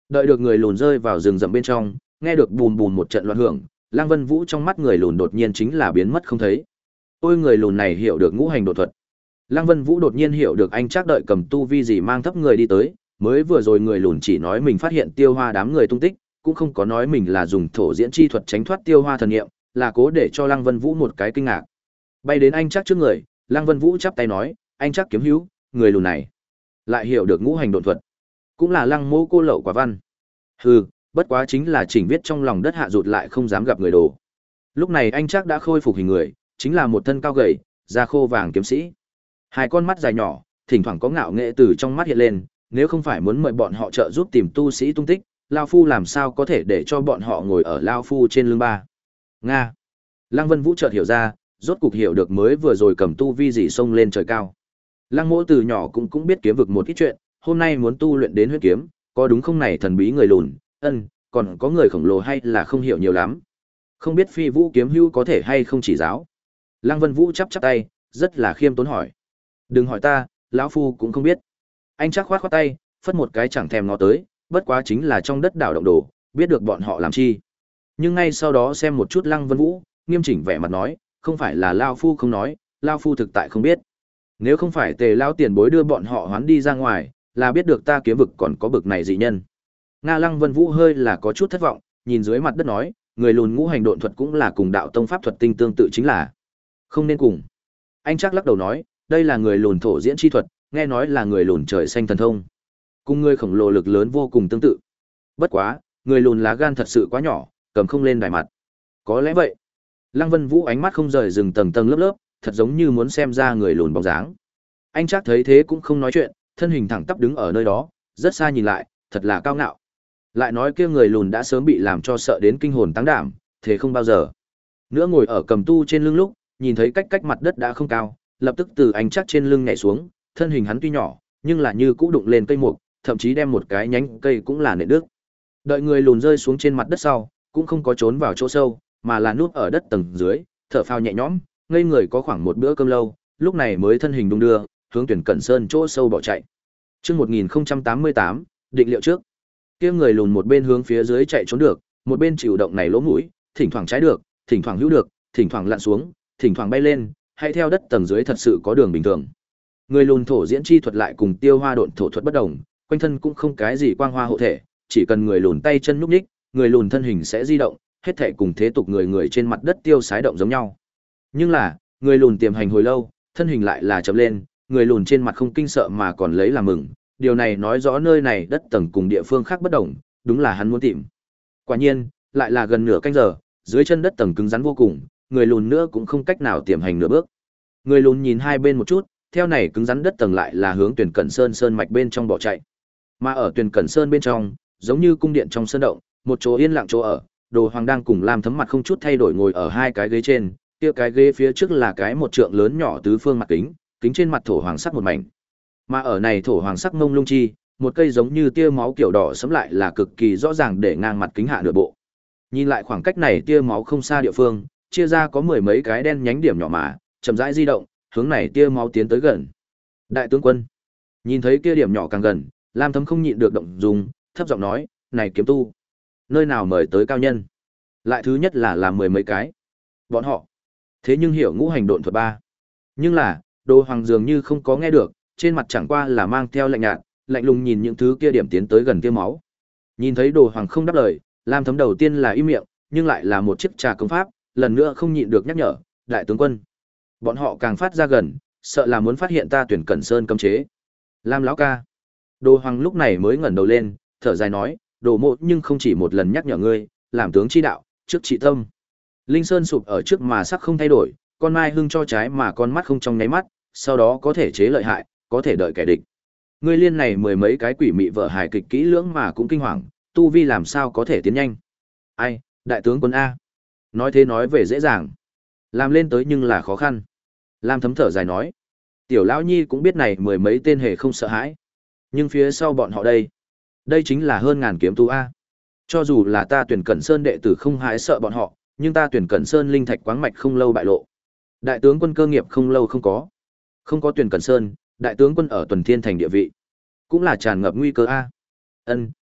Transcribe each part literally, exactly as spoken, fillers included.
Đợi được người lùn rơi vào rừng rậm bên trong, nghe được bùm bùm một trận loạn hưởng, Lăng Vân Vũ trong mắt người lùn đột nhiên chính là biến mất không thấy. Ôi, người lùn này hiểu được ngũ hành độ thuật. Lăng Vân Vũ đột nhiên hiểu được anh chắc đợi cầm tu vi gì mang thấp người đi tới, mới vừa rồi người lùn chỉ nói mình phát hiện Tiêu Hoa đám người tung tích, cũng không có nói mình là dùng thổ diễn chi thuật tránh thoát Tiêu Hoa thần niệm, là cố để cho Lăng Vân Vũ một cái kinh ngạc. Bay đến anh chắc trước người, Lăng Vân Vũ chắp tay nói, anh chắc kiếm hữu, người lùn này lại hiểu được ngũ hành độn thuật, cũng là Lăng Mỗ cô lậu quả văn. Hừ, bất quá chính là chỉnh viết trong lòng đất hạ rụt lại không dám gặp người đồ. Lúc này anh chắc đã khôi phục hình người, chính là một thân cao gầy, da khô vàng kiếm sĩ. Hai con mắt dài nhỏ, thỉnh thoảng có ngạo nghệ từ trong mắt hiện lên, nếu không phải muốn mời bọn họ trợ giúp tìm tu sĩ tung tích, Lao Phu làm sao có thể để cho bọn họ ngồi ở Lao Phu trên lưng ba. Nga. Lăng Vân Vũ chợt hiểu ra, rốt cục hiểu được mới vừa rồi cầm tu vi gì xông lên trời cao. Lăng Mỗ từ nhỏ cũng cũng biết kiếm vực một ít chuyện, hôm nay muốn tu luyện đến huyết kiếm, có đúng không này thần bí người lùn, ân, còn có người khổng lồ hay là không hiểu nhiều lắm. Không biết Phi Vũ kiếm hữu có thể hay không chỉ giáo. Lăng Vân Vũ chắp chắp tay, rất là khiêm tốn hỏi. Đừng hỏi ta, lão Phu cũng không biết. Anh chắc khoát khoát tay, phất một cái chẳng thèm ngó tới, bất quá chính là trong đất đảo động đồ, biết được bọn họ làm chi. Nhưng ngay sau đó xem một chút Lăng Vân Vũ, nghiêm chỉnh vẻ mặt nói, không phải là Lao Phu không nói, Lao Phu thực tại không biết. Nếu không phải Tề Lao tiền bối đưa bọn họ hoán đi ra ngoài, là biết được ta kiếm vực còn có bực này dị nhân. Nga. Lăng Vân Vũ hơi là có chút thất vọng, nhìn dưới mặt đất nói, người lùn ngũ hành độn thuật cũng là cùng đạo tông pháp thuật tinh tương tự chính là. Không nên cùng. Anh chắc lắc đầu nói, đây là người lùn thổ diễn chi thuật, nghe nói là người lùn trời xanh thần thông. Cùng người khổng lồ lực lớn vô cùng tương tự. Bất quá, người lùn lá gan thật sự quá nhỏ, cầm không lên đài mặt. Có lẽ vậy. Lăng Vân Vũ ánh mắt không rời dừng tầng tầng lớp lớp, thật giống như muốn xem ra người lùn bóng dáng. Anh chắc thấy thế cũng không nói chuyện, thân hình thẳng tắp đứng ở nơi đó, rất xa nhìn lại, thật là cao ngạo. Lại nói kia người lùn đã sớm bị làm cho sợ đến kinh hồn tăng đảm, thế không bao giờ nữa ngồi ở cầm tu trên lưng lúc, nhìn thấy cách cách mặt đất đã không cao, lập tức từ anh chắc trên lưng nhảy xuống, thân hình hắn tuy nhỏ, nhưng là như cũ đụng lên cây mục, thậm chí đem một cái nhánh cây cũng là nện đứt. Đợi người lùn rơi xuống trên mặt đất sau, cũng không có trốn vào chỗ sâu, mà là núp ở đất tầng dưới, thở phào nhẹ nhõm, ngây người có khoảng một bữa cơm lâu, lúc này mới thân hình đung đưa, hướng Tuyển Cẩn Sơn chỗ sâu bỏ chạy. Chương một nghìn không trăm tám mươi tám, định liệu trước. Kia người lùn một bên hướng phía dưới chạy trốn được, một bên chịu động này lỗ mũi, thỉnh thoảng trái được, thỉnh thoảng hữu được, thỉnh thoảng lặn xuống, thỉnh thoảng bay lên, hay theo đất tầng dưới thật sự có đường bình thường. Người lùn thổ diễn chi thuật lại cùng Tiêu Hoa độn thổ thuật bất đồng, quanh thân cũng không cái gì quang hoa hộ thể, chỉ cần người lùn tay chân nhúc nhích, người lùn thân hình sẽ di động, hết thảy cùng thế tục người người trên mặt đất tiêu sái động giống nhau. Nhưng là, người lùn tiềm hành hồi lâu, thân hình lại là chậm lên, người lùn trên mặt không kinh sợ mà còn lấy làm mừng, điều này nói rõ nơi này đất tầng cùng địa phương khác bất đồng, đúng là hắn muốn tìm. Quả nhiên, lại là gần nửa canh giờ, dưới chân đất tầng cứng rắn vô cùng, người lùn nữa cũng không cách nào tiềm hành nửa bước. Người lùn nhìn hai bên một chút, theo này cứng rắn đất tầng lại là hướng Tuyển Cẩn Sơn sơn mạch bên trong bỏ chạy. Mà ở Tuyển Cẩn Sơn bên trong, giống như cung điện trong sơn động, một chỗ yên lặng chỗ ở, Đồ Hoàng đang cùng Lam Thấm mặt không chút thay đổi ngồi ở hai cái ghế trên, kia cái ghế phía trước là cái một trượng lớn nhỏ tứ phương mặt kính, kính trên mặt thổ hoàng sắc một mảnh. Mà ở này thổ hoàng sắc mông lung chi, một cây giống như tia máu kiểu đỏ sẫm lại là cực kỳ rõ ràng để ngang mặt kính hạ nửa bộ. Nhìn lại khoảng cách này tia máu không xa địa phương, chia ra có mười mấy cái đen nhánh điểm nhỏ mà, chậm rãi di động, hướng này tia máu tiến tới gần. Đại tướng quân. Nhìn thấy kia điểm nhỏ càng gần, Lam Thấm không nhịn được động dung, thấp giọng nói, "Này kiếm tu, nơi nào mời tới cao nhân?" Lại thứ nhất là làm mười mấy cái. Bọn họ thế nhưng hiểu ngũ hành độn thuật ba. Nhưng là, Đồ Hoàng dường như không có nghe được, trên mặt chẳng qua là mang theo lạnh nhạt, lạnh lùng nhìn những thứ kia điểm tiến tới gần tia máu. Nhìn thấy Đồ Hoàng không đáp lời, Lam Thấm đầu tiên là im miệng, nhưng lại là một chiếc trà công pháp, lần nữa không nhịn được nhắc nhở, "Đại tướng quân." Bọn họ càng phát ra gần, sợ là muốn phát hiện ta Tuyển Cẩn Sơn cấm chế. Lam lão ca. Đồ Hoàng lúc này mới ngẩng đầu lên, thở dài nói, "Đồ Mộ nhưng không chỉ một lần nhắc nhở ngươi, làm tướng chi đạo, trước trị tâm." Linh Sơn sụp ở trước mà sắc không thay đổi, con mai hưng cho trái mà con mắt không trong nháy mắt, sau đó có thể chế lợi hại, có thể đợi kẻ địch. Ngươi liên này mười mấy cái quỷ mị vợ hài kịch kỹ lưỡng mà cũng kinh hoàng, tu vi làm sao có thể tiến nhanh. Ai, đại tướng quân A. Nói thế nói về dễ dàng, làm lên tới nhưng là khó khăn. Lam Thấm thở dài nói, tiểu lão nhi cũng biết này mười mấy tên hề không sợ hãi. Nhưng phía sau bọn họ đây, đây chính là hơn ngàn kiếm tu A. Cho dù là ta Tuyển Cẩn Sơn đệ tử không hãi sợ bọn họ, nhưng ta Tuyển Cẩn Sơn linh thạch quáng mạch không lâu bại lộ. Đại tướng quân cơ nghiệp không lâu không có. Không có Tuyển Cẩn Sơn, đại tướng quân ở Tuần Thiên thành địa vị cũng là tràn ngập nguy cơ a. Ân,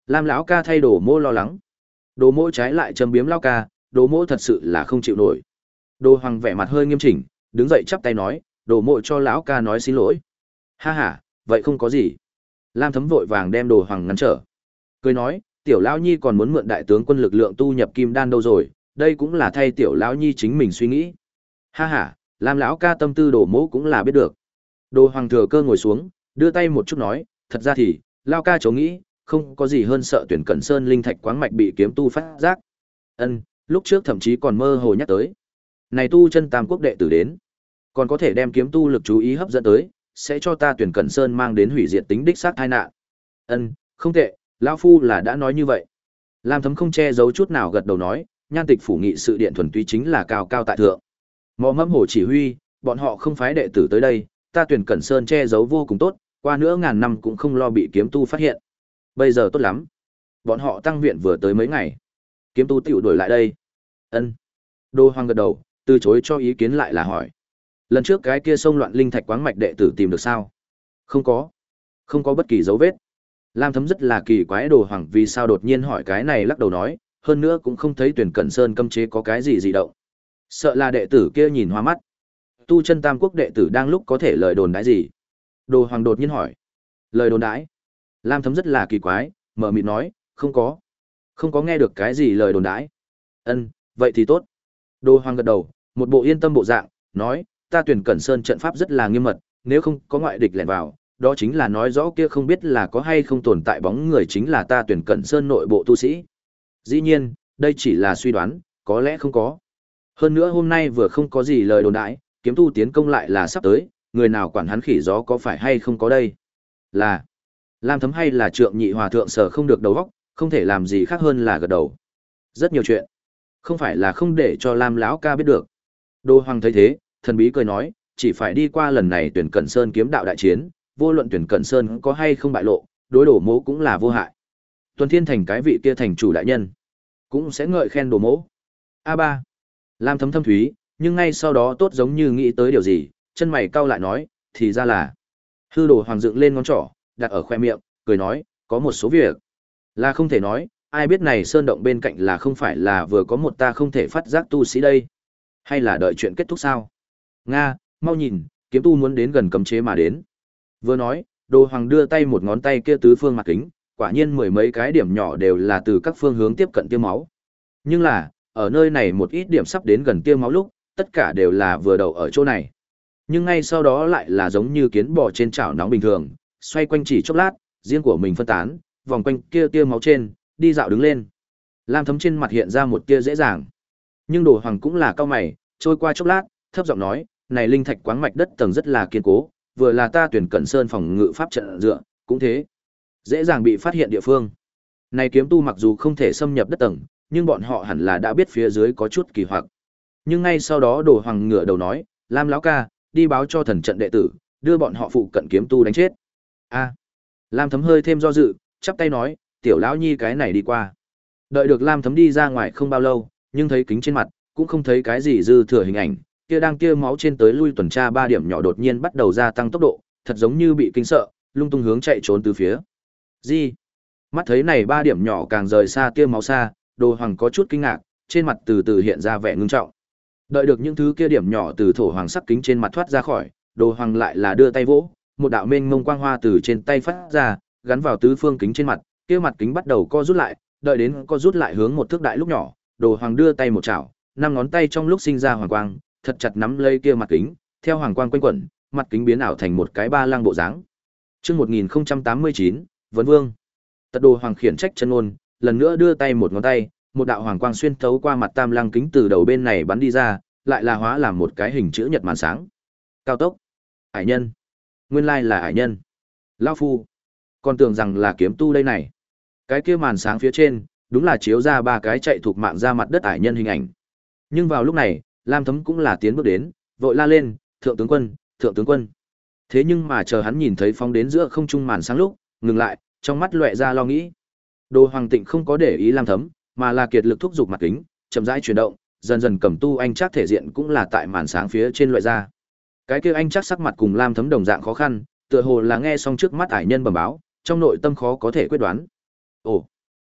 Lam lão ca thay Đồ Mỗ lo lắng. Đồ Mỗ trái lại châm biếm lão ca, Đồ Mỗ thật sự là không chịu nổi. Đồ Hoàng vẻ mặt hơi nghiêm chỉnh, đứng dậy chắp tay nói, Đồ Mỗ cho lão ca nói xin lỗi. Ha ha, vậy không có gì. Lam Thấm vội vàng đem Đồ Hoàng ngăn trở. Cười nói, tiểu lão nhi còn muốn mượn đại tướng quân lực lượng tu nhập kim đan đâu rồi, đây cũng là thay tiểu lão nhi chính mình suy nghĩ. Ha ha, Lam lão ca tâm tư Đồ Mỗ cũng là biết được. Đồ Hoàng thừa cơ ngồi xuống, đưa tay một chút nói, thật ra thì, lão ca chỗ nghĩ, không có gì hơn sợ Tuyển Cẩn Sơn linh thạch quáng mạch bị kiếm tu phát giác. Ân, lúc trước thậm chí còn mơ hồ nhắc tới. Này tu chân tam quốc đệ tử đến, còn có thể đem kiếm tu lực chú ý hấp dẫn tới, sẽ cho ta Tuyển Cẩn Sơn mang đến hủy diệt tính đích xác tai nạn. Ân, không tệ, lão phu là đã nói như vậy. Lam Thấm không che giấu chút nào gật đầu nói, Nhan Tịch phủ nghị sự điện thuần túy chính là cao cao tại thượng. Mò mẫm hổ chỉ huy, bọn họ không phái đệ tử tới đây, ta Tuyển Cẩn Sơn che giấu vô cùng tốt, qua nữa ngàn năm cũng không lo bị kiếm tu phát hiện. Bây giờ tốt lắm. Bọn họ tăng viện vừa tới mấy ngày, kiếm tu tiểu đuổi lại đây. Ân. Đô Hoàng gật đầu, từ chối cho ý kiến lại là hỏi. Lần trước cái kia sông loạn linh thạch quáng mạch đệ tử tìm được sao? Không có. Không có bất kỳ dấu vết. Lam Thấm rất là kỳ quái Đồ Hoàng vì sao đột nhiên hỏi cái này, lắc đầu nói, hơn nữa cũng không thấy Tuyển Cẩn Sơn cấm chế có cái gì dị động. Sợ là đệ tử kia nhìn hoa mắt. Tu chân tam quốc đệ tử đang lúc có thể lời đồn đãi gì? Đồ Hoàng đột nhiên hỏi. Lời đồn đãi? Lam Thấm rất là kỳ quái, mở mịt nói, không có. Không có nghe được cái gì lời đồn đãi. Ân, vậy thì tốt. Đồ Hoàng gật đầu, một bộ yên tâm bộ dạng, nói, ta Tuyển Cẩn Sơn trận pháp rất là nghiêm mật, nếu không có ngoại địch lẻn vào, đó chính là nói rõ kia không biết là có hay không tồn tại bóng người chính là ta Tuyển Cẩn Sơn nội bộ tu sĩ. Dĩ nhiên, đây chỉ là suy đoán, có lẽ không có. Hơn nữa hôm nay vừa không có gì lời đồn đãi, kiếm tu tiến công lại là sắp tới, người nào quản hắn khỉ gió có phải hay không có đây? Là Lam Thấm hay là Trượng Nhị hòa thượng sở không được đầu óc, không thể làm gì khác hơn là gật đầu. Rất nhiều chuyện, không phải là không để cho Lam lão ca biết được. Đô Hoàng thấy thế, thần bí cười nói, chỉ phải đi qua lần này Tuyển Cẩn Sơn kiếm đạo đại chiến, vô luận Tuyển Cẩn Sơn có hay không bại lộ, đối Đồ Mỗ cũng là vô hại. Tuần Thiên Thành cái vị kia thành chủ đại nhân, cũng sẽ ngợi khen Đồ Mỗ. A ba. Lam Thấm thâm thúy, nhưng ngay sau đó tốt giống như nghĩ tới điều gì, chân mày cau lại nói, thì ra là. Hư Đồ Hoàng dựng lên ngón trỏ, đặt ở khoe miệng, cười nói, có một số việc là không thể nói, ai biết này sơn động bên cạnh là không phải là vừa có một ta không thể phát giác tu sĩ đây, hay là đợi chuyện kết thúc sao? Nga, mau nhìn, kiếm tu muốn đến gần cấm chế mà đến. Vừa nói, Đồ Hoàng đưa tay một ngón tay kia tứ phương mặt kính, quả nhiên mười mấy cái điểm nhỏ đều là từ các phương hướng tiếp cận tia máu. Nhưng là, ở nơi này một ít điểm sắp đến gần tia máu lúc, tất cả đều là vừa đầu ở chỗ này. Nhưng ngay sau đó lại là giống như kiến bò trên chảo nóng bình thường, xoay quanh chỉ chốc lát, riêng của mình phân tán, vòng quanh kia tia máu trên, đi dạo đứng lên. Lam Thấm trên mặt hiện ra một tia dễ dàng. Nhưng Đồ Hoàng cũng là cao mày, trôi qua chốc lát, thấp giọng nói, này linh thạch quáng mạch đất tầng rất là kiên cố, vừa là ta Tuyển Cẩn Sơn phòng ngự pháp trận dựa, cũng thế, dễ dàng bị phát hiện địa phương. Này kiếm tu mặc dù không thể xâm nhập đất tầng, nhưng bọn họ hẳn là đã biết phía dưới có chút kỳ hoặc. Nhưng ngay sau đó Đồ Hoàng ngửa đầu nói, Lam lão ca, đi báo cho thần trận đệ tử, đưa bọn họ phụ cận kiếm tu đánh chết. A. Lam Thấm hơi thêm do dự, chắp tay nói, tiểu lão nhi cái này đi qua. Đợi được Lam Thấm đi ra ngoài không bao lâu, nhưng thấy kính trên mặt, cũng không thấy cái gì dư thừa hình ảnh, kia đang kia máu trên tới lui tuần tra ba điểm nhỏ đột nhiên bắt đầu gia tăng tốc độ, thật giống như bị kinh sợ, lung tung hướng chạy trốn từ phía. Gì? Mắt thấy này ba điểm nhỏ càng rời xa kia máu xa, Đồ Hoàng có chút kinh ngạc, trên mặt từ từ hiện ra vẻ ngưng trọng. Đợi được những thứ kia điểm nhỏ từ thổ hoàng sắc kính trên mặt thoát ra khỏi, Đồ Hoàng lại là đưa tay vỗ, một đạo mênh mông quang hoa từ trên tay phát ra, gắn vào tứ phương kính trên mặt, kia mặt kính bắt đầu co rút lại, đợi đến co rút lại hướng một thước đại lúc nhỏ, Đồ Hoàng đưa tay một chảo, năm ngón tay trong lúc sinh ra hoàng quang, thật chặt nắm lấy kia mặt kính, theo hoàng quang quanh quẩn, mặt kính biến ảo thành một cái ba lăng bộ dáng. Chương một nghìn không trăm tám mươi chín, Vấn Vương. Tật Đồ Hoàng khiển trách chân ngôn, lần nữa đưa tay một ngón tay, một đạo hoàng quang xuyên thấu qua mặt tam lăng kính từ đầu bên này bắn đi ra, lại là hóa làm một cái hình chữ nhật màn sáng. Cao tốc. Hải nhân. Nguyên lai là hải nhân. Lão phu, còn tưởng rằng là kiếm tu đây này. Cái kia màn sáng phía trên, đúng là chiếu ra ba cái chạy thuộc mạng ra mặt đất hải nhân hình ảnh. Nhưng vào lúc này, Lam Thấm cũng là tiến bước đến, vội la lên, "Thượng tướng quân, thượng tướng quân." Thế nhưng mà chờ hắn nhìn thấy phóng đến giữa không trung màn sáng lúc, ngừng lại, trong mắt lóe ra lo nghĩ. Đồ Hoàng Tịnh không có để ý Lam Thấm, mà là kiệt lực thúc giục mặt kính, chậm rãi chuyển động, dần dần cầm tu anh chắc thể diện cũng là tại màn sáng phía trên loại ra. Cái kia anh chắc sắc mặt cùng Lam Thấm đồng dạng khó khăn, tựa hồ là nghe xong trước mắt ải nhân bẩm báo, trong nội tâm khó có thể quyết đoán. Ồ,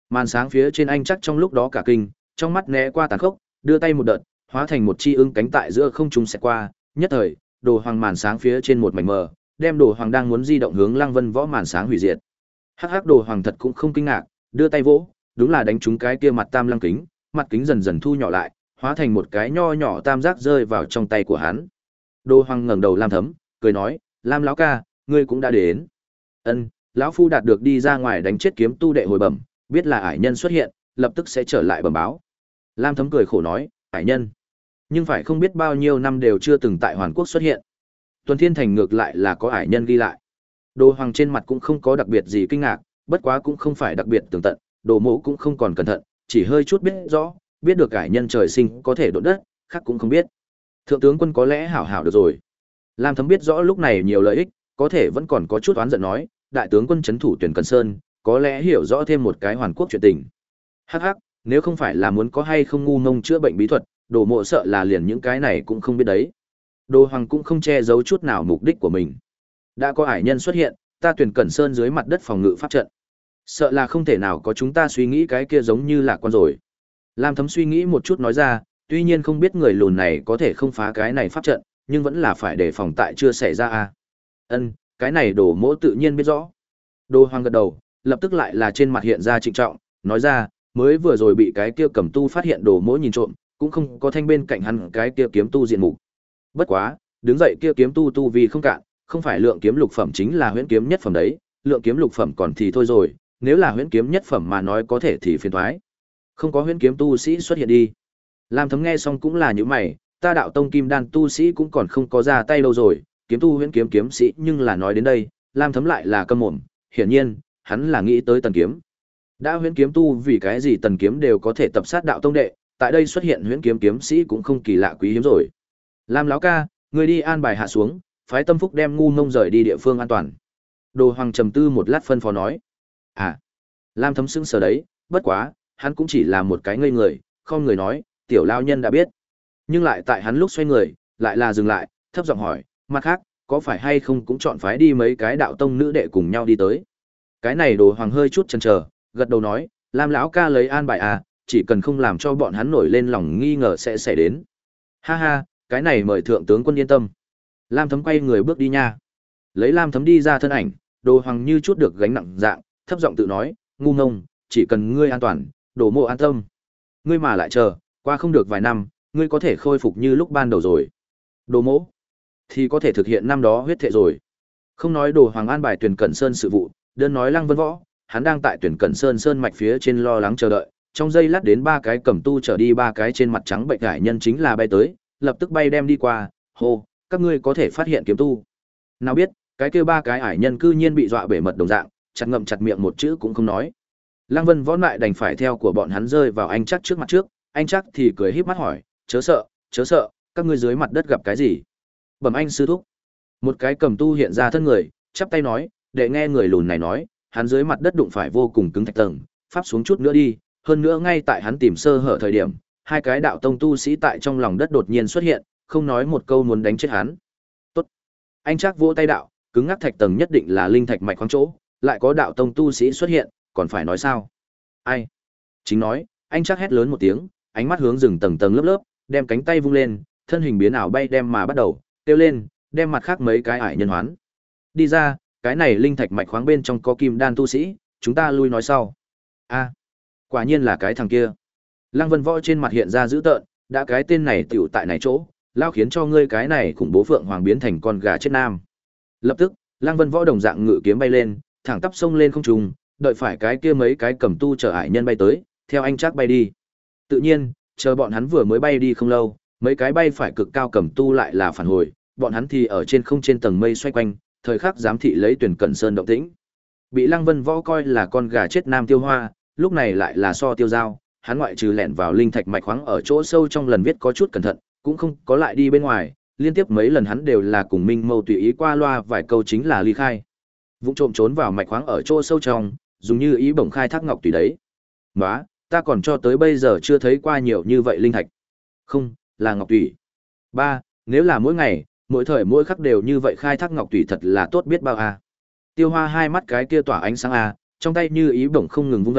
Màn sáng phía trên anh chắc trong lúc đó cả kinh, trong mắt né qua tàn khốc, đưa tay một đợt, hóa thành một chi ưng cánh tại giữa không trung xẹt qua, nhất thời, đồ hoàng màn sáng phía trên một mảnh mờ, đem đồ hoàng đang muốn di động hướng Lăng Vân Võ màn sáng hủy diệt. Hắc hắc đồ hoàng thật cũng không kinh ngạc, đưa tay vỗ, đúng là đánh trúng cái kia mặt tam lăng kính, mặt kính dần dần thu nhỏ lại, hóa thành một cái nho nhỏ tam giác rơi vào trong tay của hắn. Đồ hoàng ngẩng đầu Lam Thấm, cười nói, Lam lão ca, ngươi cũng đã đến. Ân, lão phu đạt được đi ra ngoài đánh chết kiếm tu đệ hồi bẩm, biết là ải nhân xuất hiện, lập tức sẽ trở lại bẩm báo. Lam Thấm cười khổ nói, ải nhân, nhưng phải không biết bao nhiêu năm đều chưa từng tại Hoàn Quốc xuất hiện. Tuần Thiên Thành ngược lại là có ải nhân ghi lại. Đồ hoàng trên mặt cũng không có đặc biệt gì kinh ngạc, bất quá cũng không phải đặc biệt tường tận, Đồ Mộ cũng không còn cẩn thận, chỉ hơi chút biết rõ, biết được ải nhân trời sinh có thể độn đất, khác cũng không biết. Thượng tướng quân có lẽ hảo hảo được rồi. Lam Thấm biết rõ lúc này nhiều lợi ích, có thể vẫn còn có chút oán giận nói, đại tướng quân trấn thủ Tuyển Cần Sơn, có lẽ hiểu rõ thêm một cái Hoàn Quốc chuyện tình. Hắc hắc, nếu không phải là muốn có hay không ngu ngông chữa bệnh bí thuật, Đồ Mộ sợ là liền những cái này cũng không biết đấy. Đồ Hoàng cũng không che giấu chút nào mục đích của mình. Đã có ải nhân xuất hiện, ta Tuyển Cẩn Sơn dưới mặt đất phòng ngự pháp trận, sợ là không thể nào có chúng ta suy nghĩ cái kia giống như là con rồi. Lam Thấm suy nghĩ một chút nói ra, tuy nhiên không biết người lùn này có thể không phá cái này pháp trận, nhưng vẫn là phải đề phòng tại chưa xảy ra a. Ân, cái này Đồ Mỗ tự nhiên biết rõ. Đồ Hoàng gật đầu, lập tức lại là trên mặt hiện ra trịnh trọng, nói ra, mới vừa rồi bị cái kia cầm tu phát hiện Đồ Mỗ nhìn trộm, cũng không có thanh bên cạnh hắn cái kia kiếm tu diện mục. Bất quá, đứng dậy kia kiếm tu tu vì không cạn, không phải lượng kiếm lục phẩm chính là huyễn kiếm nhất phẩm đấy, lượng kiếm lục phẩm còn thì thôi rồi, nếu là huyễn kiếm nhất phẩm mà nói có thể thì phiền toái. Không có huyễn kiếm tu sĩ xuất hiện đi. Lam Thấm nghe xong cũng là những mày, ta đạo tông kim đan tu sĩ cũng còn không có ra tay lâu rồi, kiếm tu huyễn kiếm kiếm sĩ, nhưng là nói đến đây, Lam Thấm lại là câm mồm, hiển nhiên, hắn là nghĩ tới tần kiếm. Đã huyễn kiếm tu vì cái gì tần kiếm đều có thể tập sát đạo tông đệ, tại đây xuất hiện huyễn kiếm kiếm sĩ cũng không kỳ lạ quý hiếm rồi. Lam lão ca, người đi an bài hạ xuống, phái Tâm Phúc đem ngu ngông rời đi địa phương an toàn. Đồ Hoàng trầm tư một lát phân phó nói. À, Lam Thấm sững sờ đấy, bất quá, hắn cũng chỉ là một cái ngây người, không người nói, tiểu lao nhân đã biết. Nhưng lại tại hắn lúc xoay người, lại là dừng lại, thấp giọng hỏi, mặt khác, có phải hay không cũng chọn phái đi mấy cái đạo tông nữ đệ cùng nhau đi tới. Cái này Đồ Hoàng hơi chút chần chờ, gật đầu nói, Lam lão ca lấy an bài à, chỉ cần không làm cho bọn hắn nổi lên lòng nghi ngờ sẽ xảy đến. Ha ha, cái này mời thượng tướng quân yên tâm. Lam Thấm quay người bước đi nha. Lấy Lam Thấm đi ra thân ảnh, Đồ Hoàng như chút được gánh nặng dạng, thấp giọng tự nói, ngu ngông, chỉ cần ngươi an toàn, Đồ Mộ an tâm. Ngươi mà lại chờ, qua không được vài năm, ngươi có thể khôi phục như lúc ban đầu rồi. Đồ Mộ thì có thể thực hiện năm đó huyết thệ rồi. Không nói Đồ Hoàng an bài Tuyển Cẩn Sơn sự vụ, đơn nói Lăng Vân Võ, hắn đang tại Tuyển Cẩn Sơn sơn mạch phía trên lo lắng chờ đợi, trong giây lát đến ba cái cầm tu trở đi ba cái trên mặt trắng bệnh hải nhân chính là bay tới, lập tức bay đem đi qua, hô, các ngươi có thể phát hiện kiếm tu. Nào biết, cái kia ba cái hải nhân cư nhiên bị dọa bể mật đồng dạng, chặt ngậm chặt miệng một chữ cũng không nói. Lăng Vân Võ lại đành phải theo của bọn hắn rơi vào anh chắc trước mặt trước, anh chắc thì cười híp mắt hỏi, chớ sợ, chớ sợ, các ngươi dưới mặt đất gặp cái gì? Bẩm anh sư thúc. Một cái cầm tu hiện ra thân người, chắp tay nói, để nghe người lùn này nói, hắn dưới mặt đất đụng phải vô cùng cứng thạch tầng, pháp xuống chút nữa đi, hơn nữa ngay tại hắn tìm sơ hở thời điểm, hai cái đạo tông tu sĩ tại trong lòng đất đột nhiên xuất hiện, không nói một câu muốn đánh chết hắn. Tốt. Anh chắc vỗ tay đạo, cứng ngắc thạch tầng nhất định là linh thạch mạch khoáng chỗ, lại có đạo tông tu sĩ xuất hiện, còn phải nói sao? Ai? Chính nói, anh chắc hét lớn một tiếng, ánh mắt hướng rừng tầng tầng lớp lớp, đem cánh tay vung lên, thân hình biến ảo bay đem mà bắt đầu, kêu lên, đem mặt khác mấy cái ải nhân hoán. Đi ra, cái này linh thạch mạch khoáng bên trong có kim đan tu sĩ, chúng ta lui nói sau. A, quả nhiên là cái thằng kia. Lăng Vân Võ trên mặt hiện ra dữ tợn, đã cái tên này tiểu tại này chỗ, lao khiến cho ngươi cái này khủng bố phượng hoàng biến thành con gà chết nam. Lập tức, Lăng Vân Võ đồng dạng ngự kiếm bay lên, thẳng tắp sông lên không trung, đợi phải cái kia mấy cái cầm tu trở ải nhân bay tới, theo anh chắc bay đi. Tự nhiên, chờ bọn hắn vừa mới bay đi không lâu, mấy cái bay phải cực cao cầm tu lại là phản hồi, bọn hắn thì ở trên không trên tầng mây xoay quanh, thời khắc giám thị lấy Tuyển Cẩn Sơn động tĩnh. Bị Lăng Vân Võ coi là con gà chết nam Tiêu Hoa, lúc này lại là so tiêu dao, hắn ngoại trừ lẻn vào linh thạch mạch khoáng ở chỗ sâu trong lần viết có chút cẩn thận, cũng không có lại đi bên ngoài, liên tiếp mấy lần hắn đều là cùng Minh Mâu tùy ý qua loa vài câu chính là ly khai. Vụng trộm trốn vào mạch khoáng ở chỗ sâu trong, dùng như ý bổng khai thác ngọc tùy đấy. Nóa, ta còn cho tới bây giờ chưa thấy qua nhiều như vậy linh thạch. Không, là ngọc tùy. Ba, nếu là mỗi ngày, mỗi thời mỗi khắc đều như vậy khai thác ngọc tùy thật là tốt biết bao à. Tiêu Hoa hai mắt cái kia tỏa ánh sáng à, trong tay như ý bổng không ngừng vung dậy,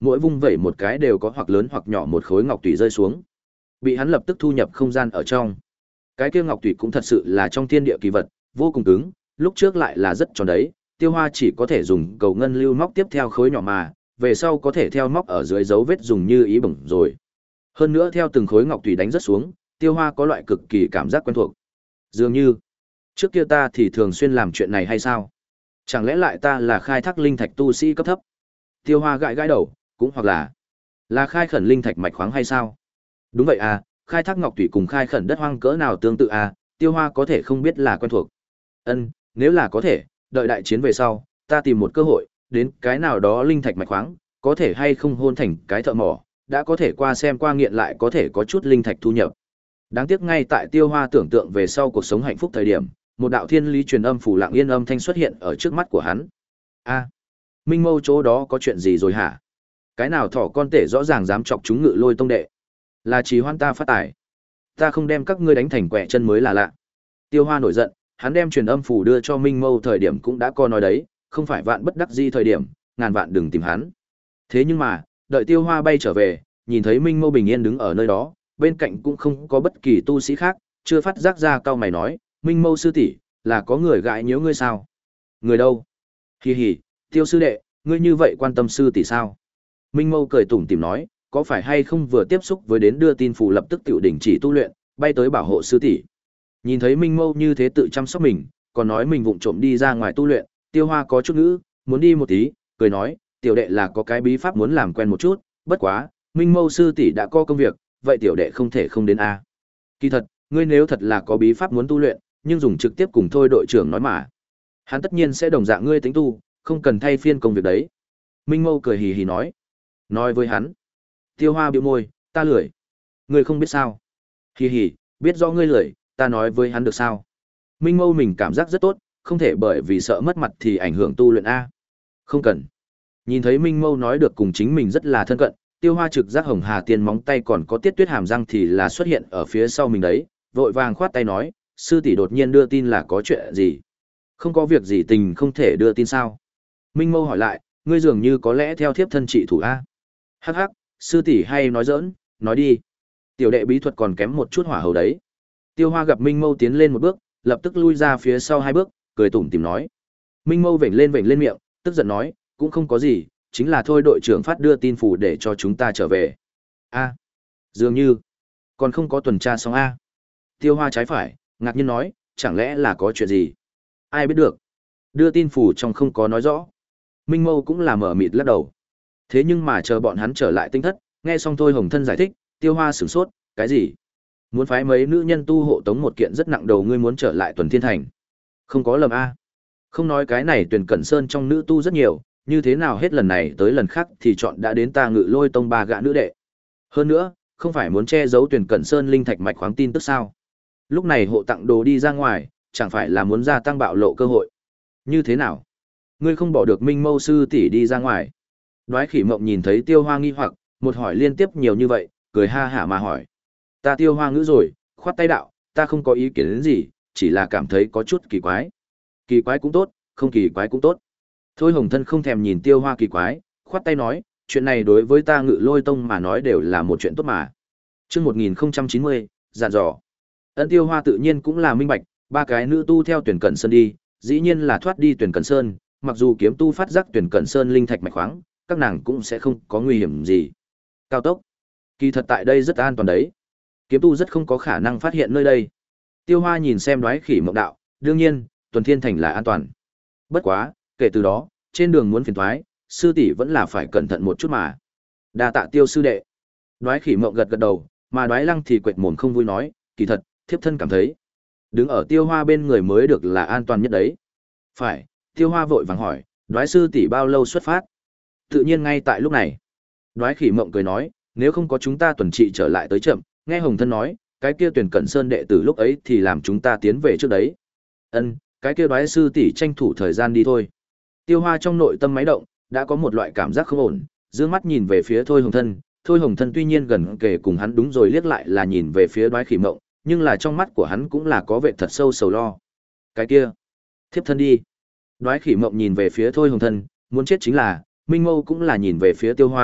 mỗi vung vẩy một cái đều có hoặc lớn hoặc nhỏ một khối ngọc tùy rơi xuống. Bị hắn lập tức thu nhập không gian ở trong. Cái kia ngọc tùy cũng thật sự là trong thiên địa kỳ vật, vô cùng cứng, lúc trước lại là rất tròn đấy, Tiêu Hoa chỉ có thể dùng cầu ngân lưu móc tiếp theo khối nhỏ mà, về sau có thể theo móc ở dưới dấu vết dùng như ý bổng rồi. Hơn nữa theo từng khối ngọc tùy đánh rất xuống, Tiêu Hoa có loại cực kỳ cảm giác quen thuộc. Dường như, trước kia ta thì thường xuyên làm chuyện này hay sao? Chẳng lẽ lại ta là khai thác linh thạch tu sĩ cấp thấp? Tiêu Hoa gãi gãi đầu, cũng hoặc là là khai khẩn linh thạch mạch khoáng hay sao? Đúng vậy à, khai thác ngọc tùy cùng khai khẩn đất hoang cỡ nào tương tự à, Tiêu Hoa có thể không biết là quen thuộc. Ân, nếu là có thể, đợi đại chiến về sau, ta tìm một cơ hội, đến cái nào đó linh thạch mạch khoáng, có thể hay không hôn thành cái thợ mỏ, đã có thể qua xem qua nghiện lại có thể có chút linh thạch thu nhập. Đáng tiếc ngay tại Tiêu Hoa tưởng tượng về sau cuộc sống hạnh phúc thời điểm, một đạo thiên lý truyền âm phủ lặng yên âm thanh xuất hiện ở trước mắt của hắn. A, Minh Mâu chỗ đó có chuyện gì rồi hả? Cái nào thỏ con tể rõ ràng dám chọc chúng Ngự Lôi tông đệ? Là trì hoãn ta phát tài. Ta không đem các ngươi đánh thành quẻ chân mới là lạ. Tiêu Hoa nổi giận, hắn đem truyền âm phủ đưa cho Minh Mâu thời điểm cũng đã có nói đấy, không phải vạn bất đắc di thời điểm, ngàn vạn đừng tìm hắn. Thế nhưng mà, đợi Tiêu Hoa bay trở về, nhìn thấy Minh Mâu bình yên đứng ở nơi đó, bên cạnh cũng không có bất kỳ tu sĩ khác, chưa phát giác ra cao mày nói, Minh Mâu sư tỷ, là có người gãi nhiễu ngươi sao? Người đâu? Hì hì, Tiêu sư đệ, ngươi như vậy quan tâm sư tỷ sao? Minh Mâu cười tủm tỉm nói, có phải hay không vừa tiếp xúc với đến đưa tin phủ lập tức tiểu đình chỉ tu luyện, bay tới bảo hộ sư tỷ. Nhìn thấy Minh Mâu như thế tự chăm sóc mình, còn nói mình vụng trộm đi ra ngoài tu luyện, Tiêu Hoa có chút ngữ, muốn đi một tí, cười nói, tiểu đệ là có cái bí pháp muốn làm quen một chút, bất quá, Minh Mâu sư tỷ đã có công việc, vậy tiểu đệ không thể không đến a. Kỳ thật, ngươi nếu thật là có bí pháp muốn tu luyện, nhưng dùng trực tiếp cùng thôi đội trưởng nói mà. Hắn tất nhiên sẽ đồng dạng ngươi tính tu, không cần thay phiên công việc đấy. Minh Mâu cười hì hì nói. Nói với hắn. Tiêu Hoa bĩu môi, ta lười. Ngươi không biết sao. Hì hì, biết rõ ngươi lười, ta nói với hắn được sao. Minh Mâu mình cảm giác rất tốt, không thể bởi vì sợ mất mặt thì ảnh hưởng tu luyện A. Không cần. Nhìn thấy Minh Mâu nói được cùng chính mình rất là thân cận, Tiêu Hoa trực giác hồng hà tiên móng tay còn có tiết tuyết hàm răng thì là xuất hiện ở phía sau mình đấy, vội vàng khoát tay nói, sư tỷ đột nhiên đưa tin là có chuyện gì? Không có việc gì tình không thể đưa tin sao? Minh Mâu hỏi lại, ngươi dường như có lẽ theo thiếp thân trị thủ A. Hắc hắc, sư tỷ hay nói giỡn, nói đi. Tiểu đệ bí thuật còn kém một chút hỏa hầu đấy. Tiêu Hoa gặp Minh Mâu tiến lên một bước, lập tức lui ra phía sau hai bước, cười tủm tỉm nói. Minh Mâu vểnh lên vểnh lên miệng, tức giận nói, cũng không có gì, chính là thôi đội trưởng phát đưa tin phủ để cho chúng ta trở về. A, dường như còn không có tuần tra xong a. Tiêu Hoa trái phải, ngạc nhiên nói, chẳng lẽ là có chuyện gì? Ai biết được? Đưa tin phủ trong không có nói rõ. Minh Mâu cũng là mở mịt lắc đầu. Thế nhưng mà chờ bọn hắn trở lại tinh thất, nghe xong Thôi Hồng Thân giải thích, Tiêu Hoa sửng sốt, cái gì? Muốn phái mấy nữ nhân tu hộ tống một kiện rất nặng đầu ngươi muốn trở lại Tuần Thiên Thành. Không có lầm a. Không nói cái này Tuyền Cẩn Sơn trong nữ tu rất nhiều, như thế nào hết lần này tới lần khác thì chọn đã đến ta Ngự Lôi tông ba gã nữ đệ. Hơn nữa, không phải muốn che giấu Tuyền Cẩn Sơn linh thạch mạch khoáng tin tức sao? Lúc này hộ tặng đồ đi ra ngoài, chẳng phải là muốn gia tăng bạo lộ cơ hội. Như thế nào? Ngươi không bỏ được Minh Mâu sư tỷ đi ra ngoài. Đoái Khỉ Mộng nhìn thấy Tiêu Hoa nghi hoặc, một hỏi liên tiếp nhiều như vậy, cười ha hả mà hỏi. Ta Tiêu Hoa ngữ rồi, khoát tay đạo, ta không có ý kiến đến gì, chỉ là cảm thấy có chút kỳ quái. Kỳ quái cũng tốt, không kỳ quái cũng tốt. Thôi Hồng Thân không thèm nhìn Tiêu Hoa kỳ quái, khoát tay nói, chuyện này đối với ta Ngự Lôi tông mà nói đều là một chuyện tốt mà. Chương một nghìn không trăm chín mươi, dặn dò. Ân Tiêu Hoa tự nhiên cũng là minh bạch, ba cái nữ tu theo Tuyển Cẩn Sơn đi, dĩ nhiên là thoát đi Tuyển Cẩn Sơn, mặc dù kiếm tu phát giác Tuyển Cẩn Sơn linh thạch mạch khoáng, các nàng cũng sẽ không có nguy hiểm gì. Cao tốc. Kỳ thật tại đây rất an toàn đấy. Kiếm tu rất không có khả năng phát hiện nơi đây. Tiêu Hoa nhìn xem Đoái Khỉ Mộng đạo, đương nhiên, Tuần Thiên Thành là an toàn. Bất quá, kể từ đó, trên đường muốn phiền toái, sư tỷ vẫn là phải cẩn thận một chút mà. Đa tạ Tiêu sư đệ. Đoái Khỉ Mộng gật gật đầu, mà Đoái Lăng thì quệt mồm không vui nói, kỳ thật, thiếp thân cảm thấy, đứng ở Tiêu Hoa bên người mới được là an toàn nhất đấy. Phải, Tiêu Hoa vội vàng hỏi, Đoái sư tỷ bao lâu xuất phát? Tự nhiên ngay tại lúc này. Đoái Khỉ Mộng cười nói, nếu không có chúng ta tuần trị trở lại tới chậm, nghe Hồng Thân nói, cái kia Tuyển Cẩn Sơn đệ tử lúc ấy thì làm chúng ta tiến về trước đấy. Ân, cái kia Đoái sư tỷ tranh thủ thời gian đi thôi. Tiêu Hoa trong nội tâm máy động, đã có một loại cảm giác không ổn, dương mắt nhìn về phía Thôi Hồng Thân, Thôi Hồng Thân tuy nhiên gần kề cùng hắn đúng rồi liếc lại là nhìn về phía Đoái Khỉ Mộng, nhưng là trong mắt của hắn cũng là có vẻ thật sâu sầu lo. Cái kia, thiếp thân đi. Đoái Khỉ Mộng nhìn về phía Thôi Hồng Thân, muốn chết chính là, Minh Mâu cũng là nhìn về phía Tiêu Hoa,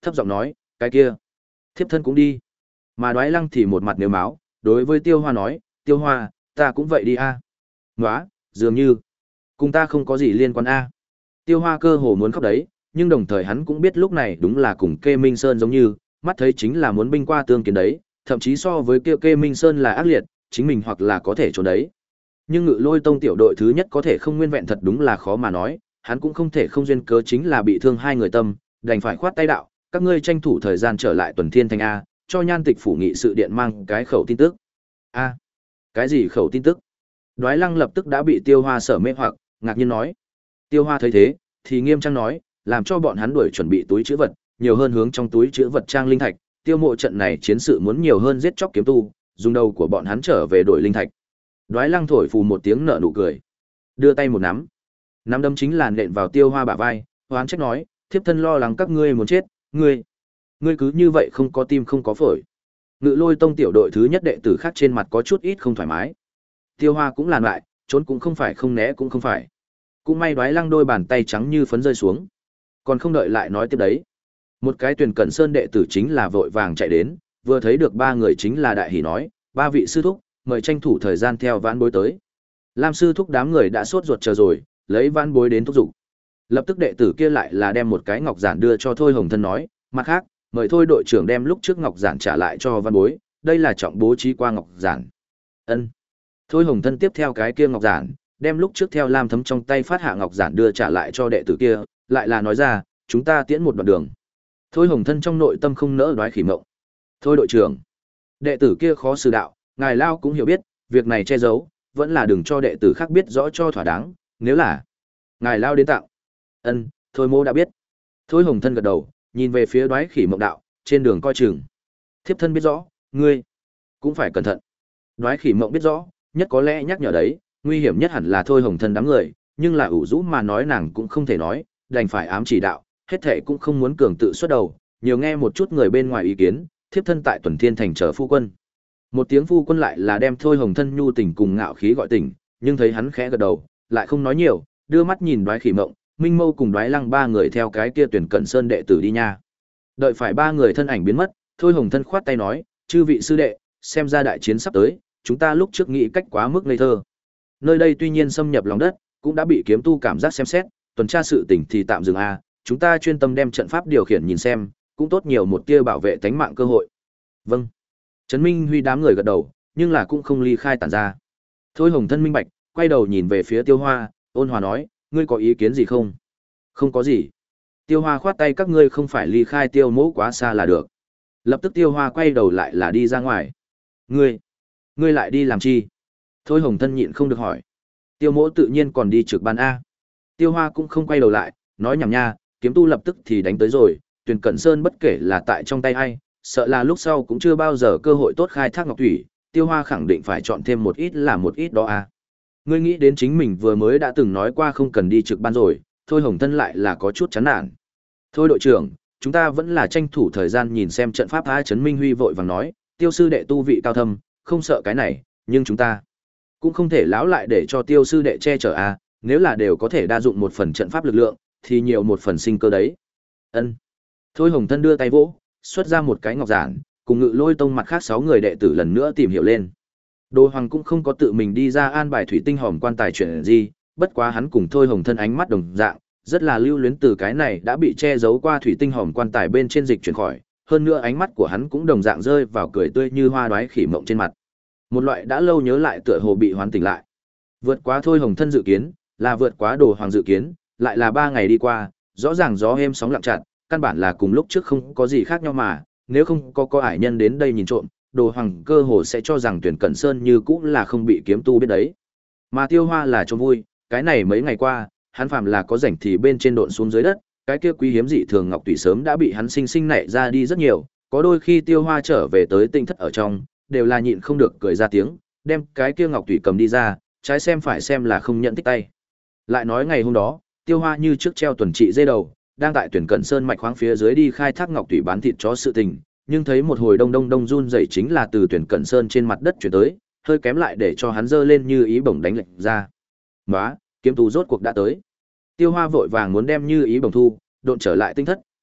thấp giọng nói, cái kia, thiếp thân cũng đi. Mà Đoái Lăng thì một mặt nếu máu, đối với Tiêu Hoa nói, Tiêu Hoa, ta cũng vậy đi a. À. Nóa, dường như, cùng ta không có gì liên quan a. Tiêu Hoa cơ hồ muốn khóc đấy, nhưng đồng thời hắn cũng biết lúc này đúng là cùng Kê Minh Sơn giống như, mắt thấy chính là muốn binh qua tương kiến đấy, thậm chí so với kia Kê Minh Sơn là ác liệt, chính mình hoặc là có thể trốn đấy. Nhưng Ngự Lôi Tông tiểu đội thứ nhất có thể không nguyên vẹn thật đúng là khó mà nói, hắn cũng không thể không duyên cớ chính là bị thương hai người tâm, đành phải khoát tay đạo, các ngươi tranh thủ thời gian trở lại Tuần Thiên Thành a, cho Nhan Tịch phủ nghị sự điện mang cái khẩu tin tức. A, cái gì khẩu tin tức? Đoái Lăng lập tức đã bị Tiêu Hoa sở mê hoặc, ngạc nhiên nói. Tiêu Hoa thấy thế, thì nghiêm trang nói, làm cho bọn hắn đuổi chuẩn bị túi trữ vật, nhiều hơn hướng trong túi trữ vật trang linh thạch, tiêu mộ trận này chiến sự muốn nhiều hơn giết chóc kiếm tu, dùng đầu của bọn hắn trở về đổi linh thạch. Đoái Lăng thổi phù một tiếng nở nụ cười, đưa tay một nắm, nắm đấm chính là nện vào Tiêu Hoa bả vai, hoán trách nói, thiếp thân lo lắng các ngươi muốn chết, ngươi, ngươi cứ như vậy không có tim không có phổi. Ngự Lôi Tông tiểu đội thứ nhất đệ tử khác trên mặt có chút ít không thoải mái. Tiêu Hoa cũng làn lại, trốn cũng không phải không né cũng không phải. Cũng may Đoái Lăng đôi bàn tay trắng như phấn rơi xuống, còn không đợi lại nói tiếp đấy. Một cái Tuyển Cẩn Sơn đệ tử chính là vội vàng chạy đến, vừa thấy được ba người chính là đại hỉ nói, ba vị sư thúc, mời tranh thủ thời gian theo vãn bối tới. Lam sư thúc đám người đã sốt ruột chờ rồi, lấy vãn bối đến thúc giục. Lập tức đệ tử kia lại là đem một cái ngọc giản đưa cho Thôi Hồng Thân nói, mặt khác, mời Thôi đội trưởng đem lúc trước ngọc giản trả lại cho vãn bối, đây là trọng bố trí qua ngọc giản. Ân. Thôi Hồng Thân tiếp theo cái kia ngọc giản, đem lúc trước theo Lam Thấm trong tay phát hạ ngọc giản đưa trả lại cho đệ tử kia, lại là nói ra, chúng ta tiễn một đoạn đường. Thôi Hồng Thân trong nội tâm không nỡ Đoái Khỉ Mộng. Thôi đội trưởng, đệ tử kia khó xử đạo, ngài lao cũng hiểu biết, việc này che giấu, vẫn là đừng cho đệ tử khác biết rõ cho thỏa đáng, nếu là ngài lao đến tặng. Ân, thôi mô đã biết. Thôi Hồng Thân gật đầu, nhìn về phía Đoái Khỉ Mộng đạo, trên đường coi chừng. Thiếp thân biết rõ, ngươi cũng phải cẩn thận. Đoái Khỉ Mộng biết rõ, nhất có lẽ nhắc nhở đấy, nguy hiểm nhất hẳn là Thôi Hồng Thân đám người, nhưng là ủ rũ mà nói nàng cũng không thể nói, đành phải ám chỉ đạo, hết thệ cũng không muốn cường tự xuất đầu, nhiều nghe một chút người bên ngoài ý kiến, thiếp thân tại Tuần Thiên Thành chờ phu quân. Một tiếng phu quân lại là đem Thôi Hồng Thân nhu tình cùng ngạo khí gọi tỉnh, nhưng thấy hắn khẽ gật đầu, lại không nói nhiều, đưa mắt nhìn Đoái Khỉ Mộng, Minh Mâu cùng Đoái Lăng ba người theo cái kia Tuyển Cẩn Sơn đệ tử đi nha. Đợi phải ba người thân ảnh biến mất, Thôi Hồng Thân khoát tay nói, chư vị sư đệ, xem ra đại chiến sắp tới, chúng ta lúc trước nghĩ cách quá mức ngây thơ. Nơi đây tuy nhiên xâm nhập lòng đất, cũng đã bị kiếm tu cảm giác xem xét, tuần tra sự tình thì tạm dừng a, chúng ta chuyên tâm đem trận pháp điều khiển nhìn xem, cũng tốt nhiều một tia bảo vệ tánh mạng cơ hội. Vâng. Trấn Minh Huy đám người gật đầu, nhưng là cũng không ly khai tản ra. Thôi Hồng Thân minh bạch, quay đầu nhìn về phía Tiêu Hoa, ôn hòa nói, ngươi có ý kiến gì không? Không có gì. Tiêu Hoa khoát tay, các ngươi không phải ly khai Tiêu mỗ quá xa là được. Lập tức Tiêu Hoa quay đầu lại là đi ra ngoài. Ngươi, ngươi lại đi làm chi? Thôi Hồng Thân nhịn không được hỏi. Tiêu mỗ tự nhiên còn đi trực ban a. Tiêu Hoa cũng không quay đầu lại, nói nhảm nha, kiếm tu lập tức thì đánh tới rồi, Tuyển Cẩn Sơn bất kể là tại trong tay ai, sợ là lúc sau cũng chưa bao giờ cơ hội tốt khai thác ngọc thủy, Tiêu Hoa khẳng định phải chọn thêm một ít là một ít đó a. Ngươi nghĩ đến chính mình vừa mới đã từng nói qua không cần đi trực ban rồi, Thôi Hồng Thân lại là có chút chán nản. Thôi đội trưởng, chúng ta vẫn là tranh thủ thời gian nhìn xem trận pháp a. Trấn Minh Huy vội vàng nói, Tiêu sư đệ tu vị cao thâm, không sợ cái này, nhưng chúng ta cũng không thể láo lại để cho Tiêu sư đệ che chở a, nếu là đều có thể đa dụng một phần trận pháp lực lượng, thì nhiều một phần sinh cơ đấy. Ân. Thôi Hồng Thân đưa tay vỗ, xuất ra một cái ngọc giản, cùng Ngự Lôi Tông mặt khác sáu người đệ tử lần nữa tìm hiểu lên. Đồ Hoàng cũng không có tự mình đi ra an bài thủy tinh hòm quan tài chuyện gì, bất quá hắn cùng Thôi Hồng Thân ánh mắt đồng dạng, rất là lưu luyến từ cái này đã bị che giấu qua thủy tinh hòm quan tài bên trên dịch chuyển khỏi, hơn nữa ánh mắt của hắn cũng đồng dạng rơi vào cười tươi như hoa Đoái Khỉ Mộng trên mặt. Một loại đã lâu nhớ lại tựa hồ bị hoán tỉnh lại. Vượt quá Thôi Hồng Thân dự kiến, là vượt quá Đồ Hoàng dự kiến, lại là ba ngày đi qua, rõ ràng gió êm sóng lặng chặt, căn bản là cùng lúc trước không có gì khác nhau mà, nếu không có có ải nhân đến đây nhìn trộm, Đồ Hoàng cơ hồ sẽ cho rằng Tuyển Cẩn Sơn như cũ là không bị kiếm tu biết đấy. Mà Tiêu Hoa là cho vui, cái này mấy ngày qua, hắn phàm là có rảnh thì bên trên độn xuống dưới đất, cái kia quý hiếm dị thường ngọc tùy sớm đã bị hắn sinh sinh nảy ra đi rất nhiều, có đôi khi Tiêu Hoa trở về tới tinh thất ở trong, đều là nhịn không được cười ra tiếng, đem cái kia ngọc tùy cầm đi ra, trái xem phải xem là không nhận tích tay. Lại nói ngày hôm đó, Tiêu Hoa như trước treo tuần trị dây đầu, đang tại Tuyển Cẩn Sơn mạch khoáng phía dưới đi khai thác ngọc tùy bán thịt chó sự tình, nhưng thấy một hồi đông đông đông run rẩy chính là từ Tuyển Cẩn Sơn trên mặt đất chuyển tới, hơi kém lại để cho hắn giơ lên như ý bổng đánh lệnh ra. Nóa, kiếm tu rốt cuộc đã tới. Tiêu Hoa vội vàng muốn đem như ý bổng thu, độn trở lại tinh thất,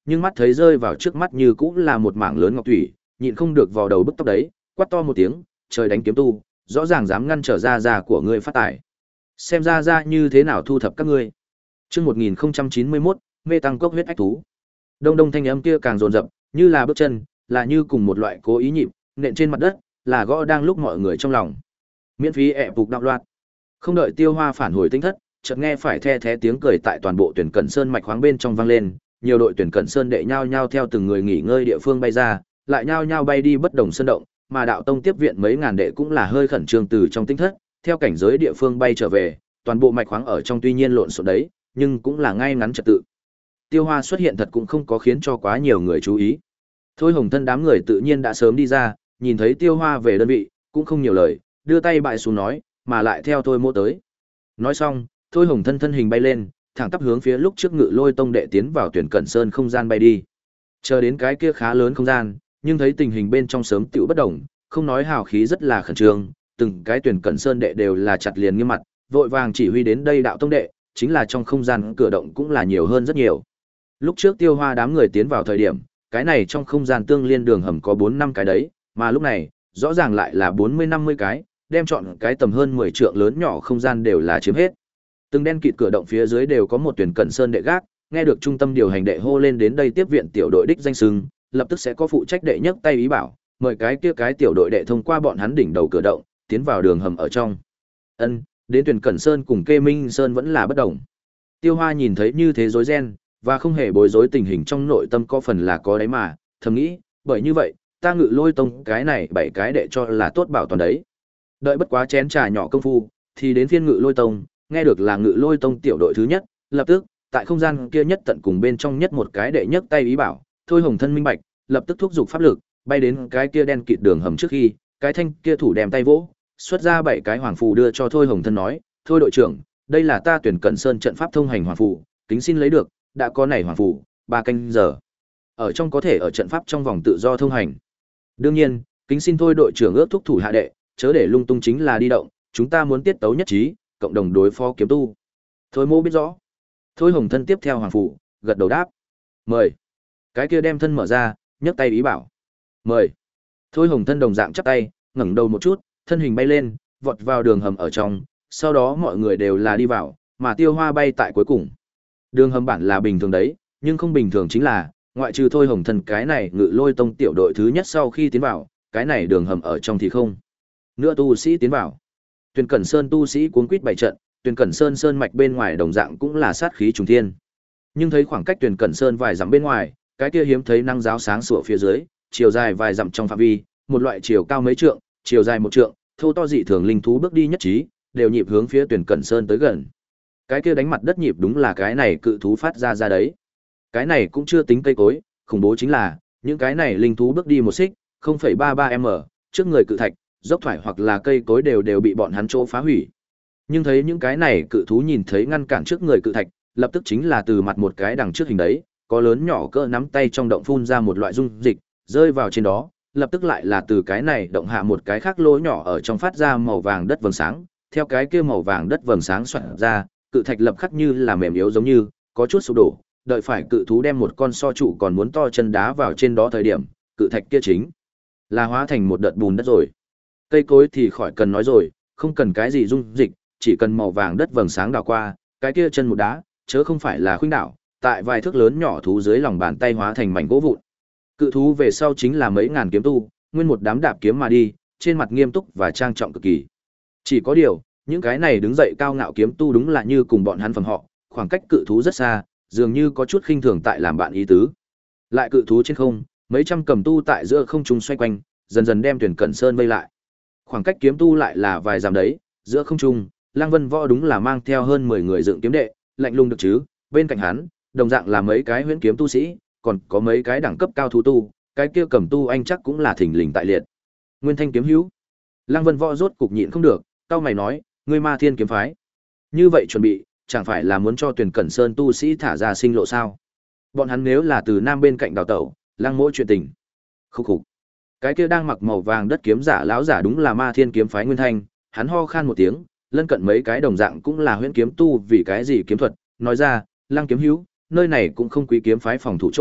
nhưng mắt thấy rơi vào trước mắt như cũng là một mảng lớn ngọc thủy, nhịn không được vào đầu bức tóc đấy, quát to một tiếng, trời đánh kiếm tu, rõ ràng dám ngăn trở ra ra của ngươi phát tài. Xem ra ra như thế nào thu thập các ngươi. Chương một nghìn chín mươi mốt, mê tăng cốc huyết ách thú. Đông đông thanh âm kia càng dồn dập, như là bước chân, là như cùng một loại cố ý nhịp, nện trên mặt đất, là gõ đang lúc mọi người trong lòng. Miễn phí ẹ phục đạo loạt. Không đợi Tiêu Hoa phản hồi tinh thất, chợt nghe phải the thé tiếng cười tại toàn bộ tuyển cẩn sơn mạch khoáng bên trong vang lên, nhiều đội tuyển cẩn sơn đệ nhao nhao theo từng người nghỉ ngơi địa phương bay ra, lại nhao nhao bay đi bất đồng sơn động, mà đạo tông tiếp viện mấy ngàn đệ cũng là hơi khẩn trương từ trong tinh thất, theo cảnh giới địa phương bay trở về, toàn bộ mạch khoáng ở trong tuy nhiên lộn xộn đấy, nhưng cũng là ngay ngắn trật tự. Tiêu Hoa xuất hiện thật cũng không có khiến cho quá nhiều người chú ý. Thôi Hồng Thân đám người tự nhiên đã sớm đi ra, nhìn thấy Tiêu Hoa về đơn vị, cũng không nhiều lời, đưa tay bại xuống nói, mà lại theo Thôi Mô tới. Nói xong, Thôi Hồng Thân thân hình bay lên, thẳng tắp hướng phía lúc trước Ngự Lôi Tông đệ tiến vào tuyển cẩn sơn không gian bay đi. Chờ đến cái kia khá lớn không gian, nhưng thấy tình hình bên trong sớm tựu bất động, không nói hào khí rất là khẩn trương, từng cái tuyển cẩn sơn đệ đều là chặt liền nghiêm mặt, vội vàng chỉ huy đến đây đạo tông đệ, chính là trong không gian cửa động cũng là nhiều hơn rất nhiều. Lúc trước Tiêu Hoa đám người tiến vào thời điểm, cái này trong không gian tương liên đường hầm có bốn năm cái đấy, mà lúc này, rõ ràng lại là bốn mươi năm mươi cái, đem chọn cái tầm hơn mười trượng lớn nhỏ không gian đều là chiếm hết. Từng đen kịt cửa động phía dưới đều có một tuyển cẩn sơn đệ gác, nghe được trung tâm điều hành đệ hô lên đến đây tiếp viện tiểu đội đích danh xưng, lập tức sẽ có phụ trách đệ nhấc tay ý bảo, mời cái kia cái tiểu đội đệ thông qua bọn hắn đỉnh đầu cửa động, tiến vào đường hầm ở trong. Ân, đến tuyển cẩn sơn cùng Kê Minh Sơn vẫn là bất động. Tiêu Hoa nhìn thấy như thế rối ren, và không hề bối rối tình hình trong nội tâm có phần là có đấy mà, thầm nghĩ, bởi như vậy, ta Ngự Lôi Tông cái này bảy cái đệ cho là tốt bảo toàn đấy. Đợi bất quá chén trà nhỏ công phu, thì đến phiên Ngự Lôi Tông, nghe được là Ngự Lôi Tông tiểu đội thứ nhất, lập tức, tại không gian kia nhất tận cùng bên trong nhất một cái đệ nhấc tay ý bảo, Thôi Hồng Thân minh bạch, lập tức thúc giục pháp lực, bay đến cái kia đen kịt đường hầm trước khi, cái thanh kia thủ đem tay vỗ, xuất ra bảy cái hoàng phù đưa cho Thôi Hồng Thân nói, "Thôi đội trưởng, đây là ta tuyển cẩn sơn trận pháp thông hành hoàng phù, kính xin lấy được, đã có này hoàng phù, ba canh giờ. Ở trong có thể ở trận pháp trong vòng tự do thông hành. Đương nhiên, kính xin Thôi đội trưởng ước thúc thủ hạ đệ, chớ để lung tung chính là đi động, chúng ta muốn tiết tấu nhất trí, cộng đồng đối phó kiếm tu." Thôi Mô biết rõ. Thôi Hồng Thân tiếp theo hoàng phù, gật đầu đáp. "Mời." Cái kia đem thân mở ra, nhấc tay ý bảo. "Mời." Thôi Hồng Thân đồng dạng chắp tay, ngẩng đầu một chút, thân hình bay lên, vọt vào đường hầm ở trong, sau đó mọi người đều là đi vào, mà Tiêu Hoa bay tại cuối cùng. Đường hầm bản là bình thường đấy, nhưng không bình thường chính là, ngoại trừ Thôi Hồng Thân cái này Ngự Lôi Tông tiểu đội thứ nhất sau khi tiến vào, cái này đường hầm ở trong thì không. Nữa tu sĩ tiến vào. Tuyển Cẩn Sơn tu sĩ cuống quýt bảy trận, Tuyển Cẩn Sơn sơn mạch bên ngoài đồng dạng cũng là sát khí trùng thiên. Nhưng thấy khoảng cách Tuyển Cẩn Sơn vài dặm bên ngoài, cái kia hiếm thấy năng giáo sáng sủa phía dưới, chiều dài vài dặm trong phạm vi, một loại chiều cao mấy trượng, chiều dài một trượng, thô to dị thường linh thú bước đi nhất trí, đều nhịp hướng phía Tuyển Cẩn Sơn tới gần. Cái kia đánh mặt đất nhịp đúng là cái này cự thú phát ra ra đấy. Cái này cũng chưa tính cây cối, khủng bố chính là, những cái này linh thú bước đi một xích, không phẩy ba ba m, trước người cự thạch, dốc thoải hoặc là cây cối đều đều bị bọn hắn chỗ phá hủy. Nhưng thấy những cái này cự thú nhìn thấy ngăn cản trước người cự thạch, lập tức chính là từ mặt một cái đằng trước hình đấy, có lớn nhỏ cỡ nắm tay trong động phun ra một loại dung dịch, rơi vào trên đó, lập tức lại là từ cái này động hạ một cái khác lỗ nhỏ ở trong phát ra màu vàng đất vầng sáng, theo cái kia màu vàng đất vầng sáng xoắn ra, cự thạch lập khắc như là mềm yếu giống như, có chút sụp đổ, đợi phải cự thú đem một con so trụ còn muốn to chân đá vào trên đó thời điểm, cự thạch kia chính là hóa thành một đợt bùn đất rồi. Cây cối thì khỏi cần nói rồi, không cần cái gì dung dịch, chỉ cần màu vàng đất vầng sáng đào qua, cái kia chân một đá, chớ không phải là khuynh đảo, tại vài thước lớn nhỏ thú dưới lòng bàn tay hóa thành mảnh gỗ vụn. Cự thú về sau chính là mấy ngàn kiếm tu, nguyên một đám đạp kiếm mà đi, trên mặt nghiêm túc và trang trọng cực kỳ. Chỉ có điều, những cái này đứng dậy cao ngạo kiếm tu đúng là như cùng bọn hắn phẩm họ, khoảng cách cự thú rất xa, dường như có chút khinh thường tại làm bạn ý tứ. Lại cự thú trên không, mấy trăm cầm tu tại giữa không trung xoay quanh, dần dần đem Tuyển Cẩn Sơn vây lại. Khoảng cách kiếm tu lại là vài dặm đấy, giữa không trung, Lăng Vân Võ đúng là mang theo hơn mười người dựng kiếm đệ, lạnh lùng được chứ, bên cạnh hắn, đồng dạng là mấy cái huyễn kiếm tu sĩ, còn có mấy cái đẳng cấp cao thú tu, cái kia cầm tu anh chắc cũng là thình lình tại liệt. Nguyên Thanh kiếm hữu. Lăng Vân Võ rốt cục nhịn không được, cau mày nói, ngươi Ma Thiên kiếm phái. Như vậy chuẩn bị, chẳng phải là muốn cho Tuyển Cẩn Sơn tu sĩ thả ra sinh lộ sao? Bọn hắn nếu là từ nam bên cạnh đào tẩu, Lăng mỗi chuyện tình. Khúc khục. Cái kia đang mặc màu vàng đất kiếm giả lão giả đúng là Ma Thiên kiếm phái Nguyên Thanh, hắn ho khan một tiếng, lân cận mấy cái đồng dạng cũng là huyễn kiếm tu vì cái gì kiếm thuật, nói ra, Lăng kiếm hữu, nơi này cũng không quý kiếm phái phòng thủ chỗ,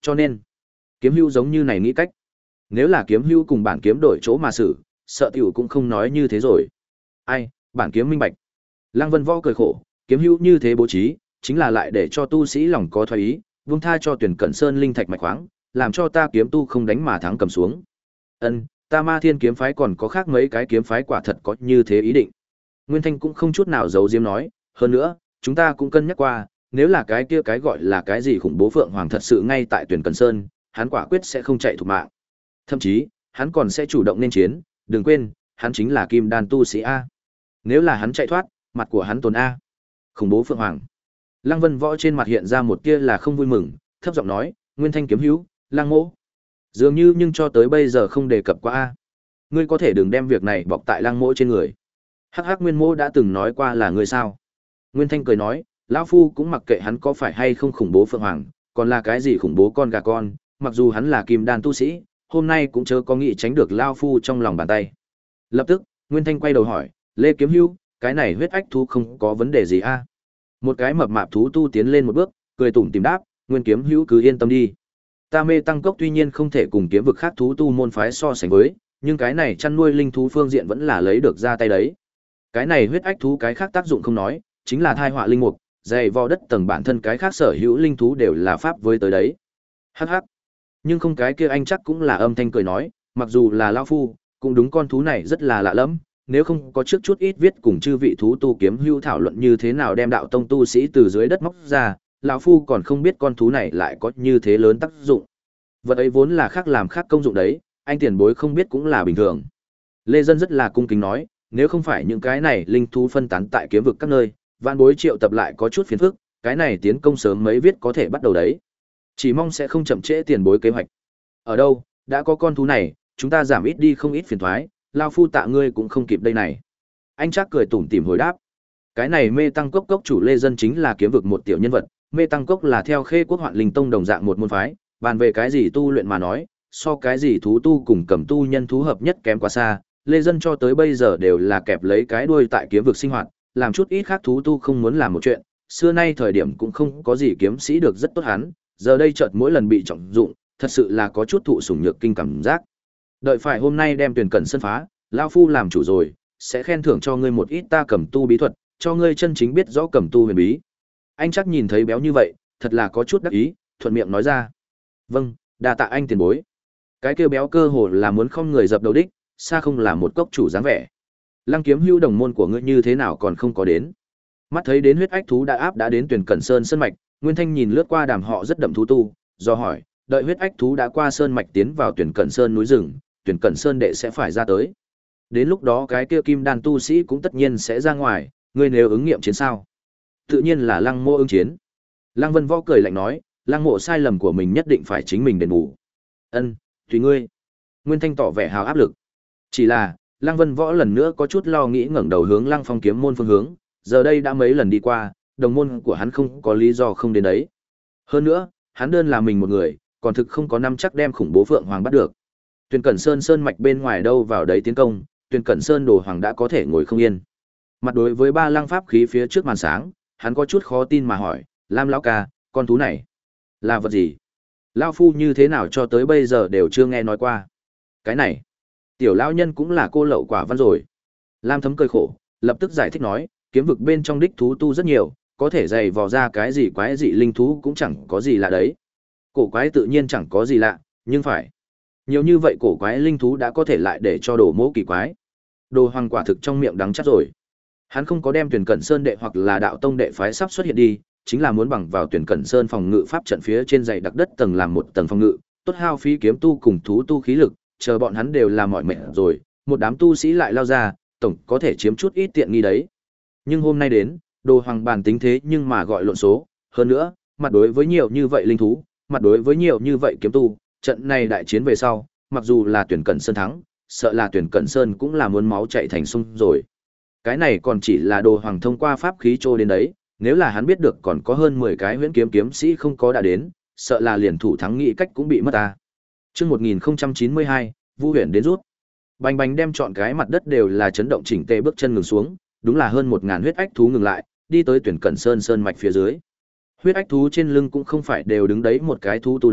cho nên kiếm hưu giống như này nghĩ cách. Nếu là kiếm hưu cùng bản kiếm đổi chỗ mà xử, sợ tiểu cũng không nói như thế rồi. Ai, bản kiếm minh bạch. Lăng Vân Võ cười khổ, kiếm hưu như thế bố trí, chính là lại để cho tu sĩ lòng có thoái ý, buông tha cho Tuyển Cẩn Sơn linh thạch mạch khoáng, làm cho ta kiếm tu không đánh mà thắng cầm xuống. Ân, ta Ma Thiên kiếm phái còn có khác mấy cái kiếm phái quả thật có như thế ý định. Nguyên Thanh cũng không chút nào giấu giếm nói, hơn nữa, chúng ta cũng cân nhắc qua, nếu là cái kia cái gọi là cái gì khủng bố Phượng Hoàng thật sự ngay tại Tuyển Cẩn Sơn, hắn quả quyết sẽ không chạy thục mạng. Thậm chí, hắn còn sẽ chủ động nên chiến, đừng quên, hắn chính là Kim Đan tu sĩ a. Nếu là hắn chạy thoát, mặt của hắn tồn a. Khủng bố Phượng Hoàng. Lăng Vân Võ trên mặt hiện ra một tia là không vui mừng, thấp giọng nói, Nguyên Thanh kiếm hữu, Lăng Mỗ. Dường như nhưng cho tới bây giờ không đề cập qua a. Ngươi có thể đừng đem việc này bọc tại Lăng Mỗ trên người. Hắc Hắc Nguyên Mỗ đã từng nói qua là ngươi sao? Nguyên Thanh cười nói, lão phu cũng mặc kệ hắn có phải hay không khủng bố Phượng Hoàng, còn là cái gì khủng bố con gà con, mặc dù hắn là Kim Đan tu sĩ, hôm nay cũng chớ có nghĩ tránh được lão phu trong lòng bàn tay. Lập tức, Nguyên Thanh quay đầu hỏi, Lê Kiếm Hữu, cái này huyết ách thú không có vấn đề gì a? Một cái mập mạp thú tu tiến lên một bước, cười tủm tỉm đáp, Nguyên Kiếm Hữu cứ yên tâm đi. Ta Mê Tăng Cốc tuy nhiên không thể cùng kiếm vực khác thú tu môn phái so sánh với, nhưng cái này chăn nuôi linh thú phương diện vẫn là lấy được ra tay đấy. Cái này huyết ách thú cái khác tác dụng không nói, chính là thai họa linh mục, dày vò đất tầng bản thân cái khác sở hữu linh thú đều là pháp với tới đấy. Hắc hắc. Nhưng không cái kia anh chắc cũng là âm thanh cười nói, mặc dù là lão phu, cũng đúng con thú này rất là lạ lẫm, nếu không có trước chút ít viết cùng chư vị thú tu kiếm hưu thảo luận như thế nào đem đạo tông tu sĩ từ dưới đất móc ra, lão phu còn không biết con thú này lại có như thế lớn tác dụng. Vật ấy vốn là khác làm khác công dụng đấy, anh tiền bối không biết cũng là bình thường. Lê Dân rất là cung kính nói, nếu không phải những cái này linh thú phân tán tại kiếm vực các nơi, vạn bối triệu tập lại có chút phiền phức, cái này tiến công sớm mấy viết có thể bắt đầu đấy. Chỉ mong sẽ không chậm trễ tiền bối kế hoạch. Ở đâu, đã có con thú này, chúng ta giảm ít đi không ít phiền toái, lao phu tạ ngươi cũng không kịp đây này. Anh chắc cười tủm tỉm hồi đáp. Cái này Mê Tăng Cốc cốc chủ Lê Dân chính là kiếm vực một tiểu nhân vật, Mê Tăng Cốc là theo Khê Quốc Hoạn Linh Tông đồng dạng một môn phái, bàn về cái gì tu luyện mà nói, so cái gì thú tu cùng cầm tu nhân thú hợp nhất kém quá xa, Lê Dân cho tới bây giờ đều là kẹp lấy cái đuôi tại kiếm vực sinh hoạt, làm chút ít khác thú tu không muốn làm một chuyện, xưa nay thời điểm cũng không có gì kiếm sĩ được rất tốt hắn, giờ đây chợt mỗi lần bị trọng dụng, thật sự là có chút thụ sủng nhược kinh cảm giác. Đợi phải hôm nay đem Tuyển Cẩn Sơn phá, lão phu làm chủ rồi, sẽ khen thưởng cho ngươi một ít ta cầm tu bí thuật, cho ngươi chân chính biết rõ cầm tu huyền bí. Anh chắc nhìn thấy béo như vậy, thật là có chút đắc ý, thuận miệng nói ra. Vâng, đa tạ anh tiền bối. Cái kêu béo cơ hồ là muốn không người dập đầu đích, xa không là một cốc chủ dáng vẻ. Lăng Kiếm Hữu đồng môn của ngươi như thế nào còn không có đến? Mắt thấy đến huyết ách thú đã áp đã đến Tuyển Cẩn Sơn sơn mạch, Nguyên Thanh nhìn lướt qua đàm họ rất đậm thú tu, do hỏi, đợi huyết ách thú đã qua sơn mạch tiến vào Tuyển Cẩn Sơn núi rừng, Tuyển Cẩn Sơn đệ sẽ phải ra tới. Đến lúc đó cái kia kim đan tu sĩ cũng tất nhiên sẽ ra ngoài, ngươi nếu ứng nghiệm chiến sao? Tự nhiên là Lăng Mộ ứng chiến. Lăng Vân Võ cười lạnh nói, Lăng Mộ sai lầm của mình nhất định phải chính mình đền bù. Ân, tùy ngươi. Nguyên Thanh tỏ vẻ hào áp lực. Chỉ là, Lăng Vân Võ lần nữa có chút lo nghĩ ngẩng đầu hướng Lăng Phong kiếm môn phương hướng, giờ đây đã mấy lần đi qua, đồng môn của hắn không có lý do không đến đấy. Hơn nữa, hắn đơn là mình một người, còn thực không có năm chắc đem khủng bố Phượng Hoàng bắt được. Tuyển Cẩn Sơn sơn mạch bên ngoài đâu vào đấy tiến công, Tuyển Cẩn Sơn đồ hoàng đã có thể ngồi không yên. Mặt đối với ba lăng pháp khí phía trước màn sáng, hắn có chút khó tin mà hỏi, Lam lão ca, con thú này là vật gì? Lão phu như thế nào cho tới bây giờ đều chưa nghe nói qua. Cái này, tiểu lão nhân cũng là cô lậu quả văn rồi. Lam Thấm cười khổ, lập tức giải thích nói, kiếm vực bên trong đích thú tu rất nhiều, có thể dày vò ra cái gì quái dị linh thú cũng chẳng có gì lạ đấy. Cổ quái tự nhiên chẳng có gì lạ, nhưng phải nhiều như vậy cổ quái linh thú đã có thể lại để cho đồ mỗ kỳ quái. Đồ hoàng quả thực trong miệng đắng chắc rồi. Hắn không có đem Tuyển Cẩn Sơn đệ hoặc là đạo tông đệ phái sắp xuất hiện đi, chính là muốn bằng vào Tuyển Cẩn Sơn phòng ngự pháp trận phía trên dày đặc đất tầng làm một tầng phòng ngự, tốt hao phí kiếm tu cùng thú tu khí lực, chờ bọn hắn đều làm mỏi mệt rồi, một đám tu sĩ lại lao ra, tổng có thể chiếm chút ít tiện nghi đấy. Nhưng hôm nay đến, đồ hoàng bàn tính thế nhưng mà gọi lộn số, hơn nữa, mặt đối với nhiều như vậy linh thú, mặt đối với nhiều như vậy kiếm tu, trận này đại chiến về sau, mặc dù là Tuyển Cẩn Sơn thắng, sợ là Tuyển Cẩn Sơn cũng là muốn máu chạy thành sông rồi. Cái này còn chỉ là đồ hoàng thông qua pháp khí trô đến đấy, nếu là hắn biết được còn có hơn mười cái huyễn kiếm kiếm sĩ không có đã đến, sợ là liền thủ thắng nghị cách cũng bị mất ta. Chương một nghìn không trăm chín mươi hai, Vu Huyền đến rút. Bành bành đem chọn cái mặt đất đều là chấn động chỉnh tề bước chân ngừng xuống, đúng là hơn một ngàn huyết ách thú ngừng lại, đi tới Tuyển Cẩn Sơn sơn mạch phía dưới. Huyết ách thú trên lưng cũng không phải đều đứng đấy một cái thú tu đấy,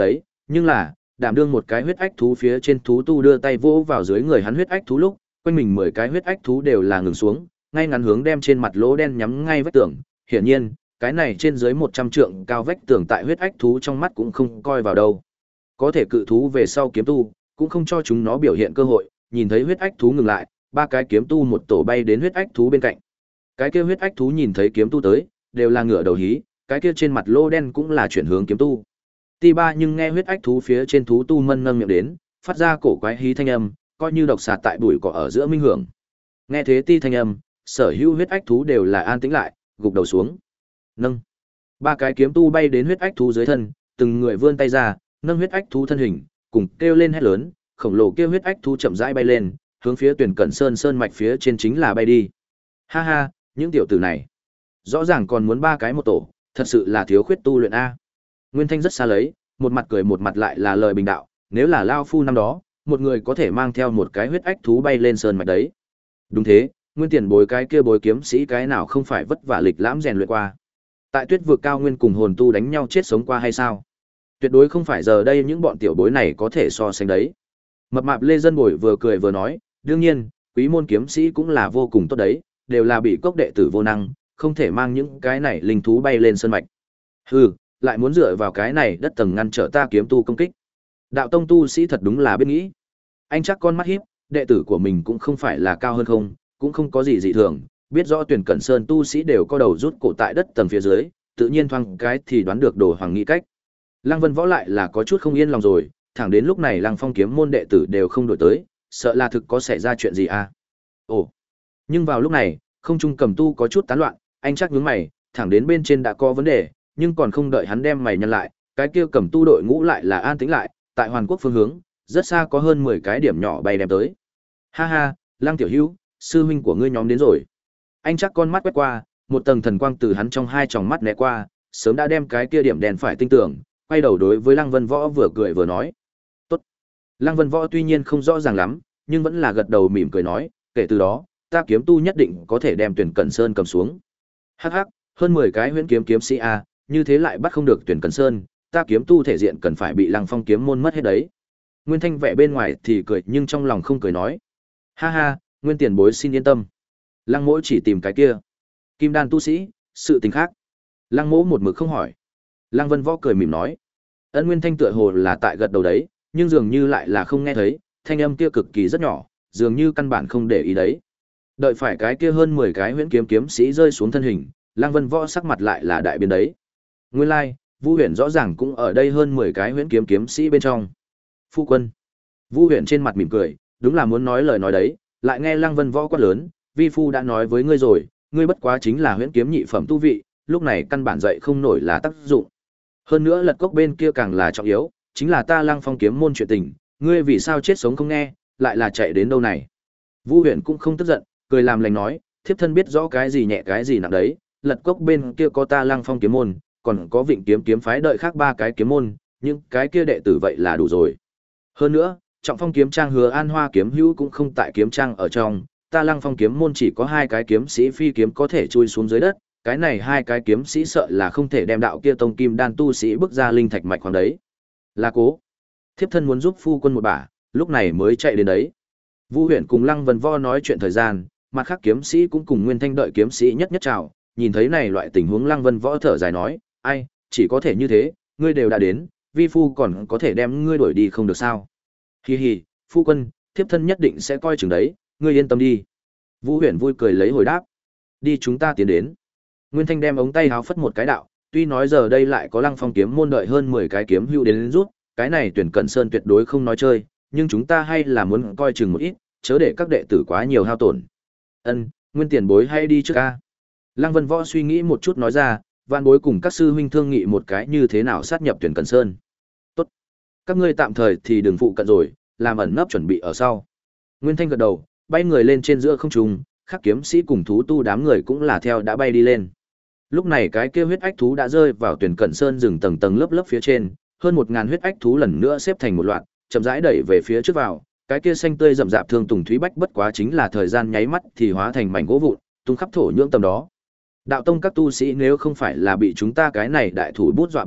Nhưng là, đảm đương một cái huyết ách thú phía trên thú tu đưa tay vỗ vào dưới người hắn huyết ách thú lúc, quanh mình mười cái huyết ách thú đều là ngừng xuống, ngay ngắn hướng đem trên mặt lỗ đen nhắm ngay vách tường. Hiển nhiên, cái này trên dưới một trăm trượng cao vách tường tại huyết ách thú trong mắt cũng không coi vào đâu. Có thể cự thú về sau kiếm tu, cũng không cho chúng nó biểu hiện cơ hội, nhìn thấy huyết ách thú ngừng lại, ba cái kiếm tu một tổ bay đến huyết ách thú bên cạnh. Cái kia huyết ách thú nhìn thấy kiếm tu tới, đều là ngửa đầu hí, cái kia trên mặt lỗ đen cũng là chuyển hướng kiếm tu. Ti ba nhưng nghe huyết ách thú phía trên thú tu mân nâng miệng đến, phát ra cổ quái hí thanh âm, coi như độc xà tại bụi cỏ ở giữa minh hưởng. Nghe thế ti thanh âm, sở hữu huyết ách thú đều là an tĩnh lại, gục đầu xuống. Nâng. Ba cái kiếm tu bay đến huyết ách thú dưới thân, từng người vươn tay ra, nâng huyết ách thú thân hình, cùng kêu lên hét lớn, khổng lồ kêu huyết ách thú chậm rãi bay lên, hướng phía Tuyển Cẩn Sơn sơn mạch phía trên chính là bay đi. Ha ha, những tiểu tử này, rõ ràng còn muốn ba cái một tổ, thật sự là thiếu khuyết tu luyện a. Nguyên Thanh rất xa lấy, một mặt cười một mặt lại là lời bình đạo, nếu là lao phu năm đó, một người có thể mang theo một cái huyết ách thú bay lên sơn mạch đấy. Đúng thế, Nguyên Tiền Bối cái kia bối kiếm sĩ cái nào không phải vất vả lịch lãm rèn luyện qua. Tại Tuyết Vực cao nguyên cùng hồn tu đánh nhau chết sống qua hay sao? Tuyệt đối không phải giờ đây những bọn tiểu bối này có thể so sánh đấy. Mập mạp Lê Dân Bồi vừa cười vừa nói, đương nhiên, quý môn kiếm sĩ cũng là vô cùng tốt đấy, đều là bị cốc đệ tử vô năng, không thể mang những cái này linh thú bay lên sơn mạch. Hừ, lại muốn dựa vào cái này đất tầng ngăn trở ta kiếm tu công kích. Đạo tông tu sĩ thật đúng là biết nghĩ. Anh chắc con mắt híp, đệ tử của mình cũng không phải là cao hơn không, cũng không có gì dị thường, biết rõ Tuyển Cẩn Sơn tu sĩ đều có đầu rút cổ tại đất tầng phía dưới, tự nhiên thoáng cái thì đoán được đồ hoàng nghĩ cách. Lăng Vân Võ lại là có chút không yên lòng rồi, thẳng đến lúc này Lăng Phong kiếm môn đệ tử đều không đổi tới, sợ là thực có xảy ra chuyện gì à. Ồ, nhưng vào lúc này, không trung cầm tu có chút tán loạn, anh chắc nhướng mày, thẳng đến bên trên đã có vấn đề, nhưng còn không đợi hắn đem mày nhăn lại, cái kia cầm tu đội ngũ lại là an tĩnh lại, tại Hoàn Quốc phương hướng, rất xa có hơn mười cái điểm nhỏ bay đem tới. Ha ha, Lăng tiểu hữu, sư huynh của ngươi nhóm đến rồi. Anh chắc con mắt quét qua, một tầng thần quang từ hắn trong hai tròng mắt né qua, sớm đã đem cái kia điểm đèn phải tinh tưởng, quay đầu đối với Lăng Vân Võ vừa cười vừa nói. Tốt. Lăng Vân Võ tuy nhiên không rõ ràng lắm, nhưng vẫn là gật đầu mỉm cười nói, kể từ đó, ta kiếm tu nhất định có thể đem Tuyển Cẩn Sơn cầm xuống. Hắc hắc, hơn mười cái huyễn kiếm kiếm sĩ a, như thế lại bắt không được Tuyển Cẩn Sơn, ta kiếm tu thể diện cần phải bị Lăng Phong kiếm môn mất hết đấy. Nguyên Thanh vẻ bên ngoài thì cười nhưng trong lòng không cười nói. Ha ha, Nguyên tiền bối xin yên tâm. Lăng Mỗ chỉ tìm cái kia. Kim đan tu sĩ, sự tình khác. Lăng Mỗ một mực không hỏi. Lăng Vân Võ cười mỉm nói. Ân Nguyên Thanh tựa hồ là tại gật đầu đấy, nhưng dường như lại là không nghe thấy, thanh âm kia cực kỳ rất nhỏ, dường như căn bản không để ý đấy. Đợi phải cái kia hơn mười cái huyễn kiếm kiếm sĩ rơi xuống thân hình, Lăng Vân Võ sắc mặt lại là đại biến đấy. Nguyên lai, like, Vu Huyền rõ ràng cũng ở đây hơn mười cái huyễn kiếm kiếm sĩ bên trong. Phu quân. Vu Huyền trên mặt mỉm cười, đúng là muốn nói lời nói đấy, lại nghe Lăng Vân Võ quát lớn, vi phu đã nói với ngươi rồi, ngươi bất quá chính là huyễn kiếm nhị phẩm tu vị, lúc này căn bản dậy không nổi là tác dụng. Hơn nữa lật cốc bên kia càng là trọng yếu, chính là ta Lăng Phong kiếm môn chuyện tình, ngươi vì sao chết sống không nghe, lại là chạy đến đâu này. Vu Huyền cũng không tức giận, cười làm lành nói, thiếp thân biết rõ cái gì nhẹ cái gì nặng đấy, lật cốc bên kia có ta Lăng Phong kiếm môn, còn có Vịnh kiếm kiếm phái đợi khác ba cái kiếm môn, nhưng cái kia đệ tử vậy là đủ rồi. Hơn nữa, Trọng Phong kiếm trang Hứa An Hoa kiếm hữu cũng không tại kiếm trang ở trong, ta Lăng Phong kiếm môn chỉ có hai cái kiếm sĩ phi kiếm có thể chui xuống dưới đất, cái này hai cái kiếm sĩ sợ là không thể đem đạo kia tông kim đan tu sĩ bước ra linh thạch mạch khoáng đấy. Là cố. Thiếp thân muốn giúp phu quân một bả, lúc này mới chạy đến đấy. Vu Huyền cùng Lăng Vân Võ nói chuyện thời gian, mặt khác kiếm sĩ cũng cùng Nguyên Thanh đợi kiếm sĩ nhất nhất chào, nhìn thấy này loại tình huống Lăng Vân Võ thở dài nói, ai, chỉ có thể như thế, ngươi đều đã đến, vi phu còn có thể đem ngươi đuổi đi không được sao. Hi hi, phu quân, thiếp thân nhất định sẽ coi chừng đấy, ngươi yên tâm đi. Vu Huyền vui cười lấy hồi đáp. Đi chúng ta tiến đến. Nguyên Thanh đem ống tay háo phất một cái đạo, tuy nói giờ đây lại có Lăng Phong kiếm môn đợi hơn mười cái kiếm hữu đến, đến rút, cái này Tuyển Cẩn Sơn tuyệt đối không nói chơi, nhưng chúng ta hay là muốn coi chừng một ít, chớ để các đệ tử quá nhiều hao tổn. Ân, Nguyên tiền bối hay đi trước a. Lăng Vân Võ suy nghĩ một chút nói ra, vạn bối cùng các sư huynh thương nghị một cái như thế nào sát nhập Tuyển Cẩn Sơn. Tốt. Các ngươi tạm thời thì đừng phụ cận rồi, làm ẩn nấp chuẩn bị ở sau. Nguyên Thanh gật đầu, bay người lên trên giữa không trung, các kiếm sĩ cùng thú tu đám người cũng là theo đã bay đi lên. Lúc này cái kia huyết ách thú đã rơi vào Tuyển Cẩn Sơn rừng tầng tầng lớp lớp phía trên, hơn một ngàn huyết ách thú lần nữa xếp thành một loạt, chậm rãi đẩy về phía trước vào, cái kia xanh tươi rậm rạp thương tùng thúy bách bất quá chính là thời gian nháy mắt thì hóa thành mảnh gỗ vụn, tung khắp thổ nhưỡng tầm đó. Đạo tông các tu sĩ nếu không phải là bị chúng ta cái này đại thủ bút dọa bể mật,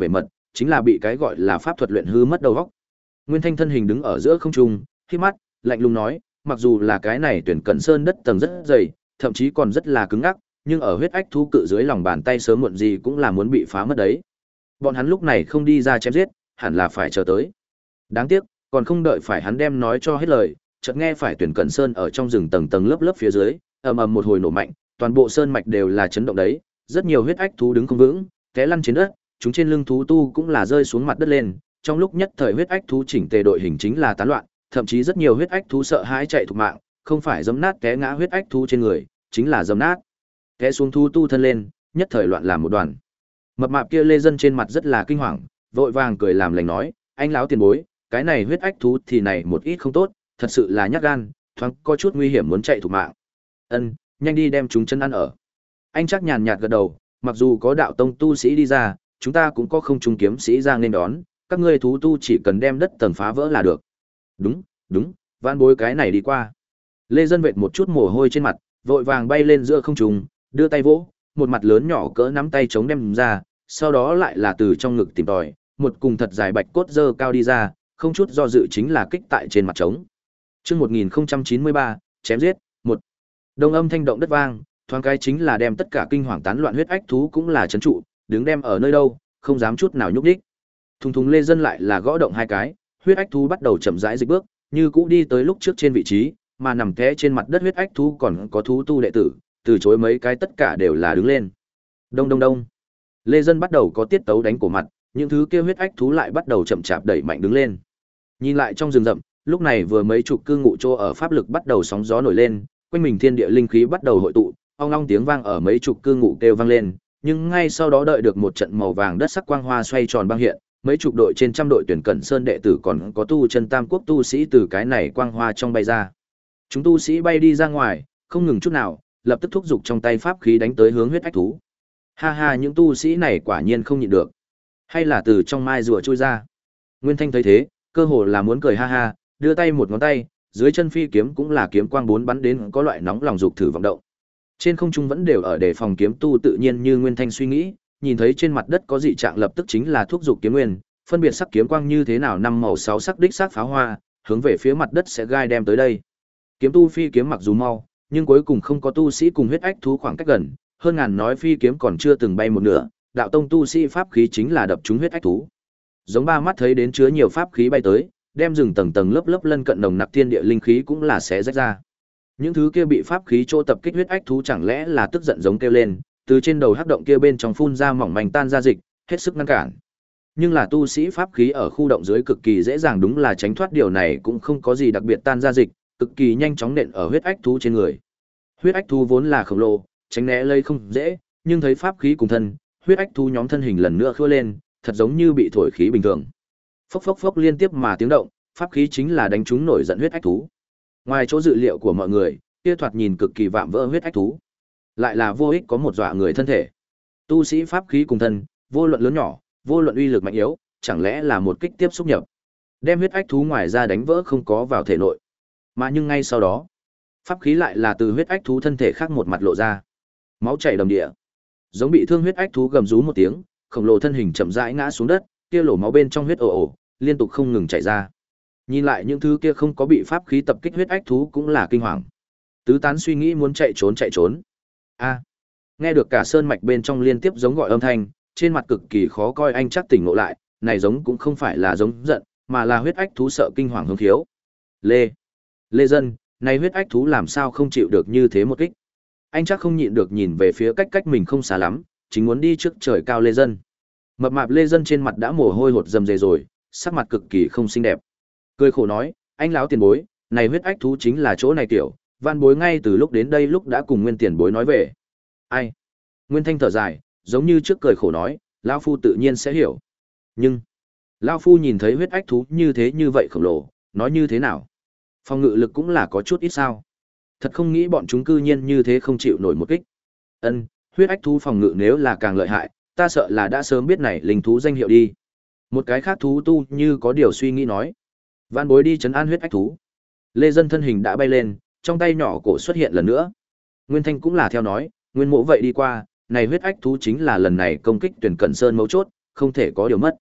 chính là bị cái gọi là pháp thuật luyện hư mất đầu óc. Nguyên Thanh thân hình đứng ở giữa không trung, khi mắt, lạnh lùng nói, mặc dù là cái này tuyển cận sơn đất tầng rất dày, thậm chí còn rất là cứng ngắc, nhưng ở huyết ách thú cự dưới lòng bàn tay sớm muộn gì cũng là muốn bị phá mất đấy. Bọn hắn lúc này không đi ra chém giết, hẳn là phải chờ tới. Đáng tiếc, còn không đợi phải hắn đem nói cho hết lời, chợt nghe phải tuyển cận sơn ở trong rừng tầng tầng lớp lớp phía dưới, ầm ầm một hồi nổ mạnh, toàn bộ sơn mạch đều là chấn động đấy, rất nhiều huyết ách thú đứng không vững, té lăn trên đất, chúng trên lưng thú tu cũng là rơi xuống mặt đất lên, trong lúc nhất thời huyết ách thú chỉnh tề đội hình chính là tán loạn, thậm chí rất nhiều huyết ách thú sợ hãi chạy thục mạng, không phải giẫm nát té ngã huyết ách thú trên người, chính là giẫm nát. Té xuống thú tu thân lên, nhất thời loạn làm một đoàn. Mập mạp kia lê dân trên mặt rất là kinh hoàng, vội vàng cười làm lành nói, anh lão tiền bối, cái này huyết ách thú thì này một ít không tốt, thật sự là nhát gan, thoáng có chút nguy hiểm muốn chạy thục mạng. Ân, nhanh đi đem chúng chân ăn ở. Anh chắc nhàn nhạt gật đầu, mặc dù có đạo tông tu sĩ đi ra, chúng ta cũng có không trung kiếm sĩ ra nên đón, các ngươi thú tu chỉ cần đem đất tầng phá vỡ là được. Đúng, đúng, vãn bối cái này đi qua. Lê Dân vệt một chút mồ hôi trên mặt, vội vàng bay lên giữa không trung, đưa tay vỗ, một mặt lớn nhỏ cỡ nắm tay chống đem ra, sau đó lại là từ trong ngực tìm tòi, một cùng thật dài bạch cốt dơ cao đi ra, không chút do dự chính là kích tại trên mặt trống. Chương một nghìn không trăm chín mươi ba, chém giết, một. Đông âm thanh động đất vang, thoáng cái chính là đem tất cả kinh hoàng tán loạn huyết ách thú cũng là trấn trụ, đứng đem ở nơi đâu, không dám chút nào nhúc nhích. Thùng thùng Lê Dân lại là gõ động hai cái, huyết ách thú bắt đầu chậm rãi dịch bước, như cũ đi tới lúc trước trên vị trí, mà nằm té trên mặt đất huyết ách thú còn có thú tu đệ tử, từ chối mấy cái tất cả đều là đứng lên. Đông đông đông. Lê Dân bắt đầu có tiết tấu đánh cổ mặt, những thứ kia huyết ách thú lại bắt đầu chậm chạp đẩy mạnh đứng lên. Nhìn lại trong rừng rậm, lúc này vừa mấy chục cư ngụ trô ở pháp lực bắt đầu sóng gió nổi lên, quanh mình thiên địa linh khí bắt đầu hội tụ, ong long tiếng vang ở mấy chục cư ngụ kêu vang lên, nhưng ngay sau đó đợi được một trận màu vàng đất sắc quang hoa xoay tròn băng hiện, mấy chục đội trên trăm đội tuyển cẩn sơn đệ tử còn có tu chân tam quốc tu sĩ từ cái này quang hoa trong bay ra. Chúng tu sĩ bay đi ra ngoài, không ngừng chút nào, lập tức thúc giục trong tay pháp khí đánh tới hướng huyết ách thú. Ha ha, những tu sĩ này quả nhiên không nhịn được, hay là từ trong mai rùa chui ra. Nguyên Thanh thấy thế, cơ hồ là muốn cười ha ha, đưa tay một ngón tay, dưới chân phi kiếm cũng là kiếm quang bốn bắn đến có loại nóng lòng dục thử vọng động. Trên không trung vẫn đều ở đề phòng kiếm tu tự nhiên như Nguyên Thanh suy nghĩ, nhìn thấy trên mặt đất có dị trạng lập tức chính là thúc giục kiếm nguyên, phân biệt sắc kiếm quang như thế nào năm màu sáu sắc đích sắc pháo hoa, hướng về phía mặt đất sẽ gai đem tới đây. Kiếm tu phi kiếm mặc dù mau, nhưng cuối cùng không có tu sĩ cùng huyết ách thú khoảng cách gần, hơn ngàn nói phi kiếm còn chưa từng bay một nửa, đạo tông tu sĩ pháp khí chính là đập trúng huyết ách thú. Giống ba mắt thấy đến chứa nhiều pháp khí bay tới, đem rừng tầng tầng lớp lớp lân cận nồng nặc thiên địa linh khí cũng là xé rách ra. Những thứ kia bị pháp khí chỗ tập kích huyết ách thú chẳng lẽ là tức giận giống kêu lên, từ trên đầu hắc động kia bên trong phun ra mỏng manh tan ra dịch, hết sức ngăn cản. Nhưng là tu sĩ pháp khí ở khu động dưới cực kỳ dễ dàng đúng là tránh thoát điều này cũng không có gì đặc biệt tan ra dịch, cực kỳ nhanh chóng nện ở huyết ách thú trên người. Huyết ách thú vốn là khổng lồ, tránh né lây không dễ, nhưng thấy pháp khí cùng thân, huyết ách thú nhóm thân hình lần nữa khua lên, thật giống như bị thổi khí bình thường. Phốc phốc phốc liên tiếp mà tiếng động, pháp khí chính là đánh trúng nổi giận huyết ách thú. Ngoài chỗ dự liệu của mọi người, kia thoạt nhìn cực kỳ vạm vỡ huyết ách thú, lại là vô ích có một dọa người thân thể. Tu sĩ pháp khí cùng thân, vô luận lớn nhỏ, vô luận uy lực mạnh yếu, chẳng lẽ là một kích tiếp xúc nhập, đem huyết ách thú ngoài ra đánh vỡ không có vào thể nội. Mà nhưng ngay sau đó, pháp khí lại là từ huyết ách thú thân thể khác một mặt lộ ra, máu chảy đầm địa, giống bị thương huyết ách thú gầm rú một tiếng, khổng lồ thân hình chậm rãi ngã xuống đất, kia lỗ máu bên trong huyết ồ ồ, liên tục không ngừng chảy ra. Nhìn lại những thứ kia không có bị pháp khí tập kích huyết ách thú cũng là kinh hoàng, tứ tán suy nghĩ muốn chạy trốn chạy trốn. A, nghe được cả sơn mạch bên trong liên tiếp giống gọi âm thanh, trên mặt cực kỳ khó coi anh chắc tỉnh ngộ lại, này giống cũng không phải là giống giận, mà là huyết ách thú sợ kinh hoàng hứng khiếu. Lê, Lê Dân, này huyết ách thú làm sao không chịu được như thế một kích? Anh chắc không nhịn được nhìn về phía cách cách mình không xa lắm, chính muốn đi trước trời cao Lê Dân. Mập mạp Lê Dân trên mặt đã mồ hôi hột rầm rề rồi, sắc mặt cực kỳ không xinh đẹp. Cười khổ nói, anh lão tiền bối, này huyết ách thú chính là chỗ này tiểu, van bối ngay từ lúc đến đây lúc đã cùng Nguyên tiền bối nói về. Ai? Nguyên Thanh thở dài, giống như trước cười khổ nói, lão phu tự nhiên sẽ hiểu. Nhưng, lão phu nhìn thấy huyết ách thú như thế như vậy khổng lồ, nói như thế nào? Phòng ngự lực cũng là có chút ít sao. Thật không nghĩ bọn chúng cư nhiên như thế không chịu nổi một kích. Ân, huyết ách thú phòng ngự nếu là càng lợi hại, ta sợ là đã sớm biết này linh thú danh hiệu đi. Một cái khác thú tu như có điều suy nghĩ nói. Vạn bối đi trấn an huyết ách thú. Lê Dân thân hình đã bay lên, trong tay nhỏ cổ xuất hiện lần nữa. Nguyên Thanh cũng là theo nói, Nguyên Mộ vậy đi qua, này huyết ách thú chính là lần này công kích tuyển cẩn sơn mấu chốt, không thể có điều mất.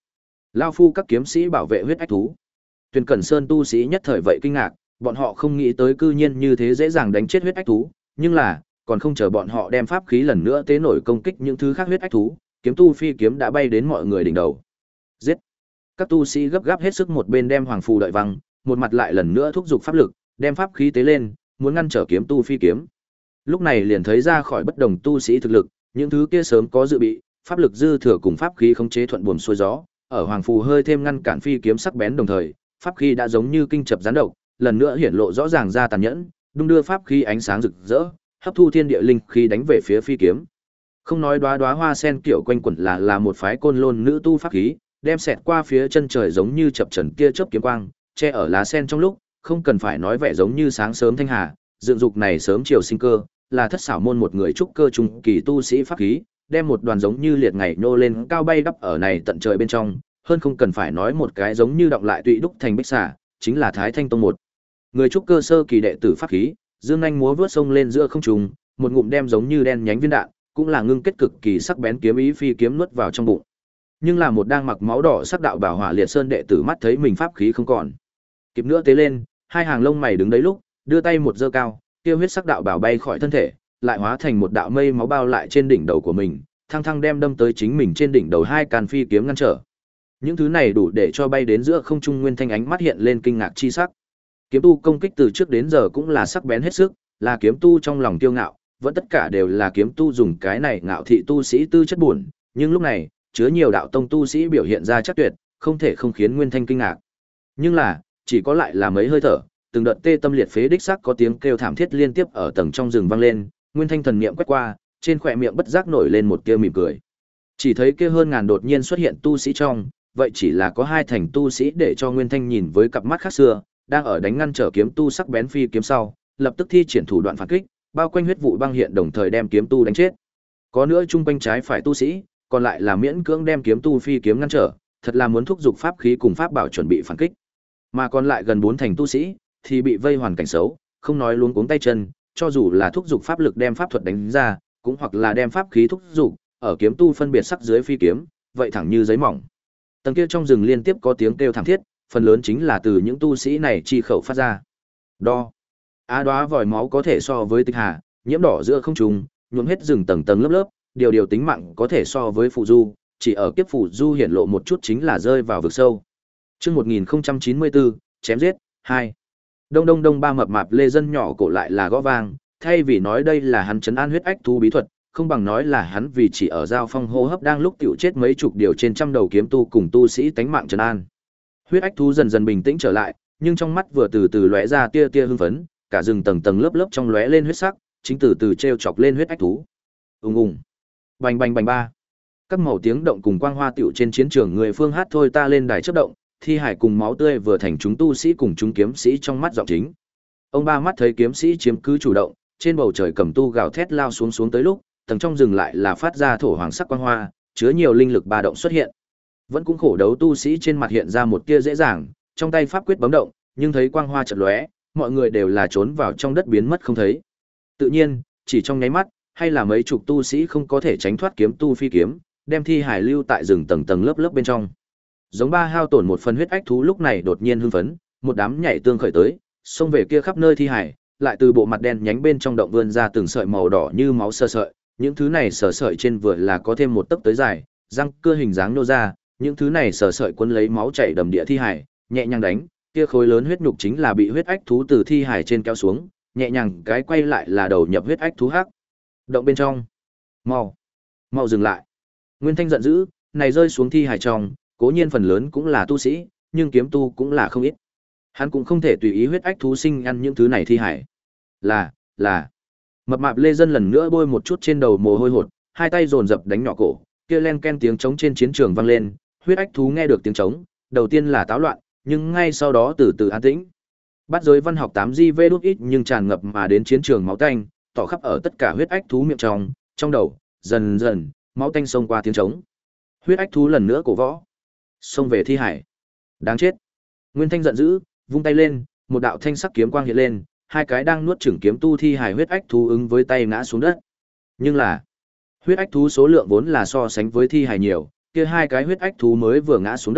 Lao phu các kiếm sĩ bảo vệ huyết ách thú. Tuyền Cẩn Sơn tu sĩ nhất thời vậy kinh ngạc, bọn họ không nghĩ tới cư nhiên như thế dễ dàng đánh chết huyết ách thú, nhưng là, còn không chờ bọn họ đem pháp khí lần nữa tế nổi công kích những thứ khác huyết ách thú, kiếm tu phi kiếm đã bay đến mọi người đỉnh đầu. Giết! Các tu sĩ gấp gáp hết sức, một bên đem hoàng phù đợi văng, một mặt lại lần nữa thúc giục pháp lực, đem pháp khí tế lên, muốn ngăn trở kiếm tu phi kiếm. Lúc này liền thấy ra khỏi bất đồng tu sĩ thực lực, những thứ kia sớm có dự bị, pháp lực dư thừa cùng pháp khí khống chế thuận buồm xuôi gió, ở hoàng phù hơi thêm ngăn cản phi kiếm sắc bén đồng thời, pháp khí đã giống như kinh chập gián độc, lần nữa hiển lộ rõ ràng ra tàn nhẫn, đung đưa pháp khí ánh sáng rực rỡ, hấp thu thiên địa linh khí đánh về phía phi kiếm. Không nói đóa đóa hoa sen kiểu quanh quẩn là là một phái côn lôn nữ tu pháp khí, đem xẹt qua phía chân trời giống như chập chờn kia chớp kiếm quang, che ở lá sen trong lúc, không cần phải nói vẻ giống như sáng sớm thanh hà, dựng dục này sớm chiều sinh cơ, là thất xảo môn một người trúc cơ trung kỳ tu sĩ pháp khí, đem một đoàn giống như liệt ngày nô lên cao bay đắp ở này tận trời bên trong, hơn không cần phải nói một cái giống như động lại tụy đúc thành bích xà, chính là Thái Thanh Tông một người trúc cơ sơ kỳ đệ tử pháp khí, dương anh múa vớt sông lên giữa không trung, một ngụm đem giống như đen nhánh viên đạn, cũng là ngưng kết cực kỳ sắc bén kiếm ý phi kiếm nuốt vào trong bụng. Nhưng là một đang mặc máu đỏ sắc đạo bảo hỏa liệt sơn đệ tử mắt thấy mình pháp khí không còn, kịp nữa tế lên, hai hàng lông mày đứng đấy lúc, đưa tay một giơ cao, kia huyết sắc đạo bảo bay khỏi thân thể, lại hóa thành một đạo mây máu bao lại trên đỉnh đầu của mình, thăng thăng đem đâm tới chính mình trên đỉnh đầu hai càn phi kiếm ngăn trở. Những thứ này đủ để cho bay đến giữa không trung Nguyên Thanh ánh mắt hiện lên kinh ngạc chi sắc. Kiếm tu công kích từ trước đến giờ cũng là sắc bén hết sức, là kiếm tu trong lòng kiêu ngạo, vẫn tất cả đều là kiếm tu dùng cái này ngạo thị tu sĩ tư chất buồn, nhưng lúc này, chứa nhiều đạo tông tu sĩ biểu hiện ra chắc tuyệt, không thể không khiến Nguyên Thanh kinh ngạc. Nhưng là, chỉ có lại là mấy hơi thở, từng đợt tê tâm liệt phế đích xác có tiếng kêu thảm thiết liên tiếp ở tầng trong rừng vang lên, Nguyên Thanh thần niệm quét qua, trên khóe miệng bất giác nổi lên một tia mỉm cười. Chỉ thấy kia hơn ngàn đột nhiên xuất hiện tu sĩ trong, vậy chỉ là có hai thành tu sĩ để cho Nguyên Thanh nhìn với cặp mắt khác xưa, đang ở đánh ngăn trở kiếm tu sắc bén phi kiếm sau, lập tức thi triển thủ đoạn phản kích, bao quanh huyết vụ băng hiện đồng thời đem kiếm tu đánh chết. Có nữa chung quanh trái phải tu sĩ, còn lại là miễn cưỡng đem kiếm tu phi kiếm ngăn trở, thật là muốn thúc giục pháp khí cùng pháp bảo chuẩn bị phản kích. Mà còn lại gần bốn thành tu sĩ thì bị vây hoàn cảnh xấu, không nói luống cuống tay chân, cho dù là thúc giục pháp lực đem pháp thuật đánh ra, cũng hoặc là đem pháp khí thúc giục, ở kiếm tu phân biệt sắc dưới phi kiếm, vậy thẳng như giấy mỏng. Tầng kia trong rừng liên tiếp có tiếng kêu thảm thiết, phần lớn chính là từ những tu sĩ này chi khẩu phát ra. Đo. Á đóa vòi máu có thể so với tinh hà, nhiễm đỏ giữa không trung, nhuộm hết rừng tầng tầng lớp lớp, điều điều tính mạng có thể so với phù du, chỉ ở kiếp phù du hiển lộ một chút chính là rơi vào vực sâu. Chương một nghìn không trăm chín mươi bốn, chém giết hai. Đông đông đông ba mập mạp lê dân nhỏ cổ lại là gõ vang, thay vì nói đây là hắn trấn an huyết ách thú bí thuật, không bằng nói là hắn vì chỉ ở giao phong hô hấp đang lúc tiểu chết mấy chục điều trên trăm đầu kiếm tu cùng tu sĩ tánh mạng trấn an. Huyết ách thú dần dần bình tĩnh trở lại, nhưng trong mắt vừa từ từ lóe ra tia tia hưng phấn, cả rừng tầng tầng lớp lớp trong lóe lên huyết sắc, chính từ từ treo chọc lên huyết ách thú. Ùng ùng, bành bành bành ba. Các màu tiếng động cùng quang hoa tiểu trên chiến trường người phương hát thôi ta lên đài chớp động, thi hải cùng máu tươi vừa thành chúng tu sĩ cùng chúng kiếm sĩ trong mắt giọng chính. Ông ba mắt thấy kiếm sĩ chiếm cứ chủ động, trên bầu trời cầm tu gào thét lao xuống xuống tới lúc, tầng trong rừng lại là phát ra thổ hoàng sắc quang hoa, chứa nhiều linh lực ba động xuất hiện. Vẫn cũng khổ đấu tu sĩ trên mặt hiện ra một tia dễ dàng, trong tay pháp quyết bấm động, nhưng thấy quang hoa chợt lóe, mọi người đều là trốn vào trong đất biến mất không thấy. Tự nhiên, chỉ trong nháy mắt, hay là mấy chục tu sĩ không có thể tránh thoát kiếm tu phi kiếm, đem thi hải lưu tại rừng tầng tầng lớp lớp bên trong. Giống ba hao tổn một phần huyết ách thú lúc này đột nhiên hưng phấn, một đám nhảy tương khởi tới, xông về kia khắp nơi thi hải, lại từ bộ mặt đen nhánh bên trong động vươn ra từng sợi màu đỏ như máu sơ sợi, những thứ này sờ sợi trên vừa là có thêm một tấc tới dài, răng cưa hình dáng nô ra, những thứ này sờ sợi cuốn lấy máu chảy đầm địa thi hải, nhẹ nhàng đánh, kia khối lớn huyết nhục chính là bị huyết ách thú từ thi hải trên kéo xuống, nhẹ nhàng cái quay lại là đầu nhập huyết ách thú hắc. Động bên trong. Mau, mau dừng lại. Nguyên Thanh giận dữ, này rơi xuống thi hải trong, cố nhiên phần lớn cũng là tu sĩ, nhưng kiếm tu cũng là không ít. Hắn cũng không thể tùy ý huyết ách thú sinh ăn những thứ này thi hải. Là, là. Mập mạp lê dân lần nữa bôi một chút trên đầu mồ hôi hột, hai tay dồn dập đánh nhỏ cổ, kia len ken tiếng trống trên chiến trường vang lên, huyết ách thú nghe được tiếng trống, đầu tiên là táo loạn, nhưng ngay sau đó từ từ an tĩnh. Bắt giới văn học tám gi vê đút ít nhưng tràn ngập mà đến chiến trường máu tanh, tỏ khắp ở tất cả huyết ách thú miệng trong, trong đầu, dần dần, máu tanh xông qua tiếng trống. Huyết ách thú lần nữa cổ võ, xông về thi hải. Đáng chết. Nguyên Thanh giận dữ, vung tay lên, một đạo thanh sắc kiếm quang hiện lên, hai cái đang nuốt chửng kiếm tu thi hải huyết ách thú ứng với tay ngã xuống đất. Nhưng là, huyết ách thú số lượng vốn là so sánh với thi hải nhiều, kia hai cái huyết ách thú mới vừa ngã xuống đất,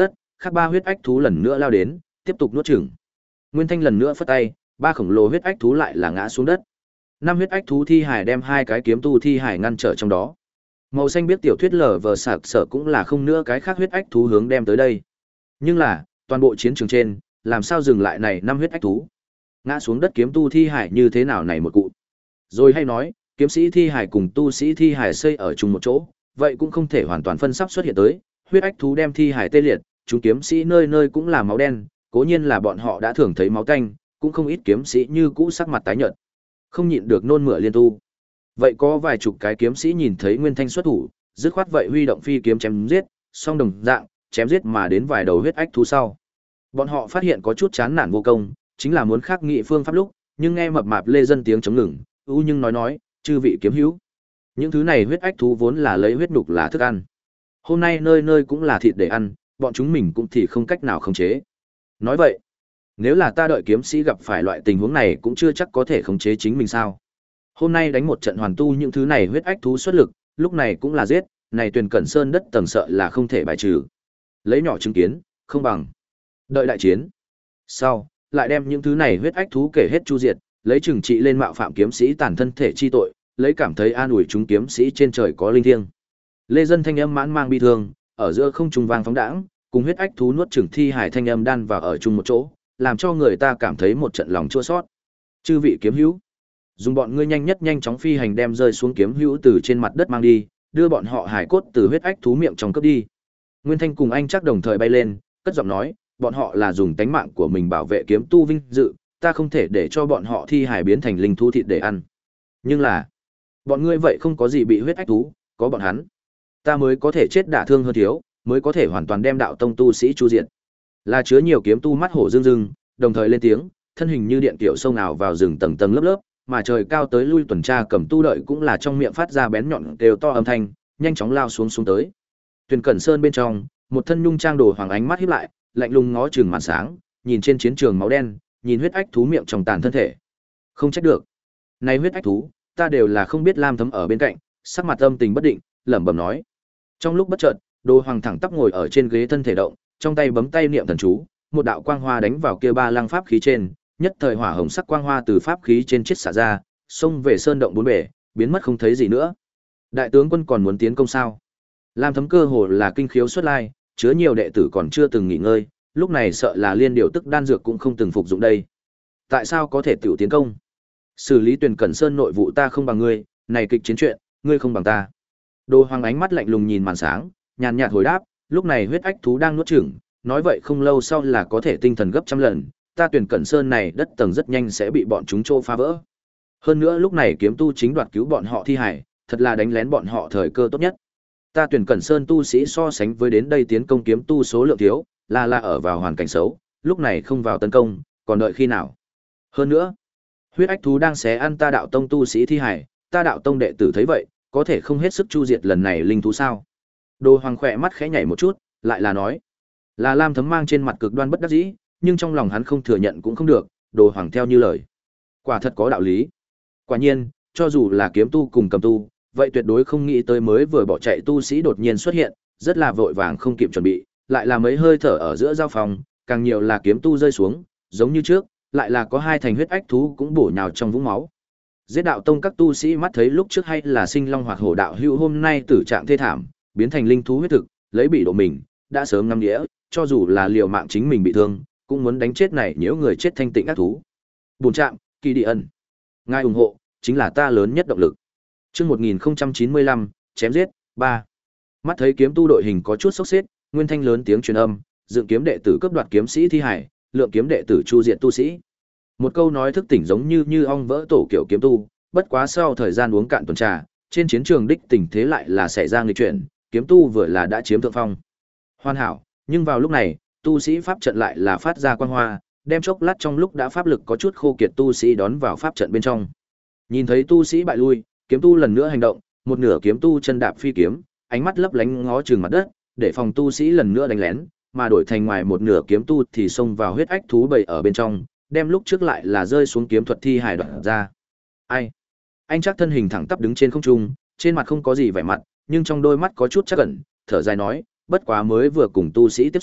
khác ba huyết ách thú lần nữa lao đến, tiếp tục nuốt chửng. Nguyên Thanh lần nữa phất tay, ba khổng lồ huyết ách thú lại là ngã xuống đất. Năm huyết ách thú thi hải đem hai cái kiếm tu thi hải ngăn trở trong đó. Màu xanh biết tiểu thuyết lở vờ sạc sở cũng là không nữa cái khác huyết ách thú hướng đem tới đây. Nhưng là, toàn bộ chiến trường trên, làm sao dừng lại này năm huyết ách thú? Ngã xuống đất kiếm tu thi hải như thế nào này một cụ? Rồi hay nói, kiếm sĩ thi hải cùng tu sĩ thi hải xây ở chung một chỗ, vậy cũng không thể hoàn toàn phân sắp xuất hiện tới, huyết ách thú đem thi hải tê liệt, chúng kiếm sĩ nơi nơi cũng là máu đen, cố nhiên là bọn họ đã thường thấy máu tanh, cũng không ít kiếm sĩ như cũ sắc mặt tái nhợt, không nhịn được nôn mửa liên tu. Vậy có vài chục cái kiếm sĩ nhìn thấy Nguyên Thanh xuất thủ, dứt khoát vậy huy động phi kiếm chém giết, song đồng dạng, chém giết mà đến vài đầu huyết ách thú sau. Bọn họ phát hiện có chút chán nản vô công, chính là muốn khắc nghị phương pháp lúc, nhưng nghe mập mạp lê dân tiếng chống ngừng, ưu nhưng nói nói, chư vị kiếm hữu. Những thứ này huyết ách thú vốn là lấy huyết nục là thức ăn. Hôm nay nơi nơi cũng là thịt để ăn, bọn chúng mình cũng thì không cách nào khống chế. Nói vậy, nếu là ta đợi kiếm sĩ gặp phải loại tình huống này cũng chưa chắc có thể khống chế chính mình sao. Hôm nay đánh một trận hoàn tu những thứ này huyết ách thú xuất lực, lúc này cũng là giết, này Tuyền Cẩn Sơn đất tầng sợ là không thể bài trừ. Lấy nhỏ chứng kiến, không bằng đợi đại chiến. Sau, lại đem những thứ này huyết ách thú kể hết chu diệt, lấy trừng trị lên mạo phạm kiếm sĩ tàn thân thể chi tội, lấy cảm thấy an ủi chúng kiếm sĩ trên trời có linh thiêng. Lê dân thanh âm mãn mang bi thương, ở giữa không trung vang phóng đãng, cùng huyết ách thú nuốt chửng thi hải thanh âm đan vào ở chung một chỗ, làm cho người ta cảm thấy một trận lòng chua xót. Chư vị kiếm hữu, dùng bọn ngươi nhanh nhất nhanh chóng phi hành đem rơi xuống kiếm hữu từ trên mặt đất mang đi, đưa bọn họ hải cốt từ huyết ách thú miệng trong cướp đi. Nguyên Thanh cùng anh chắc đồng thời bay lên, cất giọng nói, bọn họ là dùng tánh mạng của mình bảo vệ kiếm tu vinh dự, ta không thể để cho bọn họ thi hải biến thành linh thú thịt để ăn. Nhưng là, bọn ngươi vậy không có gì bị huyết ách thú, có bọn hắn, ta mới có thể chết đả thương hơn thiếu, mới có thể hoàn toàn đem đạo tông tu sĩ chu diệt. Là chứa nhiều kiếm tu mắt hổ rưng rưng, đồng thời lên tiếng, thân hình như điện tiểu sông ảo vào rừng tầng tầng lớp lớp, mà trời cao tới lui tuần tra cầm tu đợi cũng là trong miệng phát ra bén nhọn đều to âm thanh, nhanh chóng lao xuống xuống tới. Tuyền Cẩn Sơn bên trong, một thân nhung trang đồ hoàng ánh mắt híp lại, lạnh lùng ngó chừng màn sáng, nhìn trên chiến trường máu đen, nhìn huyết ách thú miệng trong tàn thân thể. Không trách được. Này huyết ách thú, ta đều là không biết Lam Thấm ở bên cạnh, sắc mặt âm tình bất định, lẩm bẩm nói. Trong lúc bất chợt, Đồ Hoàng thẳng tắp ngồi ở trên ghế thân thể động, trong tay bấm tay niệm thần chú, một đạo quang hoa đánh vào kia ba lăng pháp khí trên, nhất thời hỏa hồng sắc quang hoa từ pháp khí trên chiết xả ra, xông về sơn động bốn bể, biến mất không thấy gì nữa. Đại tướng quân còn muốn tiến công sao? Lam Thấm cơ hồ là kinh khiếu xuất lai, chứa nhiều đệ tử còn chưa từng nghỉ ngơi, lúc này sợ là liên điều tức đan dược cũng không từng phục dụng đây. Tại sao có thể tiểu tiến công? Xử lý Tuyền Cẩn Sơn nội vụ ta không bằng ngươi, này kịch chiến chuyện, ngươi không bằng ta. Đồ Hoàng ánh mắt lạnh lùng nhìn màn sáng, nhàn nhạt hồi đáp, lúc này huyết ách thú đang nuốt chửng, nói vậy không lâu sau là có thể tinh thần gấp trăm lần, ta Tuyền Cẩn Sơn này đất tầng rất nhanh sẽ bị bọn chúng trô phá vỡ. Hơn nữa lúc này kiếm tu chính đoạt cứu bọn họ thi hải, thật là đánh lén bọn họ thời cơ tốt nhất. Ta Tuyền Cẩn Sơn tu sĩ so sánh với đến đây tiến công kiếm tu số lượng thiếu, là là ở vào hoàn cảnh xấu, lúc này không vào tấn công, còn đợi khi nào? Hơn nữa, huyết ách thú đang xé ăn ta đạo tông tu sĩ thi hải, ta đạo tông đệ tử thấy vậy, có thể không hết sức chu diệt lần này linh thú sao? Đồ Hoàng khỏe mắt khẽ nhảy một chút, lại là nói, là Lam Thấm mang trên mặt cực đoan bất đắc dĩ, nhưng trong lòng hắn không thừa nhận cũng không được, Đồ Hoàng theo như lời, quả thật có đạo lý. Quả nhiên, cho dù là kiếm tu cùng cầm tu, vậy tuyệt đối không nghĩ tới mới vừa bỏ chạy tu sĩ đột nhiên xuất hiện, rất là vội vàng không kịp chuẩn bị, lại là mấy hơi thở ở giữa giao phòng, càng nhiều là kiếm tu rơi xuống, giống như trước, lại là có hai thành huyết ách thú cũng bổ nhào trong vũng máu. Giết đạo tông các tu sĩ mắt thấy lúc trước hay là sinh long hoặc hổ đạo hữu hôm nay tử trạng thê thảm, biến thành linh thú huyết thực, lấy bị độ mình, đã sớm ngắm đĩa, cho dù là liều mạng chính mình bị thương, cũng muốn đánh chết này nếu người chết thanh tịnh ác thú. Buồn trạm, Kỳ Địa Ân. Ngài ủng hộ, chính là ta lớn nhất động lực. Chương một nghìn không trăm chín mươi lăm, chém giết, ba. Mắt thấy kiếm tu đội hình có chút sốc xếp, Nguyên Thanh lớn tiếng truyền âm, dựng kiếm đệ tử cướp đoạt kiếm sĩ thi hải, lượng kiếm đệ tử chu diệt tu sĩ. Một câu nói thức tỉnh giống như như ong vỡ tổ kiểu kiếm tu, bất quá sau thời gian uống cạn tuần trà, trên chiến trường đích tình thế lại là xảy ra nghịch chuyển, kiếm tu vừa là đã chiếm thượng phong. Hoàn hảo, nhưng vào lúc này, tu sĩ pháp trận lại là phát ra quang hoa, đem chốc lát trong lúc đã pháp lực có chút khô kiệt tu sĩ đón vào pháp trận bên trong. Nhìn thấy tu sĩ bại lui, kiếm tu lần nữa hành động, một nửa kiếm tu chân đạp phi kiếm, ánh mắt lấp lánh ngó chừng mặt đất, để phòng tu sĩ lần nữa đánh lén, mà đổi thành ngoài một nửa kiếm tu thì xông vào huyết ách thú bầy ở bên trong, đem lúc trước lại là rơi xuống kiếm thuật thi hài đoạn ra. Ai? Anh chắc thân hình thẳng tắp đứng trên không trung, trên mặt không có gì vẻ mặt, nhưng trong đôi mắt có chút chắc ẩn, thở dài nói, bất quá mới vừa cùng tu sĩ tiếp xúc,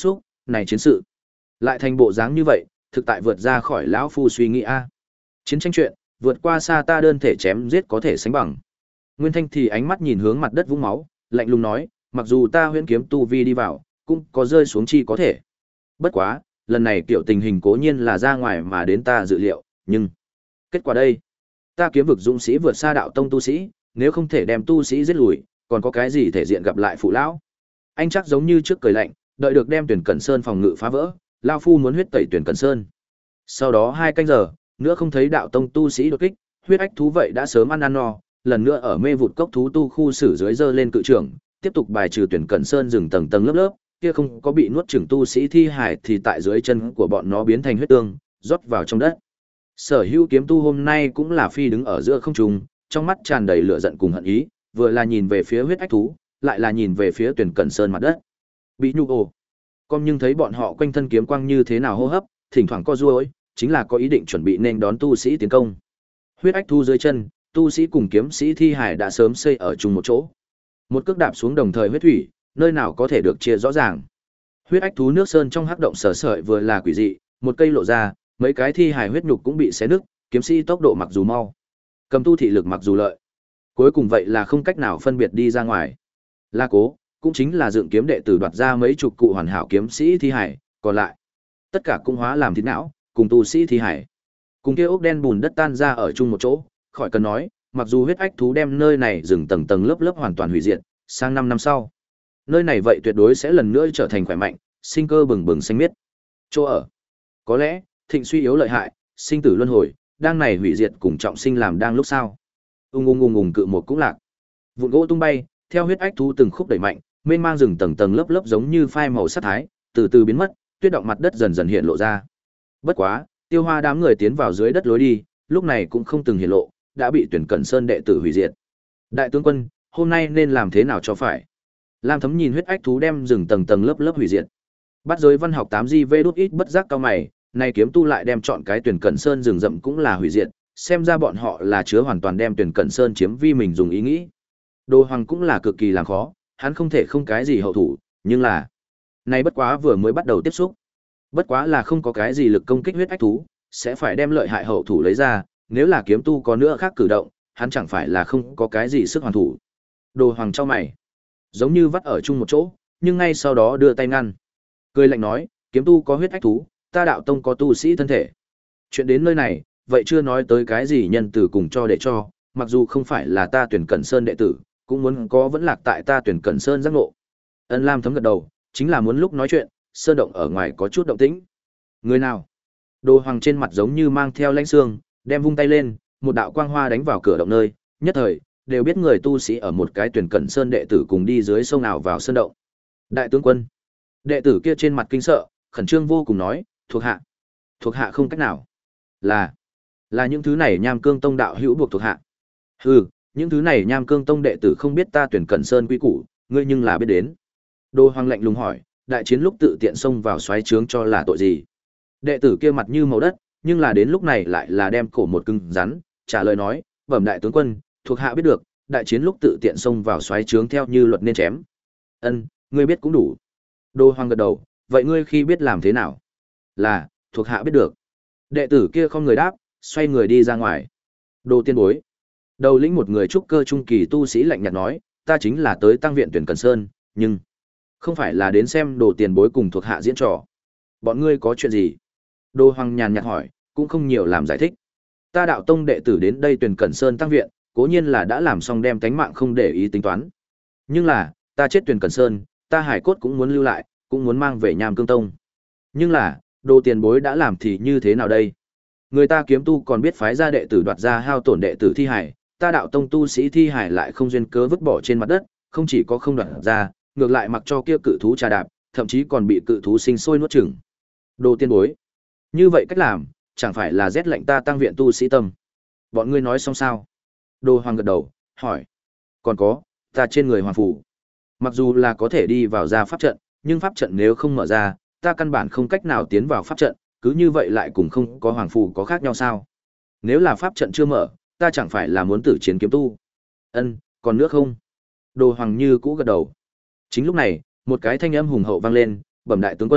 này chiến sự lại thành bộ dáng như vậy, thực tại vượt ra khỏi lão phu suy nghĩ a. Chiến tranh chuyện, vượt qua xa ta đơn thể chém giết có thể sánh bằng. Nguyên Thanh thì ánh mắt nhìn hướng mặt đất vũng máu, lạnh lùng nói, mặc dù ta huyễn kiếm tu vi đi vào, cũng có rơi xuống chi có thể. Bất quá, lần này kiểu tình hình cố nhiên là ra ngoài mà đến ta dự liệu, nhưng kết quả đây, ta kiếm vực dũng sĩ vượt xa đạo tông tu sĩ, nếu không thể đem tu sĩ giết lùi, còn có cái gì thể diện gặp lại phụ lão. Anh chắc giống như trước cười lạnh, đợi được đem Tuyển Cẩn Sơn phòng ngự phá vỡ, lão phu muốn huyết tẩy Tuyển Cẩn Sơn. Sau đó hai canh giờ, nữa không thấy đạo tông tu sĩ đột kích, huyết ách thú vậy đã sớm ăn ăn no, lần nữa ở mê vụt cốc thú tu khu xử dưới dơ lên cự trưởng, tiếp tục bài trừ Tuyển Cẩn Sơn rừng tầng tầng lớp lớp, kia không có bị nuốt chửng tu sĩ thi hải thì tại dưới chân của bọn nó biến thành huyết tương, rót vào trong đất. Sở Hữu kiếm tu hôm nay cũng là phi đứng ở giữa không trung, trong mắt tràn đầy lửa giận cùng hận ý, vừa là nhìn về phía huyết ách thú, lại là nhìn về phía Tuyển Cẩn Sơn mặt đất. Bị nhu ồ. Con nhưng thấy bọn họ quanh thân kiếm quang như thế nào hô hấp, thỉnh thoảng co duỗi, chính là có ý định chuẩn bị nên đón tu sĩ tiến công. Huyết ách thú dưới chân, tu sĩ cùng kiếm sĩ thi hải đã sớm xây ở chung một chỗ. Một cước đạp xuống đồng thời huyết thủy, nơi nào có thể được chia rõ ràng. Huyết ách thú nước sơn trong hắc động sở sợi vừa là quỷ dị, một cây lộ ra, mấy cái thi hài huyết nhục cũng bị xé nứt, kiếm sĩ tốc độ mặc dù mau, cầm tu thị lực mặc dù lợi, cuối cùng vậy là không cách nào phân biệt đi ra ngoài. La Cố cũng chính là dựng kiếm đệ tử đoạt ra mấy chục cụ hoàn hảo kiếm sĩ thi hài, còn lại tất cả cũng hóa làm thịt não, cùng tu sĩ thi hài, cùng kia ốc đen bùn đất tan ra ở chung một chỗ. Khỏi cần nói, mặc dù huyết ách thú đem nơi này dừng tầng tầng lớp lớp hoàn toàn hủy diệt, sang năm năm sau, nơi này vậy tuyệt đối sẽ lần nữa trở thành khỏe mạnh, sinh cơ bừng bừng xanh miết. Chỗ ở, có lẽ thịnh suy yếu lợi hại, sinh tử luân hồi, đang này hủy diệt cùng trọng sinh làm đang lúc sao? Ung ung ung ung cự một cũng lạc. Vụn gỗ tung bay, theo huyết ách thú từng khúc đẩy mạnh, mênh mang rừng tầng tầng lớp lớp giống như phai màu sắt thái, từ từ biến mất, tuyết động mặt đất dần dần hiện lộ ra. Bất quá, Tiêu Hoa đám người tiến vào dưới đất lối đi, lúc này cũng không từng hiện lộ, đã bị Tuyển Cẩn Sơn đệ tử hủy diệt. Đại tướng quân, hôm nay nên làm thế nào cho phải? Lam Thấm nhìn huyết ách thú đem rừng tầng tầng lớp lớp hủy diệt. Bắt giới văn học tám G V đút ít bất giác cao mày, này kiếm tu lại đem chọn cái Tuyển Cẩn Sơn rừng rậm cũng là hủy diệt, xem ra bọn họ là chứa hoàn toàn đem Tuyển Cẩn Sơn chiếm vi mình dùng ý nghĩ. Đồ Hoàng cũng là cực kỳ làm khó, hắn không thể không cái gì hậu thủ, nhưng là này bất quá vừa mới bắt đầu tiếp xúc, bất quá là không có cái gì lực công kích huyết ách thú, sẽ phải đem lợi hại hậu thủ lấy ra, nếu là kiếm tu có nữa khác cử động, hắn chẳng phải là không có cái gì sức hoàn thủ. Đồ Hoàng chau mày, giống như vắt ở chung một chỗ, nhưng ngay sau đó đưa tay ngăn. Cười lạnh nói, kiếm tu có huyết ách thú, ta đạo tông có tu sĩ thân thể. Chuyện đến nơi này, vậy chưa nói tới cái gì nhân từ cùng cho để cho, mặc dù không phải là ta Tuyển Cẩn Sơn đệ tử, cũng muốn có vẫn lạc tại ta Tuyển Cẩn Sơn giác ngộ. Ân Lam Thấm gật đầu, chính là muốn lúc nói chuyện, sơn động ở ngoài có chút động tĩnh. Người nào? Đồ Hoàng trên mặt giống như mang theo lãnh xương, đem vung tay lên, một đạo quang hoa đánh vào cửa động nơi, nhất thời đều biết người tu sĩ ở một cái Tuyển Cẩn Sơn đệ tử cùng đi dưới sông nào vào sơn động. Đại tướng quân. Đệ tử kia trên mặt kinh sợ, khẩn trương vô cùng nói, thuộc hạ. Thuộc hạ không cách nào. Là, là những thứ này Nham Cương Tông đạo hữu buộc thuộc hạ. Hừ, những thứ này Nham Cương Tông đệ tử không biết ta Tuyển Cẩn Sơn quy củ, ngươi nhưng là biết đến. Đồ Hoàng lạnh lùng hỏi, đại chiến lúc tự tiện xông vào xoáy trướng cho là tội gì? Đệ tử kia mặt như màu đất, nhưng là đến lúc này lại là đem cổ một cứng rắn, trả lời nói, bẩm đại tướng quân, thuộc hạ biết được, đại chiến lúc tự tiện xông vào xoáy trướng theo như luật nên chém. Ân, ngươi biết cũng đủ. Đồ Hoàng gật đầu, vậy ngươi khi biết làm thế nào? Là, thuộc hạ biết được. Đệ tử kia không người đáp, xoay người đi ra ngoài. Đồ tiên bối. Đầu lĩnh một người trúc cơ trung kỳ tu sĩ lạnh nhạt nói, ta chính là tới tăng viện Tuyển Cẩn Sơn, nhưng không phải là đến xem đồ tiền bối cùng thuộc hạ diễn trò. Bọn ngươi có chuyện gì? Đồ Hoàng nhàn nhạt hỏi, cũng không nhiều làm giải thích. Ta đạo tông đệ tử đến đây Tuyển Cẩn Sơn tăng viện, cố nhiên là đã làm xong đem tánh mạng không để ý tính toán. Nhưng là, ta chết Tuyển Cẩn Sơn, ta hải cốt cũng muốn lưu lại, cũng muốn mang về Nham Cương Tông. Nhưng là, đồ tiền bối đã làm thì như thế nào đây? Người ta kiếm tu còn biết phái ra đệ tử đoạt ra hao tổn đệ tử thi hải, ta đạo tông tu sĩ thi hải lại không duyên cớ vứt bỏ trên mặt đất, không chỉ có không đoạt ra, ngược lại mặc cho kia cự thú trà đạp, thậm chí còn bị cự thú sinh sôi nuốt chửng. Đồ tiên bối, như vậy cách làm, chẳng phải là rét lạnh ta tăng viện tu sĩ tâm. Bọn ngươi nói xong sao? Đồ Hoàng gật đầu, hỏi. Còn có, ta trên người hoàng phủ. Mặc dù là có thể đi vào ra pháp trận, nhưng pháp trận nếu không mở ra, ta căn bản không cách nào tiến vào pháp trận, cứ như vậy lại cùng không có hoàng phù có khác nhau sao? Nếu là pháp trận chưa mở, ta chẳng phải là muốn tử chiến kiếm tu? Ân, còn nữa không? Đồ Hoàng như cũ gật đầu. Chính lúc này, một cái thanh âm hùng hậu vang lên, bẩm đại tướng quân,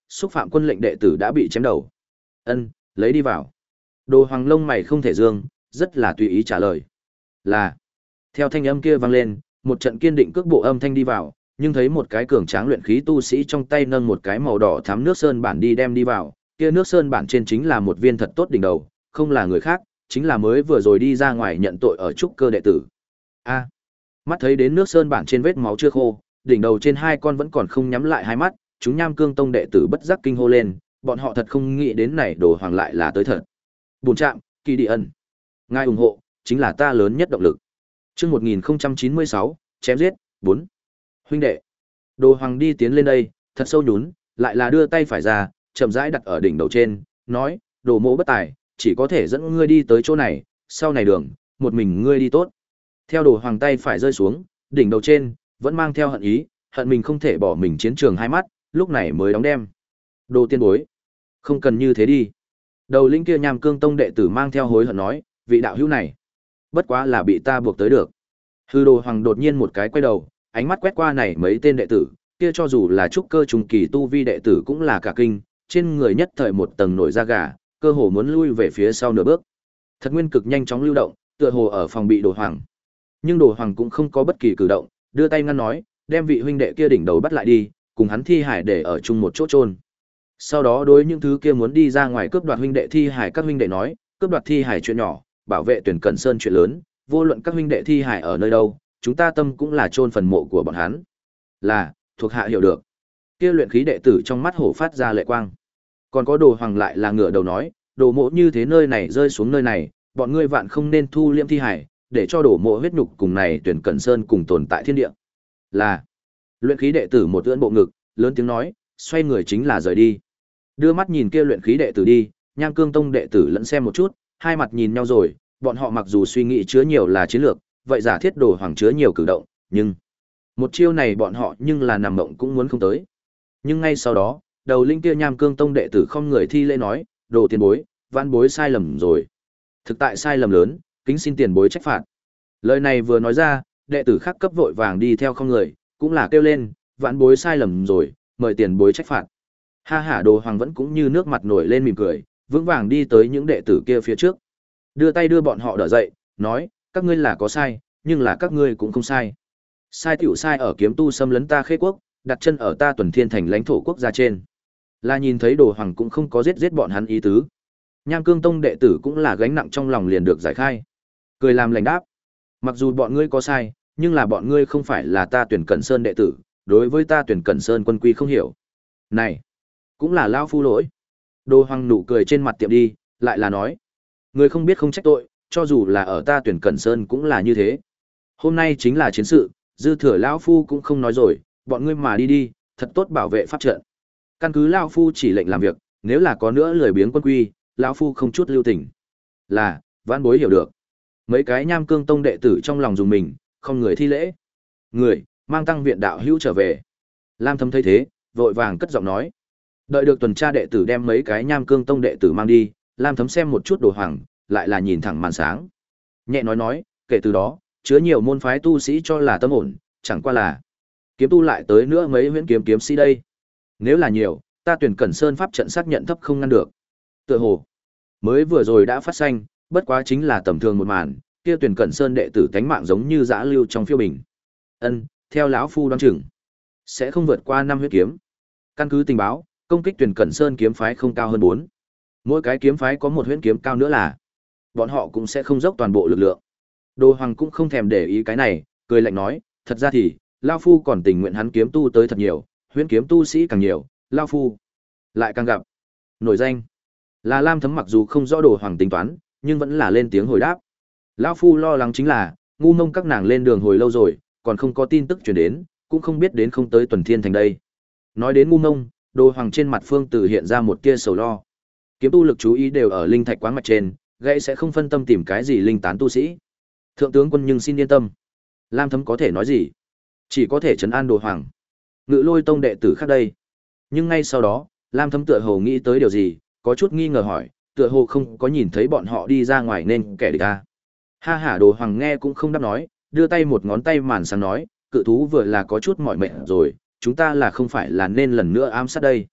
xúc phạm quân lệnh đệ tử đã bị chém đầu. Ân, lấy đi vào. Đồ Hoàng lông mày không thể dương, rất là tùy ý trả lời. Là. Theo thanh âm kia vang lên, một trận kiên định cước bộ âm thanh đi vào, nhưng thấy một cái cường tráng luyện khí tu sĩ trong tay nâng một cái màu đỏ thắm nước sơn bản đi đem đi vào, kia nước sơn bản trên chính là một viên thật tốt đỉnh đầu, không là người khác, chính là mới vừa rồi đi ra ngoài nhận tội ở trúc cơ đệ tử. A. Mắt thấy đến nước sơn bản trên vết máu chưa khô, đỉnh đầu trên hai con vẫn còn không nhắm lại hai mắt, chúng Nham Cương Tông đệ tử bất giác kinh hô lên, bọn họ thật không nghĩ đến này Đồ Hoàng lại là tới thật. Bùn trạm, Kỳ Đi Ân. Ngài ủng hộ, chính là ta lớn nhất động lực. Chương một nghìn chín mươi sáu, chém giết, bốn. Huynh đệ. Đồ Hoàng đi tiến lên đây, thật sâu nhún, lại là đưa tay phải ra, chậm rãi đặt ở đỉnh đầu trên, nói, Đồ Mỗ bất tài, chỉ có thể dẫn ngươi đi tới chỗ này, sau này đường, một mình ngươi đi tốt. Theo Đồ Hoàng tay phải rơi xuống, đỉnh đầu trên, vẫn mang theo hận ý, hận mình không thể bỏ mình chiến trường hai mắt, lúc này mới đóng đem. Đồ tiên bối, không cần như thế đi. Đầu linh kia Nham Cương Tông đệ tử mang theo hối hận nói, vị đạo hữu này, bất quá là bị ta buộc tới được. Hư Đồ Hoàng đột nhiên một cái quay đầu, ánh mắt quét qua này mấy tên đệ tử, kia cho dù là trúc cơ trùng kỳ tu vi đệ tử cũng là cả kinh, trên người nhất thời một tầng nổi da gà, cơ hồ muốn lui về phía sau nửa bước. Thật nguyên cực nhanh chóng lưu động, tựa hồ ở phòng bị Đồ Hoàng. Nhưng Đồ Hoàng cũng không có bất kỳ cử động, đưa tay ngăn nói, đem vị huynh đệ kia đỉnh đầu bắt lại đi, cùng hắn thi hải để ở chung một chỗ chôn. Sau đó đối những thứ kia muốn đi ra ngoài cướp đoạt huynh đệ thi hải các huynh đệ nói, cướp đoạt thi hải chuyện nhỏ, bảo vệ tuyển cẩn sơn chuyện lớn, vô luận các huynh đệ thi hải ở nơi đâu, chúng ta tâm cũng là chôn phần mộ của bọn hắn. Là, thuộc hạ hiểu được. Kia luyện khí đệ tử trong mắt hổ phát ra lệ quang. Còn có Đồ Hoàng lại là ngửa đầu nói, Đồ Mộ như thế nơi này rơi xuống nơi này, bọn ngươi vạn không nên thu liễm thi hải, để cho Đồ Mộ huyết nhục cùng này tuyển cẩn sơn cùng tồn tại thiên địa. Là. Luyện khí đệ tử một ưỡn bộ ngực, lớn tiếng nói, xoay người chính là rời đi. Đưa mắt nhìn kia luyện khí đệ tử đi, Nham Cương Tông đệ tử lẫn xem một chút, hai mặt nhìn nhau rồi, bọn họ mặc dù suy nghĩ chứa nhiều là chiến lược, vậy giả thiết Đồ Hoàng chứa nhiều cử động, nhưng một chiêu này bọn họ nhưng là nằm mộng cũng muốn không tới. Nhưng ngay sau đó, đầu linh kia Nham Cương Tông đệ tử không người thi lễ nói, Đồ tiền bối, vãn bối sai lầm rồi. Thực tại sai lầm lớn, kính xin tiền bối trách phạt. Lời này vừa nói ra, đệ tử khác cấp vội vàng đi theo không người, cũng là kêu lên, vãn bối sai lầm rồi, mời tiền bối trách phạt. Ha hả Đồ Hoàng vẫn cũng như nước mặt nổi lên mỉm cười, vững vàng đi tới những đệ tử kia phía trước. Đưa tay đưa bọn họ đỡ dậy, nói, các ngươi là có sai, nhưng là các ngươi cũng không sai. Sai tiểu sai ở kiếm tu xâm lấn ta Khê quốc, đặt chân ở ta Tuần Thiên thành lãnh thổ quốc gia trên. Là nhìn thấy Đồ Hoàng cũng không có giết giết bọn hắn ý tứ. Nham Cương Tông đệ tử cũng là gánh nặng trong lòng liền được giải khai. Cười làm lành đáp, mặc dù bọn ngươi có sai, nhưng là bọn ngươi không phải là ta Tuyển Cẩn Sơn đệ tử, đối với ta Tuyển Cẩn Sơn quân quy không hiểu. Này, cũng là lão phu lỗi. Đồ Hoàng nụ cười trên mặt tiệm đi, lại là nói, người không biết không trách tội, cho dù là ở ta Tuyển Cẩn Sơn cũng là như thế. Hôm nay chính là chiến sự, dư thừa lão phu cũng không nói rồi, bọn ngươi mà đi đi, thật tốt bảo vệ pháp trận. Căn cứ lão phu chỉ lệnh làm việc, nếu là có nữa lười biếng quân quy, lão phu không chút lưu tình. Là, vãn bối hiểu được. Mấy cái Nham Cương Tông đệ tử trong lòng dùng mình, không người thi lễ. Người, mang tăng viện đạo hữu trở về. Lam Thấm thấy thế, vội vàng cất giọng nói. Đợi được tuần tra đệ tử đem mấy cái Nham Cương Tông đệ tử mang đi, Lam Thấm xem một chút Đồ Hoàng, lại là nhìn thẳng màn sáng. Nhẹ nói nói, kể từ đó, chứa nhiều môn phái tu sĩ cho là tâm ổn, chẳng qua là kiếm tu lại tới nữa mấy huyễn kiếm kiếm sĩ đây. Nếu là nhiều, ta Tuyển Cẩn Sơn pháp trận xác nhận thấp không ngăn được. Tựa hồ mới vừa rồi đã phát sanh, bất quá chính là tầm thường một màn, kia Tuyển Cẩn Sơn đệ tử tánh mạng giống như dã lưu trong phiêu bình. Ân, theo lão phu đoán chừng, sẽ không vượt qua năm huyết kiếm. Căn cứ tình báo, công kích Tuyển Cẩn Sơn kiếm phái không cao hơn bốn. Mỗi cái kiếm phái có một huyễn kiếm cao nữa là bọn họ cũng sẽ không dốc toàn bộ lực lượng. Đồ Hoàng cũng không thèm để ý cái này, cười lạnh nói, thật ra thì, lão phu còn tình nguyện hắn kiếm tu tới thật nhiều, huyễn kiếm tu sĩ càng nhiều, lão phu lại càng gặp nổi danh. Là Lam Thấm mặc dù không rõ Đồ Hoàng tính toán, nhưng vẫn là lên tiếng hồi đáp. Lão phu lo lắng chính là, ngu ngông các nàng lên đường hồi lâu rồi, còn không có tin tức truyền đến, cũng không biết đến không tới Tuần Thiên thành đây. Nói đến ngu ngông, Đồ Hoàng trên mặt phương tử hiện ra một tia sầu lo. Kiếm tu lực chú ý đều ở linh thạch quáng mạch trên, gãy sẽ không phân tâm tìm cái gì linh tán tu sĩ. Thượng tướng quân nhưng xin yên tâm. Lam Thấm có thể nói gì? Chỉ có thể trấn an Đồ Hoàng. Ngự Lôi Tông đệ tử khác đây. Nhưng ngay sau đó, Lam Thấm tựa hồ nghĩ tới điều gì, có chút nghi ngờ hỏi, tựa hồ không có nhìn thấy bọn họ đi ra ngoài nên kẻ địch à. Ha hả Đồ Hoàng nghe cũng không đáp nói, đưa tay một ngón tay màn sáng nói, cự thú vừa là có chút mỏi mệt rồi, chúng ta là không phải là nên lần nữa ám sát đây.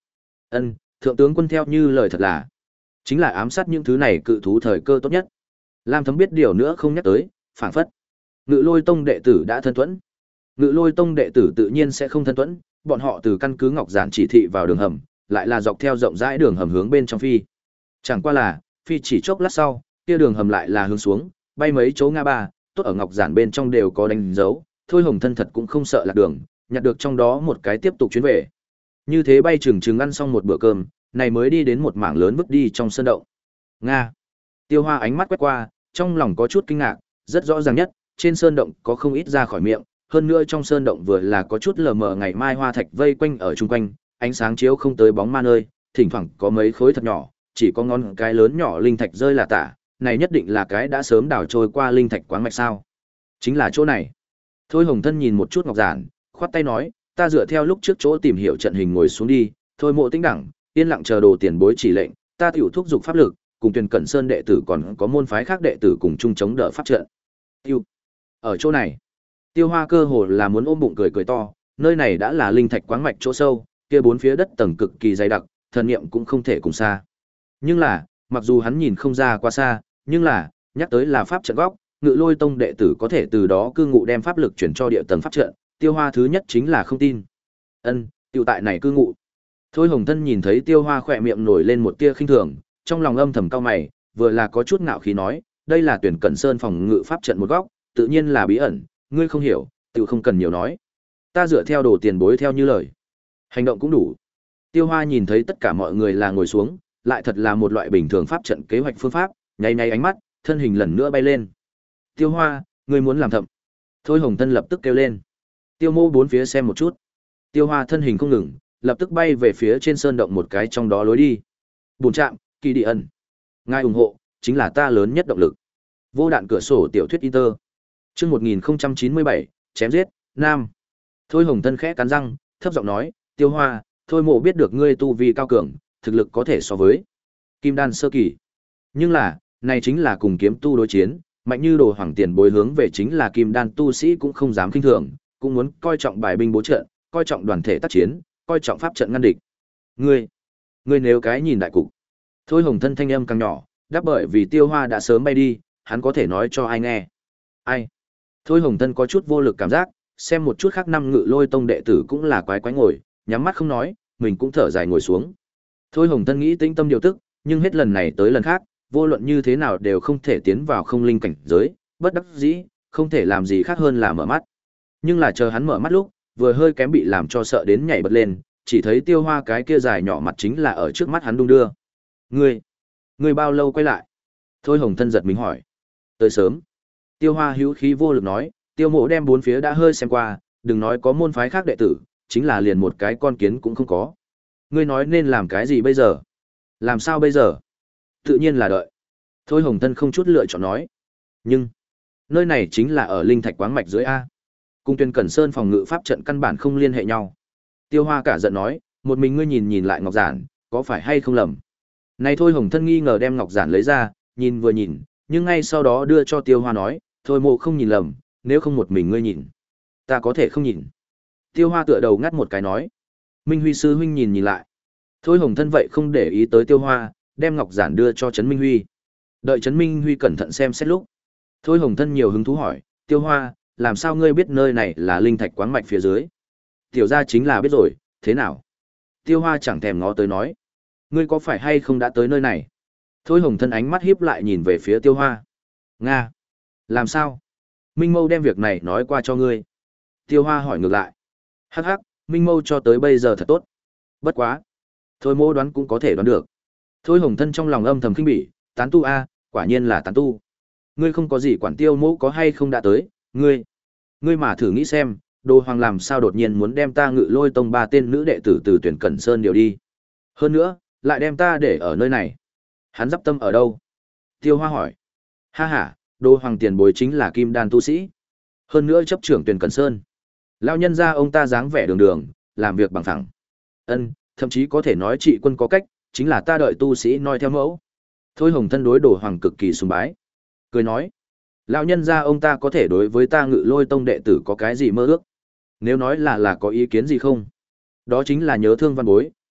Ân, thượng tướng quân theo như lời thật là, chính là ám sát những thứ này cự thú thời cơ tốt nhất. Lam Thấm biết điều nữa không nhắc tới, phảng phất. Ngự Lôi Tông đệ tử đã thân thuẫn. Ngự Lôi Tông đệ tử tự nhiên sẽ không thân thuẫn, bọn họ từ căn cứ Ngọc Giản chỉ thị vào đường hầm, lại là dọc theo rộng rãi đường hầm hướng bên trong phi. Chẳng qua là, phi chỉ chốc lát sau, kia đường hầm lại là hướng xuống, bay mấy chỗ ngã ba, tốt ở Ngọc Giản bên trong đều có đánh dấu, Thôi Hồng Thân thật cũng không sợ lạc đường, nhặt được trong đó một cái tiếp tục chuyến về. Như thế bay chừng chừng ăn xong một bữa cơm, này mới đi đến một mảng lớn vứt đi trong sơn động. Nga. Tiêu Hoa ánh mắt quét qua, trong lòng có chút kinh ngạc, rất rõ ràng nhất, trên sơn động có không ít ra khỏi miệng, hơn nữa trong sơn động vừa là có chút lờ mờ ngày mai hoa thạch vây quanh ở chung quanh, ánh sáng chiếu không tới bóng ma nơi, thỉnh thoảng có mấy khối thật nhỏ, chỉ có ngón cái lớn nhỏ linh thạch rơi là tả, này nhất định là cái đã sớm đào trôi qua linh thạch quáng mạch sao? Chính là chỗ này. Thôi Hồng Thân nhìn một chút Ngọc Giản, khoát tay nói, ta dựa theo lúc trước chỗ tìm hiểu trận hình ngồi xuống đi, thôi Mộ Tĩnh đẳng, yên lặng chờ đồ tiền bối chỉ lệnh, ta tiểu thúc dục pháp lực, cùng Tuyền Cẩn Sơn đệ tử còn có môn phái khác đệ tử cùng chung chống đỡ pháp trận. Tiêu. Ở chỗ này, Tiêu Hoa cơ hồ là muốn ôm bụng cười cười to, nơi này đã là linh thạch quáng mạch chỗ sâu, kia bốn phía đất tầng cực kỳ dày đặc, thần niệm cũng không thể cùng xa. Nhưng là, mặc dù hắn nhìn không ra quá xa, nhưng là, nhắc tới là pháp trận góc, Ngự Lôi Tông đệ tử có thể từ đó cư ngụ đem pháp lực chuyển cho địa tầng pháp trận, Tiêu Hoa thứ nhất chính là không tin. Ân, tiêu tại này cư ngụ. Thôi Hồng Thân nhìn thấy Tiêu Hoa khỏe miệng nổi lên một tia khinh thường, trong lòng âm thầm cau mày, vừa là có chút ngạo khí nói, đây là Tuyển Cẩn Sơn phòng ngự pháp trận một góc, tự nhiên là bí ẩn, ngươi không hiểu, tự không cần nhiều nói. Ta dựa theo đồ tiền bối theo như lời. Hành động cũng đủ. Tiêu Hoa nhìn thấy tất cả mọi người là ngồi xuống, lại thật là một loại bình thường pháp trận kế hoạch phương pháp, nháy nháy ánh mắt, thân hình lần nữa bay lên. Tiêu Hoa, ngươi muốn làm thậm. Thôi Hồng Thân lập tức kêu lên. Tiêu Mô bốn phía xem một chút. Tiêu Hoa thân hình không ngừng, lập tức bay về phía trên sơn động một cái trong đó lối đi. Bùn trạm, kỳ địa ẩn. Ngài ủng hộ, chính là ta lớn nhất động lực. Vô đạn cửa sổ tiểu thuyết Inter. Chương một nghìn chín mươi bảy, chém giết, nam. Thôi Hồng Thân khẽ cắn răng, thấp giọng nói, Tiêu Hoa, thôi Mộ biết được ngươi tu vi cao cường, thực lực có thể so với Kim Đan sơ kỳ. Nhưng là, này chính là cùng kiếm tu đối chiến, mạnh như đồ hoàng tiền bối hướng về chính là Kim Đan tu sĩ cũng không dám khinh thường, cũng muốn coi trọng bài binh bố trận, coi trọng đoàn thể tác chiến, coi trọng pháp trận ngăn địch. Ngươi, ngươi nếu cái nhìn đại cục. Thôi Hồng Thân thanh âm càng nhỏ, đáp bởi vì Tiêu Hoa đã sớm bay đi, hắn có thể nói cho ai nghe. Ai? Thôi Hồng Thân có chút vô lực cảm giác, xem một chút khác năm Ngự Lôi Tông đệ tử cũng là quái quái ngồi, nhắm mắt không nói, mình cũng thở dài ngồi xuống. Thôi Hồng Thân nghĩ tĩnh tâm điều tức, nhưng hết lần này tới lần khác, vô luận như thế nào đều không thể tiến vào không linh cảnh giới, bất đắc dĩ, không thể làm gì khác hơn là mở mắt. Nhưng là chờ hắn mở mắt lúc, vừa hơi kém bị làm cho sợ đến nhảy bật lên, chỉ thấy Tiêu Hoa cái kia dài nhỏ mặt chính là ở trước mắt hắn đung đưa. Ngươi, ngươi bao lâu quay lại? Thôi Hồng Thân giật mình hỏi. Tới sớm. Tiêu Hoa hữu khí vô lực nói, Tiêu Mộ đem bốn phía đã hơi xem qua, đừng nói có môn phái khác đệ tử, chính là liền một cái con kiến cũng không có. Ngươi nói nên làm cái gì bây giờ? Làm sao bây giờ? Tự nhiên là đợi. Thôi Hồng Thân không chút lựa chọn nói. Nhưng, nơi này chính là ở linh thạch quáng mạch dưới A. Cùng Tuyên Cẩn Sơn phòng ngự pháp trận căn bản không liên hệ nhau. Tiêu Hoa cả giận nói, một mình ngươi nhìn nhìn lại Ngọc Giản, có phải hay không lầm? Này Thôi Hồng Thân nghi ngờ đem Ngọc Giản lấy ra, nhìn vừa nhìn, nhưng ngay sau đó đưa cho Tiêu Hoa nói, thôi Mộ không nhìn lầm, nếu không một mình ngươi nhìn, ta có thể không nhìn. Tiêu Hoa tựa đầu ngắt một cái nói, Minh Huy sư huynh nhìn nhìn lại. Thôi Hồng Thân vậy không để ý tới Tiêu Hoa, đem Ngọc Giản đưa cho Trấn Minh Huy. Đợi Trấn Minh Huy cẩn thận xem xét lúc. Thôi Hồng Thân nhiều hứng thú hỏi, Tiêu Hoa, làm sao ngươi biết nơi này là linh thạch quáng mạch phía dưới? Tiểu gia chính là biết rồi, thế nào? Tiêu Hoa chẳng thèm ngó tới nói, ngươi có phải hay không đã tới nơi này? Thôi Hồng Thân ánh mắt híp lại nhìn về phía Tiêu Hoa. Nga, làm sao? Minh Mâu đem việc này nói qua cho ngươi. Tiêu Hoa hỏi ngược lại. Hắc hắc, Minh Mâu cho tới bây giờ thật tốt. Bất quá, thôi Mô đoán cũng có thể đoán được. Thôi Hồng Thân trong lòng âm thầm khinh bỉ, tán tu a, quả nhiên là tán tu. Ngươi không có gì quản Tiêu Mẫu có hay không đã tới, ngươi, ngươi mà thử nghĩ xem, Đồ Hoàng làm sao đột nhiên muốn đem ta Ngự Lôi Tông ba tên nữ đệ tử từ Tuyển Cẩn Sơn điều đi. Hơn nữa, lại đem ta để ở nơi này. Hắn dắp tâm ở đâu? Tiêu Hoa hỏi. Ha ha, Đồ Hoàng tiền bối chính là Kim Đan tu sĩ. Hơn nữa chấp trưởng Tuyển Cẩn Sơn. Lão nhân gia ông ta dáng vẻ đường đường, làm việc bằng phẳng. Ân, thậm chí có thể nói trị quân có cách, chính là ta đợi tu sĩ noi theo mẫu. Thôi Hồng Thân đối Đồ Hoàng cực kỳ sùng bái. Cười nói, lão nhân gia ông ta có thể đối với ta Ngự Lôi Tông đệ tử có cái gì mơ ước? Nếu nói là là có ý kiến gì không? Đó chính là nhớ thương văn bối,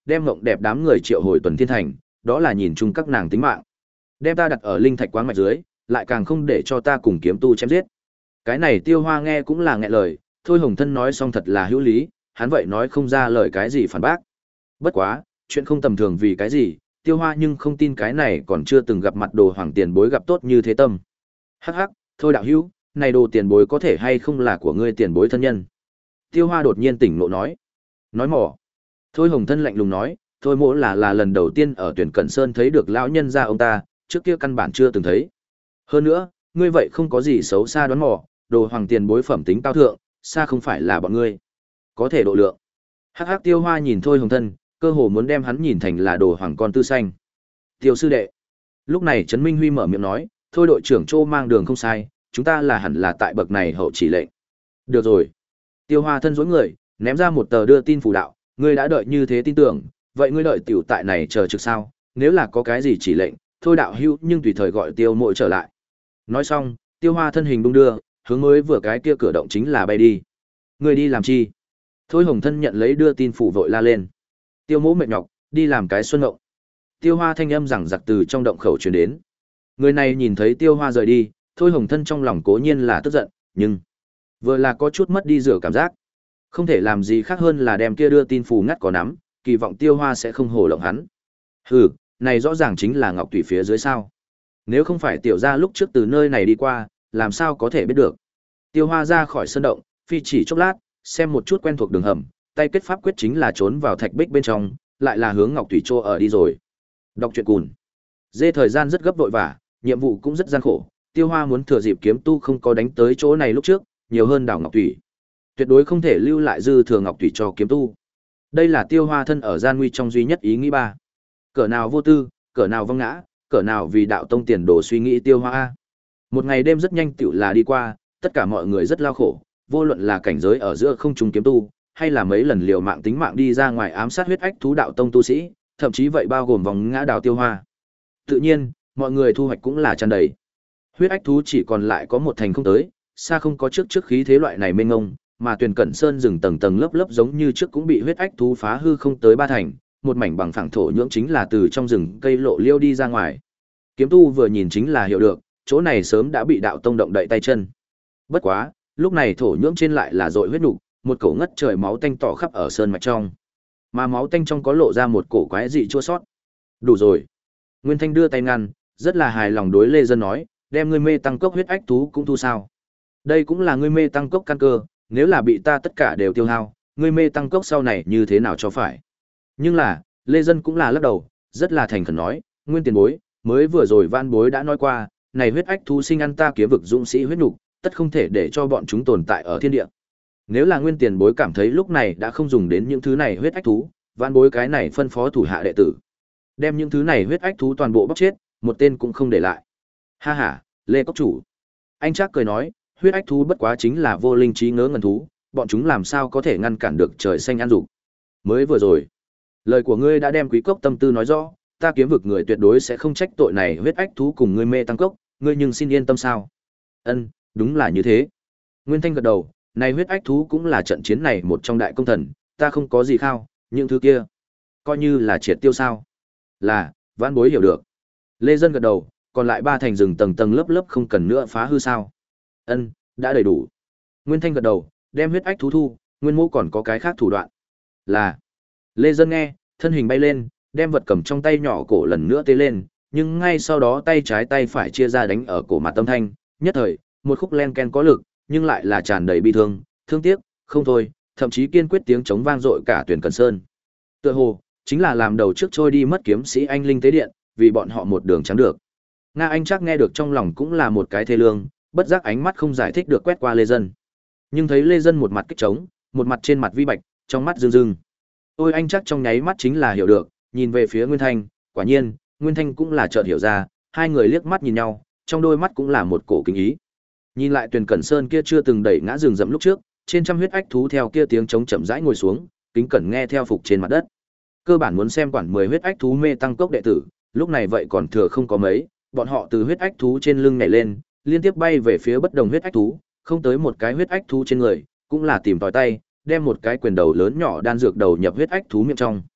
đem mộng đẹp đám người triệu hồi tuần thiên thành, đó là nhìn chung các nàng tính mạng. Đem ta đặt ở linh thạch quán mạch dưới, lại càng không để cho ta cùng kiếm tu chém giết. Cái này Tiêu Hoa nghe cũng là nghẹn lời, Thôi Hồng Thân nói xong thật là hữu lý, hắn vậy nói không ra lời cái gì phản bác. Bất quá, chuyện không tầm thường vì cái gì, Tiêu Hoa nhưng không tin cái này còn chưa từng gặp mặt Đồ Hoàng tiền bối gặp tốt như thế tâm. Hắc hắc, thôi đạo hữu, này Đồ tiền bối có thể hay không là của ngươi tiền bối thân nhân? Tiêu Hoa đột nhiên tỉnh ngộ nói. Nói mỏ. Thôi Hồng Thân lạnh lùng nói, thôi mỗ là là lần đầu tiên ở Tuyển Cẩn Sơn thấy được lão nhân gia ông ta, trước kia căn bản chưa từng thấy. Hơn nữa, ngươi vậy không có gì xấu xa đoán mò, Đồ Hoàng tiền bối phẩm tính cao thượng, xa không phải là bọn ngươi có thể độ lượng. Hắc hắc, Tiêu Hoa nhìn Thôi Hồng Thân, cơ hồ muốn đem hắn nhìn thành là Đồ Hoàng con tư xanh. Tiêu sư đệ. Lúc này Trấn Minh Huy mở miệng nói, thôi đội trưởng Trô mang đường không sai, chúng ta là hẳn là tại bậc này hậu chỉ lệnh. Được rồi. Tiêu Hoa thân dối người, ném ra một tờ đưa tin phù đạo, ngươi đã đợi như thế tin tưởng, vậy ngươi đợi tiểu tại này chờ trực sao, nếu là có cái gì chỉ lệnh, thôi đạo hữu nhưng tùy thời gọi Tiêu Mộ trở lại. Nói xong, Tiêu Hoa thân hình đung đưa, hướng mới vừa cái kia cửa động chính là bay đi. Ngươi đi làm chi? Thôi Hồng Thân nhận lấy đưa tin phủ vội la lên. Tiêu Mộ mệt nhọc, đi làm cái xuân động. Tiêu Hoa thanh âm rằng giặc từ trong động khẩu truyền đến. Người này nhìn thấy Tiêu Hoa rời đi, Thôi Hồng Thân trong lòng cố nhiên là tức giận, nhưng vừa là có chút mất đi rửa cảm giác. Không thể làm gì khác hơn là đem kia đưa tin phù ngắt có nắm, kỳ vọng Tiêu Hoa sẽ không hồ lộng hắn. Hừ, này rõ ràng chính là Ngọc Thủy phía dưới sao. Nếu không phải tiểu gia lúc trước từ nơi này đi qua, làm sao có thể biết được. Tiêu Hoa ra khỏi sân động, phi chỉ chốc lát, xem một chút quen thuộc đường hầm, tay kết pháp quyết chính là trốn vào thạch bích bên trong, lại là hướng Ngọc Thủy Trô ở đi rồi. Đọc truyện cùn. Dê thời gian rất gấp vội vã, nhiệm vụ cũng rất gian khổ, Tiêu Hoa muốn thừa dịp kiếm tu không có đánh tới chỗ này lúc trước, nhiều hơn đảo Ngọc Thủy. Tuyệt đối không thể lưu lại dư thừa Ngọc Thủy cho kiếm tu. Đây là Tiêu Hoa thân ở gian nguy trong duy nhất ý nghĩ ba. Cỡ nào vô tư, cỡ nào vâng ngã, cỡ nào vì đạo tông tiền đồ suy nghĩ Tiêu Hoa. Một ngày đêm rất nhanh tựu là đi qua, tất cả mọi người rất lao khổ, vô luận là cảnh giới ở giữa không trung kiếm tu, hay là mấy lần liều mạng tính mạng đi ra ngoài ám sát huyết ách thú đạo tông tu sĩ, thậm chí vậy bao gồm vòng ngã đào Tiêu Hoa. Tự nhiên, mọi người thu hoạch cũng là tràn đầy. Huyết ách thú chỉ còn lại có một thành không tới, xa không có trước trước khí thế loại này mênh ngông, mà Tuyền Cẩn Sơn rừng tầng tầng lớp lớp giống như trước cũng bị huyết ách thú phá hư không tới ba thành, một mảnh bằng phẳng thổ nhưỡng chính là từ trong rừng cây lộ liêu đi ra ngoài. Kiếm tu vừa nhìn chính là hiểu được, chỗ này sớm đã bị đạo tông động đậy tay chân. Bất quá, lúc này thổ nhưỡng trên lại là dội huyết nục, một cổ ngất trời máu tanh tỏ khắp ở sơn mạch trong. Mà máu tanh trong có lộ ra một cổ quái dị chua sót. Đủ rồi. Nguyên Thanh đưa tay ngăn, rất là hài lòng đối Lê Dân nói, đem ngươi mê tăng cốc huyết ách thú cũng thu sao. Đây cũng là ngươi mê tăng cốc căn cơ, nếu là bị ta tất cả đều tiêu hao, ngươi mê tăng cốc sau này như thế nào cho phải. Nhưng là, Lê Dân cũng là lắc đầu, rất là thành khẩn nói, Nguyên tiền bối, mới vừa rồi Van bối đã nói qua, này huyết ách thú sinh ăn ta kiếm vực dũng sĩ huyết nục, tất không thể để cho bọn chúng tồn tại ở thiên địa. Nếu là Nguyên tiền bối cảm thấy lúc này đã không dùng đến những thứ này huyết ách thú, Van bối cái này phân phó thủ hạ đệ tử, đem những thứ này huyết ách thú toàn bộ bóc chết, một tên cũng không để lại. Ha ha, Lê Cốc chủ. Anh Trác cười nói, huyết ách thú bất quá chính là vô linh trí ngớ ngẩn thú, bọn chúng làm sao có thể ngăn cản được trời xanh ăn dục. Mới vừa rồi, lời của ngươi đã đem Quý Cốc tâm tư nói rõ, ta kiếm vực người tuyệt đối sẽ không trách tội này huyết ách thú cùng ngươi mê tăng cốc, ngươi nhưng xin yên tâm sao? Ân, đúng là như thế. Nguyên Thanh gật đầu, này huyết ách thú cũng là trận chiến này một trong đại công thần, ta không có gì khao, những thứ kia coi như là triệt tiêu sao? Là, Vãn bối hiểu được. Lê Dân gật đầu, còn lại ba thành rừng tầng tầng lớp lớp không cần nữa phá hư sao? Ân, đã đầy đủ. Nguyên Thanh gật đầu, đem huyết ách thú thu, Nguyên Mô còn có cái khác thủ đoạn. Là. Lê Dân nghe, thân hình bay lên, đem vật cầm trong tay nhỏ cổ lần nữa tê lên, nhưng ngay sau đó tay trái tay phải chia ra đánh ở cổ mặt Tâm Thanh, nhất thời, một khúc len ken có lực, nhưng lại là tràn đầy bi thương, thương tiếc, không thôi, thậm chí kiên quyết tiếng chống vang dội cả Tuyển Cẩn Sơn. Tựa hồ, chính là làm đầu trước trôi đi mất kiếm sĩ anh linh tế điện, vì bọn họ một đường trắng được. Nga Anh chắc nghe được trong lòng cũng là một cái thê lương, bất giác ánh mắt không giải thích được quét qua Lê Dân. Nhưng thấy Lê Dân một mặt kích trống, một mặt trên mặt vi bạch, trong mắt rưng rưng. Ôi anh chắc trong nháy mắt chính là hiểu được, nhìn về phía Nguyên Thanh, quả nhiên, Nguyên Thanh cũng là chợt hiểu ra, hai người liếc mắt nhìn nhau, trong đôi mắt cũng là một cổ kính ý. Nhìn lại Tuyền Cẩn Sơn kia chưa từng đẩy ngã rừng rậm lúc trước, trên trăm huyết ách thú theo kia tiếng trống chậm rãi ngồi xuống, kính cẩn nghe theo phục trên mặt đất. Cơ bản muốn xem quản mười huyết ách thú mê tăng cốc đệ tử, lúc này vậy còn thừa không có mấy, bọn họ từ huyết ách thú trên lưng nhảy lên, liên tiếp bay về phía bất đồng huyết ách thú, không tới một cái huyết ách thú trên người, cũng là tìm tòi tay, đem một cái quyền đầu lớn nhỏ đan dược đầu nhập huyết ách thú miệng trong.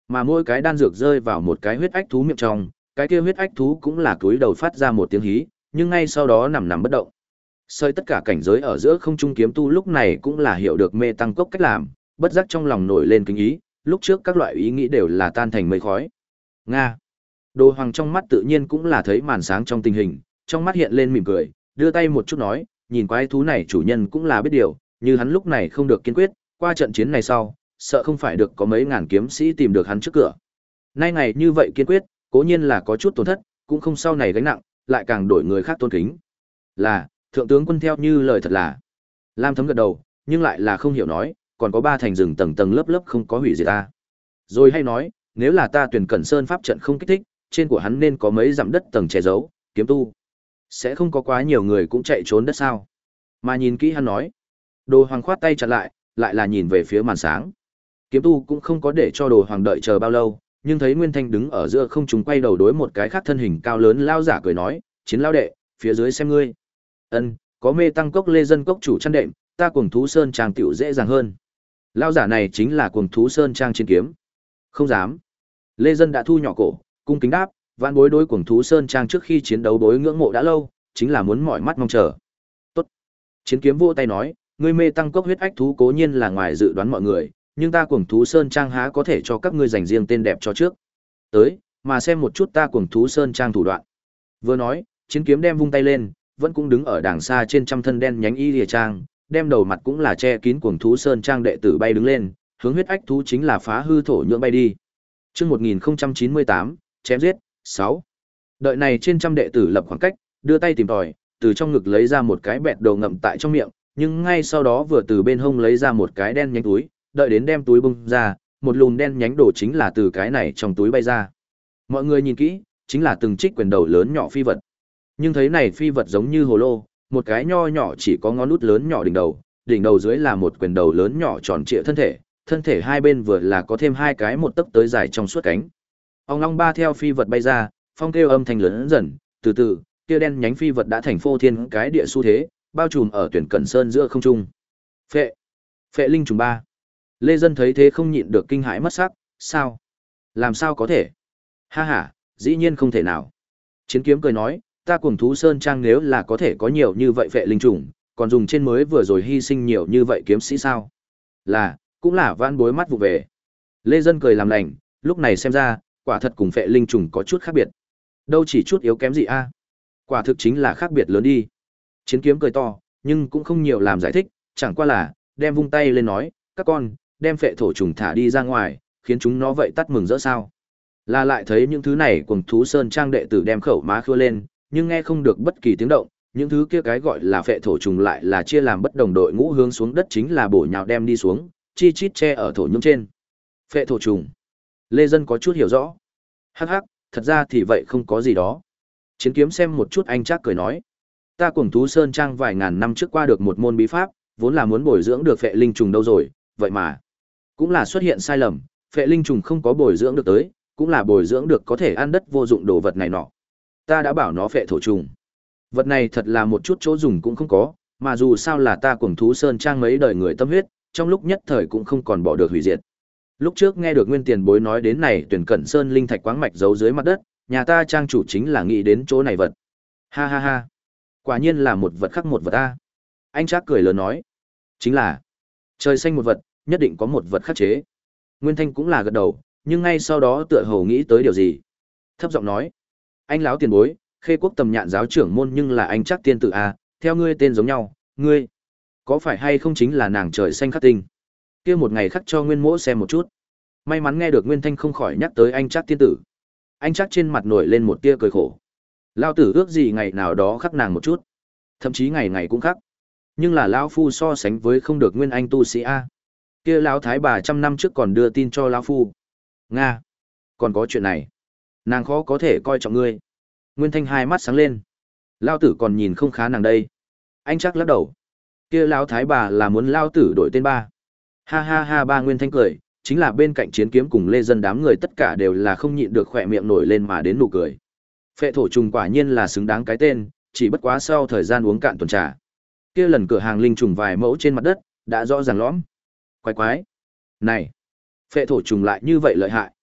Mà mỗi cái đan dược rơi vào một cái huyết ách thú miệng trong, cái kia huyết ách thú cũng là cúi đầu phát ra một tiếng hí, nhưng ngay sau đó nằm nằm bất động. Sơi tất cả cảnh giới ở giữa không trung kiếm tu lúc này cũng là hiểu được mê tăng cốc cách làm, bất giác trong lòng nổi lên kính ý, lúc trước các loại ý nghĩ đều là tan thành mây khói. Nga. Đồ Hoàng trong mắt tự nhiên cũng là thấy màn sáng trong tình hình, trong mắt hiện lên mỉm cười, đưa tay một chút nói, nhìn quái thú này chủ nhân cũng là biết điều, như hắn lúc này không được kiên quyết, qua trận chiến này sau, sợ không phải được có mấy ngàn kiếm sĩ tìm được hắn trước cửa. Nay ngày như vậy kiên quyết, cố nhiên là có chút tổn thất, cũng không sau này gánh nặng, lại càng đổi người khác tôn kính. Là, thượng tướng quân theo như lời thật là. Lam Thấm gật đầu, nhưng lại là không hiểu nói, còn có ba thành rừng tầng tầng lớp lớp không có hủy diệt ta. Rồi hay nói, nếu là ta tuyển Cẩn Sơn pháp trận không kích thích, trên của hắn nên có mấy dặm đất tầng che giấu, kiếm tu. Sẽ không có quá nhiều người cũng chạy trốn đất sao. Mà nhìn kỹ hắn nói. Đồ Hoàng khoát tay chặn lại, lại là nhìn về phía màn sáng. Kiếm tu cũng không có để cho Đồ Hoàng đợi chờ bao lâu, nhưng thấy Nguyên Thanh đứng ở giữa không trung quay đầu đối một cái khác thân hình cao lớn lao giả cười nói, chiến lao đệ, phía dưới xem ngươi. Ân, có mê tăng cốc lê dân cốc chủ chăn đệm, ta cuồng thú sơn trang tiểu dễ dàng hơn. Lao giả này chính là cuồng thú sơn trang trên kiếm. Không dám. Lê dân đã thu nhỏ cổ, cung kính đáp, vạn bối đối cuồng thú sơn trang trước khi chiến đấu đối ngưỡng mộ đã lâu, chính là muốn mỏi mắt mong chờ. Tốt. Chiến kiếm vỗ tay nói, ngươi mê tăng cốc huyết ách thú cố nhiên là ngoài dự đoán mọi người, nhưng ta cuồng thú sơn trang há có thể cho các ngươi dành riêng tên đẹp cho trước. Tới, mà xem một chút ta cuồng thú sơn trang thủ đoạn. Vừa nói, chiến kiếm đem vung tay lên, vẫn cũng đứng ở đàng xa trên trăm thân đen nhánh y lìa trang, đem đầu mặt cũng là che kín cuồng thú sơn trang đệ tử bay đứng lên, hướng huyết ách thú chính là phá hư thổ nhượng bay đi. Chương một nghìn không trăm chín mươi tám, chém giết, sáu. Đợi này trên trăm đệ tử lập khoảng cách, đưa tay tìm tòi, từ trong ngực lấy ra một cái bẹt đầu ngậm tại trong miệng, nhưng ngay sau đó vừa từ bên hông lấy ra một cái đen nhánh túi, đợi đến đem túi bung ra, một lùm đen nhánh đổ chính là từ cái này trong túi bay ra. Mọi người nhìn kỹ, chính là từng trích quyền đầu lớn nhỏ phi vật. Nhưng thấy này phi vật giống như hồ lô, một cái nho nhỏ chỉ có ngón út lớn nhỏ đỉnh đầu, đỉnh đầu dưới là một quyền đầu lớn nhỏ tròn trịa thân thể, thân thể hai bên vừa là có thêm hai cái một tấc tới dài trong suốt cánh. Ong long ba theo phi vật bay ra, phong kêu âm thanh lớn dần, từ từ, kia đen nhánh phi vật đã thành phô thiên cái địa xu thế, bao trùm ở tuyển cẩn sơn giữa không trung. Phệ, phệ linh trùng ba. Lê Dân thấy thế không nhịn được kinh hãi mất sắc, sao? Làm sao có thể? Ha ha, dĩ nhiên không thể nào. Chiến kiếm cười nói, ta cuồng thú sơn trang nếu là có thể có nhiều như vậy phệ linh trùng, còn dùng trên mới vừa rồi hy sinh nhiều như vậy kiếm sĩ sao? Là, cũng là van bối mắt vụ về. Lê Dân cười làm lành, lúc này xem ra, quả thật cùng phệ linh trùng có chút khác biệt. Đâu chỉ chút yếu kém gì a? Quả thực chính là khác biệt lớn đi. Chiến kiếm cười to, nhưng cũng không nhiều làm giải thích, chẳng qua là, đem vung tay lên nói, các con, đem phệ thổ trùng thả đi ra ngoài, khiến chúng nó vậy tắt mừng rỡ sao. Là lại thấy những thứ này cuồng thú sơn trang đệ tử đem khẩu má khua lên, nhưng nghe không được bất kỳ tiếng động, những thứ kia cái gọi là phệ thổ trùng lại là chia làm bất đồng đội ngũ hướng xuống đất chính là bổ nhào đem đi xuống, chi chít che ở thổ nhưỡng trên. Phệ thổ trùng. Lê Dân có chút hiểu rõ. Hắc hắc, thật ra thì vậy không có gì đó. Chiến kiếm xem một chút anh chắc cười nói. Ta cuồng thú sơn trang vài ngàn năm trước qua được một môn bí pháp, vốn là muốn bồi dưỡng được phệ linh trùng đâu rồi, vậy mà cũng là xuất hiện sai lầm, phệ linh trùng không có bồi dưỡng được tới, cũng là bồi dưỡng được có thể ăn đất vô dụng đồ vật này nọ. Ta đã bảo nó phệ thổ trùng. Vật này thật là một chút chỗ dùng cũng không có, mà dù sao là ta cuồng thú sơn trang mấy đời người tâm huyết, trong lúc nhất thời cũng không còn bỏ được hủy diệt. Lúc trước nghe được Nguyên Tiền Bối nói đến này tuyển cẩn sơn linh thạch quáng mạch giấu dưới mặt đất, nhà ta trang chủ chính là nghĩ đến chỗ này vật. Ha ha ha. Quả nhiên là một vật khác một vật a. Anh Trác cười lớn nói. Chính là trời xanh một vật, nhất định có một vật khắc chế. Nguyên Thanh cũng là gật đầu, nhưng ngay sau đó tựa hồ nghĩ tới điều gì. Thấp giọng nói. Anh lão tiền bối, Khê Quốc tầm nhạn giáo trưởng môn nhưng là anh Trác tiên tử a, theo ngươi tên giống nhau, ngươi có phải hay không chính là nàng trời xanh khắc tinh? Kia một ngày khắc cho Nguyên Mỗ xem một chút. May mắn nghe được Nguyên Thanh không khỏi nhắc tới anh Trác tiên tử. Anh Trác trên mặt nổi lên một tia cười khổ. Lão tử ước gì ngày nào đó khắc nàng một chút, thậm chí ngày ngày cũng khắc. Nhưng là lão phu so sánh với không được nguyên anh tu sĩ a. Kia lão thái bà trăm năm trước còn đưa tin cho lão phu. Nga, còn có chuyện này. Nàng khó có thể coi trọng ngươi. Nguyên Thanh hai mắt sáng lên. Lão tử còn nhìn không khá nàng đây. Anh Trác lắc đầu. Kia lão thái bà là muốn lão tử đổi tên ba. Ha ha ha, ba Nguyên Thanh cười, chính là bên cạnh chiến kiếm cùng Lê Dân đám người tất cả đều là không nhịn được khỏe miệng nổi lên mà đến nụ cười. Phệ thổ trùng quả nhiên là xứng đáng cái tên, chỉ bất quá sau thời gian uống cạn tuần trà. Kia lần cửa hàng linh trùng vài mẫu trên mặt đất, đã rõ ràng lõm. Quái quái. Này, phệ thổ trùng lại như vậy lợi hại.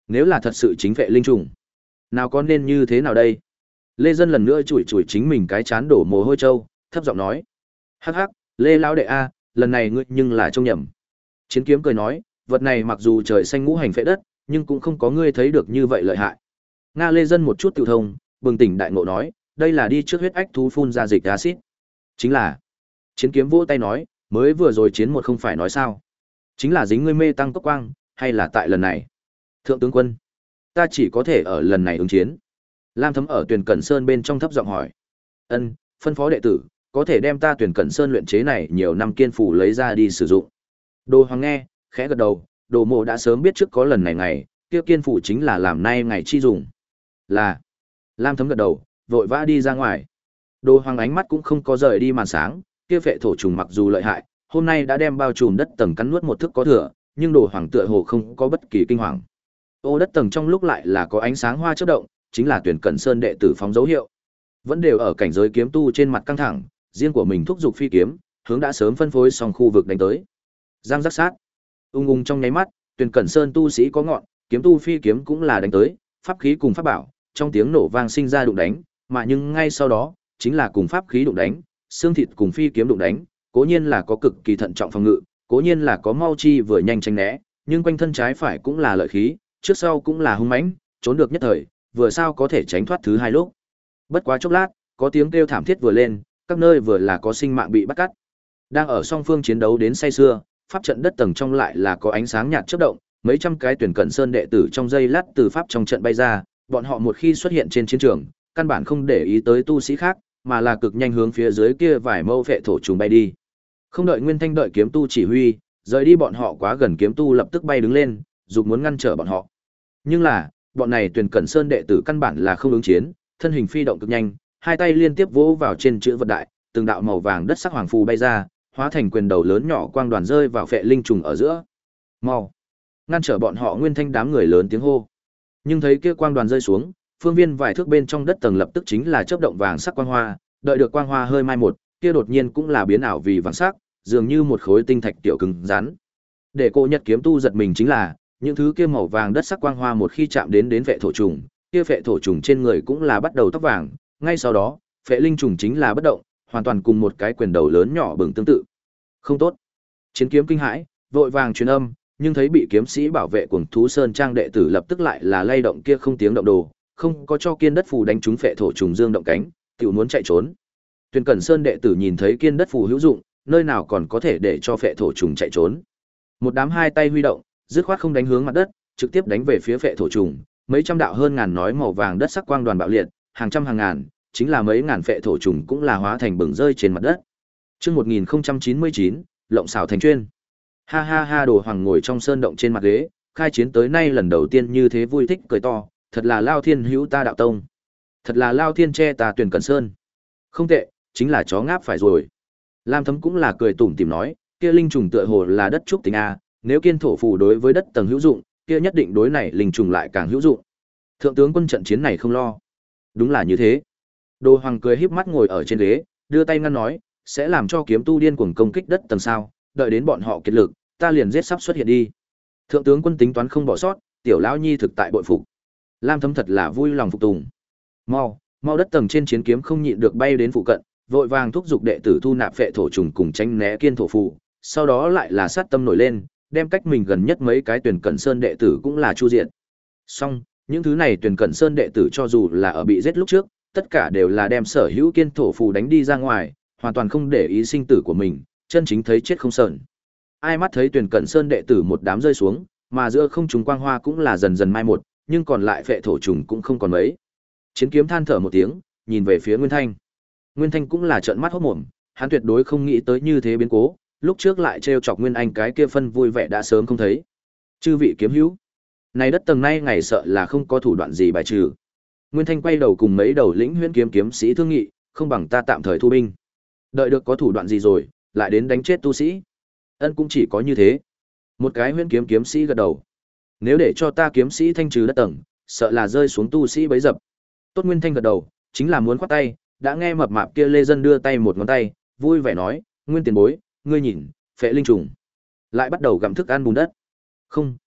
Nếu là thật sự chính phệ linh trùng, nào có nên như thế nào đây? Lê Dân lần nữa chủi chủi chính mình cái chán đổ mồ hôi trâu, thấp giọng nói. Hắc hắc, Lê lão đệ a, lần này ngươi nhưng là trông nhầm. Chiến kiếm cười nói, vật này mặc dù trời xanh ngũ hành phệ đất, nhưng cũng không có ngươi thấy được như vậy lợi hại. Nga Lê Dân một chút tiểu thông, bừng tỉnh đại ngộ nói, đây là đi trước huyết ách thú phun ra dịch axit. Chính là. Chiến kiếm vỗ tay nói, mới vừa rồi chiến một không phải nói sao? Chính là dính ngươi mê tăng cốc quang, hay là tại lần này? Thượng tướng quân, ta chỉ có thể ở lần này ứng chiến. Lam Thấm ở Tuyển Cẩn Sơn bên trong thấp giọng hỏi. Ân, phân phó đệ tử, có thể đem ta Tuyển Cẩn Sơn luyện chế này nhiều năm kiên phủ lấy ra đi sử dụng. Đồ Hoàng nghe, khẽ gật đầu, Đồ Mộ đã sớm biết trước có lần này ngày, kia kiên phủ chính là làm nay ngày chi dùng. Là. Lam Thấm gật đầu, vội vã đi ra ngoài. Đồ Hoàng ánh mắt cũng không có rời đi màn sáng, kia phệ thổ trùng mặc dù lợi hại, hôm nay đã đem bao trùm đất tầng cắn nuốt một thức có thừa, nhưng Đồ Hoàng tựa hồ không có bất kỳ kinh hoàng. Ô đất tầng trong lúc lại là có ánh sáng hoa chớp động, chính là Tuyển Cẩn Sơn đệ tử phóng dấu hiệu. Vẫn đều ở cảnh giới kiếm tu trên mặt căng thẳng, riêng của mình thúc giục phi kiếm, hướng đã sớm phân phối xong khu vực đánh tới. Giang giác sát. Ung ung trong nháy mắt, Tuyển Cẩn Sơn tu sĩ có ngọn, kiếm tu phi kiếm cũng là đánh tới, pháp khí cùng pháp bảo, trong tiếng nổ vang sinh ra đụng đánh, mà nhưng ngay sau đó, chính là cùng pháp khí đụng đánh, xương thịt cùng phi kiếm đụng đánh, cố nhiên là có cực kỳ thận trọng phòng ngự, cố nhiên là có mau chi vừa nhanh tránh né, nhưng quanh thân trái phải cũng là lợi khí, trước sau cũng là hung mãnh, trốn được nhất thời, vừa sao có thể tránh thoát thứ hai lúc. Bất quá chốc lát, có tiếng kêu thảm thiết vừa lên, các nơi vừa là có sinh mạng bị bắt cắt. Đang ở song phương chiến đấu đến say xưa, pháp trận đất tầng trong lại là có ánh sáng nhạt chớp động, mấy trăm cái Tuyển Cẩn Sơn đệ tử trong giây lát từ pháp trong trận bay ra, bọn họ một khi xuất hiện trên chiến trường, căn bản không để ý tới tu sĩ khác, mà là cực nhanh hướng phía dưới kia vài mâu phệ thổ trùng bay đi. Không đợi Nguyên Thanh đợi kiếm tu chỉ huy, rời đi bọn họ quá gần kiếm tu lập tức bay đứng lên, dục muốn ngăn trở bọn họ. Nhưng là, bọn này Tuyển Cẩn Sơn đệ tử căn bản là không ứng chiến, thân hình phi động cực nhanh, hai tay liên tiếp vỗ vào trên chữ vật đại, từng đạo màu vàng đất sắc hoàng phù bay ra, hóa thành quyền đầu lớn nhỏ quang đoàn rơi vào phệ linh trùng ở giữa. Mau, ngăn trở bọn họ. Nguyên Thanh đám người lớn tiếng hô. Nhưng thấy kia quang đoàn rơi xuống, phương viên vài thước bên trong đất tầng lập tức chính là chớp động vàng sắc quang hoa, đợi được quang hoa hơi mai một, kia đột nhiên cũng là biến ảo vì vàng sắc, dường như một khối tinh thạch tiểu cứng rắn. Để cô Nhật kiếm tu giật mình chính là, những thứ kia màu vàng đất sắc quang hoa một khi chạm đến đến phệ thổ trùng, kia phệ thổ trùng trên người cũng là bắt đầu tóc vàng, ngay sau đó, phệ linh trùng chính là bất động, hoàn toàn cùng một cái quyền đầu lớn nhỏ bừng tương tự. Không tốt. Chiến kiếm kinh hãi, vội vàng truyền âm, nhưng thấy bị kiếm sĩ bảo vệ cuồng thú sơn trang đệ tử lập tức lại là lay động kia không tiếng động đồ, không có cho kiên đất phù đánh trúng phệ thổ trùng dương động cánh, tiểu muốn chạy trốn. Tuyển Cẩn Sơn đệ tử nhìn thấy kiên đất phù hữu dụng, nơi nào còn có thể để cho phệ thổ trùng chạy trốn. Một đám hai tay huy động, dứt khoát không đánh hướng mặt đất, trực tiếp đánh về phía phệ thổ trùng, mấy trăm đạo hơn ngàn nói màu vàng đất sắc quang đoàn bạo liệt, hàng trăm hàng ngàn, chính là mấy ngàn phệ thổ trùng cũng là hóa thành bừng rơi trên mặt đất. Chương một nghìn không trăm chín mươi chín, lộng xảo thành chuyên. Ha ha ha, Đồ Hoàng ngồi trong sơn động trên mặt ghế, khai chiến tới nay lần đầu tiên như thế vui thích cười to, thật là Lao Thiên hữu ta đạo tông. Thật là Lao Thiên che ta Tuyển Cẩn Sơn. Không tệ, chính là chó ngáp phải rồi. Lam Thấm cũng là cười tủm tỉm nói, kia linh trùng tựa hồ là đất trúc tính a, nếu kiên thổ phù đối với đất tầng hữu dụng, kia nhất định đối này linh trùng lại càng hữu dụng. Thượng tướng quân trận chiến này không lo. Đúng là như thế. Đồ Hoàng cười híp mắt ngồi ở trên ghế, đưa tay ngăn nói, sẽ làm cho kiếm tu điên cuồng công kích đất tầng sao, đợi đến bọn họ kiệt lực, ta liền giết sắp xuất hiện đi. Thượng tướng quân tính toán không bỏ sót, tiểu lão nhi thực tại bội phục. Lam Thấm thật là vui lòng phục tùng. Mau, mau đất tầng trên chiến kiếm không nhịn được bay đến phụ cận, vội vàng thúc giục đệ tử thu nạp phệ thổ trùng cùng tránh né kiên thổ phù, sau đó lại là sát tâm nổi lên, đem cách mình gần nhất mấy cái Tuyển Cẩn Sơn đệ tử cũng là chu diện. Song, những thứ này Tuyển Cẩn Sơn đệ tử cho dù là ở bị giết lúc trước, tất cả đều là đem sở hữu kiên thổ phù đánh đi ra ngoài, hoàn toàn không để ý sinh tử của mình, chân chính thấy chết không sờn. Ai mắt thấy Tuyển Cẩn Sơn đệ tử một đám rơi xuống, mà giữa không trung quang hoa cũng là dần dần mai một, nhưng còn lại phệ thổ trùng cũng không còn mấy. Chiến kiếm than thở một tiếng, nhìn về phía Nguyên Thanh. Nguyên Thanh cũng là trợn mắt hốt mồm, hắn tuyệt đối không nghĩ tới như thế biến cố, lúc trước lại trêu chọc Nguyên Anh cái kia phân vui vẻ đã sớm không thấy. Chư vị kiếm hữu, này đất tầng nay ngày sợ là không có thủ đoạn gì bài trừ. Nguyên Thanh quay đầu cùng mấy đầu lĩnh huyễn kiếm kiếm sĩ thương nghị, không bằng ta tạm thời thu binh. Đợi được có thủ đoạn gì rồi, lại đến đánh chết tu sĩ. Ân cũng chỉ có như thế. Một cái huyễn kiếm kiếm sĩ gật đầu. Nếu để cho ta kiếm sĩ thanh trừ đất tầng, sợ là rơi xuống tu sĩ bấy dập. Tốt, Nguyên Thanh gật đầu, chính là muốn khoát tay, đã nghe mập mạp kia Lê Dân đưa tay một ngón tay, vui vẻ nói, Nguyên tiền bối, ngươi nhìn, phệ linh trùng lại bắt đầu gặm thức ăn bùn đất. Không,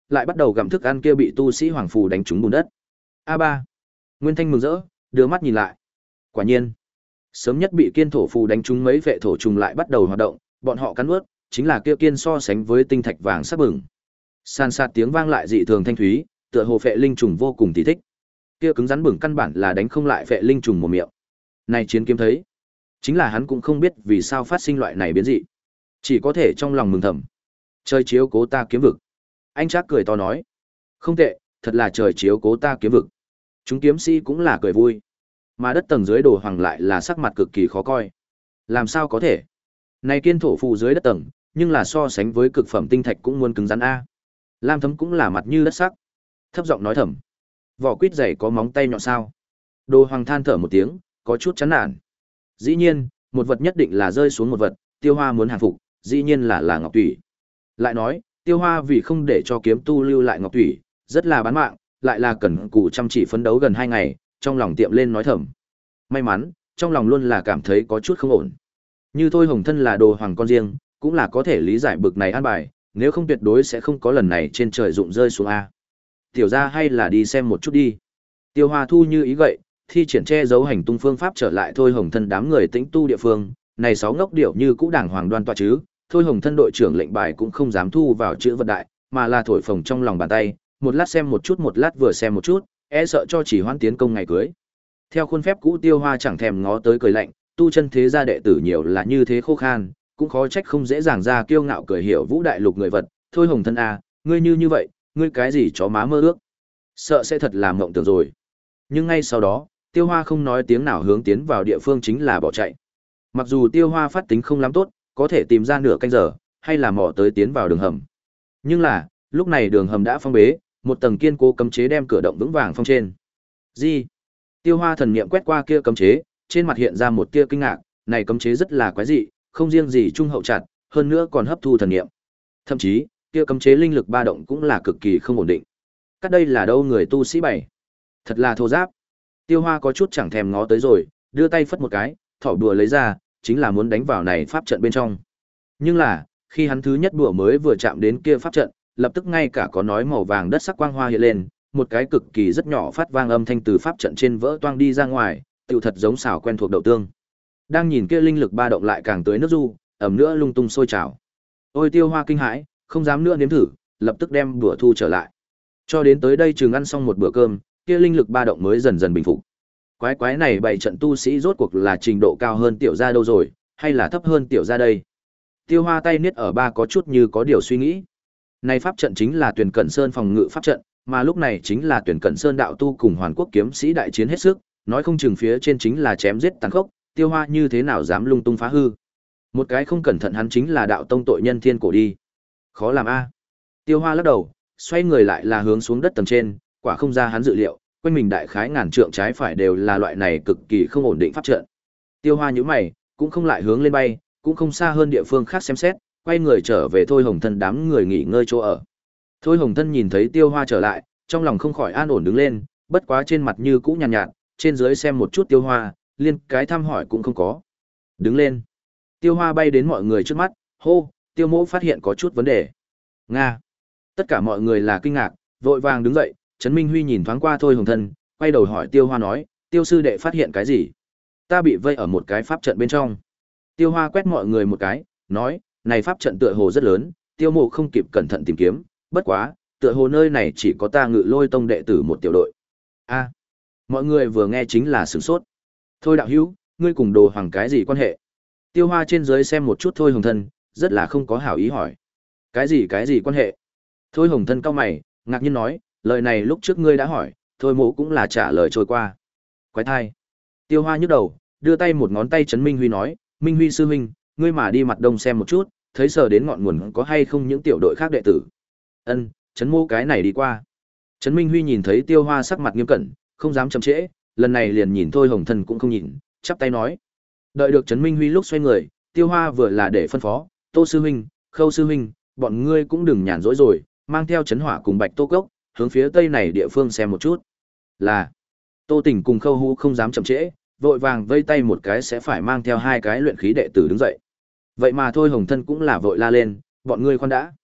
lại bắt đầu gặm thức ăn kia bị tu sĩ hoàng phù đánh trúng bùn đất. A ba. Nguyên Thanh mừng rỡ, đưa mắt nhìn lại. Quả nhiên, sớm nhất bị kiên thổ phù đánh trúng mấy vệ thổ trùng lại bắt đầu hoạt động, bọn họ cắn nuốt, chính là kia kiên so sánh với tinh thạch vàng sắc bừng. San sát tiếng vang lại dị thường thanh thúy, tựa hồ phệ linh trùng vô cùng tỉ thích. Kia cứng rắn bừng căn bản là đánh không lại phệ linh trùng một miệng. Này chiến kiếm thấy, chính là hắn cũng không biết vì sao phát sinh loại này biến dị, chỉ có thể trong lòng mừng thầm. Trời chiếu cố ta kiếm vực. Anh Trác cười to nói, không tệ, thật là trời chiếu cố ta kiếm vực. Chúng kiếm sĩ cũng là cười vui, mà đất tầng dưới đồ hoàng lại là sắc mặt cực kỳ khó coi. Làm sao có thể? Này kiên thổ phù dưới đất tầng, nhưng là so sánh với cực phẩm tinh thạch cũng muốn cứng rắn a. Lam Thấm cũng là mặt như đất sắc, thấp giọng nói thầm, vỏ quýt dày có móng tay nhọn sao? Đồ hoàng than thở một tiếng, có chút chán nản. Dĩ nhiên, một vật nhất định là rơi xuống một vật, Tiêu Hoa muốn hàng phục, dĩ nhiên là là ngọc thủy. Lại nói, Tiêu Hoa vì không để cho kiếm tu lưu lại ngọc thủy, rất là bán mạng, lại là cần cù chăm chỉ phấn đấu gần hai ngày, trong lòng tiệm lên nói thầm. May mắn, trong lòng luôn là cảm thấy có chút không ổn. Như Thôi Hồng thân là đồ hoàng con riêng, cũng là có thể lý giải bực này an bài, nếu không tuyệt đối sẽ không có lần này trên trời rụng rơi xuống a. Tiểu gia hay là đi xem một chút đi. Tiêu Hoa thu như ý gậy, thi triển che giấu hành tung phương pháp trở lại Thôi Hồng thân đám người tĩnh tu địa phương, này sáu ngốc điệu như cũ đảng hoàng đoan tọa chứ, Thôi Hồng thân đội trưởng lệnh bài cũng không dám thu vào chữ vật đại, mà là thổi phồng trong lòng bàn tay, một lát xem một chút một lát vừa xem một chút, e sợ cho chỉ hoãn tiến công ngày cưới. Theo khuôn phép cũ Tiêu Hoa chẳng thèm ngó tới cười lạnh, tu chân thế gia đệ tử nhiều là như thế khô khan, cũng khó trách không dễ dàng ra kiêu ngạo cười hiểu vũ đại lục người vật, Thôi Hồng thân a, ngươi như như vậy, ngươi cái gì chó má mơ ước, sợ sẽ thật là mộng tưởng rồi. Nhưng ngay sau đó, Tiêu Hoa không nói tiếng nào hướng tiến vào địa phương chính là bỏ chạy. Mặc dù Tiêu Hoa phát tính không lắm tốt, có thể tìm ra nửa canh giờ, hay là mò tới tiến vào đường hầm. Nhưng là, lúc này đường hầm đã phong bế, một tầng kiên cố cấm chế đem cửa động vững vàng phong trên. Gì? Tiêu Hoa thần niệm quét qua kia cấm chế, trên mặt hiện ra một tia kinh ngạc, này cấm chế rất là quái dị, không riêng gì trung hậu chặt, hơn nữa còn hấp thu thần niệm. Thậm chí, kia cấm chế linh lực ba động cũng là cực kỳ không ổn định. Các đây là đâu người tu sĩ bảy? Thật là thô giáp. Tiêu Hoa có chút chẳng thèm ngó tới rồi, đưa tay phất một cái, thỏ đùa lấy ra, chính là muốn đánh vào này pháp trận bên trong. Nhưng là, khi hắn thứ nhất đùa mới vừa chạm đến kia pháp trận, lập tức ngay cả có nói màu vàng đất sắc quang hoa hiện lên, một cái cực kỳ rất nhỏ phát vang âm thanh từ pháp trận trên vỡ toang đi ra ngoài, tựu thật giống xảo quen thuộc đậu tương. Đang nhìn kia linh lực ba động lại càng tới nước du, ẩm nữa lung tung sôi trào. Ôi Tiêu Hoa kinh hãi, không dám nữa nếm thử, lập tức đem đùa thu trở lại. Cho đến tới đây chừng ăn xong một bữa cơm, kia linh lực ba động mới dần dần bình phục. Quái quái này bảy trận tu sĩ rốt cuộc là trình độ cao hơn tiểu gia đâu rồi, hay là thấp hơn tiểu gia đây? Tiêu Hoa tay niết ở ba có chút như có điều suy nghĩ. Này pháp trận chính là Tuyển Cẩn Sơn phòng ngự pháp trận, mà lúc này chính là Tuyển Cẩn Sơn đạo tu cùng Hoàn Quốc kiếm sĩ đại chiến hết sức, nói không chừng phía trên chính là chém giết tàn khốc, Tiêu Hoa như thế nào dám lung tung phá hư? Một cái không cẩn thận hắn chính là đạo tông tội nhân thiên cổ đi. Khó làm a. Tiêu Hoa lắc đầu, xoay người lại là hướng xuống đất tầng trên, quả không ra hắn dự liệu, quanh mình đại khái ngàn trượng trái phải đều là loại này cực kỳ không ổn định pháp trận. Tiêu Hoa nhíu mày, cũng không lại hướng lên bay, cũng không xa hơn địa phương khác xem xét, quay người trở về Thôi Hồng thân đám người nghỉ ngơi chỗ ở. Thôi Hồng thân nhìn thấy Tiêu Hoa trở lại, trong lòng không khỏi an ổn đứng lên, bất quá trên mặt như cũ nhàn nhạt, nhạt, trên dưới xem một chút Tiêu Hoa, liên cái thăm hỏi cũng không có. Đứng lên. Tiêu Hoa bay đến mọi người trước mắt, hô, Tiêu Mỗ phát hiện có chút vấn đề. Nga. Tất cả mọi người là kinh ngạc, vội vàng đứng dậy, Trấn Minh Huy nhìn thoáng qua Thôi Hồng thân, quay đầu hỏi Tiêu Hoa nói, Tiêu sư đệ phát hiện cái gì? Ta bị vây ở một cái pháp trận bên trong. Tiêu Hoa quét mọi người một cái, nói, này pháp trận tựa hồ rất lớn, Tiêu Mộ không kịp cẩn thận tìm kiếm, bất quá, tựa hồ nơi này chỉ có ta Ngự Lôi tông đệ tử một tiểu đội. A. Mọi người vừa nghe chính là sửng sốt. Thôi đạo hữu, ngươi cùng Đồ Hoàng cái gì quan hệ? Tiêu Hoa trên dưới xem một chút Thôi Hồng thân, rất là không có hảo ý hỏi. Cái gì cái gì quan hệ? Thôi Hồng thân cau mày, ngạc nhiên nói, lời này lúc trước ngươi đã hỏi, Thôi Mộ cũng là trả lời trôi qua. Quái thai. Tiêu Hoa nhức đầu, đưa tay một ngón tay Trấn Minh Huy nói, Minh Huy sư huynh, ngươi mà đi mặt đông xem một chút, thấy sờ đến ngọn nguồn có hay không những tiểu đội khác đệ tử. Ân, Trấn Mô cái này đi qua. Trấn Minh Huy nhìn thấy Tiêu Hoa sắc mặt nghiêm cẩn, không dám chậm trễ, lần này liền nhìn Thôi Hồng thân cũng không nhìn, chắp tay nói. Đợi được Trấn Minh Huy lúc xoay người, Tiêu Hoa vừa là để phân phó, Tô sư huynh, Khâu sư huynh, bọn ngươi cũng đừng nhàn rỗi rồi, mang theo Trấn Hỏa cùng Bạch Tô Cốc, hướng phía tây này địa phương xem một chút. Là. Tô Tỉnh cùng Khâu Hú không dám chậm trễ, vội vàng vây tay một cái sẽ phải mang theo hai cái luyện khí đệ tử đứng dậy. Vậy mà Thôi Hồng thân cũng là vội la lên, bọn ngươi khoan đã.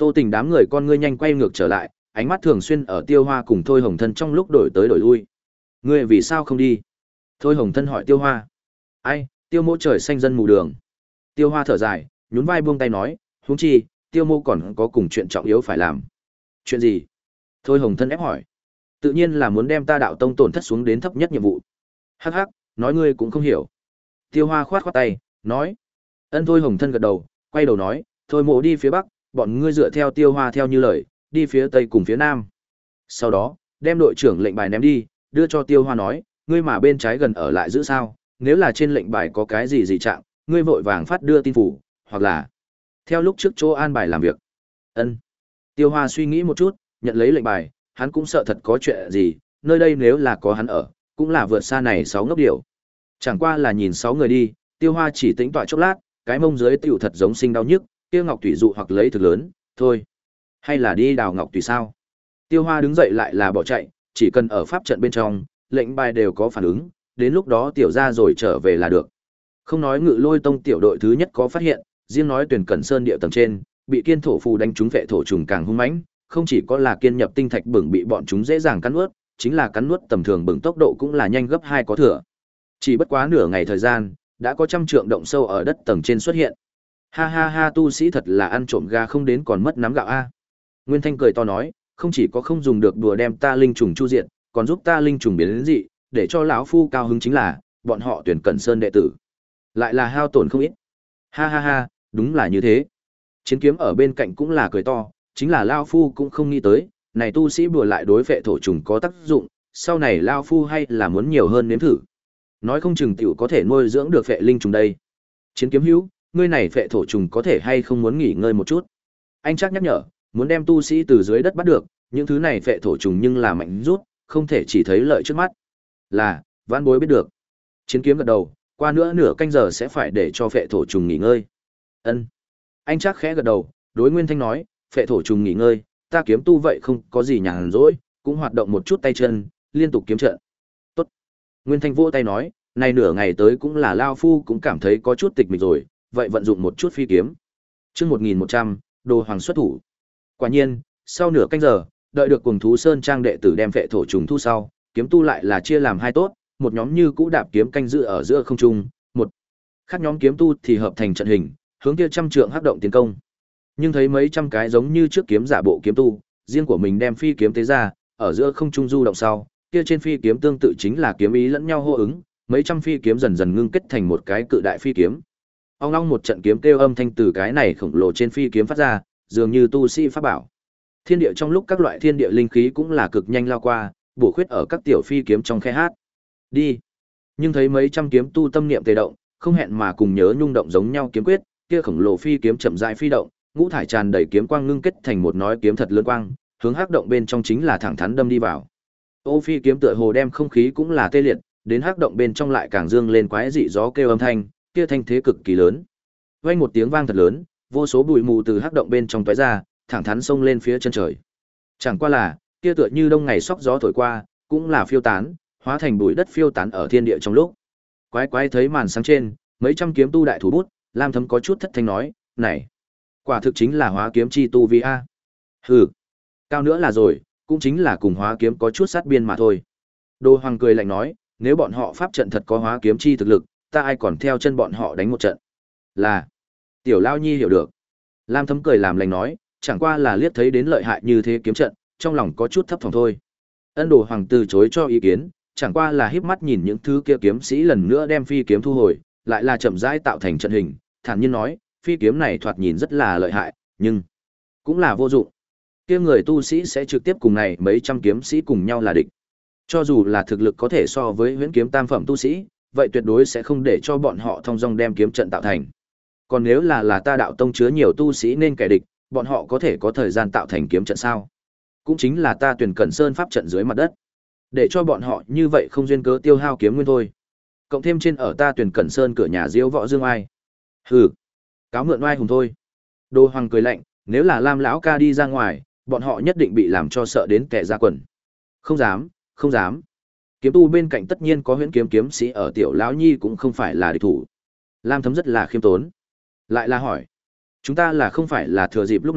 Tô Tình đám người con ngươi nhanh quay ngược trở lại, ánh mắt thường xuyên ở Tiêu Hoa cùng Thôi Hồng Thân trong lúc đổi tới đổi lui. Ngươi vì sao không đi? Thôi Hồng Thân hỏi Tiêu Hoa. Ai, Tiêu Mỗ trời xanh dân mù đường. Tiêu Hoa thở dài, nhún vai buông tay nói, huống chi, Tiêu Mô còn có cùng chuyện trọng yếu phải làm. Chuyện gì? Thôi Hồng Thân ép hỏi. Tự nhiên là muốn đem ta đạo tông tổn thất xuống đến thấp nhất nhiệm vụ. Hắc hắc, nói ngươi cũng không hiểu. Tiêu Hoa khoát khoát tay, nói. Ân. Thôi Hồng Thân gật đầu, quay đầu nói, thôi Mộ đi phía bắc, bọn ngươi dựa theo Tiêu Hoa theo như lời, đi phía tây cùng phía nam. Sau đó, đem đội trưởng lệnh bài ném đi, đưa cho Tiêu Hoa nói, ngươi mà bên trái gần ở lại giữ sao, nếu là trên lệnh bài có cái gì dị trạng, ngươi vội vàng phát đưa tin phủ, hoặc là theo lúc trước chỗ an bài làm việc. Ân. Tiêu Hoa suy nghĩ một chút, nhận lấy lệnh bài, hắn cũng sợ thật có chuyện gì, nơi đây nếu là có hắn ở, cũng là vượt xa này sáu ngốc điểu. Chẳng qua là nhìn sáu người đi, Tiêu Hoa chỉ tĩnh tọa chốc lát, cái mông dưới tiểu thật giống sinh đau nhức, kia ngọc thủy dụ hoặc lấy thực lớn, thôi. Hay là đi đào ngọc tùy sao? Tiêu Hoa đứng dậy lại là bỏ chạy, chỉ cần ở pháp trận bên trong, lệnh bài đều có phản ứng, đến lúc đó tiểu ra rồi trở về là được. Không nói Ngự Lôi Tông tiểu đội thứ nhất có phát hiện, riêng nói Tuyển Cẩn Sơn địa tầng trên, bị kiên thổ phù đánh trúng vệ thổ trùng càng hung mãnh, không chỉ có là kiên nhập tinh thạch bửng bị bọn chúng dễ dàng cắn nuốt, chính là cắn nuốt tầm thường bửng tốc độ cũng là nhanh gấp hai có thừa. Chỉ bất quá nửa ngày thời gian, đã có trăm trượng động sâu ở đất tầng trên xuất hiện. Ha ha ha, tu sĩ thật là ăn trộm gà không đến còn mất nắm gạo a. Nguyên Thanh cười to nói, không chỉ có không dùng được đùa đem ta linh trùng chu diện, còn giúp ta linh trùng biến đến dị, để cho lão phu cao hứng chính là, bọn họ Tuyển Cẩn Sơn đệ tử. Lại là hao tổn không ít. Ha ha ha, đúng là như thế. Chiến kiếm ở bên cạnh cũng là cười to, chính là lão phu cũng không nghĩ tới, này tu sĩ bùa lại đối phệ thổ trùng có tác dụng, sau này lão phu hay là muốn nhiều hơn nếm thử. Nói không chừng tiểu có thể nuôi dưỡng được phệ linh trùng đây. Chiến kiếm hữu, ngươi này phệ thổ trùng có thể hay không muốn nghỉ ngơi một chút. Anh chắc nhắc nhở, muốn đem tu sĩ từ dưới đất bắt được, những thứ này phệ thổ trùng nhưng là mạnh rút, không thể chỉ thấy lợi trước mắt. Là, vãn bối biết được. Chiến kiếm gật đầu, qua nữa nửa canh giờ sẽ phải để cho phệ thổ trùng nghỉ ngơi. Ân. Anh chắc khẽ gật đầu, đối Nguyên Thanh nói, phệ thổ trùng nghỉ ngơi, ta kiếm tu vậy không có gì nhàn rỗi, cũng hoạt động một chút tay chân, liên tục kiếm trận. Tốt. Nguyên Thanh vỗ tay nói, này nửa ngày tới cũng là lao phu cũng cảm thấy có chút tịch mịch rồi, vậy vận dụng một chút phi kiếm. Chương một nghìn một trăm, Đồ Hoàng xuất thủ. Quả nhiên, sau nửa canh giờ, đợi được Cuồng Thú Sơn trang đệ tử đem phệ thổ trùng thu sau, kiếm tu lại là chia làm hai tốt, một nhóm như cũ đạp kiếm canh giữ ở giữa không trung, một khác nhóm kiếm tu thì hợp thành trận hình, hướng kia trăm trượng hắc động tiến công. Nhưng thấy mấy trăm cái giống như trước kiếm giả bộ kiếm tu, riêng của mình đem phi kiếm tế ra, ở giữa không trung du động sau, kia trên phi kiếm tương tự chính là kiếm ý lẫn nhau hô ứng, mấy trăm phi kiếm dần dần ngưng kết thành một cái cự đại phi kiếm. Ong ong một trận kiếm kêu âm thanh từ cái này khổng lồ trên phi kiếm phát ra, dường như tu sĩ pháp bảo. Thiên địa trong lúc các loại thiên địa linh khí cũng là cực nhanh lao qua, bổ khuyết ở các tiểu phi kiếm trong khe hát. Đi. Nhưng thấy mấy trăm kiếm tu tâm niệm tề động, không hẹn mà cùng nhớ nhung động giống nhau kiếm quyết, kia khổng lồ phi kiếm chậm rãi phi động, ngũ thải tràn đầy kiếm quang ngưng kết thành một nói kiếm thật lớn quang, hướng hắc động bên trong chính là thẳng thắn đâm đi vào. Ô phi kiếm tựa hồ đem không khí cũng là tê liệt, đến hắc động bên trong lại càng dương lên quái dị gió kêu âm thanh, kia thanh thế cực kỳ lớn. Vang một tiếng vang thật lớn, vô số bụi mù từ hắc động bên trong tóe ra, thẳng thắn xông lên phía chân trời. Chẳng qua là, kia tựa như đông ngày sóc gió thổi qua, cũng là phiêu tán, hóa thành bụi đất phiêu tán ở thiên địa trong lúc. Quái quái thấy màn sáng trên, mấy trăm kiếm tu đại thủ bút, Lam Thấm có chút thất thanh nói, "Này, quả thực chính là hóa kiếm chi tu vi a." Hừ, cao nữa là rồi, cũng chính là cùng hóa kiếm có chút sát biên mà thôi. Đô Hoàng cười lạnh nói, nếu bọn họ pháp trận thật có hóa kiếm chi thực lực, ta ai còn theo chân bọn họ đánh một trận. Là, Tiểu Lao Nhi hiểu được. Lam Thấm cười làm lành nói, chẳng qua là liếc thấy đến lợi hại như thế kiếm trận, trong lòng có chút thấp thỏm thôi. Ân Đồ Hoàng từ chối cho ý kiến, chẳng qua là híp mắt nhìn những thứ kia kiếm sĩ lần nữa đem phi kiếm thu hồi, lại là chậm rãi tạo thành trận hình, thản nhiên nói, phi kiếm này thoạt nhìn rất là lợi hại, nhưng cũng là vô dụng. Kia người tu sĩ sẽ trực tiếp cùng này mấy trăm kiếm sĩ cùng nhau là địch. Cho dù là thực lực có thể so với huyễn kiếm tam phẩm tu sĩ, vậy tuyệt đối sẽ không để cho bọn họ thông dong đem kiếm trận tạo thành. Còn nếu là là ta đạo tông chứa nhiều tu sĩ nên kẻ địch, bọn họ có thể có thời gian tạo thành kiếm trận sao? Cũng chính là ta Tuyển Cẩn Sơn pháp trận dưới mặt đất. Để cho bọn họ như vậy không duyên cớ tiêu hao kiếm nguyên thôi. Cộng thêm trên ở ta Tuyển Cẩn Sơn cửa nhà Diêu Võ Dương Ai. Hừ, cáo mượn oai hùng thôi. Đô Hoàng cười lạnh, nếu là Lam lão ca đi ra ngoài, bọn họ nhất định bị làm cho sợ đến tè ra quần. Không dám, không dám. Kiếm tu bên cạnh tất nhiên có huyễn kiếm kiếm sĩ ở, Tiểu lão nhi cũng không phải là địch thủ. Lam Thấm rất là khiêm tốn, lại là hỏi, chúng ta là không phải là thừa dịp lúc này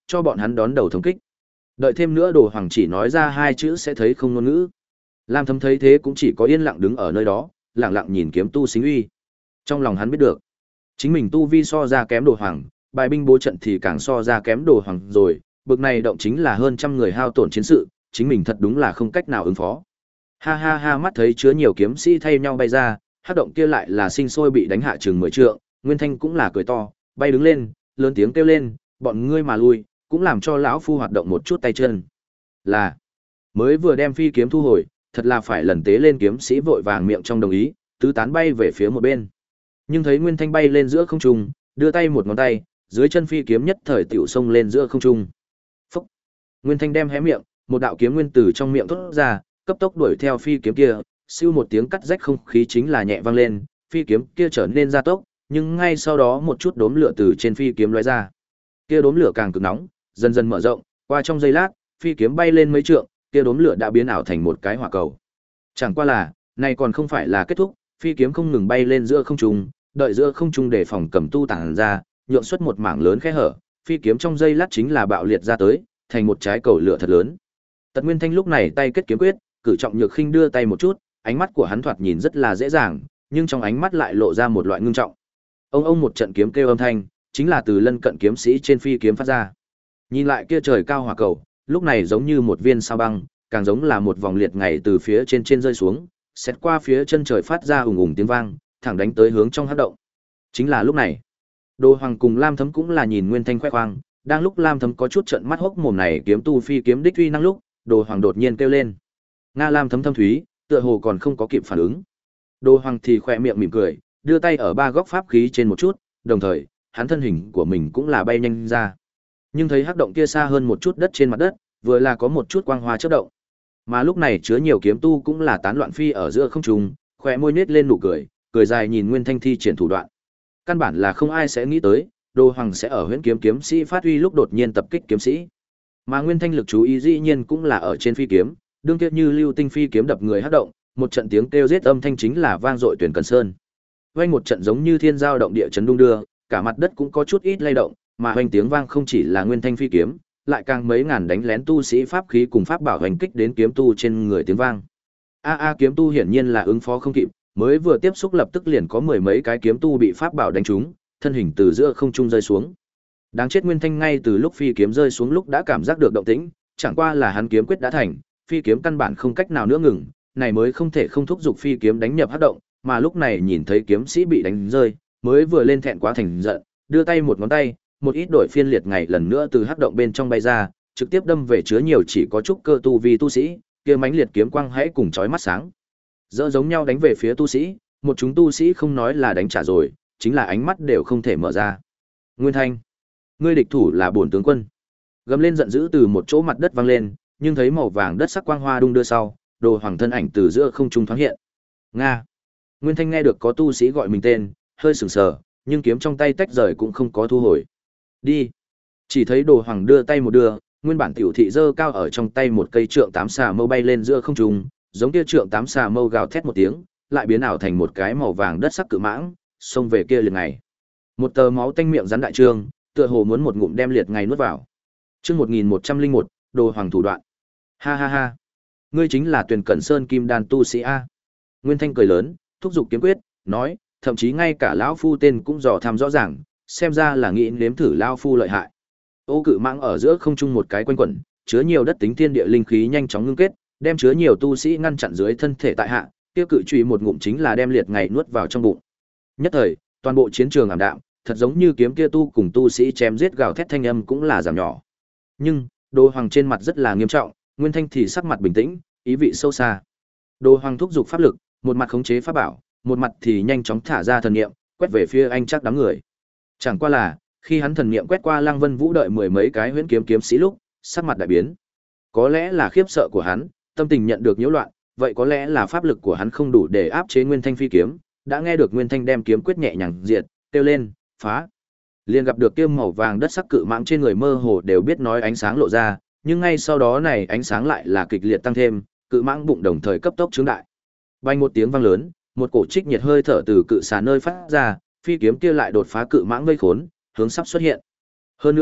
cho bọn hắn đón đầu thống kích. Đợi thêm nữa Đồ Hoàng chỉ nói ra hai chữ sẽ thấy không ngôn ngữ. Lam Thấm thấy thế cũng chỉ có yên lặng đứng ở nơi đó, lặng lặng nhìn kiếm tu Xính Uy. Trong lòng hắn biết được, chính mình tu vi so ra kém Đồ Hoàng, bài binh bố trận thì càng so ra kém Đồ Hoàng rồi, bực này động chính là hơn trăm người hao tổn chiến sự, chính mình thật đúng là không cách nào ứng phó. Ha ha ha, mắt thấy chứa nhiều kiếm sĩ thay nhau bay ra, hắc động kia lại là sinh sôi bị đánh hạ chừng mười trượng, Nguyên Thanh cũng là cười to, bay đứng lên, lớn tiếng kêu lên, bọn ngươi mà lui, cũng làm cho lão phu hoạt động một chút tay chân. Là, mới vừa đem phi kiếm thu hồi, thật là phải lần tế lên kiếm sĩ vội vàng miệng trong đồng ý, tứ tán bay về phía một bên. Nhưng thấy Nguyên Thanh bay lên giữa không trung, đưa tay một ngón tay, dưới chân phi kiếm nhất thời tiểu xông lên giữa không trung. Phúc! Nguyên Thanh đem hé miệng, một đạo kiếm nguyên tử trong miệng thốt ra, cấp tốc đuổi theo phi kiếm kia, siêu một tiếng cắt rách không khí chính là nhẹ vang lên, phi kiếm kia trở nên gia tốc, nhưng ngay sau đó một chút đốm lửa từ trên phi kiếm lóe ra. Kia đốm lửa càng cực nóng, dần dần mở rộng, qua trong giây lát, phi kiếm bay lên mấy trượng, kia đốm lửa đã biến ảo thành một cái hỏa cầu. Chẳng qua là, này còn không phải là kết thúc, phi kiếm không ngừng bay lên giữa không trung, đợi giữa không trung để phòng cầm tu tản ra, nhượng xuất một mảng lớn khe hở, phi kiếm trong giây lát chính là bạo liệt ra tới, thành một trái cầu lửa thật lớn. Tật Nguyên Thanh lúc này tay kết kiếm quyết, cử trọng nhược khinh đưa tay một chút, ánh mắt của hắn thoạt nhìn rất là dễ dàng, nhưng trong ánh mắt lại lộ ra một loại ngưng trọng. Ông ông một trận kiếm kêu âm thanh, chính là từ lân cận kiếm sĩ trên phi kiếm phát ra. Nhìn lại kia trời cao hỏa cầu, lúc này giống như một viên sao băng, càng giống là một vòng liệt ngày từ phía trên trên rơi xuống, xét qua phía chân trời phát ra ùng ùng tiếng vang, thẳng đánh tới hướng trong hắc động. Chính là lúc này, Đồ Hoàng cùng Lam Thấm cũng là nhìn Nguyên Thanh khoe khoang, đang lúc Lam Thấm có chút trợn mắt hốc mồm này kiếm tu phi kiếm đích uy năng lúc, Đồ Hoàng đột nhiên kêu lên. Nga Lam Thấm thâm thúy, tựa hồ còn không có kịp phản ứng. Đồ Hoàng thì khỏe miệng mỉm cười, đưa tay ở ba góc pháp khí trên một chút, đồng thời, hắn thân hình của mình cũng là bay nhanh ra. Nhưng thấy hắc động kia xa hơn một chút đất trên mặt đất, vừa là có một chút quang hoa chớp động. Mà lúc này chứa nhiều kiếm tu cũng là tán loạn phi ở giữa không trung, khóe môi nhếch lên nụ cười, cười dài nhìn Nguyên Thanh thi triển thủ đoạn. Căn bản là không ai sẽ nghĩ tới, Đồ Hoàng sẽ ở Huyễn Kiếm kiếm sĩ phát huy lúc đột nhiên tập kích kiếm sĩ. Mà Nguyên Thanh lực chú ý dĩ nhiên cũng là ở trên phi kiếm, đương kia như lưu tinh phi kiếm đập người hắc động, một trận tiếng kêu giết âm thanh chính là vang dội tuyển Cần Sơn. Vang một trận giống như thiên giao động địa chấn đung đưa, cả mặt đất cũng có chút ít lay động, mà vang tiếng vang không chỉ là Nguyên Thanh phi kiếm, lại càng mấy ngàn đánh lén tu sĩ pháp khí cùng pháp bảo hành kích đến kiếm tu trên người tiếng vang. A a kiếm tu hiển nhiên là ứng phó không kịp, mới vừa tiếp xúc lập tức liền có mười mấy cái kiếm tu bị pháp bảo đánh trúng, thân hình từ giữa không trung rơi xuống. Đáng chết Nguyên Thanh ngay từ lúc phi kiếm rơi xuống lúc đã cảm giác được động tĩnh, chẳng qua là hắn kiếm quyết đã thành, phi kiếm căn bản không cách nào nữa ngừng, này mới không thể không thúc giục phi kiếm đánh nhập hắc động, mà lúc này nhìn thấy kiếm sĩ bị đánh rơi, mới vừa lên thẹn quá thành giận, đưa tay một ngón tay, một ít đổi phiên liệt ngày lần nữa từ hắc động bên trong bay ra, trực tiếp đâm về chứa nhiều chỉ có chút cơ tu vi tu sĩ, kia mãnh liệt kiếm quang hãy cùng chói mắt sáng. Dỡ giống nhau đánh về phía tu sĩ, một chúng tu sĩ không nói là đánh trả rồi, chính là ánh mắt đều không thể mở ra. Nguyên Thanh, ngươi địch thủ là bổn tướng quân. Gầm lên giận dữ từ một chỗ mặt đất vang lên, nhưng thấy màu vàng đất sắc quang hoa đung đưa sau, Đồ Hoàng thân ảnh từ giữa không trung thoáng hiện. Nga. Nguyên Thanh nghe được có tu sĩ gọi mình tên, hơi sửng sờ, nhưng kiếm trong tay tách rời cũng không có thu hồi. Đi. Chỉ thấy Đồ Hoàng đưa tay một đưa, nguyên bản tiểu thị dơ cao ở trong tay một cây trượng tám xà mâu bay lên giữa không trung, giống kia trượng tám xà mâu gào thét một tiếng, lại biến ảo thành một cái màu vàng đất sắc cự mãng, xông về kia liệt ngày. Một tờ máu tanh miệng rắn đại trương, tựa hồ muốn một ngụm đem liệt ngày nuốt vào. Chương một nghìn một trăm lẻ một, Đồ Hoàng thủ đoạn. Ha ha ha. Ngươi chính là Tuyền Cẩn Sơn Kim Đan tu sĩ a. Nguyên Thanh cười lớn, thúc giục kiếm quyết, nói, thậm chí ngay cả lão phu tên cũng dò tham rõ ràng, xem ra là nghĩ nếm thử lão phu lợi hại. Ô cự mãng ở giữa không trung một cái quanh quẩn, chứa nhiều đất tính thiên địa linh khí nhanh chóng ngưng kết, đem chứa nhiều tu sĩ ngăn chặn dưới thân thể tại hạ, kia cự chùy một ngụm chính là đem liệt ngày nuốt vào trong bụng. Nhất thời, toàn bộ chiến trường ảm đạm, thật giống như kiếm kia tu cùng tu sĩ chém giết gào thét thanh âm cũng là giảm nhỏ. Nhưng, Đồ Hoàng trên mặt rất là nghiêm trọng, Nguyên Thanh thì sắc mặt bình tĩnh, ý vị sâu xa. Đồ Hoàng thúc giục pháp lực, một mặt khống chế pháp bảo, một mặt thì nhanh chóng thả ra thần niệm, quét về phía anh chắc đám người. Chẳng qua là, khi hắn thần niệm quét qua Lăng Vân Vũ đợi mười mấy cái huyễn kiếm kiếm sĩ lúc, sắc mặt đại biến. Có lẽ là khiếp sợ của hắn, tâm tình nhận được nhiễu loạn, vậy có lẽ là pháp lực của hắn không đủ để áp chế Nguyên Thanh phi kiếm, đã nghe được Nguyên Thanh đem kiếm quyết nhẹ nhàng diệt, kêu lên, phá. Liền gặp được kiếm màu vàng đất sắc cự mãng trên người mơ hồ đều biết nói ánh sáng lộ ra, nhưng ngay sau đó này ánh sáng lại là kịch liệt tăng thêm, cự mãng bụng đồng thời cấp tốc trướng đại. Vang một tiếng vang lớn, một cổ trích nhiệt hơi thở từ cự xà nơi phát ra, phi kiếm kia lại đột phá cự mãng vây khốn, hướng sắp xuất hiện. Hơn nữa,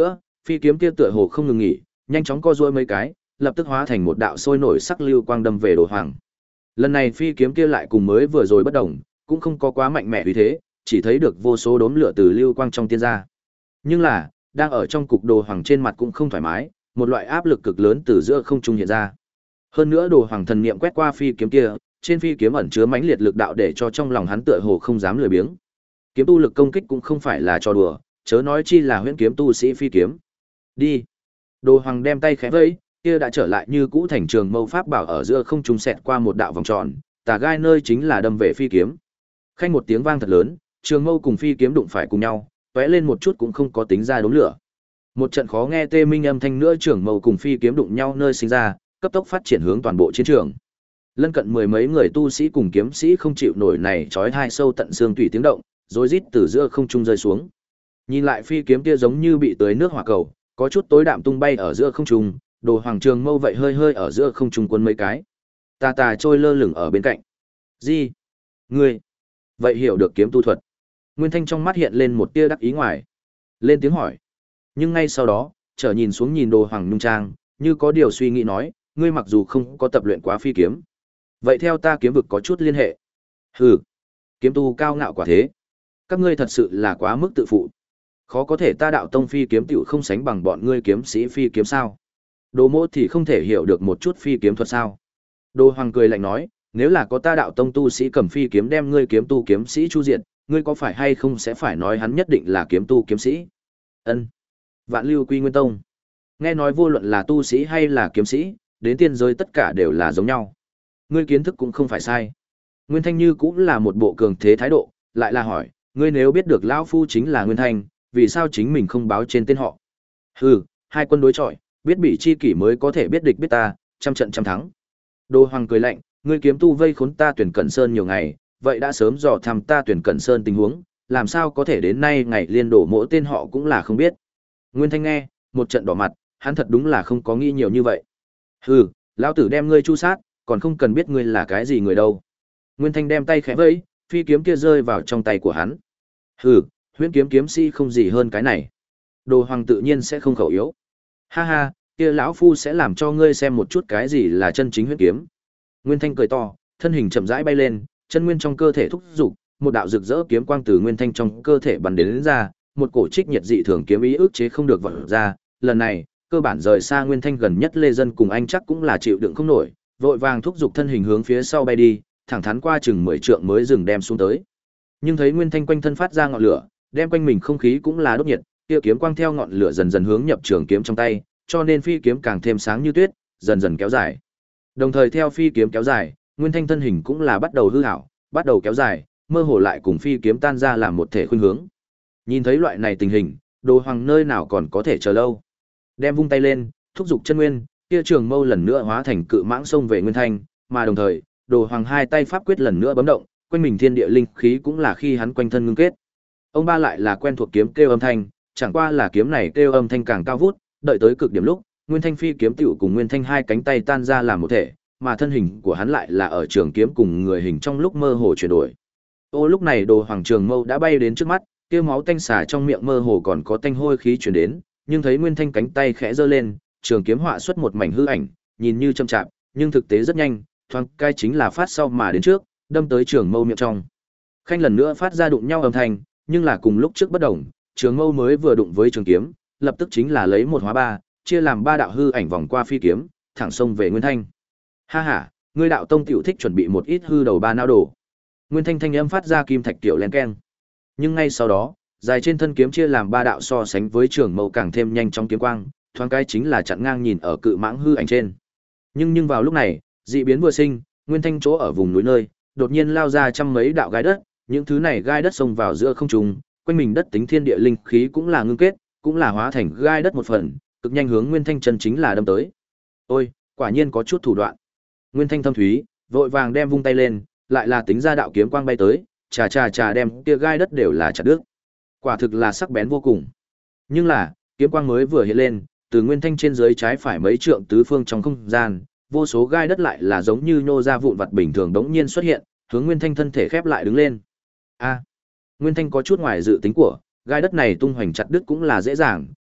phi kiếm kia tựa hồ không ngừng nghỉ, nhanh chóng co duỗi mấy cái, lập tức hóa thành một đạo sôi nổi sắc lưu quang đâm về Đồ Hoàng. Lần này phi kiếm kia lại cùng mới vừa rồi bất động, cũng không có quá mạnh mẽ uy thế, chỉ thấy được vô số đốm lửa từ lưu quang trong tiên ra. Nhưng là, đang ở trong cục Đồ Hoàng trên mặt cũng không thoải mái, một loại áp lực cực lớn từ giữa không trung hiện ra. Hơn nữa Đồ Hoàng thần niệm quét qua phi kiếm kia, trên phi kiếm ẩn chứa mãnh liệt lực đạo để cho trong lòng hắn tựa hồ không dám lười biếng. Kiếm tu lực công kích cũng không phải là trò đùa, chớ nói chi là huyễn kiếm tu sĩ phi kiếm. Đi. Đồ Hoàng đem tay khẽ vẫy, kia đã trở lại như cũ thành trường mâu pháp bảo ở giữa không trung xẹt qua một đạo vòng tròn, tà gai nơi chính là đâm về phi kiếm. Khanh một tiếng vang thật lớn, trường mâu cùng phi kiếm đụng phải cùng nhau, tóe lên một chút cũng không có tính ra đốm lửa. Một trận khó nghe tê minh âm thanh nữa trường mâu cùng phi kiếm đụng nhau nơi sinh ra, cấp tốc phát triển hướng toàn bộ chiến trường. Lân cận mười mấy người tu sĩ cùng kiếm sĩ không chịu nổi này chói tai sâu tận xương tủy tiếng động, rối rít từ giữa không trung rơi xuống. Nhìn lại phi kiếm kia giống như bị tưới nước hỏa cầu, có chút tối đạm tung bay ở giữa không trung, Đồ Hoàng trường mâu vậy hơi hơi ở giữa không trung cuốn mấy cái. Tà tà trôi lơ lửng ở bên cạnh. "Gì? Ngươi vậy hiểu được kiếm tu thuật?" Nguyên Thanh trong mắt hiện lên một tia đắc ý ngoài. Lên tiếng hỏi. Nhưng ngay sau đó, trở nhìn xuống nhìn Đồ Hoàng nhung trang, như có điều suy nghĩ nói, "Ngươi mặc dù không có tập luyện quá phi kiếm, vậy theo ta kiếm vực có chút liên hệ." "Hừ, kiếm tu cao ngạo quả thế. Các ngươi thật sự là quá mức tự phụ. Khó có thể ta đạo tông phi kiếm tiểu không sánh bằng bọn ngươi kiếm sĩ phi kiếm sao? Đồ mỗ thì không thể hiểu được một chút phi kiếm thuật sao?" Đồ Hoàng cười lạnh nói, "Nếu là có ta đạo tông tu sĩ cầm phi kiếm đem ngươi kiếm tu kiếm sĩ chu diệt, ngươi có phải hay không sẽ phải nói hắn nhất định là kiếm tu kiếm sĩ?" Ân. Vạn Lưu Quy Nguyên Tông. Nghe nói vô luận là tu sĩ hay là kiếm sĩ, đến tiên giới tất cả đều là giống nhau. Ngươi kiến thức cũng không phải sai. Nguyên Thanh Như cũng là một bộ cường thế thái độ, lại là hỏi, ngươi nếu biết được lão phu chính là Nguyên Thanh, vì sao chính mình không báo trên tên họ? Hừ, hai quân đối chọi, biết bị chi kỷ mới có thể biết địch biết ta, trăm trận trăm thắng. Đồ Hoàng cười lạnh, ngươi kiếm tu vây khốn ta Tuyển Cẩn Sơn nhiều ngày, vậy đã sớm dò thăm ta Tuyển Cẩn Sơn tình huống, làm sao có thể đến nay ngày liên đổ mỗi tên họ cũng là không biết. Nguyên Thanh nghe, một trận đỏ mặt, hắn thật đúng là không có nghĩ nhiều như vậy. Hừ, lão tử đem ngươi chu sát, còn không cần biết ngươi là cái gì người đâu. Nguyên Thanh đem tay khẽ vẫy, phi kiếm kia rơi vào trong tay của hắn. Hừ, huyễn kiếm kiếm sĩ không gì hơn cái này. Đồ Hoàng tự nhiên sẽ không khẩu yếu. Ha ha, kia lão phu sẽ làm cho ngươi xem một chút cái gì là chân chính huyễn kiếm. Nguyên Thanh cười to, thân hình chậm rãi bay lên, chân nguyên trong cơ thể thúc dục, một đạo rực rỡ kiếm quang từ Nguyên Thanh trong cơ thể bắn đến, đến ra, một cổ trích nhiệt dị thường kiếm ý ức chế không được vọt ra, lần này, cơ bản rời xa Nguyên Thanh gần nhất Lê Dân cùng anh chắc cũng là chịu đựng không nổi, vội vàng thúc dục thân hình hướng phía sau bay đi, thẳng thắn qua chừng mười trượng mới dừng đem xuống tới. Nhưng thấy Nguyên Thanh quanh thân phát ra ngọn lửa, đem quanh mình không khí cũng là đốt nhiệt, kia kiếm quang theo ngọn lửa dần dần hướng nhập trường kiếm trong tay, cho nên phi kiếm càng thêm sáng như tuyết, dần dần kéo dài. Đồng thời theo phi kiếm kéo dài, Nguyên Thanh thân hình cũng là bắt đầu hư ảo, bắt đầu kéo dài, mơ hồ lại cùng phi kiếm tan ra làm một thể khuynh hướng. Nhìn thấy loại này tình hình, Đồ Hoàng nơi nào còn có thể chờ lâu. Đem vung tay lên, thúc giục chân nguyên, kia trường mâu lần nữa hóa thành cự mãng xông về Nguyên Thanh, mà đồng thời, Đồ Hoàng hai tay pháp quyết lần nữa bấm động, quanh mình thiên địa linh khí cũng là khi hắn quanh thân ngưng kết. Ông ba lại là quen thuộc kiếm kêu âm thanh, chẳng qua là kiếm này kêu âm thanh càng cao vút, đợi tới cực điểm lúc, Nguyên Thanh phi kiếm tiểu cùng Nguyên Thanh hai cánh tay tan ra làm một thể, mà thân hình của hắn lại là ở trường kiếm cùng người hình trong lúc mơ hồ chuyển đổi. Ô lúc này Đồ Hoàng trường mâu đã bay đến trước mắt, kia máu tanh xả trong miệng mơ hồ còn có tanh hôi khí truyền đến, nhưng thấy Nguyên Thanh cánh tay khẽ giơ lên, trường kiếm họa xuất một mảnh hư ảnh, nhìn như chậm chạp, nhưng thực tế rất nhanh, thoáng cái chính là phát sau mà đến trước, đâm tới trường mâu miệng trong. Khanh lần nữa phát ra đụng nhau âm thanh, nhưng là cùng lúc trước bất đồng, trường mâu mới vừa đụng với trường kiếm, lập tức chính là lấy một hóa ba, chia làm ba đạo hư ảnh vòng qua phi kiếm, thẳng xông về Nguyên Thanh. Ha ha, ngươi đạo tông tiểu thích chuẩn bị một ít hư đầu ba não đồ. Nguyên Thanh thanh âm phát ra kim thạch tiểu len keng. Nhưng ngay sau đó, dài trên thân kiếm chia làm ba đạo so sánh với trường mâu càng thêm nhanh trong kiếm quang, thoáng cái chính là chặn ngang nhìn ở cự mãng hư ảnh trên. Nhưng nhưng vào lúc này, dị biến vừa sinh, Nguyên Thanh chỗ ở vùng núi nơi, đột nhiên lao ra trăm mấy đạo gai đất, những thứ này gai đất xông vào giữa không trung, quanh mình đất tính thiên địa linh khí cũng là ngưng kết, cũng là hóa thành gai đất một phần, cực nhanh hướng Nguyên Thanh chân chính là đâm tới. Ôi, quả nhiên có chút thủ đoạn. Nguyên Thanh thâm thúy, vội vàng đem vung tay lên, lại là tính ra đạo kiếm quang bay tới, chà chà chà đem kia gai đất đều là chặt đứt. Quả thực là sắc bén vô cùng. Nhưng là, kiếm quang mới vừa hiện lên, từ Nguyên Thanh trên dưới trái phải mấy trượng tứ phương trong không gian, vô số gai đất lại là giống như nhô ra vụn vặt bình thường đống nhiên xuất hiện, hướng Nguyên Thanh thân thể khép lại đứng lên. A, Nguyên Thanh có chút ngoài dự tính của, gai đất này tung hoành chặt đứt cũng là dễ dàng,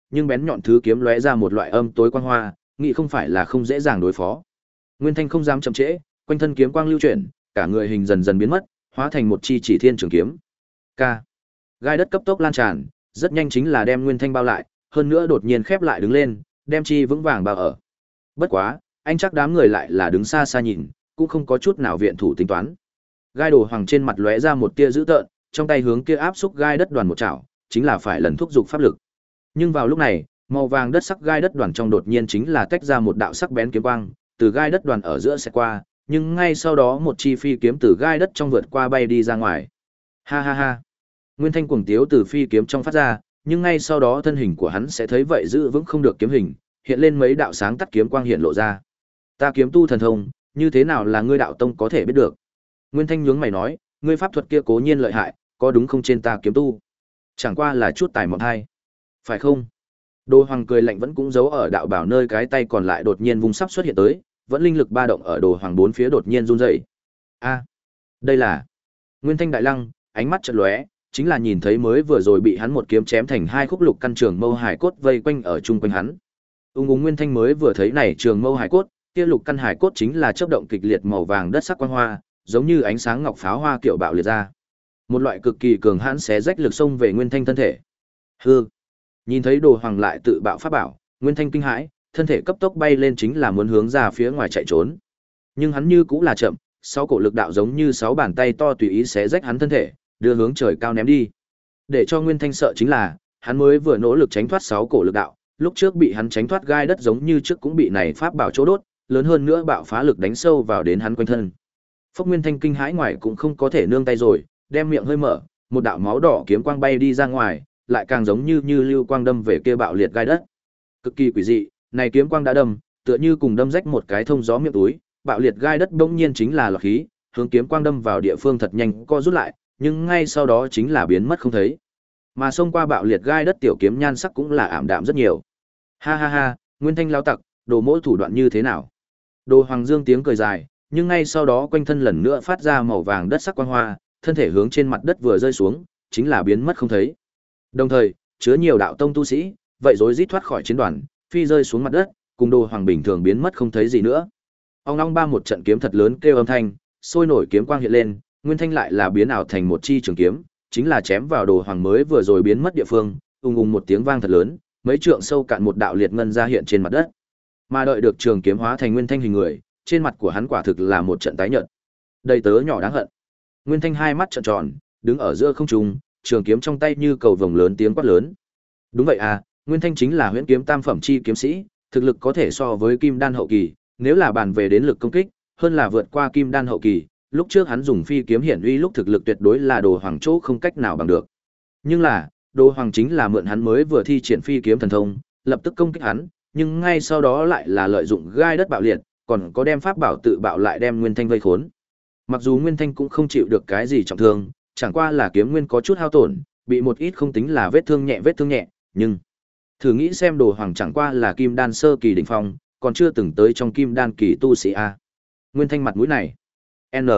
nhưng bén nhọn thứ kiếm lóe ra một loại âm tối quang hoa, nghĩ không phải là không dễ dàng đối phó. Nguyên Thanh không dám chậm trễ, quanh thân kiếm quang lưu chuyển, cả người hình dần dần biến mất, hóa thành một chi chỉ thiên trường kiếm. K. Gai đất cấp tốc lan tràn, rất nhanh chính là đem Nguyên Thanh bao lại, hơn nữa đột nhiên khép lại đứng lên, đem chi vững vàng bao ở. Bất quá, anh chắc đám người lại là đứng xa xa nhìn, cũng không có chút nào viện thủ tính toán. Gai Đồ Hoàng trên mặt lóe ra một tia dữ tợn, trong tay hướng kia áp xúc gai đất đoàn một chảo, chính là phải lần thúc dục pháp lực. Nhưng vào lúc này, màu vàng đất sắc gai đất đoàn trong đột nhiên chính là tách ra một đạo sắc bén kiếm quang, từ gai đất đoàn ở giữa sẽ qua, nhưng ngay sau đó một chi phi kiếm từ gai đất trong vượt qua bay đi ra ngoài. Ha ha ha. Nguyên Thanh cuồng tiếu từ phi kiếm trong phát ra, nhưng ngay sau đó thân hình của hắn sẽ thấy vậy giữ vững không được kiếm hình, hiện lên mấy đạo sáng tắt kiếm quang hiện lộ ra. Ta kiếm tu thần thông, như thế nào là ngươi đạo tông có thể biết được? Nguyên Thanh nhướng mày nói, ngươi pháp thuật kia cố nhiên lợi hại, có đúng không trên ta kiếm tu? Chẳng qua là chút tài mọn hay, phải không? Đồ Hoàng cười lạnh vẫn cũng giấu ở đạo bảo nơi cái tay còn lại đột nhiên vùng sắp xuất hiện tới, vẫn linh lực ba động ở Đồ Hoàng bốn phía đột nhiên run rẩy. A, đây là Nguyên Thanh đại lăng, ánh mắt chợt lóe, chính là nhìn thấy mới vừa rồi bị hắn một kiếm chém thành hai khúc lục căn trường mâu hải cốt vây quanh ở chung quanh hắn. Ung ung Nguyên Thanh mới vừa thấy này trường mâu hải cốt, kia lục căn hải cốt chính là chớp động kịch liệt màu vàng đất sắc quang hoa, giống như ánh sáng ngọc pháo hoa kiểu bạo liệt ra. Một loại cực kỳ cường hãn xé rách lực xông về Nguyên Thanh thân thể. Hư. Nhìn thấy Đồ Hoàng lại tự bạo pháp bảo, Nguyên Thanh kinh hãi, thân thể cấp tốc bay lên chính là muốn hướng ra phía ngoài chạy trốn. Nhưng hắn như cũng là chậm, sáu cổ lực đạo giống như sáu bàn tay to tùy ý xé rách hắn thân thể, đưa hướng trời cao ném đi. Để cho Nguyên Thanh sợ chính là, hắn mới vừa nỗ lực tránh thoát sáu cổ lực đạo, lúc trước bị hắn tránh thoát gai đất giống như trước cũng bị này pháp bảo chỗ đốt, lớn hơn nữa bạo phá lực đánh sâu vào đến hắn quanh thân. Phốc Nguyên Thanh kinh hãi ngoài cũng không có thể nương tay rồi, đem miệng hơi mở, một đạo máu đỏ kiếm quang bay đi ra ngoài, lại càng giống như như lưu quang đâm về kia bạo liệt gai đất. Cực kỳ quỷ dị, này kiếm quang đã đâm, tựa như cùng đâm rách một cái thông gió miệng túi, bạo liệt gai đất bỗng nhiên chính là lọc khí, hướng kiếm quang đâm vào địa phương thật nhanh co rút lại, nhưng ngay sau đó chính là biến mất không thấy. Mà xông qua bạo liệt gai đất tiểu kiếm nhan sắc cũng là ảm đạm rất nhiều. Ha ha ha, Nguyên Thanh lao tặc, đồ mỗ thủ đoạn như thế nào? Đồ Hoàng Dương tiếng cười dài, nhưng ngay sau đó quanh thân lần nữa phát ra màu vàng đất sắc quang hoa, thân thể hướng trên mặt đất vừa rơi xuống, chính là biến mất không thấy. Đồng thời, chứa nhiều đạo tông tu sĩ, vậy rối rít thoát khỏi chiến đoàn, phi rơi xuống mặt đất, cùng Đồ Hoàng bình thường biến mất không thấy gì nữa. Ông long ba một trận kiếm thật lớn kêu âm thanh, sôi nổi kiếm quang hiện lên, Nguyên Thanh lại là biến ảo thành một chi trường kiếm, chính là chém vào Đồ Hoàng mới vừa rồi biến mất địa phương, ung ung một tiếng vang thật lớn, mấy trượng sâu cạn một đạo liệt ngân ra hiện trên mặt đất. Mà đợi được trường kiếm hóa thành Nguyên Thanh hình người, trên mặt của hắn quả thực là một trận tái nhợt. Đầy tớ nhỏ đáng hận. Nguyên Thanh hai mắt trợn tròn, đứng ở giữa không trung, trường kiếm trong tay như cầu vồng lớn tiếng quát lớn. Đúng vậy à, Nguyên Thanh chính là huyễn kiếm tam phẩm chi kiếm sĩ, thực lực có thể so với kim đan hậu kỳ, nếu là bàn về đến lực công kích, hơn là vượt qua kim đan hậu kỳ, lúc trước hắn dùng phi kiếm hiển uy lúc thực lực tuyệt đối là Đồ Hoàng chỗ không cách nào bằng được. Nhưng là, Đồ Hoàng chính là mượn hắn mới vừa thi triển phi kiếm thần thông, lập tức công kích hắn, nhưng ngay sau đó lại là lợi dụng gai đất bạo liệt, còn có đem pháp bảo tự bạo lại đem Nguyên Thanh vây khốn. Mặc dù Nguyên Thanh cũng không chịu được cái gì trọng thương, chẳng qua là kiếm nguyên có chút hao tổn, bị một ít không tính là vết thương nhẹ vết thương nhẹ, nhưng thử nghĩ xem Đồ Hoàng chẳng qua là kim đan sơ kỳ đỉnh phong, còn chưa từng tới trong kim đan kỳ tu sĩ a. Nguyên Thanh mặt mũi này, N,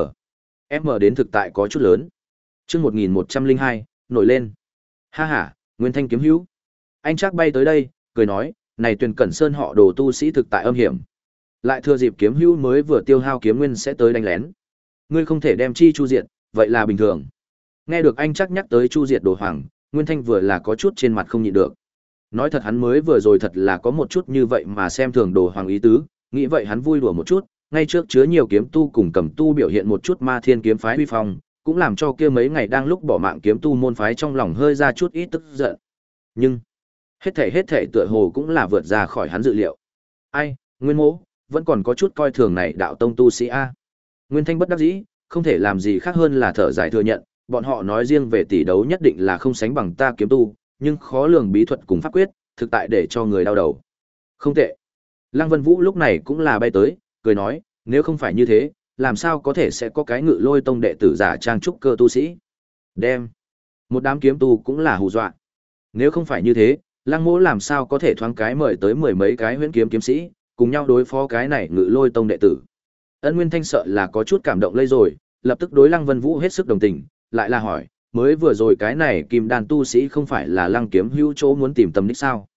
M đến thực tại có chút lớn. Chương một nghìn một trăm lẻ hai, nổi lên. Ha ha, Nguyên Thanh kiếm hữu. Anh Trác bay tới đây, cười nói, này Tuyền Cẩn Sơn họ Đồ tu sĩ thực tại âm hiểm. Lại thừa dịp kiếm hữu mới vừa tiêu hao kiếm nguyên sẽ tới đánh lén. Ngươi không thể đem chi chu diệt, vậy là bình thường. Nghe được anh Trác nhắc tới chu diệt Đồ Hoàng, Nguyên Thanh vừa là có chút trên mặt không nhịn được. Nói thật hắn mới vừa rồi thật là có một chút như vậy mà xem thường Đồ Hoàng ý tứ, nghĩ vậy hắn vui đùa một chút, ngay trước chứa nhiều kiếm tu cùng cầm tu biểu hiện một chút Ma Thiên kiếm phái uy phong, cũng làm cho kia mấy ngày đang lúc bỏ mạng kiếm tu môn phái trong lòng hơi ra chút ít tức giận. Nhưng hết thảy hết thảy tựa hồ cũng là vượt ra khỏi hắn dự liệu. Ai, Nguyên Mỗ vẫn còn có chút coi thường này đạo tông tu sĩ a. Nguyên Thanh bất đắc dĩ, không thể làm gì khác hơn là thở dài thừa nhận, bọn họ nói riêng về tỷ đấu nhất định là không sánh bằng ta kiếm tu, nhưng khó lường bí thuật cùng pháp quyết, thực tại để cho người đau đầu. Không tệ. Lăng Vân Vũ lúc này cũng là bay tới, cười nói, nếu không phải như thế, làm sao có thể sẽ có cái Ngự Lôi tông đệ tử giả trang trúc cơ tu sĩ? Đem. Một đám kiếm tu cũng là hù dọa. Nếu không phải như thế, Lăng Mỗ làm sao có thể thoáng cái mời tới mười mấy cái huyễn kiếm kiếm sĩ, cùng nhau đối phó cái này Ngự Lôi tông đệ tử. Ân Nguyên Thanh sợ là có chút cảm động lây rồi, lập tức đối Lăng Vân Vũ hết sức đồng tình, lại là hỏi, mới vừa rồi cái này Kim Đan tu sĩ không phải là Lăng Kiếm Hữu chỗ muốn tìm tâm đích sao?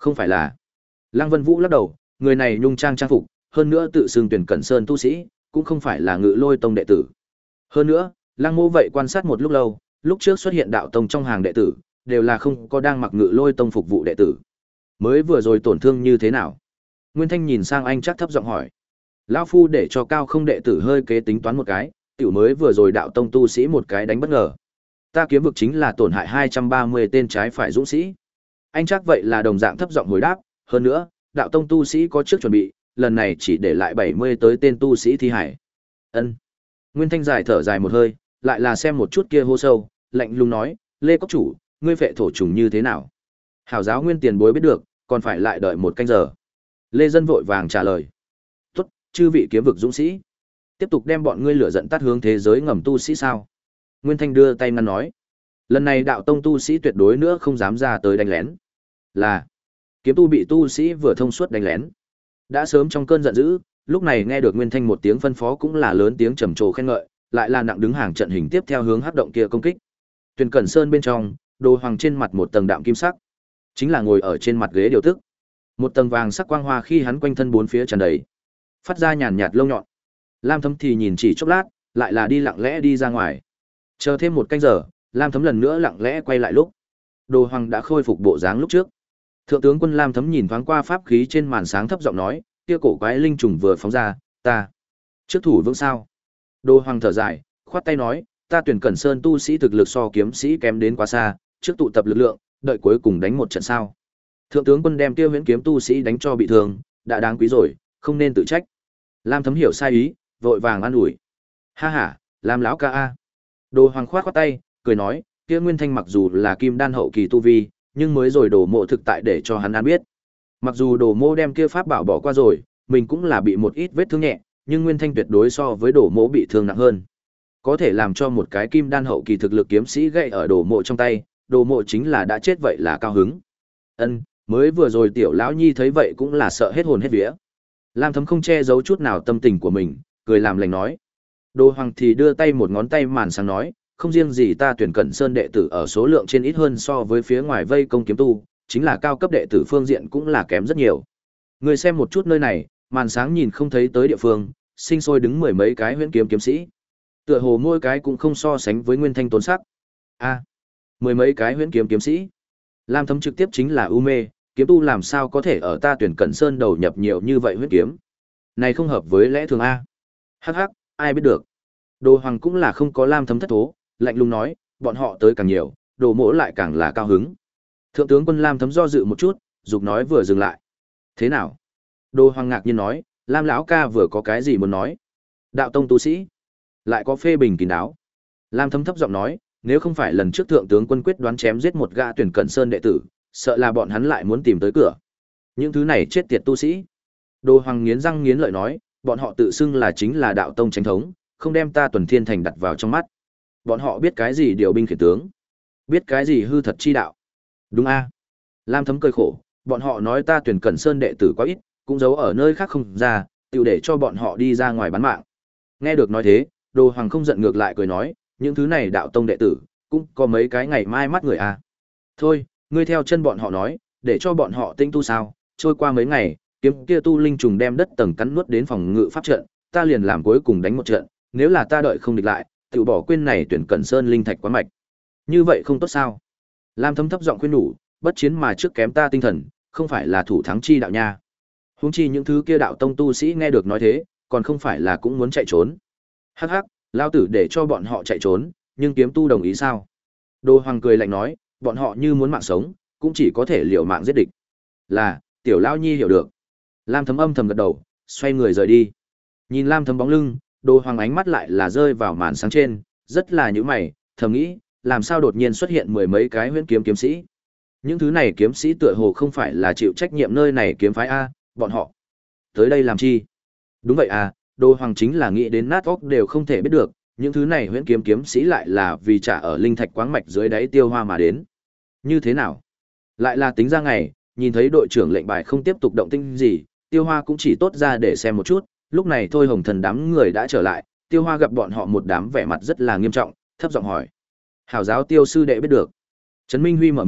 Không phải là. Lăng Vân Vũ lắc đầu, người này nhung trang trang phục, hơn nữa tự xưng Tuyển Cẩn Sơn tu sĩ, cũng không phải là Ngự Lôi tông đệ tử. Hơn nữa, Lăng Mô vậy quan sát một lúc lâu, lúc trước xuất hiện đạo tông trong hàng đệ tử, đều là không có đang mặc Ngự Lôi tông phục vụ đệ tử. Mới vừa rồi tổn thương như thế nào? Nguyên Thanh nhìn sang anh chắc thấp giọng hỏi. Lão phu để cho cao không đệ tử hơi kế tính toán một cái, tiểu mới vừa rồi đạo tông tu sĩ một cái đánh bất ngờ. Ta kiếm vực chính là tổn hại hai trăm ba mươi tên trái phải dũng sĩ. Anh chắc vậy là đồng dạng thấp giọng hồi đáp, hơn nữa, đạo tông tu sĩ có trước chuẩn bị, lần này chỉ để lại bảy mươi tới tên tu sĩ thi hải. Ân. Nguyên Thanh dài thở dài một hơi, lại là xem một chút kia hô sâu, lạnh lùng nói, Lê Cốc chủ, ngươi phệ thổ trùng như thế nào? Hảo giáo nguyên tiền bối biết được, còn phải lại đợi một canh giờ. Lê Dân vội vàng trả lời. Tốt, chư vị kiếm vực dũng sĩ. Tiếp tục đem bọn ngươi lửa giận tắt hướng thế giới ngầm tu sĩ sao? Nguyên Thanh đưa tay ngăn nói. Lần này đạo tông tu sĩ tuyệt đối nữa không dám ra tới đánh lén. Là, kiếm tu bị tu sĩ vừa thông suốt đánh lén. Đã sớm trong cơn giận dữ, lúc này nghe được Nguyên Thanh một tiếng phân phó cũng là lớn tiếng trầm trồ khen ngợi, lại là nặng đứng hàng trận hình tiếp theo hướng hắc động kia công kích. Tuyền Cẩn Sơn bên trong, Đồ Hoàng trên mặt một tầng đạm kim sắc, chính là ngồi ở trên mặt ghế điều tức. Một tầng vàng sắc quang hoa khi hắn quanh thân bốn phía tràn đầy, phát ra nhàn nhạt lông nhọn. Lam Thấm thì nhìn chỉ chốc lát, lại là đi lặng lẽ đi ra ngoài. Chờ thêm một canh giờ, Lam Thấm lần nữa lặng lẽ quay lại lúc, Đồ Hoàng đã khôi phục bộ dáng lúc trước. Thượng tướng quân Lam Thấm nhìn thoáng qua pháp khí trên màn sáng thấp giọng nói, kia cổ quái linh trùng vừa phóng ra, ta trước thủ vững sao? Đồ Hoàng thở dài, khoát tay nói, ta Tuyển Cẩn Sơn tu sĩ thực lực so kiếm sĩ kém đến quá xa, trước tụ tập lực lượng, đợi cuối cùng đánh một trận sao? Thượng tướng quân đem kia huyễn kiếm tu sĩ đánh cho bị thương, đã đáng quý rồi, không nên tự trách. Lam Thấm hiểu sai ý, vội vàng an ủi. Ha ha, Lam lão ca a. Đồ Hoàng khoát khoát tay, cười nói, kia Nguyên Thanh mặc dù là kim đan hậu kỳ tu vi, nhưng mới rồi Đồ Mộ thực tại để cho hắn an biết. Mặc dù Đồ Mộ đem kia pháp bảo bỏ qua rồi, mình cũng là bị một ít vết thương nhẹ, nhưng Nguyên Thanh tuyệt đối so với Đồ Mộ bị thương nặng hơn. Có thể làm cho một cái kim đan hậu kỳ thực lực kiếm sĩ gãy ở Đồ Mộ trong tay, Đồ Mộ chính là đã chết vậy là cao hứng. Ân, mới vừa rồi tiểu lão nhi thấy vậy cũng là sợ hết hồn hết vía. Lam Thấm không che giấu chút nào tâm tình của mình, cười làm lành nói. Đồ Hoàng thì đưa tay một ngón tay màn sáng nói, không riêng gì ta Tuyển Cẩn Sơn đệ tử ở số lượng trên ít hơn so với phía ngoài vây công kiếm tu, chính là cao cấp đệ tử phương diện cũng là kém rất nhiều. Người xem một chút nơi này, màn sáng nhìn không thấy tới địa phương, sinh sôi đứng mười mấy cái huyễn kiếm kiếm sĩ. Tựa hồ mỗi cái cũng không so sánh với Nguyên Thanh tốn sắc. A, mười mấy cái huyễn kiếm kiếm sĩ. Lam Thấm trực tiếp chính là u mê, kiếm tu làm sao có thể ở ta Tuyển Cẩn Sơn đầu nhập nhiều như vậy huyễn kiếm. Này không hợp với lẽ thường a. Hắc hắc, ai biết được. Đồ Hoàng cũng là không có Lam Thấm thất thố, lạnh lùng nói, bọn họ tới càng nhiều, Đồ Mỗ lại càng là cao hứng. Thượng tướng quân Lam Thấm do dự một chút, dục nói vừa dừng lại. Thế nào? Đồ Hoàng ngạc nhiên nói, Lam lão ca vừa có cái gì muốn nói? Đạo tông tu sĩ, lại có phê bình kín đáo. Lam Thấm thấp giọng nói, nếu không phải lần trước thượng tướng quân quyết đoán chém giết một gã Tuyển Cẩn Sơn đệ tử, sợ là bọn hắn lại muốn tìm tới cửa. Những thứ này chết tiệt tu sĩ. Đồ Hoàng nghiến răng nghiến lợi nói, bọn họ tự xưng là chính là đạo tông chánh thống, không đem ta Tuần Thiên Thành đặt vào trong mắt. Bọn họ biết cái gì điều binh khiển tướng, biết cái gì hư thật chi đạo. Đúng a? Lam Thấm cười khổ, bọn họ nói ta Tuyển Cẩn Sơn đệ tử quá ít, cũng giấu ở nơi khác không ra, tiểu để cho bọn họ đi ra ngoài bán mạng. Nghe được nói thế, Đồ Hoàng không giận ngược lại cười nói, những thứ này đạo tông đệ tử, cũng có mấy cái ngày mai mắt người a. Thôi, ngươi theo chân bọn họ nói, để cho bọn họ tinh tu sao? Trôi qua mấy ngày, kiếm kia tu linh trùng đem đất tầng cắn nuốt đến phòng ngự pháp trận, ta liền làm cuối cùng đánh một trận, nếu là ta đợi không địch lại, tự bỏ quên này Tuyển Cẩn Sơn linh thạch quán mạch. Như vậy không tốt sao? Lam Thấm thấp giọng khuyên nhủ, bất chiến mà trước kém ta tinh thần, không phải là thủ thắng chi đạo nha. Huống chi những thứ kia đạo tông tu sĩ nghe được nói thế, còn không phải là cũng muốn chạy trốn. Hắc hắc, lao tử để cho bọn họ chạy trốn, nhưng kiếm tu đồng ý sao? Đồ Hoàng cười lạnh nói, bọn họ như muốn mạng sống, cũng chỉ có thể liều mạng giết địch. Là, tiểu lão nhi hiểu được. Lam Thấm âm thầm gật đầu, xoay người rời đi. Nhìn Lam Thấm bóng lưng, Đồ Hoàng ánh mắt lại là rơi vào màn sáng trên, rất là nhíu mày, thầm nghĩ, làm sao đột nhiên xuất hiện mười mấy cái huyễn kiếm kiếm sĩ? Những thứ này kiếm sĩ tựa hồ không phải là chịu trách nhiệm nơi này kiếm phái a, bọn họ tới đây làm chi? Đúng vậy à, Đồ Hoàng chính là nghĩ đến nát óc đều không thể biết được, những thứ này huyễn kiếm kiếm sĩ lại là vì trả ở linh thạch quáng mạch dưới đáy tiêu hoa mà đến. Như thế nào? Lại là tính ra ngày, nhìn thấy đội trưởng lệnh bài không tiếp tục động tĩnh gì, tiêu hoa cũng chỉ tốt ra để xem một chút, lúc này thôi Hồng Thần đám người đã trở lại, tiêu hoa gặp bọn họ một đám vẻ mặt rất là nghiêm trọng, thấp giọng hỏi. Hảo giáo tiêu sư đệ biết được. Trấn Minh Huy mở miệng,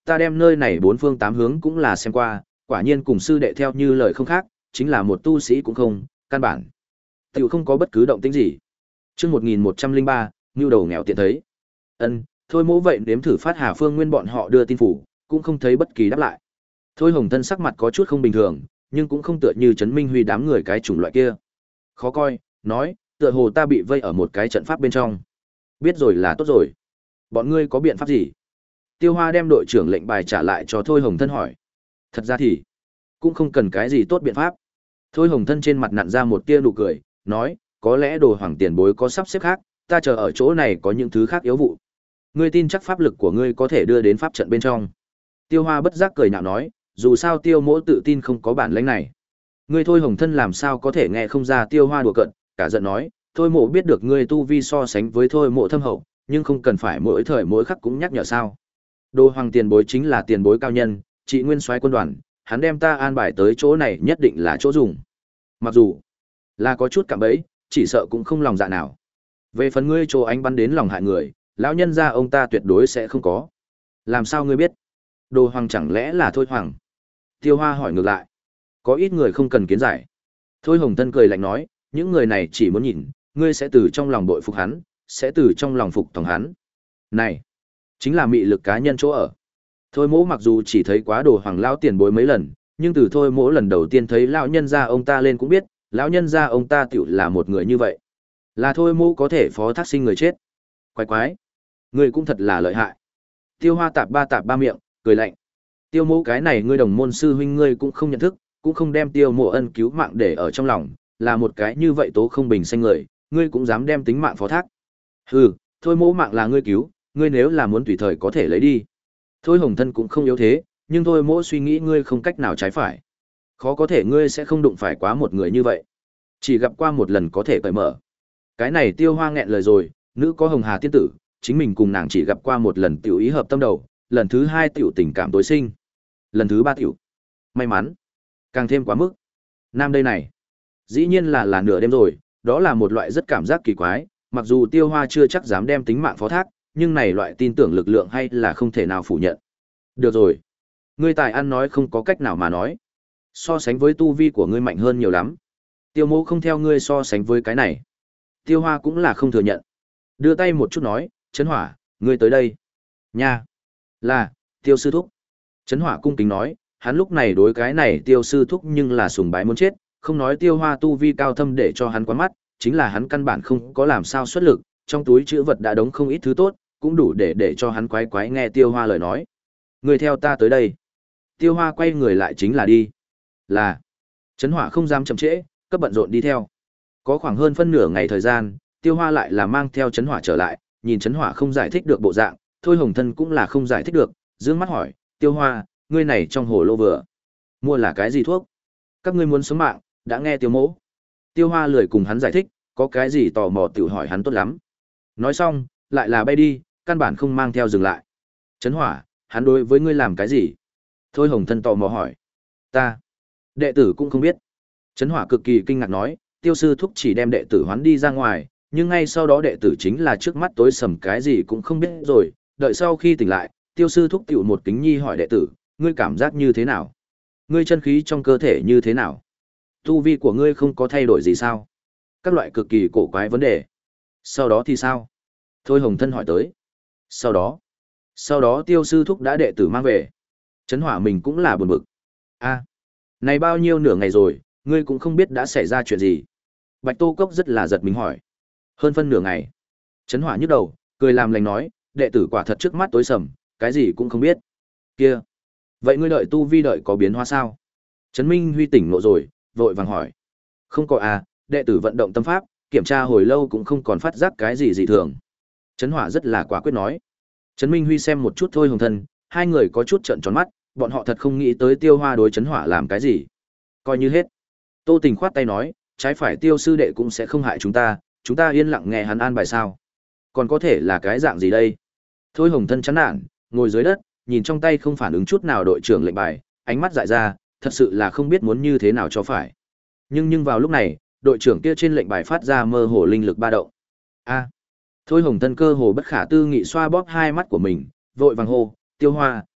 ta đem nơi này bốn phương tám hướng cũng là xem qua, quả nhiên cùng sư đệ theo như lời không khác, chính là một tu sĩ cũng không, căn bản. Tiểu không có bất cứ động tĩnh gì. Chương một nghìn một trăm lẻ ba, nưu đầu nghèo tiện thấy. Ân, thôi mỗ vậy nếm thử phát Hà Phương Nguyên bọn họ đưa tin phủ, cũng không thấy bất kỳ đáp lại. Thôi Hồng Thân sắc mặt có chút không bình thường, nhưng cũng không tựa như Trấn Minh Huy đám người cái chủng loại kia. Khó coi, nói, tựa hồ ta bị vây ở một cái trận pháp bên trong. Biết rồi là tốt rồi. Bọn ngươi có biện pháp gì? Tiêu Hoa đem đội trưởng lệnh bài trả lại cho Thôi Hồng Thân hỏi. Thật ra thì, cũng không cần cái gì tốt biện pháp. Thôi Hồng Thân trên mặt nặn ra một tia nụ cười, nói, có lẽ đồ hoàng tiền bối có sắp xếp khác, ta chờ ở chỗ này có những thứ khác yếu vụ. Ngươi tin chắc pháp lực của ngươi có thể đưa đến pháp trận bên trong. Tiêu Hoa bất giác cười nhạo nói, dù sao Tiêu Mỗ tự tin không có bản lĩnh này. Ngươi Thôi Hồng Thân làm sao có thể nghe không ra Tiêu Hoa đùa cợt, cả giận nói, Thôi Mộ biết được ngươi tu vi so sánh với Thôi Mộ thâm hậu, nhưng không cần phải mỗi thời mỗi khắc cũng nhắc nhở sao? Đồ hoàng tiền bối chính là tiền bối cao nhân, trị nguyên soái quân đoàn, hắn đem ta an bài tới chỗ này nhất định là chỗ dùng. Mặc dù là có chút cạm bẫy, chỉ sợ cũng không lòng dạ nào. Về phần ngươi chỗ ánh bắn đến lòng hại người, lão nhân gia ông ta tuyệt đối sẽ không có. Làm sao ngươi biết? Đồ hoàng chẳng lẽ là Thôi Hoàng? Tiêu Hoa hỏi ngược lại. Có ít người không cần kiến giải. Thôi Hồng Tân cười lạnh nói, những người này chỉ muốn nhìn, ngươi sẽ từ trong lòng bội phục hắn, sẽ từ trong lòng phục tòng hắn. Này, chính là mị lực cá nhân chỗ ở. Thôi Mỗ mặc dù chỉ thấy quá Đồ Hoàng lão tiền bối mấy lần, nhưng từ Thôi Mỗ lần đầu tiên thấy lão nhân gia ông ta lên cũng biết, lão nhân gia ông ta tiểu là một người như vậy. Là Thôi Mỗ có thể phó thác sinh người chết. Quái quái, ngươi cũng thật là lợi hại. Tiêu Hoa tạp ba tạp ba miệng, cười lạnh. Tiêu Mỗ cái này ngươi đồng môn sư huynh ngươi cũng không nhận thức, cũng không đem Tiêu Mộ ân cứu mạng để ở trong lòng, là một cái như vậy tố không bình xanh người, ngươi cũng dám đem tính mạng phó thác. Hừ, Thôi Mỗ mạng là ngươi cứu, ngươi nếu là muốn tùy thời có thể lấy đi. Thôi Hồng Thân cũng không yếu thế, nhưng Thôi Mỗ suy nghĩ ngươi không cách nào trái phải. Khó có thể ngươi sẽ không đụng phải quá một người như vậy. Chỉ gặp qua một lần có thể cởi mở. Cái này Tiêu Hoa nghẹn lời rồi, nữ có Hồng Hà tiên tử, chính mình cùng nàng chỉ gặp qua một lần tiểu ý hợp tâm đầu, lần thứ hai tiểu tình cảm tối sinh, lần thứ ba tiểu may mắn, càng thêm quá mức. Nam đây này, dĩ nhiên là là nửa đêm rồi, đó là một loại rất cảm giác kỳ quái, mặc dù Tiêu Hoa chưa chắc dám đem tính mạng phó thác, nhưng này loại tin tưởng lực lượng hay là không thể nào phủ nhận. Được rồi, ngươi tài ăn nói không có cách nào mà nói, so sánh với tu vi của ngươi mạnh hơn nhiều lắm. Tiêu Mỗ không theo ngươi so sánh với cái này. Tiêu Hoa cũng là không thừa nhận. Đưa tay một chút nói, Trấn Hỏa, ngươi tới đây. Nha. Là, Tiêu sư thúc. Trấn Hỏa cung kính nói, hắn lúc này đối cái này Tiêu sư thúc nhưng là sùng bái muốn chết, không nói Tiêu Hoa tu vi cao thâm để cho hắn quán mắt, chính là hắn căn bản không có làm sao xuất lực, trong túi chữ vật đã đống không ít thứ tốt, cũng đủ để để cho hắn quái quái nghe Tiêu Hoa lời nói. Ngươi theo ta tới đây. Tiêu Hoa quay người lại chính là đi. Là. Trấn Hỏa không dám chậm trễ, cấp bận rộn đi theo. Có khoảng hơn phân nửa ngày thời gian, Tiêu Hoa lại là mang theo Trấn Hỏa trở lại, nhìn Trấn Hỏa không giải thích được bộ dạng, Thôi Hồng Thân cũng là không giải thích được, dương mắt hỏi, Tiêu Hoa, ngươi này trong hồ lô vừa mua là cái gì thuốc? Các ngươi muốn sống mạng, đã nghe Tiêu Mỗ. Tiêu Hoa lười cùng hắn giải thích, có cái gì tò mò tự hỏi hắn tốt lắm. Nói xong, lại là bay đi, căn bản không mang theo dừng lại. Trấn Hỏa, hắn đối với ngươi làm cái gì? Thôi Hồng Thân tò mò hỏi. Ta, đệ tử cũng không biết. Trấn Hỏa cực kỳ kinh ngạc nói, Tiêu sư thúc chỉ đem đệ tử hoán đi ra ngoài, nhưng ngay sau đó đệ tử chính là trước mắt tối sầm cái gì cũng không biết rồi, đợi sau khi tỉnh lại, Tiêu sư thúc tiểu một kính nhi hỏi đệ tử, ngươi cảm giác như thế nào? Ngươi chân khí trong cơ thể như thế nào? Tu vi của ngươi không có thay đổi gì sao? Các loại cực kỳ cổ quái vấn đề. Sau đó thì sao? Thôi Hồng Thân hỏi tới. Sau đó? Sau đó Tiêu sư thúc đã đệ tử mang về. Trấn Hỏa mình cũng là buồn bực. A, này bao nhiêu nửa ngày rồi, ngươi cũng không biết đã xảy ra chuyện gì. Bạch Tô Cốc rất là giật mình hỏi. Hơn phân nửa ngày. Trấn Hỏa nhức đầu, cười làm lành nói, đệ tử quả thật trước mắt tối sầm, cái gì cũng không biết. Kia, vậy ngươi đợi tu vi đợi có biến hóa sao? Trấn Minh Huy tỉnh ngộ rồi, vội vàng hỏi. Không có à, đệ tử vận động tâm pháp, kiểm tra hồi lâu cũng không còn phát giác cái gì dị thường. Trấn Hỏa rất là quả quyết nói. Trấn Minh Huy xem một chút Thôi Hồng Thân, hai người có chút trợn tròn mắt, bọn họ thật không nghĩ tới Tiêu Hoa đối Trấn Hỏa làm cái gì. Coi như hết. Tô Tình khoát tay nói, trái phải Tiêu sư đệ cũng sẽ không hại chúng ta, chúng ta yên lặng nghe hắn an bài sao? Còn có thể là cái dạng gì đây? Thôi Hồng Thân chán nản, ngồi dưới đất, nhìn trong tay không phản ứng chút nào đội trưởng lệnh bài, ánh mắt dại ra, thật sự là không biết muốn như thế nào cho phải. Nhưng nhưng vào lúc này, đội trưởng kia trên lệnh bài phát ra mơ hồ linh lực ba động. A. Thôi Hồng Thân cơ hồ bất khả tư nghị xoa bóp hai mắt của mình, vội vàng hô, Tiêu Hoa,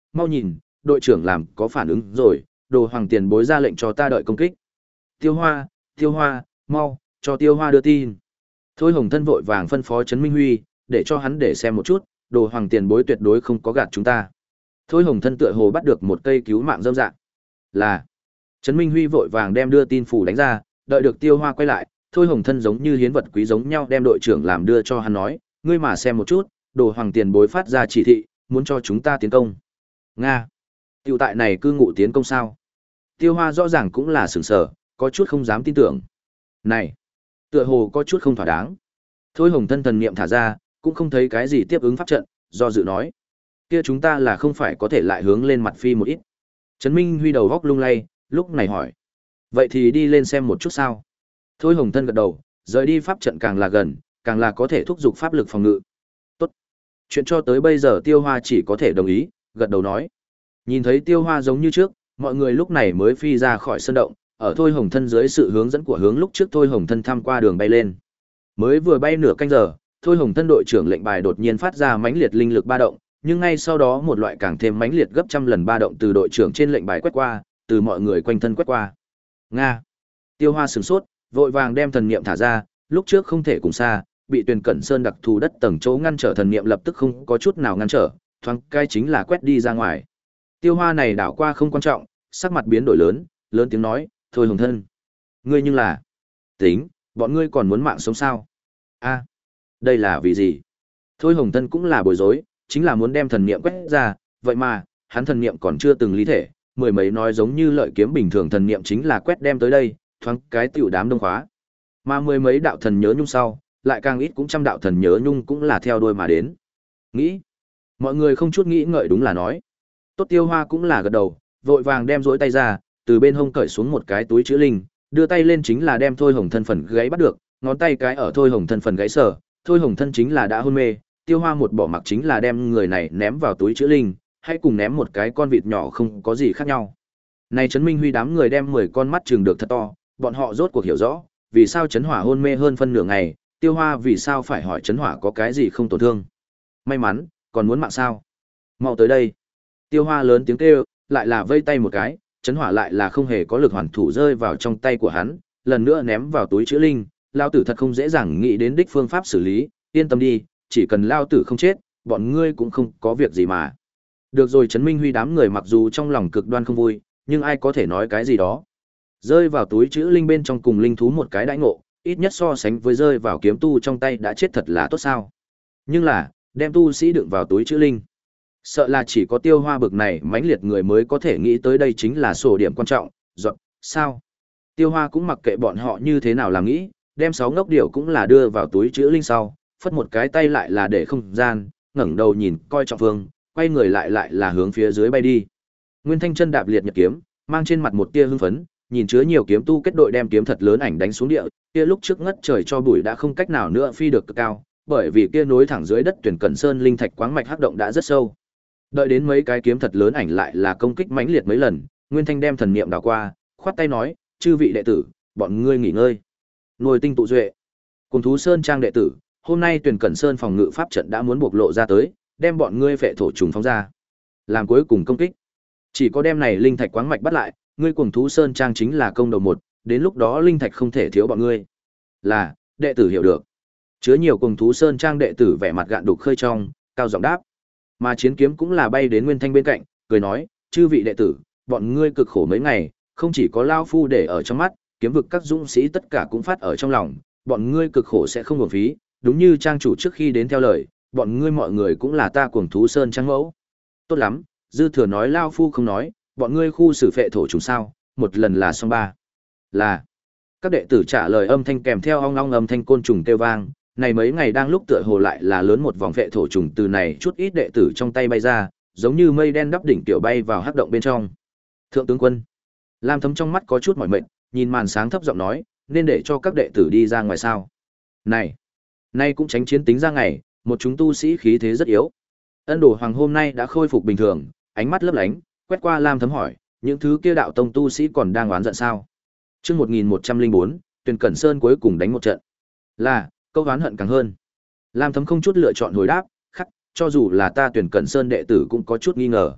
mau nhìn, đội trưởng làm có phản ứng rồi, Đồ Hoàng tiền bối ra lệnh cho ta đợi công kích. Tiêu Hoa, Tiêu Hoa, mau, cho Tiêu Hoa đưa tin. Thôi Hồng Thân vội vàng phân phó Trấn Minh Huy, để cho hắn để xem một chút, Đồ Hoàng tiền bối tuyệt đối không có gạt chúng ta. Thôi Hồng Thân tựa hồ bắt được một cây cứu mạng dâm dạng. Là. Trấn Minh Huy vội vàng đem đưa tin phủ đánh ra, đợi được Tiêu Hoa quay lại, Thôi Hồng Thân giống như hiến vật quý giống nhau đem đội trưởng làm đưa cho hắn nói, ngươi mà xem một chút, Đồ Hoàng tiền bối phát ra chỉ thị, muốn cho chúng ta tiến công. Nga. Tiểu tại này cư ngụ tiến công sao? Tiêu Hoa rõ ràng cũng là sửng sở, có chút không dám tin tưởng. Này, tựa hồ có chút không thỏa đáng. Thôi Hồng Thân thần niệm thả ra, cũng không thấy cái gì tiếp ứng pháp trận, do dự nói. Kia chúng ta là không phải có thể lại hướng lên mặt phi một ít. Trấn Minh Huy đầu góc lung lay, lúc này hỏi. Vậy thì đi lên xem một chút sao? Thôi Hồng Thân gật đầu, rời đi pháp trận càng là gần, càng là có thể thúc giục pháp lực phòng ngự. Tốt. Chuyện cho tới bây giờ Tiêu Hoa chỉ có thể đồng ý, gật đầu nói. Nhìn thấy Tiêu Hoa giống như trước, mọi người lúc này mới phi ra khỏi sân động, ở Thôi Hồng Thân dưới sự hướng dẫn của hướng lúc trước Thôi Hồng Thân tham qua đường bay lên. Mới vừa bay nửa canh giờ, Thôi Hồng Thân đội trưởng lệnh bài đột nhiên phát ra mãnh liệt linh lực ba động, nhưng ngay sau đó một loại càng thêm mãnh liệt gấp trăm lần ba động từ đội trưởng trên lệnh bài quét qua, từ mọi người quanh thân quét qua. Nga. Tiêu Hoa sửng sốt, vội vàng đem thần niệm thả ra, lúc trước không thể cùng xa, bị Tuyền Cẩn Sơn đặc thù đất tầng chỗ ngăn trở thần niệm lập tức không có chút nào ngăn trở, thoáng cái chính là quét đi ra ngoài. Tiêu Hoa này đảo qua không quan trọng, sắc mặt biến đổi lớn, lớn tiếng nói, "Thôi Hồng Thân, ngươi nhưng là tính, bọn ngươi còn muốn mạng sống sao?" A, đây là vì gì? Thôi Hồng Thân cũng là bối rối, chính là muốn đem thần niệm quét ra, vậy mà, hắn thần niệm còn chưa từng lý thể, mười mấy nói giống như lợi kiếm bình thường thần niệm chính là quét đem tới đây, thoáng cái tiểu đám đông khóa. Mà mười mấy đạo thần nhớ nhung sau, lại càng ít cũng trăm đạo thần nhớ nhung cũng là theo đuôi mà đến. Nghĩ, mọi người không chút nghĩ ngợi đúng là nói. Tốt Tiêu Hoa cũng là gật đầu, vội vàng đem rối tay ra, từ bên hông cởi xuống một cái túi chữ linh, đưa tay lên chính là đem Thôi Hồng Thân phần gáy bắt được, ngón tay cái ở Thôi Hồng Thân phần gáy sở, Thôi Hồng Thân chính là đã hôn mê, Tiêu Hoa một bỏ mặc chính là đem người này ném vào túi chữ linh, hay cùng ném một cái con vịt nhỏ không có gì khác nhau. Này Trấn Minh Huy đám người đem mười con mắt trừng được thật to, bọn họ rốt cuộc hiểu rõ, vì sao Trấn Hỏa hôn mê hơn phân nửa ngày, Tiêu Hoa vì sao phải hỏi Trấn Hỏa có cái gì không tổn thương. May mắn, còn muốn mạng sao? Mau tới đây. Tiêu Hoa lớn tiếng kêu, lại là vây tay một cái, Trấn Hỏa lại là không hề có lực hoàn thủ rơi vào trong tay của hắn, lần nữa ném vào túi chữ linh, lao tử thật không dễ dàng nghĩ đến đích phương pháp xử lý, yên tâm đi, chỉ cần lao tử không chết, bọn ngươi cũng không có việc gì mà. Được rồi, Trấn Minh Huy đám người mặc dù trong lòng cực đoan không vui, nhưng ai có thể nói cái gì đó. Rơi vào túi chữ linh bên trong cùng linh thú một cái đãi ngộ, ít nhất so sánh với rơi vào kiếm tu trong tay đã chết thật là tốt sao. Nhưng là, đem tu sĩ đựng vào túi chữ linh. Sợ là chỉ có Tiêu Hoa bực này mãnh liệt người mới có thể nghĩ tới đây chính là sổ điểm quan trọng, dọn, sao? Tiêu Hoa cũng mặc kệ bọn họ như thế nào làm nghĩ, đem sáu ngốc điểu cũng là đưa vào túi chữ linh sau, phất một cái tay lại là để không gian, ngẩng đầu nhìn coi trọng phương, quay người lại lại là hướng phía dưới bay đi. Nguyên Thanh chân đạp liệt nhật kiếm, mang trên mặt một tia hưng phấn, nhìn chứa nhiều kiếm tu kết đội đem kiếm thật lớn ảnh đánh xuống địa, kia lúc trước ngất trời cho bụi đã không cách nào nữa phi được cực cao, bởi vì kia nối thẳng dưới đất Tuyển Cẩn Sơn linh thạch quáng mạch hắc động đã rất sâu. Đợi đến mấy cái kiếm thật lớn ảnh lại là công kích mãnh liệt mấy lần, Nguyên Thanh đem thần niệm đảo qua, khoát tay nói, "Chư vị đệ tử, bọn ngươi nghỉ ngơi." Nồi tinh tụ duệ. Cùng thú sơn trang đệ tử, hôm nay Tuyển Cẩn Sơn phòng ngự pháp trận đã muốn bộc lộ ra tới, đem bọn ngươi phệ thổ trùng phóng ra. Làm cuối cùng công kích. Chỉ có đem này linh thạch quáng mạch bắt lại, ngươi cùng thú sơn trang chính là công đầu một, đến lúc đó linh thạch không thể thiếu bọn ngươi. Là, đệ tử hiểu được. Chứa nhiều cùng thú sơn trang đệ tử vẻ mặt gạn đục khơi trong, cao giọng đáp. Mà chiến kiếm cũng là bay đến Nguyên Thanh bên cạnh, cười nói, chư vị đệ tử, bọn ngươi cực khổ mấy ngày, không chỉ có lao phu để ở trong mắt, kiếm vực các dũng sĩ tất cả cũng phát ở trong lòng, bọn ngươi cực khổ sẽ không uổng phí, đúng như trang chủ trước khi đến theo lời, bọn ngươi mọi người cũng là ta cuồng thú sơn trang mẫu. Tốt lắm, dư thừa nói lao phu không nói, bọn ngươi khu xử phệ thổ trùng sao, một lần là xong ba. Là. Các đệ tử trả lời âm thanh kèm theo ong ong âm thanh côn trùng kêu vang, này mấy ngày đang lúc tựa hồ lại là lớn một vòng phệ thổ trùng từ này chút ít đệ tử trong tay bay ra, giống như mây đen đắp đỉnh tiểu bay vào hắc động bên trong. Thượng tướng quân. Lam Thấm trong mắt có chút mỏi mệt, nhìn màn sáng thấp giọng nói, nên để cho các đệ tử đi ra ngoài sao? Này, nay cũng tránh chiến tính ra ngày, một chúng tu sĩ khí thế rất yếu. Ân Đồ Hoàng hôm nay đã khôi phục bình thường, ánh mắt lấp lánh, quét qua Lam Thấm hỏi, những thứ kia đạo tông tu sĩ còn đang oán giận sao? Chương một nghìn một trăm lẻ bốn, Tuyền Cẩn Sơn cuối cùng đánh một trận. Là, câu oán hận càng hơn. Lam Thấm không chút lựa chọn hồi đáp, khắc, cho dù là ta Tuyền Cẩn Sơn đệ tử cũng có chút nghi ngờ.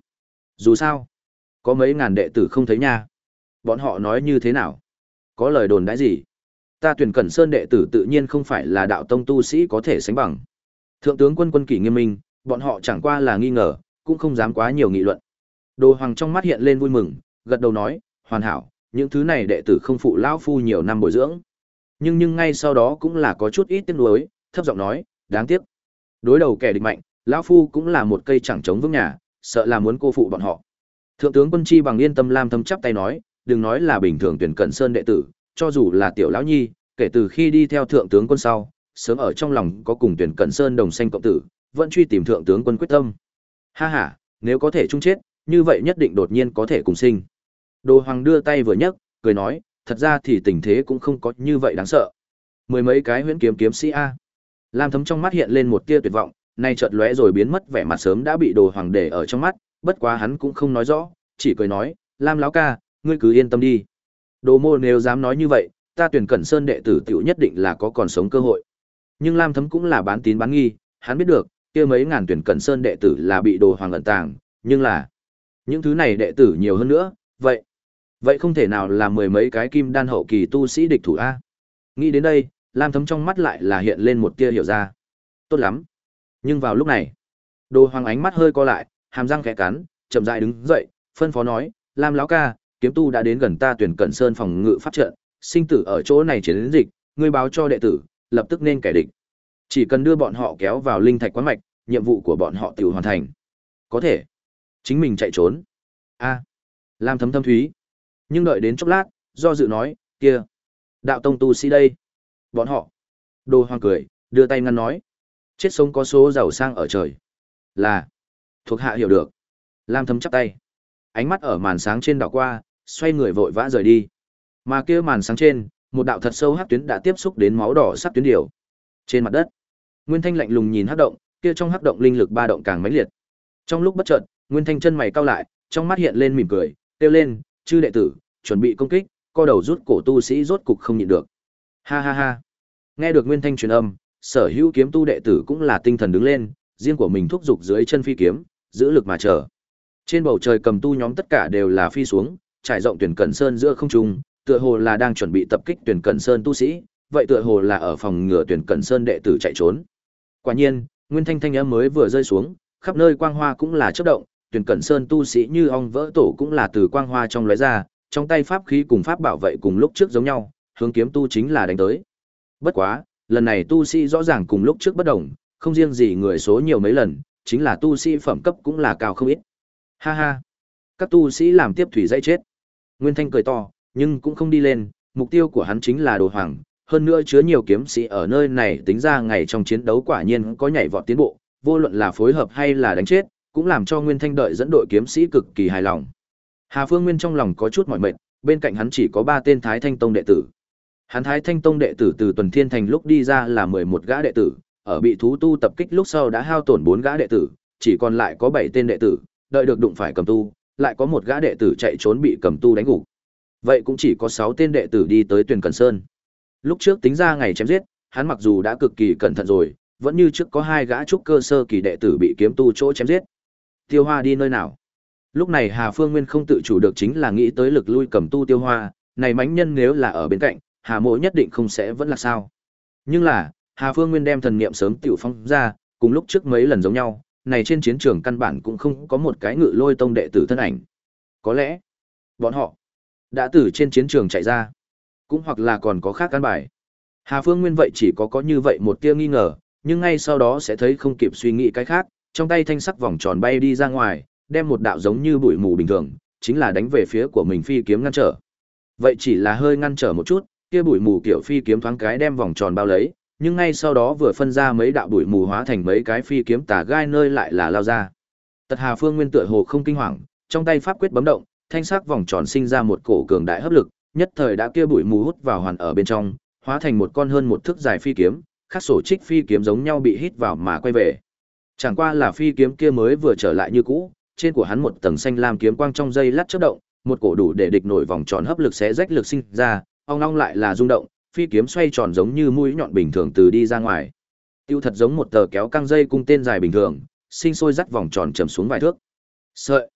Dù sao, có mấy ngàn đệ tử không thấy nha. Bọn họ nói như thế nào? Có lời đồn đãi gì? Ta Tuyển Cẩn Sơn đệ tử tự nhiên không phải là đạo tông tu sĩ có thể sánh bằng. Thượng tướng quân quân kỷ nghiêm minh, bọn họ chẳng qua là nghi ngờ, cũng không dám quá nhiều nghị luận. Đồ Hoàng trong mắt hiện lên vui mừng, gật đầu nói, hoàn hảo, những thứ này đệ tử không phụ lão phu nhiều năm bồi dưỡng. Nhưng nhưng ngay sau đó cũng là có chút ít tiếc nuối, thấp giọng nói, đáng tiếc. Đối đầu kẻ địch mạnh, lão phu cũng là một cây chẳng chống vững nhà, sợ là muốn cô phụ bọn họ. Thượng tướng quân chi bằng yên tâm lam thâm chắp tay nói, đừng nói là bình thường Tuyển Cẩn Sơn đệ tử, cho dù là tiểu lão nhi, kể từ khi đi theo thượng tướng quân sau, sớm ở trong lòng có cùng Tuyển Cẩn Sơn đồng sanh cộng tử, vẫn truy tìm thượng tướng quân quyết tâm. Ha ha, nếu có thể chung chết, như vậy nhất định đột nhiên có thể cùng sinh. Đồ Hoàng đưa tay vừa nhấc, cười nói, thật ra thì tình thế cũng không có như vậy đáng sợ. Mười mấy cái huyễn kiếm kiếm sĩ a. Lam Thấm trong mắt hiện lên một tia tuyệt vọng, nay chợt lóe rồi biến mất, vẻ mặt sớm đã bị Đồ Hoàng để ở trong mắt, bất quá hắn cũng không nói rõ, chỉ cười nói, Lam lão ca, ngươi cứ yên tâm đi. Đồ Mô nếu dám nói như vậy, ta Tuyển Cẩn Sơn đệ tử tiểu nhất định là có còn sống cơ hội. Nhưng Lam Thấm cũng là bán tín bán nghi, hắn biết được, kia mấy ngàn Tuyển Cẩn Sơn đệ tử là bị Đồ Hoàng ẩn tàng, nhưng là những thứ này đệ tử nhiều hơn nữa, vậy vậy không thể nào là mười mấy cái kim đan hậu kỳ tu sĩ địch thủ a. Nghĩ đến đây, Lam Thấm trong mắt lại là hiện lên một tia hiểu ra. Tốt lắm. Nhưng vào lúc này, Đồ Hoàng ánh mắt hơi co lại, hàm răng khẽ cắn, chậm rãi đứng dậy, phân phó nói, Lam lão ca, kiếm tu đã đến gần ta Tuyển Cẩn Sơn phòng ngự pháp trận, sinh tử ở chỗ này chiến dịch, ngươi báo cho đệ tử, lập tức nên kẻ địch. Chỉ cần đưa bọn họ kéo vào linh thạch quán mạch, nhiệm vụ của bọn họ tự hoàn thành. Có thể chính mình chạy trốn. A. Lam Thấm thâm thúy. Nhưng đợi đến chốc lát, do dự nói, kia, đạo tông tu sĩ đây. Bọn họ. Đồ Hoàng cười, đưa tay ngăn nói, chết sống có số giàu sang ở trời. Là, thuộc hạ hiểu được. Lam Thấm chắp tay, ánh mắt ở màn sáng trên đảo qua, xoay người vội vã rời đi. Mà kia màn sáng trên, một đạo thật sâu hắc tuyến đã tiếp xúc đến máu đỏ sắc tuyến điều. Trên mặt đất, Nguyên Thanh lạnh lùng nhìn hắc động, kia trong hắc động linh lực ba động càng mãnh liệt. Trong lúc bất chợt, Nguyên Thanh chân mày cau lại, trong mắt hiện lên mỉm cười, kêu lên, "Chư đệ tử, chuẩn bị công kích." Co đầu rút cổ tu sĩ rốt cục không nhịn được. Ha ha ha. Nghe được Nguyên Thanh truyền âm, sở hữu kiếm tu đệ tử cũng là tinh thần đứng lên, riêng của mình thúc giục dưới chân phi kiếm, giữ lực mà chờ. Trên bầu trời cầm tu nhóm tất cả đều là phi xuống, trải rộng Tuyển Cẩn Sơn giữa không trung, tựa hồ là đang chuẩn bị tập kích Tuyển Cẩn Sơn tu sĩ, vậy tựa hồ là ở phòng ngừa Tuyển Cẩn Sơn đệ tử chạy trốn. Quả nhiên, Nguyên Thanh thanh âm mới vừa rơi xuống, khắp nơi quang hoa cũng là chớp động, Tuyển Cẩn Sơn tu sĩ như ong vỡ tổ cũng là từ quang hoa trong lóe ra, trong tay pháp khí cùng pháp bảo vệ cùng lúc trước giống nhau, hướng kiếm tu chính là đánh tới. Bất quá, lần này tu sĩ rõ ràng cùng lúc trước bất đồng, không riêng gì người số nhiều mấy lần, chính là tu sĩ phẩm cấp cũng là cao không ít. Ha ha, các tu sĩ làm tiếp thủy dây chết. Nguyên Thanh cười to, nhưng cũng không đi lên, mục tiêu của hắn chính là Đồ Hoàng, hơn nữa chứa nhiều kiếm sĩ ở nơi này, tính ra ngày trong chiến đấu quả nhiên có nhảy vọt tiến bộ, vô luận là phối hợp hay là đánh chết, cũng làm cho Nguyên Thanh đợi dẫn đội kiếm sĩ cực kỳ hài lòng. Hà Phương Nguyên trong lòng có chút mỏi mệt, bên cạnh hắn chỉ có ba tên Thái Thanh Tông đệ tử. Hắn Thái Thanh Tông đệ tử từ Tuần Thiên Thành lúc đi ra là mười một gã đệ tử, ở bị thú tu tập kích lúc sau đã hao tổn bốn gã đệ tử, chỉ còn lại có bảy tên đệ tử, đợi được đụng phải cầm tu, lại có một gã đệ tử chạy trốn bị cầm tu đánh gục. Vậy cũng chỉ có sáu tên đệ tử đi tới Tuyển Cẩn Sơn. Lúc trước tính ra ngày chém giết, hắn mặc dù đã cực kỳ cẩn thận rồi, vẫn như trước có hai gã trúc cơ sơ kỳ đệ tử bị kiếm tu chỗ chém giết. Tiêu Hoa đi nơi nào? Lúc này Hà Phương Nguyên không tự chủ được chính là nghĩ tới lực lui cầm tu Tiêu Hoa, này mãnh nhân nếu là ở bên cạnh, Hà Mộ nhất định không sẽ vẫn là sao. Nhưng là, Hà Phương Nguyên đem thần niệm sớm tiểu phong ra, cùng lúc trước mấy lần giống nhau, này trên chiến trường căn bản cũng không có một cái Ngự Lôi Tông đệ tử thân ảnh. Có lẽ, bọn họ đã từ trên chiến trường chạy ra, cũng hoặc là còn có khác căn bài. Hà Phương Nguyên vậy chỉ có có như vậy một tia nghi ngờ, nhưng ngay sau đó sẽ thấy không kịp suy nghĩ cái khác, trong tay thanh sắc vòng tròn bay đi ra ngoài, đem một đạo giống như bụi mù bình thường, chính là đánh về phía của mình phi kiếm ngăn trở. Vậy chỉ là hơi ngăn trở một chút, kia bụi mù kiểu phi kiếm thoáng cái đem vòng tròn bao lấy, nhưng ngay sau đó vừa phân ra mấy đạo bụi mù hóa thành mấy cái phi kiếm tà gai nơi lại là lao ra. Tật Hà Phương Nguyên tựa hồ không kinh hoàng, trong tay pháp quyết bấm động, thanh sắc vòng tròn sinh ra một cổ cường đại hấp lực, nhất thời đã kia bụi mù hút vào hoàn ở bên trong, hóa thành một con hơn một thước dài phi kiếm, khác sổ trích phi kiếm giống nhau bị hít vào mà quay về. Chẳng qua là phi kiếm kia mới vừa trở lại như cũ, trên của hắn một tầng xanh lam kiếm quang trong dây lát chớp động, một cổ đủ để địch nổi vòng tròn hấp lực xé rách lực sinh ra, ong ong lại là rung động, phi kiếm xoay tròn giống như mũi nhọn bình thường từ đi ra ngoài. Tiêu thật giống một tờ kéo căng dây cung tên dài bình thường, sinh sôi dắt vòng tròn chầm xuống vài thước. Sợi.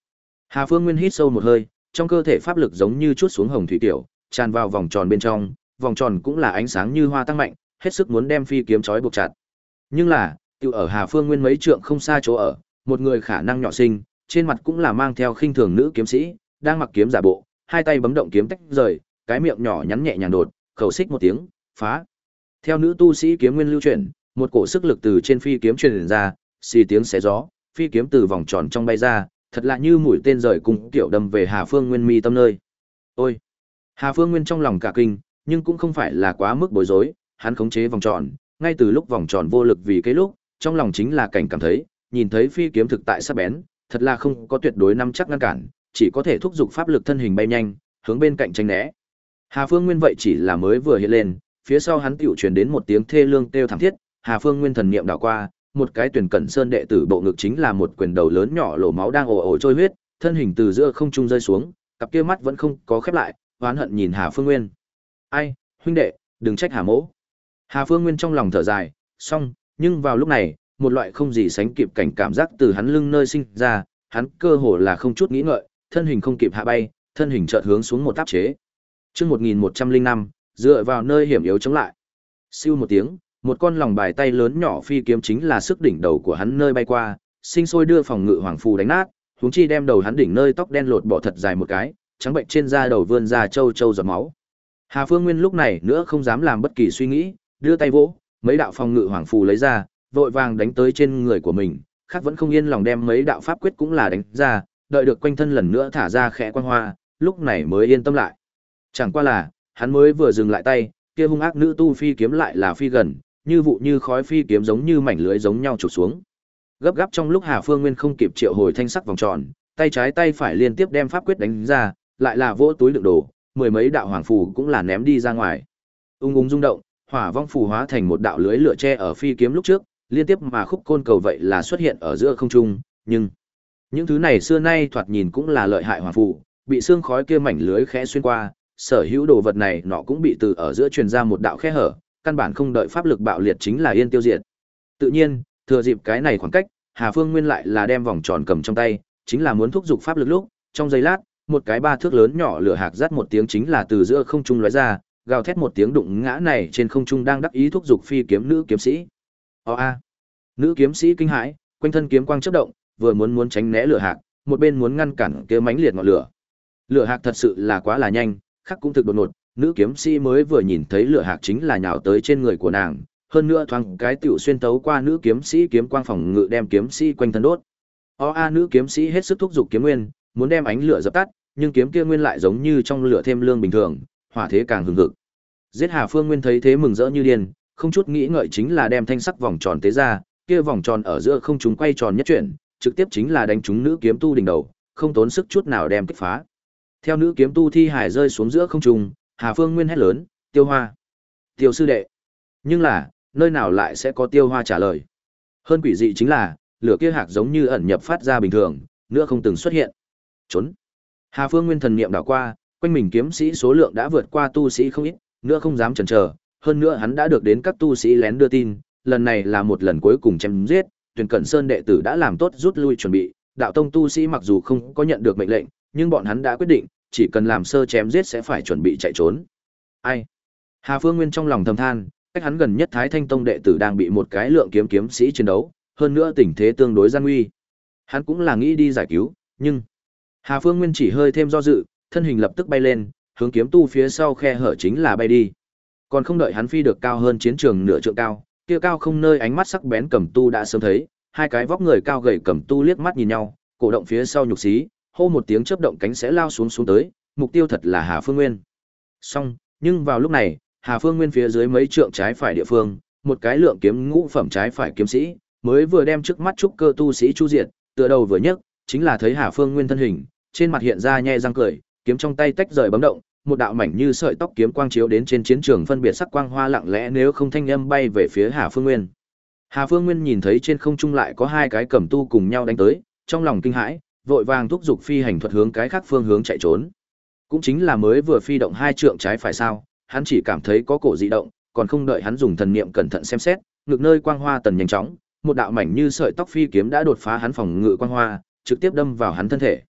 Hà Phương Nguyên hít sâu một hơi, trong cơ thể pháp lực giống như chút xuống hồng thủy tiểu, tràn vào vòng tròn bên trong, vòng tròn cũng là ánh sáng như hoa tăng mạnh, hết sức muốn đem phi kiếm trói buộc chặt. Nhưng là, tiêu ở Hà Phương Nguyên mấy trượng không xa chỗ ở, một người khả năng nhỏ sinh, trên mặt cũng là mang theo khinh thường nữ kiếm sĩ, đang mặc kiếm giả bộ, hai tay bấm động kiếm tách rời, cái miệng nhỏ nhắn nhẹ nhàng đột, khẩu xích một tiếng, phá. Theo nữ tu sĩ kiếm nguyên lưu chuyển, một cổ sức lực từ trên phi kiếm truyền ra, xì tiếng xé gió, phi kiếm từ vòng tròn trong bay ra, thật lạ như mũi tên rời cùng tiểu đâm về Hà Phương Nguyên mi tâm nơi. Ôi! Hà Phương Nguyên trong lòng cả kinh, nhưng cũng không phải là quá mức bối rối, hắn khống chế vòng tròn, ngay từ lúc vòng tròn vô lực vì cái lúc, trong lòng chính là cảnh cảm thấy, nhìn thấy phi kiếm thực tại sắc bén, thật là không có tuyệt đối nắm chắc ngăn cản, chỉ có thể thúc giục pháp lực thân hình bay nhanh, hướng bên cạnh tránh né. Hà Phương Nguyên vậy chỉ là mới vừa hiện lên, phía sau hắn tiểu truyền đến một tiếng thê lương kêu thảm thiết, Hà Phương Nguyên thần niệm đảo qua, một cái tuyển cẩn sơn đệ tử bộ ngực chính là một quyền đầu lớn nhỏ lỗ máu đang ồ ồ trôi huyết, thân hình từ giữa không trung rơi xuống, cặp kia mắt vẫn không có khép lại, oán hận nhìn Hà Phương Nguyên. Ai, huynh đệ, đừng trách Hà mỗ. Hà Phương Nguyên trong lòng thở dài, xong, nhưng vào lúc này, một loại không gì sánh kịp cảnh cảm giác từ hắn lưng nơi sinh ra, hắn cơ hồ là không chút nghĩ ngợi, thân hình không kịp hạ bay, thân hình chợt hướng xuống một áp chế. Chương một nghìn một trăm lẻ năm, dựa vào nơi hiểm yếu chống lại. Siêu một tiếng, một con lòng bài tay lớn nhỏ phi kiếm chính là sức đỉnh đầu của hắn nơi bay qua, sinh sôi đưa phòng ngự hoàng phù đánh nát, huống chi đem đầu hắn đỉnh nơi tóc đen lột bỏ thật dài một cái, trắng bệnh trên da đầu vươn ra châu châu giọt máu. Hà Phương Nguyên lúc này nữa không dám làm bất kỳ suy nghĩ, đưa tay vỗ, mấy đạo phòng ngự hoàng phù lấy ra, vội vàng đánh tới trên người của mình, khác vẫn không yên lòng đem mấy đạo pháp quyết cũng là đánh ra, đợi được quanh thân lần nữa thả ra khẽ quang hoa, lúc này mới yên tâm lại. Chẳng qua là, hắn mới vừa dừng lại tay, kia hung ác nữ tu phi kiếm lại là phi gần, như vụ như khói phi kiếm giống như mảnh lưới giống nhau chụp xuống. Gấp gáp trong lúc Hà Phương Nguyên không kịp triệu hồi thanh sắc vòng tròn, tay trái tay phải liên tiếp đem pháp quyết đánh ra, lại là vỗ túi đựng đồ, mười mấy đạo hoàng phù cũng là ném đi ra ngoài. Ung ung rung động, hỏa vong phù hóa thành một đạo lưới lửa che ở phi kiếm lúc trước, liên tiếp mà khúc côn cầu vậy là xuất hiện ở giữa không trung, nhưng những thứ này xưa nay thoạt nhìn cũng là lợi hại hoàng phù, bị xương khói kia mảnh lưới khẽ xuyên qua, sở hữu đồ vật này nọ cũng bị từ ở giữa truyền ra một đạo khe hở, căn bản không đợi pháp lực bạo liệt chính là yên tiêu diệt. Tự nhiên, thừa dịp cái này khoảng cách, Hà Phương Nguyên lại là đem vòng tròn cầm trong tay, chính là muốn thúc giục pháp lực lúc, trong giây lát, một cái ba thước lớn nhỏ lửa hạc rát một tiếng chính là từ giữa không trung lóe ra, gào thét một tiếng đụng ngã này trên không trung đang đắc ý thúc giục phi kiếm nữ kiếm sĩ. O a. Nữ kiếm sĩ kinh hãi, quanh thân kiếm quang chớp động, vừa muốn muốn tránh né lửa hạc, một bên muốn ngăn cản kia mãnh liệt ngọn lửa. Lửa hạc thật sự là quá là nhanh, khắc cũng thực đột ngột, nữ kiếm sĩ mới vừa nhìn thấy lửa hạc chính là nhào tới trên người của nàng, hơn nữa thoáng cái tiểu xuyên tấu qua nữ kiếm sĩ kiếm quang phòng ngự đem kiếm sĩ quanh thân đốt. O a nữ kiếm sĩ hết sức thúc giục kiếm nguyên, muốn đem ánh lửa dập tắt, nhưng kiếm kia nguyên lại giống như trong lửa thêm lương bình thường, hỏa thế càng hừng hực. Giết Hà Phương Nguyên thấy thế mừng rỡ như điên, không chút nghĩ ngợi chính là đem thanh sắc vòng tròn tế ra, kia vòng tròn ở giữa không trung quay tròn nhất chuyển, trực tiếp chính là đánh trúng nữ kiếm tu đỉnh đầu, không tốn sức chút nào đem kích phá. Theo nữ kiếm tu thi hải rơi xuống giữa không trung, Hà Phương Nguyên hét lớn, "Tiêu Hoa! Tiêu sư đệ!" Nhưng là, nơi nào lại sẽ có Tiêu Hoa trả lời? Hơn quỷ dị chính là, lửa kia hạc giống như ẩn nhập phát ra bình thường, nữa không từng xuất hiện. Trốn! Hà Phương Nguyên thần niệm đảo qua, quanh mình kiếm sĩ số lượng đã vượt qua tu sĩ không ít, nữa không dám chần chờ, hơn nữa hắn đã được đến các tu sĩ lén đưa tin, lần này là một lần cuối cùng chém giết, Tuyển Cẩn Sơn đệ tử đã làm tốt rút lui chuẩn bị, đạo tông tu sĩ mặc dù không có nhận được mệnh lệnh, nhưng bọn hắn đã quyết định, chỉ cần làm sơ chém giết sẽ phải chuẩn bị chạy trốn. Ai? Hà Phương Nguyên trong lòng thầm than, cách hắn gần nhất Thái Thanh Tông đệ tử đang bị một cái lượng kiếm kiếm sĩ chiến đấu, hơn nữa tình thế tương đối gian nguy. Hắn cũng là nghĩ đi giải cứu, nhưng Hà Phương Nguyên chỉ hơi thêm do dự, thân hình lập tức bay lên, hướng kiếm tu phía sau khe hở chính là bay đi. Còn không đợi hắn phi được cao hơn chiến trường nửa trượng cao, kia cao không nơi ánh mắt sắc bén cầm tu đã sớm thấy, hai cái vóc người cao gầy cầm tu liếc mắt nhìn nhau, cổ động phía sau nhục xí, hô một tiếng chớp động cánh sẽ lao xuống xuống tới, mục tiêu thật là Hà Phương Nguyên. Xong, nhưng vào lúc này, Hà Phương Nguyên phía dưới mấy trượng trái phải địa phương, một cái lượng kiếm ngũ phẩm trái phải kiếm sĩ, mới vừa đem trước mắt trúc cơ tu sĩ chu diệt, tựa đầu vừa nhấc, chính là thấy Hà Phương Nguyên thân hình, trên mặt hiện ra nhe răng cười, kiếm trong tay tách rời bấm động, một đạo mảnh như sợi tóc kiếm quang chiếu đến trên chiến trường phân biệt sắc quang hoa lặng lẽ nếu không thanh âm bay về phía Hà Phương Nguyên. Hà Phương Nguyên nhìn thấy trên không trung lại có hai cái cầm tu cùng nhau đánh tới, trong lòng kinh hãi, vội vàng thúc giục phi hành thuật hướng cái khác phương hướng chạy trốn. Cũng chính là mới vừa phi động hai trượng trái phải sao, hắn chỉ cảm thấy có cổ dị động, còn không đợi hắn dùng thần niệm cẩn thận xem xét, ngực nơi quang hoa tần nhanh chóng, một đạo mảnh như sợi tóc phi kiếm đã đột phá hắn phòng ngự quang hoa, trực tiếp đâm vào hắn thân thể.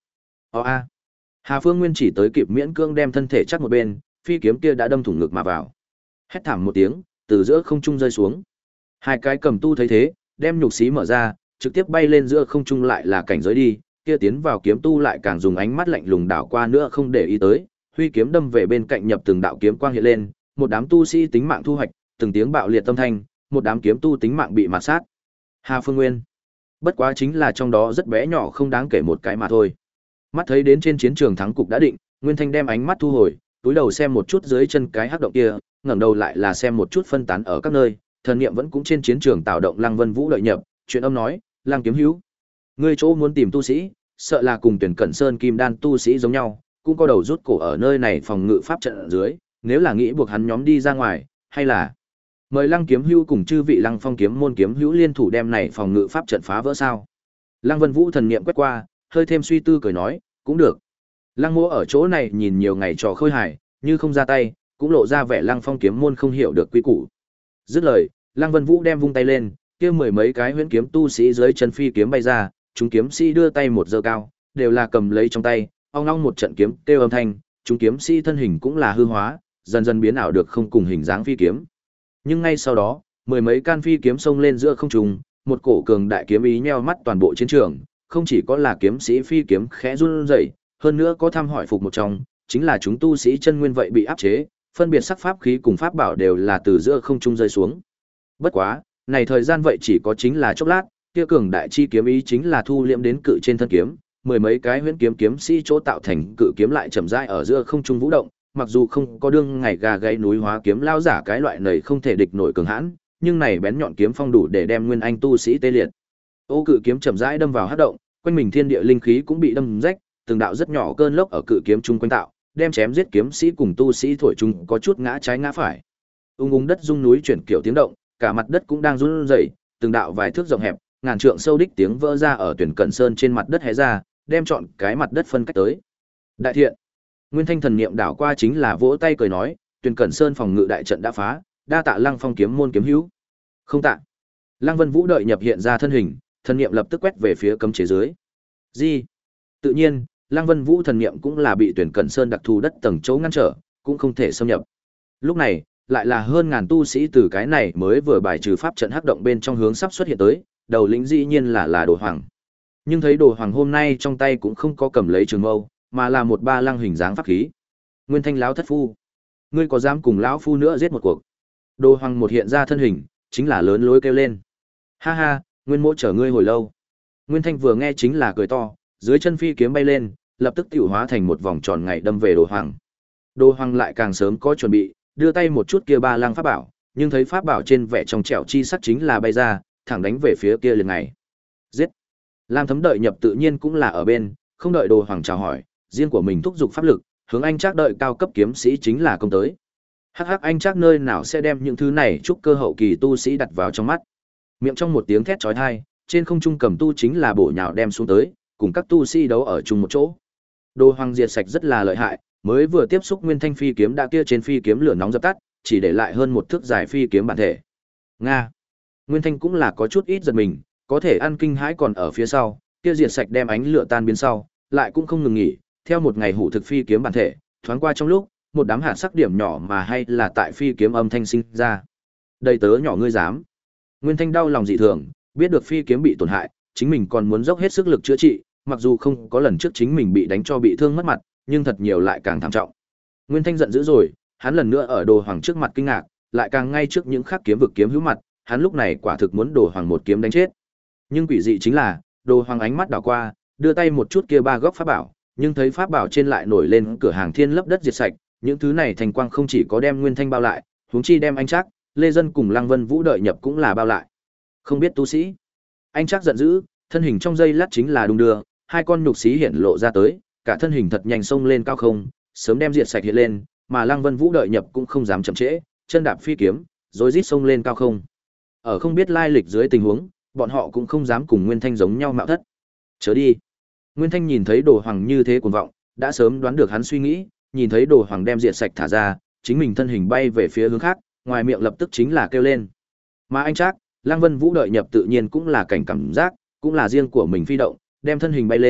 Ồ a. Hà Phương Nguyên chỉ tới kịp miễn cưỡng đem thân thể chắc một bên, phi kiếm kia đã đâm thủng ngực mà vào. Hét thảm một tiếng, từ giữa không trung rơi xuống. Hai cái cầm tu thấy thế, đem nhục xí mở ra, trực tiếp bay lên giữa không trung lại là cảnh giới đi, kia tiến vào kiếm tu lại càng dùng ánh mắt lạnh lùng đảo qua nữa không để ý tới, huy kiếm đâm về bên cạnh nhập từng đạo kiếm quang hiện lên, một đám tu sĩ tính mạng thu hoạch, từng tiếng bạo liệt tâm thanh, một đám kiếm tu tính mạng bị mạt sát. Hà Phương Nguyên, bất quá chính là trong đó rất bé nhỏ không đáng kể một cái mà thôi. Mắt thấy đến trên chiến trường thắng cục đã định, Nguyên Thanh đem ánh mắt thu hồi, túi đầu xem một chút dưới chân cái hắc động kia, ngẩng đầu lại là xem một chút phân tán ở các nơi, thần niệm vẫn cũng trên chiến trường tạo động Lăng Vân Vũ đợi nhập, chuyện âm nói, Lăng Kiếm Hữu, ngươi chỗ muốn tìm tu sĩ, sợ là cùng Tuyển Cẩn Sơn Kim Đan tu sĩ giống nhau, cũng có đầu rút cổ ở nơi này phòng ngự pháp trận ở dưới, nếu là nghĩ buộc hắn nhóm đi ra ngoài, hay là mời Lăng Kiếm Hữu cùng chư vị Lăng Phong kiếm môn kiếm hữu liên thủ đem này phòng ngự pháp trận phá vỡ sao? Lăng Vân Vũ thần niệm quét qua, hơi thêm suy tư cười nói, cũng được. Lăng Mỗ ở chỗ này nhìn nhiều ngày trò khơi hài, như không ra tay, cũng lộ ra vẻ Lăng Phong kiếm môn không hiểu được quy củ. Dứt lời, Lăng Vân Vũ đem vung tay lên, kia mười mấy cái huyễn kiếm tu sĩ dưới chân phi kiếm bay ra, chúng kiếm sĩ đưa tay một giơ cao, đều là cầm lấy trong tay, ong ong một trận kiếm kêu âm thanh, chúng kiếm sĩ thân hình cũng là hư hóa, dần dần biến ảo được không cùng hình dáng phi kiếm. Nhưng ngay sau đó, mười mấy can phi kiếm xông lên giữa không trung, một cổ cường đại kiếm ý nheo mắt toàn bộ chiến trường, không chỉ có là kiếm sĩ phi kiếm khẽ run rẩy, hơn nữa có thăm hỏi phục một trong, chính là chúng tu sĩ chân nguyên vậy bị áp chế, phân biệt sắc pháp khí cùng pháp bảo đều là từ giữa không trung rơi xuống. Bất quá, này thời gian vậy chỉ có chính là chốc lát, kia cường đại chi kiếm ý chính là thu liễm đến cự trên thân kiếm, mười mấy cái huyễn kiếm kiếm sĩ chỗ tạo thành cự kiếm lại chậm rãi ở giữa không trung vũ động, mặc dù không có đương ngày gà gáy núi hóa kiếm lao giả cái loại này không thể địch nổi cường hãn, nhưng này bén nhọn kiếm phong đủ để đem nguyên anh tu sĩ tê liệt. Ô cự kiếm chậm rãi đâm vào hắc động, quanh mình thiên địa linh khí cũng bị đâm rách, từng đạo rất nhỏ cơn lốc ở cự kiếm trung quanh tạo, đem chém giết kiếm sĩ cùng tu sĩ thổi chúng có chút ngã trái ngã phải. Ung ung đất rung núi chuyển kiểu tiếng động, cả mặt đất cũng đang run rẩy, từng đạo vài thước rộng hẹp, ngàn trượng sâu đích tiếng vỡ ra ở Tuyển Cẩn Sơn trên mặt đất hé ra, đem trọn cái mặt đất phân cách tới. Đại thiện. Nguyên Thanh thần niệm đảo qua chính là vỗ tay cười nói, Tuyển Cẩn Sơn phòng ngự đại trận đã phá, đa tạ Lăng Phong kiếm môn kiếm hữu. Không tạ. Lăng Vân Vũ đợi nhập hiện ra thân hình, thần niệm lập tức quét về phía cấm chế dưới. Gì? Tự nhiên, Lăng Vân Vũ thần niệm cũng là bị Tuyển Cẩn Sơn đặc thù đất tầng chỗ ngăn trở, cũng không thể xâm nhập. Lúc này, lại là hơn ngàn tu sĩ từ cái này mới vừa bài trừ pháp trận hắc động bên trong hướng sắp xuất hiện tới, đầu lĩnh dĩ nhiên là là Đồ Hoàng. Nhưng thấy Đồ Hoàng hôm nay trong tay cũng không có cầm lấy trường mâu, mà là một ba lăng hình dáng pháp khí. Nguyên Thanh lão thất phu, ngươi có dám cùng lão phu nữa giết một cuộc? Đồ Hoàng một hiện ra thân hình, chính là lớn lối kêu lên. Ha ha, Nguyên Mỗ chờ ngươi hồi lâu. Nguyên Thanh vừa nghe chính là cười to, dưới chân phi kiếm bay lên, lập tức tiểu hóa thành một vòng tròn ngày đâm về Đồ Hoàng. Đồ Hoàng lại càng sớm có chuẩn bị, đưa tay một chút kia ba lăng pháp bảo, nhưng thấy pháp bảo trên vẻ trong trẻo chi sắc chính là bay ra, thẳng đánh về phía kia liền ngày. Giết! Lam Thấm đợi nhập tự nhiên cũng là ở bên, không đợi Đồ Hoàng chào hỏi, riêng của mình thúc giục pháp lực, hướng anh Trác đợi cao cấp kiếm sĩ chính là công tới. Hắc hắc, anh Trác nơi nào sẽ đem những thứ này chúc cơ hậu kỳ tu sĩ đặt vào trong mắt. Miệng trong một tiếng thét chói tai, trên không trung cầm tu chính là bổ nhào đem xuống tới, cùng các tu sĩ đấu ở chung một chỗ. Đồ Hoàng diệt sạch rất là lợi hại, mới vừa tiếp xúc Nguyên Thanh phi kiếm đã kia trên phi kiếm lửa nóng dập tắt, chỉ để lại hơn một thước dài phi kiếm bản thể. Nga. Nguyên Thanh cũng là có chút ít giật mình, có thể ăn kinh hãi còn ở phía sau, kia diệt sạch đem ánh lửa tan biến sau, lại cũng không ngừng nghỉ, theo một ngày hủ thực phi kiếm bản thể, thoáng qua trong lúc, một đám hạt sắc điểm nhỏ mà hay là tại phi kiếm âm thanh sinh ra. Đầy tớ nhỏ ngươi dám. Nguyên Thanh đau lòng dị thường, biết được phi kiếm bị tổn hại, chính mình còn muốn dốc hết sức lực chữa trị, mặc dù không có lần trước chính mình bị đánh cho bị thương mất mặt, nhưng thật nhiều lại càng thảm trọng. Nguyên Thanh giận dữ rồi, hắn lần nữa ở Đồ Hoàng trước mặt kinh ngạc, lại càng ngay trước những khắc kiếm vực kiếm hữu mặt, hắn lúc này quả thực muốn Đồ Hoàng một kiếm đánh chết. Nhưng quỷ dị chính là, Đồ Hoàng ánh mắt đảo qua, đưa tay một chút kia ba góc pháp bảo, nhưng thấy pháp bảo trên lại nổi lên cửa hàng thiên lấp đất diệt sạch, những thứ này thành quang không chỉ có đem Nguyên Thanh bao lại, huống chi đem anh Trác, Lê Dân cùng Lăng Vân Vũ đợi nhập cũng là bao lại. Không biết tu sĩ. Anh Trác giận dữ, thân hình trong giây lát chính là đung đưa, hai con nhục xí hiện lộ ra tới, cả thân hình thật nhanh xông lên cao không, sớm đem diệt sạch hiện lên, mà Lăng Vân Vũ đợi nhập cũng không dám chậm trễ, chân đạp phi kiếm, rồi rít xông lên cao không. Ở không biết lai lịch dưới tình huống, bọn họ cũng không dám cùng Nguyên Thanh giống nhau mạo thất. Chớ đi. Nguyên Thanh nhìn thấy Đồ Hoàng như thế cuồng vọng, đã sớm đoán được hắn suy nghĩ, nhìn thấy Đồ Hoàng đem diệt sạch thả ra, chính mình thân hình bay về phía hướng khác, ngoài miệng lập tức chính là kêu lên. Mà anh Trác, Lăng Vân Vũ đợi nhập tự nhiên cũng là cảnh cảm giác, cũng là riêng của mình phi động, đem thân hình bay lên,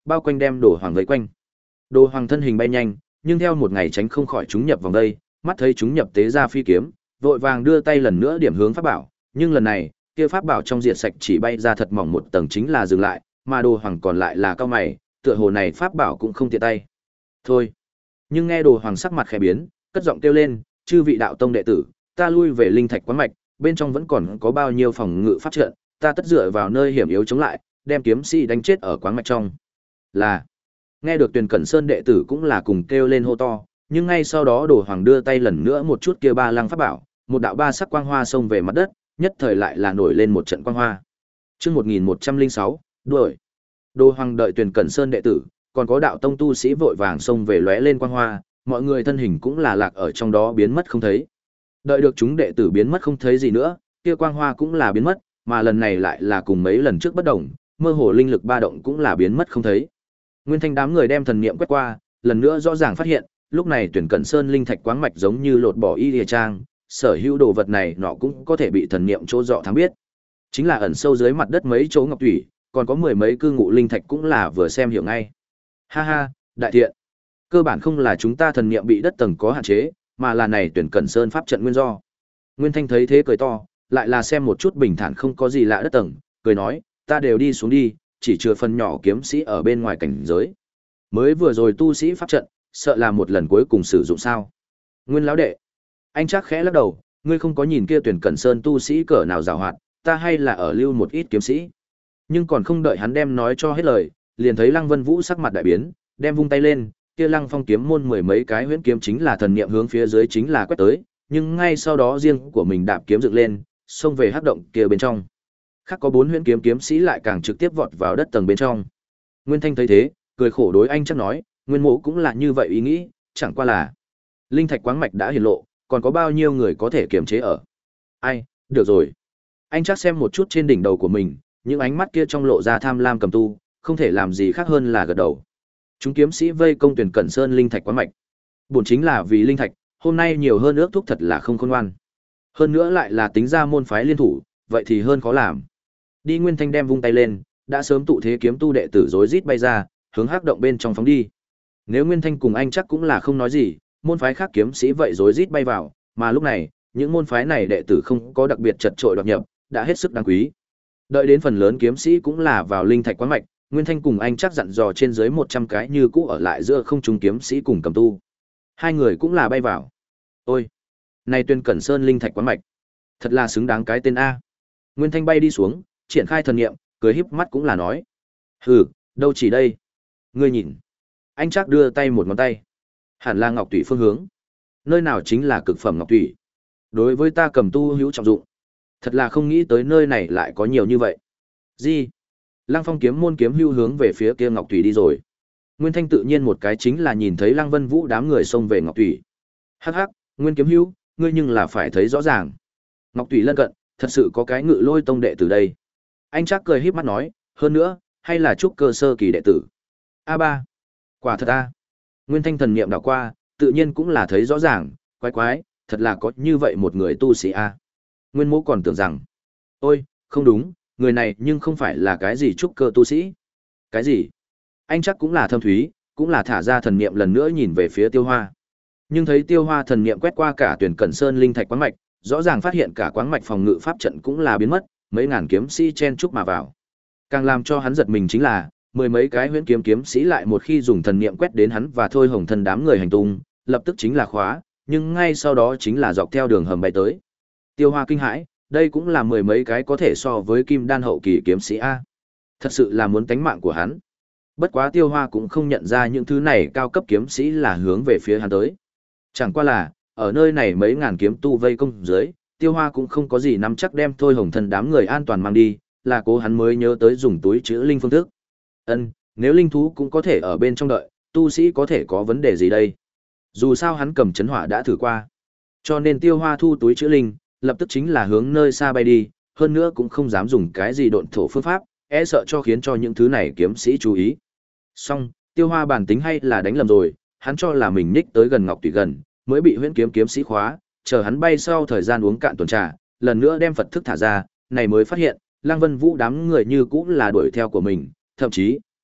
bao quanh đem Đồ Hoàng vây quanh. Đồ Hoàng thân hình bay nhanh, nhưng theo một ngày tránh không khỏi chúng nhập vòng đây, mắt thấy chúng nhập tế ra phi kiếm, vội vàng đưa tay lần nữa điểm hướng pháp bảo, nhưng lần này, kia pháp bảo trong diệt sạch chỉ bay ra thật mỏng một tầng chính là dừng lại, mà Đồ Hoàng còn lại là cao mày, tựa hồ này pháp bảo cũng không tiện tay. Thôi. Nhưng nghe Đồ Hoàng sắc mặt khẽ biến, cất giọng kêu lên, "Chư vị đạo tông đệ tử, ta lui về linh thạch quán mạch, bên trong vẫn còn có bao nhiêu phòng ngự pháp trận, ta tất dựa vào nơi hiểm yếu chống lại, đem kiếm sĩ đánh chết ở quán mạch trong." Là. Nghe được Tuyền Cẩn Sơn đệ tử cũng là cùng kêu lên hô to, nhưng ngay sau đó Đồ Hoàng đưa tay lần nữa một chút kia ba lăng pháp bảo, một đạo ba sắc quang hoa xông về mặt đất, nhất thời lại là nổi lên một trận quang hoa. Chương một nghìn một trăm lẻ sáu, đuổi. Đồ Hoàng đợi Tuyền Cẩn Sơn đệ tử, còn có đạo tông tu sĩ vội vàng xông về lóe lên quang hoa, mọi người thân hình cũng là lạc ở trong đó biến mất không thấy. Đợi được chúng đệ tử biến mất không thấy gì nữa, kia quang hoa cũng là biến mất, mà lần này lại là cùng mấy lần trước bất động, mơ hồ linh lực ba động cũng là biến mất không thấy. Nguyên Thanh đám người đem thần niệm quét qua, lần nữa rõ ràng phát hiện, lúc này Tuyển Cẩn Sơn linh thạch quáng mạch giống như lột bỏ y lìa trang, sở hữu đồ vật này nọ cũng có thể bị thần niệm chỗ dọ thám biết. Chính là ẩn sâu dưới mặt đất mấy chỗ ngọc thủy, còn có mười mấy cư ngụ linh thạch cũng là vừa xem hiểu ngay. Ha ha, đại thiện. Cơ bản không là chúng ta thần niệm bị đất tầng có hạn chế, mà là này Tuyển Cẩn Sơn pháp trận nguyên do. Nguyên Thanh thấy thế cười to, lại là xem một chút bình thản không có gì lạ đất tầng, cười nói, ta đều đi xuống đi, chỉ chừa phần nhỏ kiếm sĩ ở bên ngoài cảnh giới. Mới vừa rồi tu sĩ pháp trận, sợ là một lần cuối cùng sử dụng sao? Nguyên lão đệ, anh chắc khẽ lắc đầu, ngươi không có nhìn kia Tuyển Cẩn Sơn tu sĩ cỡ nào giàu hoạt, ta hay là ở lưu một ít kiếm sĩ. Nhưng còn không đợi hắn đem nói cho hết lời, liền thấy Lăng Vân Vũ sắc mặt đại biến, đem vung tay lên, kia Lăng Phong kiếm môn mười mấy cái huyễn kiếm chính là thần niệm hướng phía dưới chính là quét tới, nhưng ngay sau đó riêng của mình đạp kiếm dựng lên, xông về hắc động kia bên trong. Khác có bốn huyễn kiếm kiếm sĩ lại càng trực tiếp vọt vào đất tầng bên trong. Nguyên Thanh thấy thế, cười khổ đối anh chắc nói, Nguyên Mộ cũng là như vậy ý nghĩ, chẳng qua là linh thạch quáng mạch đã hiển lộ, còn có bao nhiêu người có thể kiềm chế ở. Ai, được rồi. Anh chắc xem một chút trên đỉnh đầu của mình, những ánh mắt kia trong lộ ra tham lam cầm tu, không thể làm gì khác hơn là gật đầu. Chúng kiếm sĩ vây công Tuyển Cẩn Sơn linh thạch quáng mạch. Buồn chính là vì linh thạch, hôm nay nhiều hơn ước thúc thật là không khôn ngoan. Hơn nữa lại là tính ra môn phái liên thủ, vậy thì hơn khó làm. Đi Nguyên Thanh đem vung tay lên, đã sớm tụ thế kiếm tu đệ tử rối rít bay ra, hướng hắc động bên trong phóng đi. Nếu Nguyên Thanh cùng anh chắc cũng là không nói gì, môn phái khác kiếm sĩ vậy rối rít bay vào, mà lúc này, những môn phái này đệ tử không có đặc biệt chật trội đoạt nhập, đã hết sức đáng quý. Đợi đến phần lớn kiếm sĩ cũng là vào linh thạch quán mạch, Nguyên Thanh cùng anh chắc dặn dò trên dưới một trăm cái như cũ ở lại giữa không trung kiếm sĩ cùng cầm tu. Hai người cũng là bay vào. Ôi, này Tuyên Cẩn Sơn linh thạch quán mạch, thật là xứng đáng cái tên a. Nguyên Thanh bay đi xuống, triển khai thần niệm, cười híp mắt cũng là nói: "Hừ, đâu chỉ đây. Ngươi nhìn." Anh chắc đưa tay một ngón tay. Hẳn là ngọc tủy phương hướng. Nơi nào chính là cực phẩm ngọc tủy. Đối với ta cầm tu hữu trọng dụng. Thật là không nghĩ tới nơi này lại có nhiều như vậy. Gì? Lăng Phong kiếm môn kiếm hưu hướng về phía kia ngọc tủy đi rồi. Nguyên Thanh tự nhiên một cái chính là nhìn thấy Lăng Vân Vũ đám người xông về ngọc tủy. Hắc hắc, Nguyên kiếm hưu, ngươi nhưng là phải thấy rõ ràng. Ngọc tủy lân cận, thật sự có cái Ngự Lôi tông đệ tử đây. Anh chắc cười híp mắt nói, hơn nữa, hay là trúc cơ sơ kỳ đệ tử. A ba, quả thật a. Nguyên Thanh thần niệm đảo qua, tự nhiên cũng là thấy rõ ràng, quái quái, thật là có như vậy một người tu sĩ a. Nguyên Mỗ còn tưởng rằng, ôi, không đúng, người này nhưng không phải là cái gì trúc cơ tu sĩ. Cái gì? Anh chắc cũng là thâm thúy, cũng là thả ra thần niệm lần nữa nhìn về phía Tiêu Hoa. Nhưng thấy Tiêu Hoa thần niệm quét qua cả Tuyển Cẩn Sơn linh thạch quáng mạch, rõ ràng phát hiện cả quáng mạch phòng ngự pháp trận cũng là biến mất, mấy ngàn kiếm sĩ chen chúc mà vào. Càng làm cho hắn giật mình chính là, mười mấy cái huyễn kiếm kiếm sĩ lại một khi dùng thần niệm quét đến hắn và Thôi Hồng Thân đám người hành tung, lập tức chính là khóa, nhưng ngay sau đó chính là dọc theo đường hầm bay tới. Tiêu Hoa kinh hãi, đây cũng là mười mấy cái có thể so với kim đan hậu kỳ kiếm sĩ a. Thật sự là muốn tánh mạng của hắn. Bất quá Tiêu Hoa cũng không nhận ra những thứ này cao cấp kiếm sĩ là hướng về phía hắn tới. Chẳng qua là, ở nơi này mấy ngàn kiếm tu vây công dưới, Tiêu Hoa cũng không có gì nắm chắc đem Thôi Hồng Thân đám người an toàn mang đi, là cố hắn mới nhớ tới dùng túi chữ linh phương thức. Ân, nếu linh thú cũng có thể ở bên trong đợi, tu sĩ có thể có vấn đề gì đây? Dù sao hắn cầm chấn hỏa đã thử qua. Cho nên Tiêu Hoa thu túi chữ linh, lập tức chính là hướng nơi xa bay đi, hơn nữa cũng không dám dùng cái gì độn thổ phương pháp, e sợ cho khiến cho những thứ này kiếm sĩ chú ý. Xong, Tiêu Hoa bản tính hay là đánh lầm rồi, hắn cho là mình nhích tới gần Ngọc Tùy gần, mới bị huyễn kiếm kiếm sĩ khóa, chờ hắn bay sau thời gian uống cạn tuần trà, lần nữa đem Phật thức thả ra, này mới phát hiện, Lăng Vân Vũ đám người như cũng là đuổi theo của mình, thậm chí,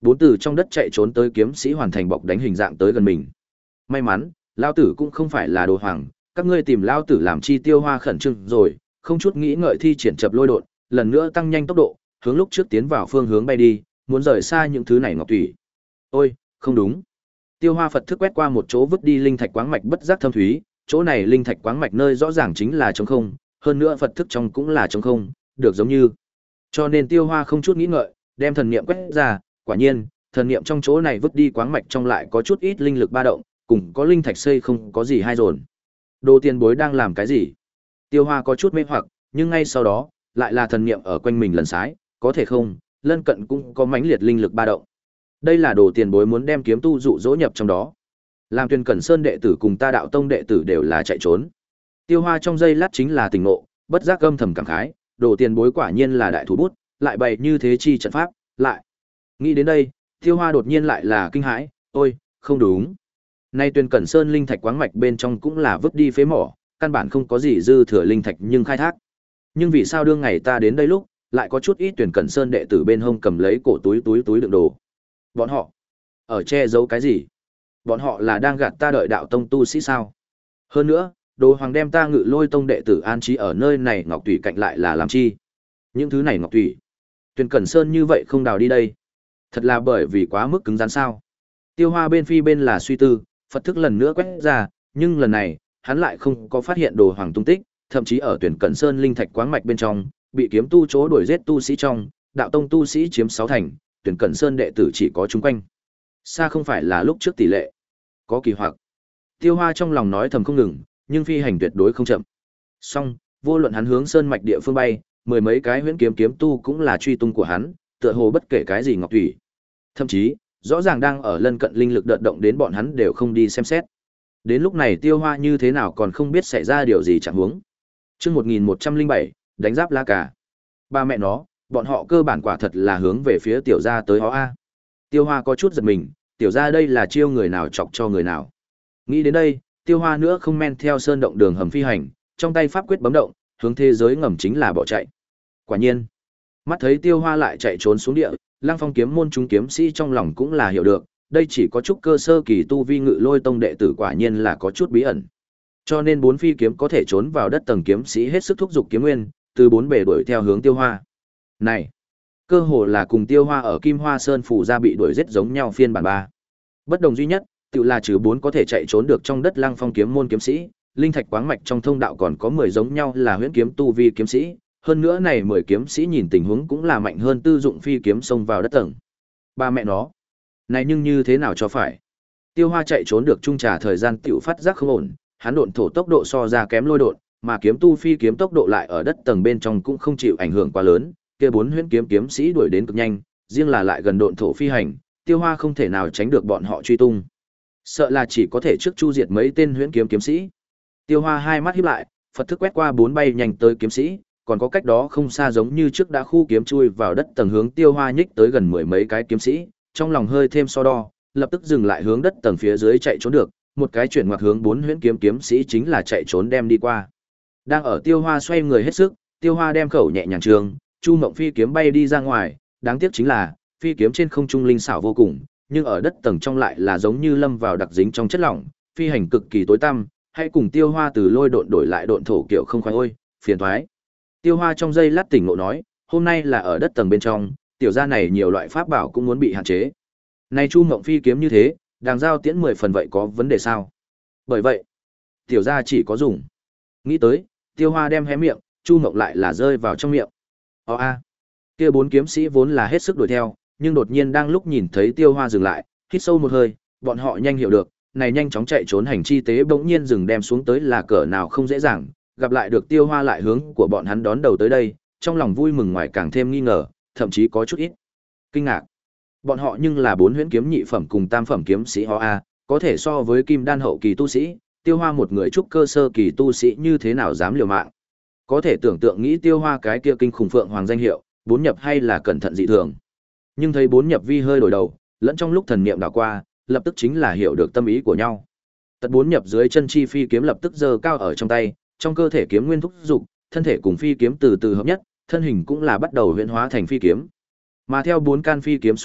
bốn từ trong đất chạy trốn tới kiếm sĩ hoàn thành bọc đánh hình dạng tới gần mình. May mắn, lao tử cũng không phải là đồ hoàng, các ngươi tìm lao tử làm chi. Tiêu Hoa khẩn trương rồi, không chút nghĩ ngợi thi triển chập lôi đột, lần nữa tăng nhanh tốc độ, hướng lúc trước tiến vào phương hướng bay đi, muốn rời xa những thứ này ngọc thủy. Ôi, không đúng. Tiêu Hoa Phật thức quét qua một chỗ vứt đi linh thạch quáng mạch bất giác thâm thúy, chỗ này linh thạch quáng mạch nơi rõ ràng chính là trống không, hơn nữa Phật thức trong cũng là trống không, được giống như. Cho nên Tiêu Hoa không chút nghĩ ngợi, đem thần niệm quét ra, quả nhiên, thần niệm trong chỗ này vứt đi quáng mạch trong lại có chút ít linh lực ba động, cùng có linh thạch xây không có gì hai dồn. Đồ tiền bối đang làm cái gì? Tiêu Hoa có chút mê hoặc, nhưng ngay sau đó, lại là thần niệm ở quanh mình lần sái, có thể không, lân cận cũng có mãnh liệt linh lực ba động. Đây là đồ tiền bối muốn đem kiếm tu dụ dỗ nhập trong đó. Làm Tuyền Cẩn Sơn đệ tử cùng ta Đạo Tông đệ tử đều là chạy trốn. Tiêu Hoa trong giây lát chính là tỉnh ngộ, bất giác âm thầm cảm khái, đồ tiền bối quả nhiên là đại thủ bút, lại bày như thế chi trận pháp, lại. Nghĩ đến đây, Tiêu Hoa đột nhiên lại là kinh hãi, ôi, không đúng. Nay Tuyền Cẩn Sơn linh thạch quáng mạch bên trong cũng là vứt đi phế mỏ, căn bản không có gì dư thừa linh thạch nhưng khai thác. Nhưng vì sao đương ngày ta đến đây lúc, lại có chút ít Tuyền Cẩn Sơn đệ tử bên hông cầm lấy cổ túi túi túi đựng đồ. Bọn họ ở che giấu cái gì? Bọn họ là đang gạt ta đợi Đạo Tông tu sĩ sao? Hơn nữa, đồ hoàng đem ta Ngự Lôi Tông đệ tử an trí ở nơi này ngọc thủy cạnh lại là làm chi? Những thứ này ngọc thủy, Tuyền Cẩn Sơn như vậy không đào đi đây. Thật là bởi vì quá mức cứng rắn sao? Tiêu Hoa bên phi bên là suy tư, Phật thức lần nữa quét ra, nhưng lần này, hắn lại không có phát hiện đồ hoàng tung tích, thậm chí ở Tuyền Cẩn Sơn linh thạch quáng mạch bên trong, bị kiếm tu chỗ đuổi giết tu sĩ trong, Đạo Tông tu sĩ chiếm sáu thành, Tuyền Cẩn Sơn đệ tử chỉ có chung quanh. Xa không phải là lúc trước tỷ lệ. Có kỳ hoặc. Tiêu Hoa trong lòng nói thầm không ngừng, nhưng phi hành tuyệt đối không chậm. Song, vô luận hắn hướng sơn mạch địa phương bay, mười mấy cái huyễn kiếm kiếm tu cũng là truy tung của hắn, tựa hồ bất kể cái gì ngọc thủy. Thậm chí, rõ ràng đang ở lân cận linh lực đợt động đến bọn hắn đều không đi xem xét. Đến lúc này Tiêu Hoa như thế nào còn không biết xảy ra điều gì chẳng huống. Chương một nghìn một trăm lẻ bảy, đánh giáp La Cả. Ba mẹ nó, bọn họ cơ bản quả thật là hướng về phía tiểu gia tới hó a. Tiêu Hoa có chút giật mình, tiểu gia đây là chiêu người nào chọc cho người nào. Nghĩ đến đây, Tiêu Hoa nữa không men theo sơn động đường hầm phi hành, trong tay pháp quyết bấm động, hướng thế giới ngầm chính là bỏ chạy. Quả nhiên, mắt thấy Tiêu Hoa lại chạy trốn xuống địa, Lăng Phong kiếm môn chúng kiếm sĩ trong lòng cũng là hiểu được, đây chỉ có chút cơ sơ kỳ tu vi Ngự Lôi Tông đệ tử quả nhiên là có chút bí ẩn. Cho nên bốn phi kiếm có thể trốn vào đất tầng kiếm sĩ hết sức thúc giục kiếm nguyên, từ bốn bề đuổi theo hướng Tiêu Hoa. Này, cơ hồ là cùng Tiêu Hoa ở Kim Hoa Sơn phủ ra bị đuổi giết giống nhau phiên bản ba. Bất đồng duy nhất, tự là trừ bốn có thể chạy trốn được trong đất Lăng Phong kiếm môn kiếm sĩ, linh thạch quáng mạch trong thông đạo còn có mười giống nhau là huyễn kiếm tu vi kiếm sĩ, hơn nữa này mười kiếm sĩ nhìn tình huống cũng là mạnh hơn tư dụng phi kiếm xông vào đất tầng. Ba mẹ nó, này nhưng như thế nào cho phải? Tiêu Hoa chạy trốn được trung trà thời gian tiểu phát giác không ổn, hắn độn thổ tốc độ so ra kém lôi độn, mà kiếm tu phi kiếm tốc độ lại ở đất tầng bên trong cũng không chịu ảnh hưởng quá lớn, kia bốn huyễn kiếm kiếm sĩ đuổi đến cực nhanh, riêng là lại gần độn thổ phi hành, Tiêu Hoa không thể nào tránh được bọn họ truy tung. Sợ là chỉ có thể trước chu diệt mấy tên huyễn kiếm kiếm sĩ. Tiêu Hoa hai mắt híp lại, Phật thức quét qua bốn bay nhanh tới kiếm sĩ, còn có cách đó không xa giống như trước đã khu kiếm chui vào đất tầng hướng Tiêu Hoa nhích tới gần mười mấy cái kiếm sĩ, trong lòng hơi thêm so đo, lập tức dừng lại hướng đất tầng phía dưới chạy trốn được, một cái chuyển ngoặt hướng bốn huyễn kiếm kiếm sĩ chính là chạy trốn đem đi qua. Đang ở Tiêu Hoa xoay người hết sức, Tiêu Hoa đem khẩu nhẹ nhàng trường, Chu Mộng phi kiếm bay đi ra ngoài, đáng tiếc chính là phi kiếm trên không trung linh xảo vô cùng, nhưng ở đất tầng trong lại là giống như lâm vào đặc dính trong chất lỏng, phi hành cực kỳ tối tăm, hay cùng Tiêu Hoa từ lôi độn đổi lại độn thổ kiểu không khoái ôi, phiền toái. Tiêu Hoa trong giây lát tỉnh ngộ nói, hôm nay là ở đất tầng bên trong, tiểu gia này nhiều loại pháp bảo cũng muốn bị hạn chế. Này Chu Mộng phi kiếm như thế, đàng giao tiễn mười phần vậy có vấn đề sao? Bởi vậy, tiểu gia chỉ có dùng. Nghĩ tới, Tiêu Hoa đem hé miệng, Chu Mộng lại là rơi vào trong miệng. Ồ a, kia bốn kiếm sĩ vốn là hết sức đuổi theo, nhưng đột nhiên đang lúc nhìn thấy Tiêu Hoa dừng lại, hít sâu một hơi, bọn họ nhanh hiểu được, này nhanh chóng chạy trốn hành chi tế bỗng nhiên dừng đem xuống tới là cỡ nào không dễ dàng, gặp lại được Tiêu Hoa lại hướng của bọn hắn đón đầu tới đây, trong lòng vui mừng ngoài càng thêm nghi ngờ, thậm chí có chút ít kinh ngạc. Bọn họ nhưng là bốn huyễn kiếm nhị phẩm cùng tam phẩm kiếm sĩ ho a, có thể so với kim đan hậu kỳ tu sĩ, Tiêu Hoa một người trúc cơ sơ kỳ tu sĩ như thế nào dám liều mạng. Có thể tưởng tượng nghĩ Tiêu Hoa cái kia kinh khủng phượng hoàng danh hiệu, bốn nhập hay là cẩn thận dị thường. Nhưng thấy bốn nhập vi hơi đổi đầu, lẫn trong lúc thần niệm đảo qua, lập tức chính là hiểu được tâm ý của nhau. Tật bốn nhập dưới chân chi phi kiếm lập tức giơ cao ở trong tay, trong cơ thể kiếm nguyên thúc dục, thân thể cùng phi kiếm từ từ hợp nhất, thân hình cũng là bắt đầu huyễn hóa thành phi kiếm. Mà theo bốn can phi kiếm xuất hiện,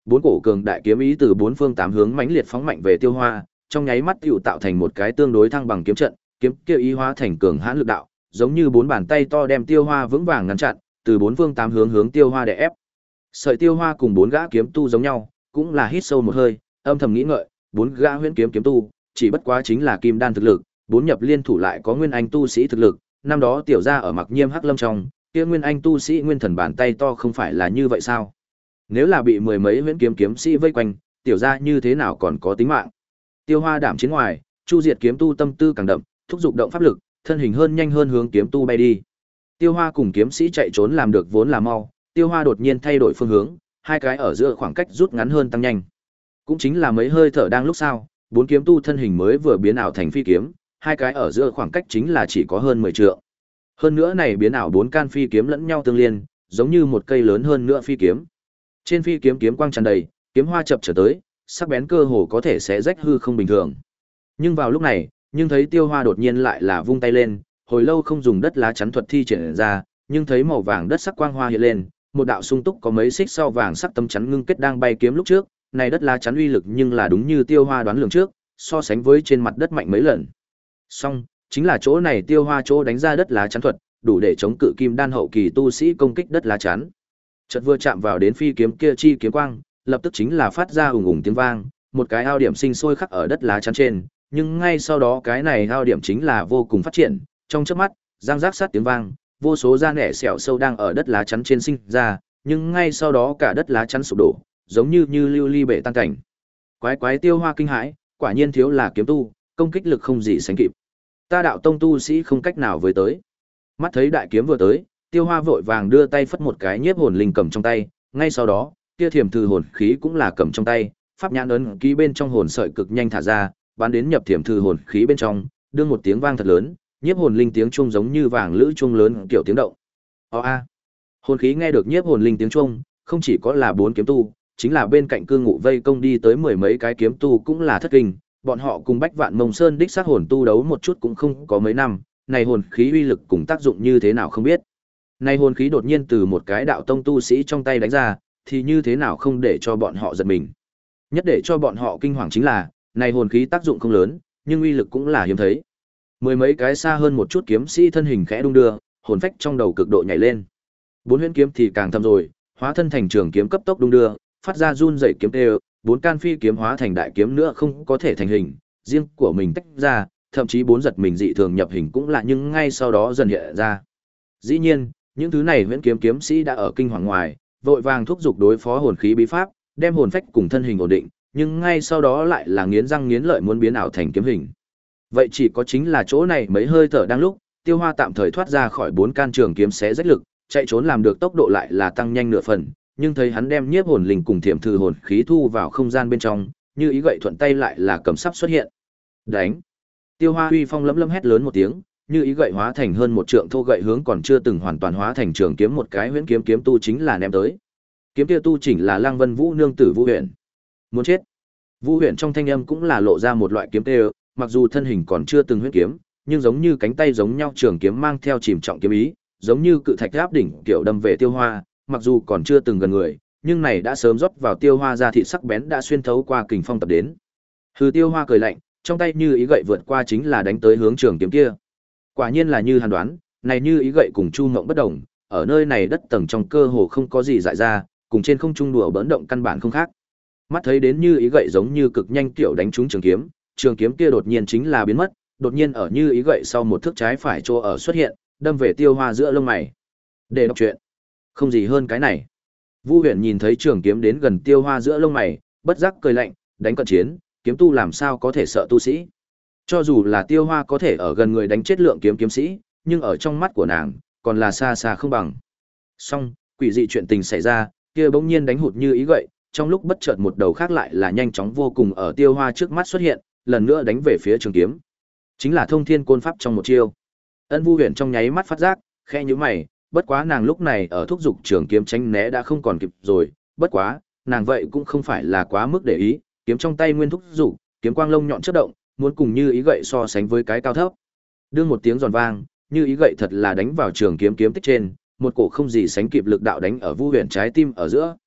bốn cổ cường đại kiếm ý từ bốn phương tám hướng mãnh liệt phóng mạnh về Tiêu Hoa, trong nháy mắt tựu tạo thành một cái tương đối thăng bằng kiếm trận, kiếm kia ý hóa thành cường hãn lực đạo, giống như bốn bàn tay to đem Tiêu Hoa vững vàng ngăn chặn, từ bốn phương tám hướng hướng Tiêu Hoa đè ép. Sợi Tiêu Hoa cùng bốn gã kiếm tu giống nhau, cũng là hít sâu một hơi, âm thầm nghĩ ngợi, bốn gã huyễn kiếm kiếm tu, chỉ bất quá chính là kim đan thực lực, bốn nhập liên thủ lại có nguyên anh tu sĩ thực lực, năm đó tiểu gia ở Mặc Nhiêm Hắc Lâm trong, kia nguyên anh tu sĩ nguyên thần bàn tay to không phải là như vậy sao? Nếu là bị mười mấy huyễn kiếm kiếm sĩ vây quanh, tiểu gia như thế nào còn có tính mạng? Tiêu Hoa đảm chiến ngoài, Chu Diệt kiếm tu tâm tư càng đậm, thúc giục động pháp lực, thân hình hơn nhanh hơn hướng kiếm tu bay đi. Tiêu Hoa cùng kiếm sĩ chạy trốn làm được vốn là mau, Tiêu Hoa đột nhiên thay đổi phương hướng, hai cái ở giữa khoảng cách rút ngắn hơn tăng nhanh. Cũng chính là mấy hơi thở đang lúc sau, bốn kiếm tu thân hình mới vừa biến ảo thành phi kiếm, hai cái ở giữa khoảng cách chính là chỉ có hơn mười trượng. Hơn nữa này biến ảo bốn can phi kiếm lẫn nhau tương liên, giống như một cây lớn hơn nữa phi kiếm. Trên phi kiếm kiếm quang tràn đầy, kiếm hoa chập trở tới, sắc bén cơ hồ có thể sẽ rách hư không bình thường. Nhưng vào lúc này, nhưng thấy Tiêu Hoa đột nhiên lại là vung tay lên, hồi lâu không dùng đất lá chắn thuật thi triển ra, nhưng thấy màu vàng đất sắc quang hoa hiện lên, một đạo sung túc có mấy xích sau vàng sắc tấm chắn ngưng kết đang bay kiếm lúc trước, này đất lá chắn uy lực nhưng là đúng như Tiêu Hoa đoán lường trước, so sánh với trên mặt đất mạnh mấy lần. Song, chính là chỗ này Tiêu Hoa chỗ đánh ra đất lá chắn thuật, đủ để chống cự kim đan hậu kỳ tu sĩ công kích đất lá chắn. Chợt vừa chạm vào đến phi kiếm kia chi kiếm quang, lập tức chính là phát ra ùng ùng tiếng vang, một cái ao điểm sinh sôi khắc ở đất lá chắn trên, nhưng ngay sau đó cái này ao điểm chính là vô cùng phát triển, trong chớp mắt, răng rác sát tiếng vang, vô số da nẻ sẹo sâu đang ở đất lá chắn trên sinh ra, nhưng ngay sau đó cả đất lá chắn sụp đổ, giống như như lưu ly bể tan cảnh. Quái quái Tiêu Hoa kinh hãi, quả nhiên thiếu là kiếm tu, công kích lực không gì sánh kịp. Ta đạo tông tu sĩ không cách nào với tới. Mắt thấy đại kiếm vừa tới, Tiêu Hoa vội vàng đưa tay phất một cái nhiếp hồn linh cầm trong tay, ngay sau đó, kia thiểm thư hồn khí cũng là cầm trong tay, pháp nhãn ấn ký bên trong hồn sợi cực nhanh thả ra, bắn đến nhập thiểm thư hồn khí bên trong, đương một tiếng vang thật lớn, nhiếp hồn linh tiếng chuông giống như vàng lữ chuông lớn kiểu tiếng động. O a. Hồn khí nghe được nhiếp hồn linh tiếng chuông, không chỉ có là bốn kiếm tu, chính là bên cạnh cư ngụ vây công đi tới mười mấy cái kiếm tu cũng là thất kinh, bọn họ cùng Bách Vạn Mông Sơn đích xác hồn tu đấu một chút cũng không có mấy năm, này hồn khí uy lực cùng tác dụng như thế nào không biết. Này hồn khí đột nhiên từ một cái đạo tông tu sĩ trong tay đánh ra, thì như thế nào không để cho bọn họ giật mình. Nhất để cho bọn họ kinh hoàng chính là, này hồn khí tác dụng không lớn, nhưng uy lực cũng là hiếm thấy. Mười mấy cái xa hơn một chút kiếm sĩ thân hình khẽ đung đưa, hồn phách trong đầu cực độ nhảy lên. Bốn huyễn kiếm thì càng thâm rồi, hóa thân thành trường kiếm cấp tốc đung đưa, phát ra run rẩy kiếm tê, bốn can phi kiếm hóa thành đại kiếm nữa không có thể thành hình, riêng của mình tách ra, thậm chí bốn giật mình dị thường nhập hình cũng là nhưng ngay sau đó dần hiện ra. Dĩ nhiên, những thứ này huyễn kiếm kiếm sĩ đã ở kinh hoàng ngoài, vội vàng thúc giục đối phó hồn khí bí pháp, đem hồn phách cùng thân hình ổn định, nhưng ngay sau đó lại là nghiến răng nghiến lợi muốn biến ảo thành kiếm hình. Vậy chỉ có chính là chỗ này mấy hơi thở đang lúc, Tiêu Hoa tạm thời thoát ra khỏi bốn can trường kiếm xé rách lực, chạy trốn làm được tốc độ lại là tăng nhanh nửa phần, nhưng thấy hắn đem nhiếp hồn linh cùng thiểm thư hồn khí thu vào không gian bên trong, như ý gậy thuận tay lại là cầm sắp xuất hiện. Đánh! Tiêu Hoa uy phong lấm lấm hét lớn một tiếng, như ý gậy hóa thành hơn một trượng thô gậy hướng còn chưa từng hoàn toàn hóa thành trường kiếm một cái huyễn kiếm kiếm tu chính là ném tới. Kiếm kia tu chỉnh là Lăng Vân Vũ nương tử Vũ Huyền. Muốn chết! Vũ Huyền trong thanh âm cũng là lộ ra một loại kiếm tê, mặc dù thân hình còn chưa từng huyễn kiếm, nhưng giống như cánh tay giống nhau trường kiếm mang theo chìm trọng kiếm ý, giống như cự thạch áp đỉnh kiểu đâm về Tiêu Hoa, mặc dù còn chưa từng gần người, nhưng này đã sớm rót vào Tiêu Hoa ra thị sắc bén đã xuyên thấu qua kình phong tập đến. Hừ, Tiêu Hoa cười lạnh, trong tay như ý gậy vượt qua chính là đánh tới hướng trường kiếm kia. Quả nhiên là như hắn đoán, này như ý gậy cùng Chu Mộng bất đồng, ở nơi này đất tầng trong cơ hồ không có gì dại ra, cùng trên không trung đùa bỡn động căn bản không khác. Mắt thấy đến như ý gậy giống như cực nhanh kiểu đánh trúng trường kiếm, trường kiếm kia đột nhiên chính là biến mất, đột nhiên ở như ý gậy sau một thước trái phải chỗ ở xuất hiện, đâm về Tiêu Hoa giữa lông mày. Để đọc chuyện, không gì hơn cái này. Vu Huyền nhìn thấy trường kiếm đến gần Tiêu Hoa giữa lông mày, bất giác cười lạnh, đánh cận chiến, kiếm tu làm sao có thể sợ tu sĩ? Cho dù là Tiêu Hoa có thể ở gần người đánh chết lượng kiếm kiếm sĩ, nhưng ở trong mắt của nàng, còn là xa xa không bằng. Song, quỷ dị chuyện tình xảy ra, kia bỗng nhiên đánh hụt như ý gậy, trong lúc bất chợt một đầu khác lại là nhanh chóng vô cùng ở Tiêu Hoa trước mắt xuất hiện, lần nữa đánh về phía trường kiếm. Chính là thông thiên côn pháp trong một chiêu. Ân Vu Huyền trong nháy mắt phát giác, khẽ nhíu mày, bất quá nàng lúc này ở thúc dục trường kiếm tránh né đã không còn kịp rồi, bất quá, nàng vậy cũng không phải là quá mức để ý, kiếm trong tay nguyên thúc dục, kiếm quang lông nhọn chớp động, muốn cùng như ý gậy so sánh với cái cao thấp. Đương một tiếng giòn vang, như ý gậy thật là đánh vào trường kiếm kiếm tích trên, một cổ không gì sánh kịp lực đạo đánh ở Vu Huyền trái tim ở giữa.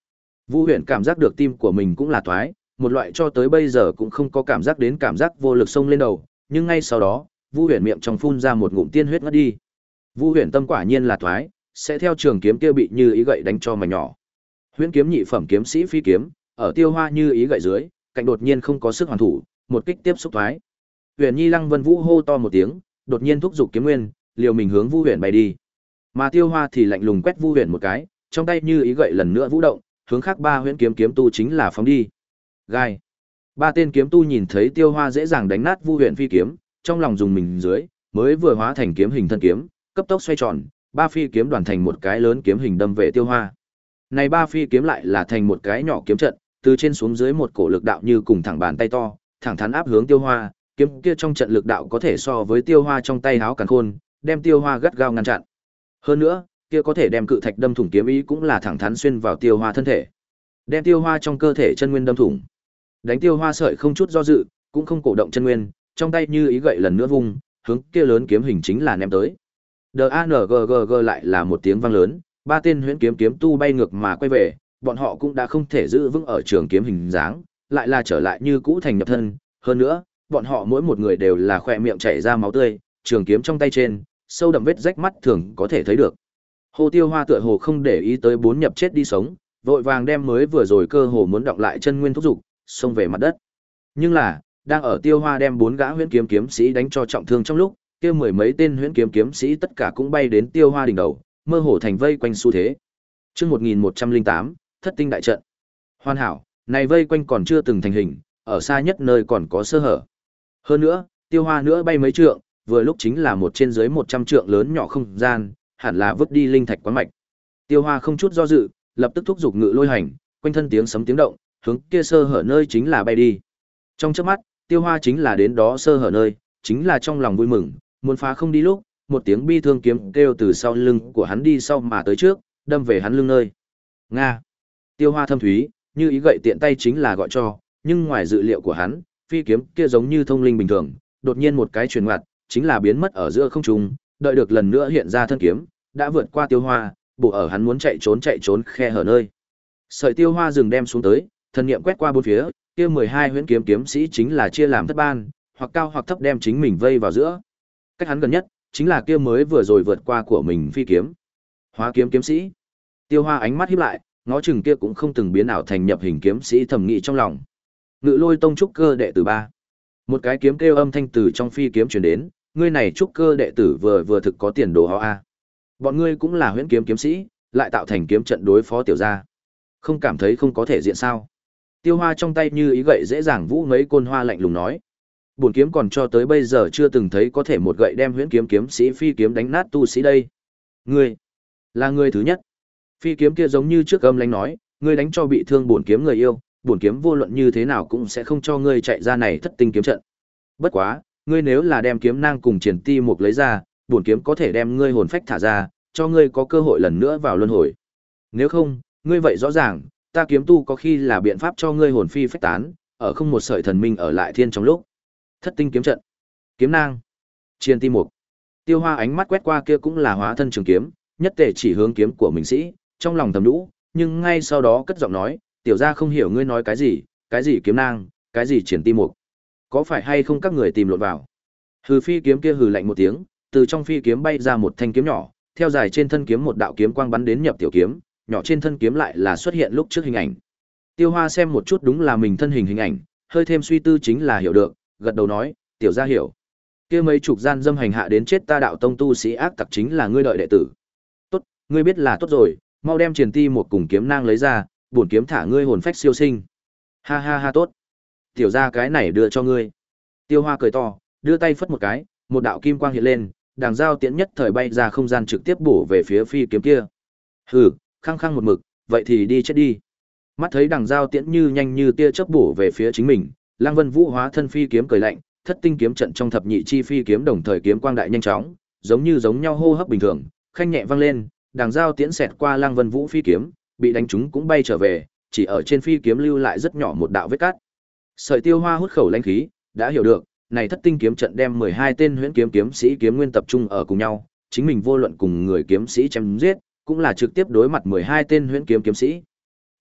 Vu Huyền cảm giác được tim của mình cũng là thoái, một loại cho tới bây giờ cũng không có cảm giác đến cảm giác vô lực xông lên đầu, nhưng ngay sau đó, Vu Huyền miệng trong phun ra một ngụm tiên huyết ngất đi. Vu Huyền tâm quả nhiên là thoái, sẽ theo trường kiếm kia bị như ý gậy đánh cho mảnh nhỏ. Huyễn kiếm nhị phẩm kiếm sĩ phi kiếm, ở Tiêu Hoa như ý gậy dưới, cạnh đột nhiên không có sức hoàn thủ, một kích tiếp xúc thoái. Huyền Nhi Lăng Vân Vũ hô to một tiếng, đột nhiên thúc giục kiếm nguyên, liều mình hướng Vu Huyền bay đi. Mà Tiêu Hoa thì lạnh lùng quét Vu Huyền một cái, trong tay như ý gậy lần nữa vũ động, hướng khác ba huyễn kiếm kiếm tu chính là phóng đi. Gai. Ba tên kiếm tu nhìn thấy Tiêu Hoa dễ dàng đánh nát Vu Huyền phi kiếm, trong lòng dùng mình dưới, mới vừa hóa thành kiếm hình thân kiếm, cấp tốc xoay tròn, ba phi kiếm đoàn thành một cái lớn kiếm hình đâm về Tiêu Hoa. Này ba phi kiếm lại là thành một cái nhỏ kiếm trận, từ trên xuống dưới một cổ lực đạo như cùng thẳng bàn tay to, thẳng thắn áp hướng Tiêu Hoa, kiếm kia trong trận lực đạo có thể so với Tiêu Hoa trong tay háo càn khôn, đem Tiêu Hoa gắt gao ngăn chặn. Hơn nữa, kia có thể đem cự thạch đâm thủng kiếm ý cũng là thẳng thắn xuyên vào Tiêu Hoa thân thể, đem Tiêu Hoa trong cơ thể chân nguyên đâm thủng. Đánh Tiêu Hoa sợi không chút do dự, cũng không cổ động chân nguyên, trong tay như ý gậy lần nữa vung, hướng kia lớn kiếm hình chính là ném tới. đê a en giê giê giê lại là một tiếng vang lớn, ba tên huyễn kiếm kiếm tu bay ngược mà quay về, bọn họ cũng đã không thể giữ vững ở trường kiếm hình dáng, lại là trở lại như cũ thành nhập thân, hơn nữa, bọn họ mỗi một người đều là khỏe miệng chảy ra máu tươi, trường kiếm trong tay trên, sâu đậm vết rách mắt thường có thể thấy được. Hồ Tiêu Hoa tựa hồ không để ý tới bốn nhập chết đi sống, vội vàng đem mới vừa rồi cơ hồ muốn động lại chân nguyên thúc dục, xông về mặt đất. Nhưng là, đang ở Tiêu Hoa đem bốn gã huyễn kiếm kiếm sĩ đánh cho trọng thương trong lúc, kia mười mấy tên huyễn kiếm kiếm sĩ tất cả cũng bay đến Tiêu Hoa đỉnh đầu, mơ hồ thành vây quanh xu thế. Chương một nghìn một trăm lẻ tám, Thất tinh đại trận. Hoàn hảo, này vây quanh còn chưa từng thành hình, ở xa nhất nơi còn có sơ hở. Hơn nữa, Tiêu Hoa nữa bay mấy trượng, vừa lúc chính là một trên dưới một trăm trượng lớn nhỏ không gian, hẳn là vứt đi linh thạch quán mạch. Tiêu Hoa không chút do dự, lập tức thúc giục ngự lôi hành, quanh thân tiếng sấm tiếng động, hướng kia sơ hở nơi chính là bay đi. Trong chớp mắt, Tiêu Hoa chính là đến đó sơ hở nơi, chính là trong lòng vui mừng, muốn phá không đi lúc, một tiếng bi thương kiếm kêu từ sau lưng của hắn đi sau mà tới trước, đâm về hắn lưng nơi. Nga. Tiêu Hoa thâm thúy, như ý gậy tiện tay chính là gọi cho, nhưng ngoài dự liệu của hắn, phi kiếm kia giống như thông linh bình thường, đột nhiên một cái chuyển ngoặt, chính là biến mất ở giữa không trung, đợi được lần nữa hiện ra thân kiếm, đã vượt qua Tiêu Hoa, bộ ở hắn muốn chạy trốn chạy trốn khe hở nơi. Sợi Tiêu Hoa dừng đem xuống tới, thần niệm quét qua bốn phía, kia mười hai huyễn kiếm kiếm sĩ chính là chia làm thất ban, hoặc cao hoặc thấp đem chính mình vây vào giữa. Cách hắn gần nhất, chính là kia mới vừa rồi vượt qua của mình phi kiếm. Hóa kiếm kiếm sĩ. Tiêu Hoa ánh mắt híp lại, ngó chừng kia cũng không từng biến ảo thành nhập hình kiếm sĩ thầm nghĩ trong lòng. Ngự Lôi Tông trúc cơ đệ tử ba. Một cái kiếm kêu âm thanh từ trong phi kiếm truyền đến, ngươi này trúc cơ đệ tử vừa vừa thực có tiền đồ ho a. Bọn ngươi cũng là huyễn kiếm kiếm sĩ, lại tạo thành kiếm trận đối phó tiểu gia. Không cảm thấy không có thể diện sao? Tiêu Hoa trong tay như ý gậy dễ dàng vũ mấy côn hoa lạnh lùng nói. Bổn kiếm còn cho tới bây giờ chưa từng thấy có thể một gậy đem huyễn kiếm kiếm sĩ phi kiếm đánh nát tu sĩ đây. Ngươi là người thứ nhất. Phi kiếm kia giống như trước âm lãnh nói, ngươi đánh cho bị thương bổn kiếm người yêu, bổn kiếm vô luận như thế nào cũng sẽ không cho ngươi chạy ra này thất tinh kiếm trận. Bất quá, ngươi nếu là đem kiếm nang cùng triển ti mục lấy ra, bổn kiếm có thể đem ngươi hồn phách thả ra, cho ngươi có cơ hội lần nữa vào luân hồi. Nếu không, ngươi vậy rõ ràng, ta kiếm tu có khi là biện pháp cho ngươi hồn phi phách tán, ở không một sợi thần minh ở lại thiên trong lúc. Thất tinh kiếm trận, kiếm nang, triển ti mục. Tiêu Hoa ánh mắt quét qua kia cũng là hóa thân trường kiếm, nhất tề chỉ hướng kiếm của mình sĩ, trong lòng thầm nhũ, nhưng ngay sau đó cất giọng nói, tiểu gia không hiểu ngươi nói cái gì, cái gì kiếm nang, cái gì triển ti mục. Có phải hay không các người tìm lộn vào? Hừ phi kiếm kia hừ lạnh một tiếng, từ trong phi kiếm bay ra một thanh kiếm nhỏ, theo dài trên thân kiếm một đạo kiếm quang bắn đến nhập tiểu kiếm, nhỏ trên thân kiếm lại là xuất hiện lúc trước hình ảnh. Tiêu Hoa xem một chút đúng là mình thân hình hình ảnh, hơi thêm suy tư chính là hiểu được, gật đầu nói, tiểu gia hiểu. Kia mấy chục gian dâm hành hạ đến chết ta đạo tông tu sĩ ác tặc chính là ngươi đợi đệ tử. Tốt, ngươi biết là tốt rồi, mau đem truyền ti một cùng kiếm nang lấy ra, bổn kiếm thả ngươi hồn phách siêu sinh. Ha ha ha tốt. Tiểu gia cái này đưa cho ngươi. Tiêu Hoa cười to, đưa tay phất một cái, một đạo kim quang hiện lên, đằng dao tiễn nhất thời bay ra không gian trực tiếp bổ về phía phi kiếm kia. Hừ, khăng khăng một mực, vậy thì đi chết đi. Mắt thấy đằng dao tiễn như nhanh như tia chớp bổ về phía chính mình, Lăng Vân Vũ hóa thân phi kiếm cười lạnh, thất tinh kiếm trận trong thập nhị chi phi kiếm đồng thời kiếm quang đại nhanh chóng, giống như giống nhau hô hấp bình thường, khanh nhẹ vang lên, đằng dao tiễn xẹt qua Lăng Vân Vũ phi kiếm, bị đánh trúng cũng bay trở về, chỉ ở trên phi kiếm lưu lại rất nhỏ một đạo vết cắt. Sợi Tiêu Hoa hút khẩu lãnh khí, đã hiểu được, này thất tinh kiếm trận đem mười hai tên huyễn kiếm kiếm sĩ kiếm nguyên tập trung ở cùng nhau, chính mình vô luận cùng người kiếm sĩ chém giết, cũng là trực tiếp đối mặt mười hai tên huyễn kiếm kiếm sĩ.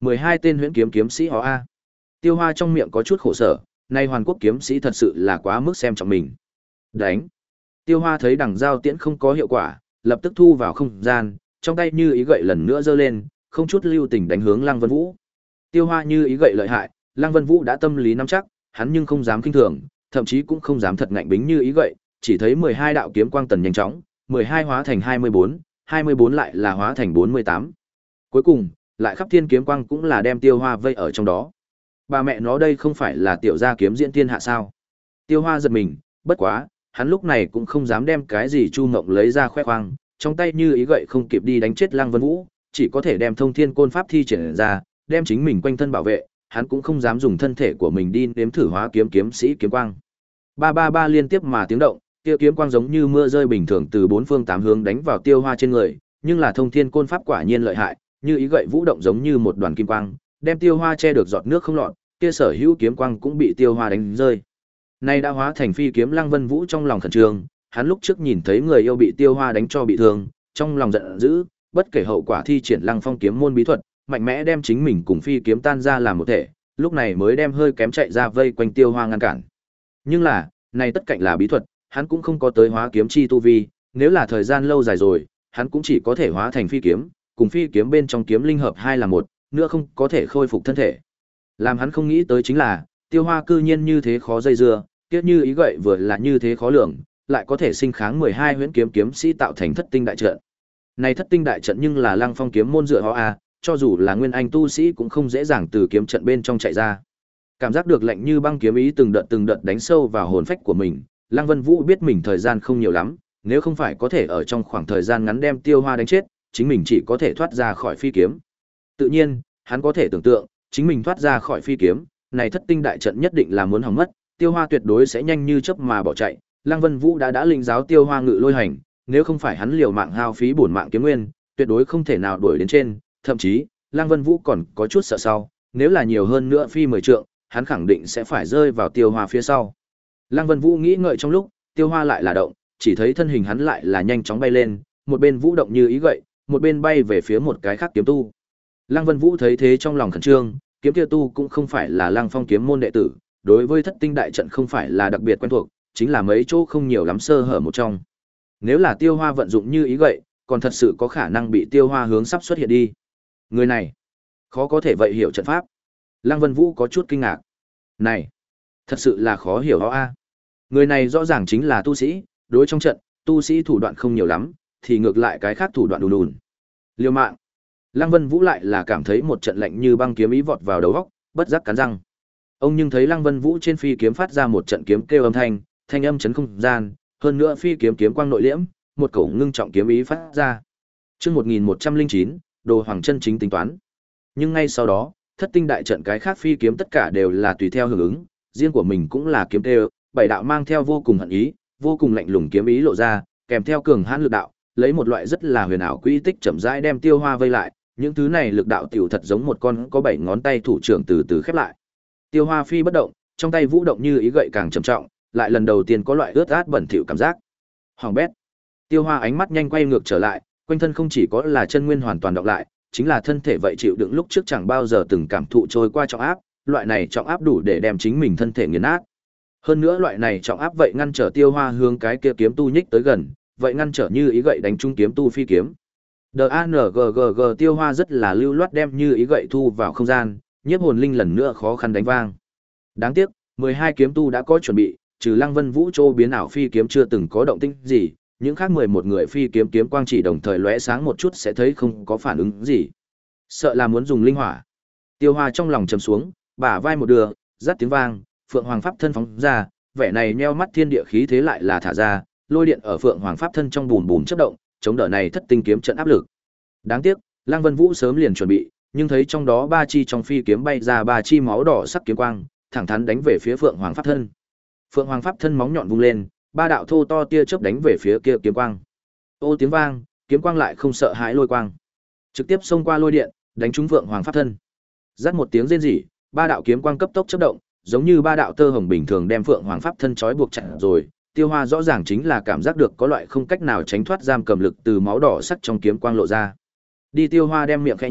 mười hai tên huyễn kiếm kiếm sĩ họ a. Tiêu Hoa trong miệng có chút khổ sở, nay Hoàn Quốc kiếm sĩ thật sự là quá mức xem trọng mình. Đánh. Tiêu Hoa thấy đằng giao tiễn không có hiệu quả, lập tức thu vào không gian, trong tay như ý gậy lần nữa giơ lên, không chút lưu tình đánh hướng Lăng Vân Vũ. Tiêu Hoa như ý gậy lợi hại, Lăng Vân Vũ đã tâm lý nắm chắc, hắn nhưng không dám kinh thường, thậm chí cũng không dám thật ngạnh bính như ý gậy, chỉ thấy mười hai đạo kiếm quang tần nhanh chóng, mười hai hóa thành hai mươi bốn, hai mươi bốn lại là hóa thành bốn mươi tám. Cuối cùng, lại khắp thiên kiếm quang cũng là đem Tiêu Hoa vây ở trong đó. Bà mẹ nó đây không phải là tiểu gia kiếm diễn thiên hạ sao? Tiêu Hoa giật mình, bất quá, hắn lúc này cũng không dám đem cái gì Chu Ngộng lấy ra khoe khoang, trong tay như ý gậy không kịp đi đánh chết Lăng Vân Vũ, chỉ có thể đem Thông Thiên Côn Pháp thi triển ra, đem chính mình quanh thân bảo vệ, hắn cũng không dám dùng thân thể của mình đi nếm thử hóa kiếm kiếm sĩ kiếm quang. Ba ba ba liên tiếp mà tiếng động, kia kiếm quang giống như mưa rơi bình thường từ bốn phương tám hướng đánh vào Tiêu Hoa trên người, nhưng là Thông Thiên Côn Pháp quả nhiên lợi hại, như ý gậy vũ động giống như một đoàn kim quang, đem Tiêu Hoa che được giọt nước không lọt, kia sở hữu kiếm quang cũng bị Tiêu Hoa đánh rơi. Nay đã hóa thành phi kiếm Lăng Vân Vũ trong lòng khẩn trương, hắn lúc trước nhìn thấy người yêu bị Tiêu Hoa đánh cho bị thương, trong lòng giận dữ, bất kể hậu quả thi triển Lăng Phong kiếm môn bí thuật, mạnh mẽ đem chính mình cùng phi kiếm tan ra làm một thể, lúc này mới đem hơi kém chạy ra vây quanh Tiêu Hoa ngăn cản. Nhưng là, này tất cạnh là bí thuật, hắn cũng không có tới hóa kiếm chi tu vi, nếu là thời gian lâu dài rồi, hắn cũng chỉ có thể hóa thành phi kiếm, cùng phi kiếm bên trong kiếm linh hợp hai là một, nữa không có thể khôi phục thân thể. Làm hắn không nghĩ tới chính là, Tiêu Hoa cư nhiên như thế khó dây dưa, tiếc như ý gậy vừa là như thế khó lường, lại có thể sinh kháng mười hai huyễn kiếm kiếm sĩ tạo thành thất tinh đại trận. Này thất tinh đại trận nhưng là Lăng Phong kiếm môn dựa họ a, cho dù là nguyên anh tu sĩ cũng không dễ dàng từ kiếm trận bên trong chạy ra. Cảm giác được lạnh như băng kiếm ý từng đợt từng đợt đánh sâu vào hồn phách của mình, Lăng Vân Vũ biết mình thời gian không nhiều lắm, nếu không phải có thể ở trong khoảng thời gian ngắn đem Tiêu Hoa đánh chết, chính mình chỉ có thể thoát ra khỏi phi kiếm. Tự nhiên, hắn có thể tưởng tượng, chính mình thoát ra khỏi phi kiếm, này thất tinh đại trận nhất định là muốn hỏng mất, Tiêu Hoa tuyệt đối sẽ nhanh như chớp mà bỏ chạy. Lăng Vân Vũ đã đã linh giáo Tiêu Hoa ngự lôi hành, nếu không phải hắn liều mạng hao phí bổn mạng kiếm nguyên, tuyệt đối không thể nào đuổi đến trên, thậm chí, Lăng Vân Vũ còn có chút sợ sau, nếu là nhiều hơn nữa phi mười trượng, hắn khẳng định sẽ phải rơi vào Tiêu Hoa phía sau. Lăng Vân Vũ nghĩ ngợi trong lúc, Tiêu Hoa lại là động, chỉ thấy thân hình hắn lại là nhanh chóng bay lên, một bên vũ động như ý gậy, một bên bay về phía một cái khác kiếm tu. Lăng Vân Vũ thấy thế trong lòng khẩn trương, kiếm kia tu cũng không phải là Lăng Phong kiếm môn đệ tử, đối với thất tinh đại trận không phải là đặc biệt quen thuộc, chính là mấy chỗ không nhiều lắm sơ hở một trong. Nếu là Tiêu Hoa vận dụng như ý gậy, còn thật sự có khả năng bị Tiêu Hoa hướng sắp xuất hiện đi. Người này, khó có thể vậy hiểu trận pháp. Lăng Vân Vũ có chút kinh ngạc. Này, thật sự là khó hiểu đó a. Người này rõ ràng chính là tu sĩ, đối trong trận, tu sĩ thủ đoạn không nhiều lắm, thì ngược lại cái khác thủ đoạn đùn đùn. Liêu mạng. Lăng Vân Vũ lại là cảm thấy một trận lạnh như băng kiếm ý vọt vào đầu óc, bất giác cắn răng. Ông nhưng thấy Lăng Vân Vũ trên phi kiếm phát ra một trận kiếm kêu âm thanh, thanh âm chấn không gian, hơn nữa phi kiếm kiếm quang nội liễm, một cổ ngưng trọng kiếm ý phát ra. Chương một nghìn một trăm lẻ chín, Đồ Hoàng chân chính tính toán. Nhưng ngay sau đó, thất tinh đại trận cái khác phi kiếm tất cả đều là tùy theo hưởng ứng, riêng của mình cũng là kiếm kêu, bảy đạo mang theo vô cùng hận ý, vô cùng lạnh lùng kiếm ý lộ ra, kèm theo cường hãn lực đạo, lấy một loại rất là huyền ảo quỹ tích chậm rãi đem Tiêu Hoa vây lại, những thứ này lực đạo tiểu thật giống một con có bảy ngón tay thủ trưởng từ từ khép lại. Tiêu Hoa phi bất động, trong tay vũ động như ý gậy càng trầm trọng, lại lần đầu tiên có loại ướt át bẩn thỉu cảm giác. Hoàng bét. Tiêu Hoa ánh mắt nhanh quay ngược trở lại, quanh thân không chỉ có là chân nguyên hoàn toàn đọc lại, chính là thân thể vậy chịu đựng lúc trước chẳng bao giờ từng cảm thụ trôi qua trọng áp, loại này trọng áp đủ để đem chính mình thân thể nghiền nát. Hơn nữa loại này trọng áp vậy ngăn trở Tiêu Hoa hướng cái kia kiếm tu nhích tới gần, vậy ngăn trở như ý gậy đánh trúng kiếm tu phi kiếm. đê a en giê giê giê Tiêu Hoa rất là lưu loát đem như ý gậy thu vào không gian, nhiếp hồn linh lần nữa khó khăn đánh vang. Đáng tiếc, mười hai kiếm tu đã có chuẩn bị, trừ Lăng Vân Vũ Châu biến ảo phi kiếm chưa từng có động tĩnh gì, những khác mười một người phi kiếm kiếm quang chỉ đồng thời lóe sáng một chút sẽ thấy không có phản ứng gì. Sợ là muốn dùng linh hỏa. Tiêu Hoa trong lòng trầm xuống, bả vai một đường, rát tiếng vang, Phượng Hoàng pháp thân phóng ra, vẻ này nheo mắt thiên địa khí thế lại là thả ra, lôi điện ở Phượng Hoàng pháp thân trong bùn bùn chớp động, chống đỡ này thất tinh kiếm trận áp lực. Đáng tiếc, Lăng Vân Vũ sớm liền chuẩn bị, nhưng thấy trong đó ba chi trong phi kiếm bay ra ba chi máu đỏ sắc kiếm quang, thẳng thắn đánh về phía Phượng Hoàng pháp thân. Phượng Hoàng pháp thân móng nhọn vung lên, ba đạo thô to tia chớp đánh về phía kia kiếm quang. Ô tiếng vang, kiếm quang lại không sợ hãi lôi quang, trực tiếp xông qua lôi điện, đánh trúng Phượng Hoàng pháp thân. Rát một tiếng rên rỉ, ba đạo kiếm quang cấp tốc chớp động, giống như ba đạo tơ hồng bình thường đem Phượng Hoàng pháp thân trói buộc chặt rồi. Tiêu Hoa rõ ràng chính là cảm giác được có loại không cách nào tránh thoát giam cầm lực từ máu đỏ sắc trong kiếm quang lộ ra. Đi Tiêu Hoa đem miệng khẽ nhếch,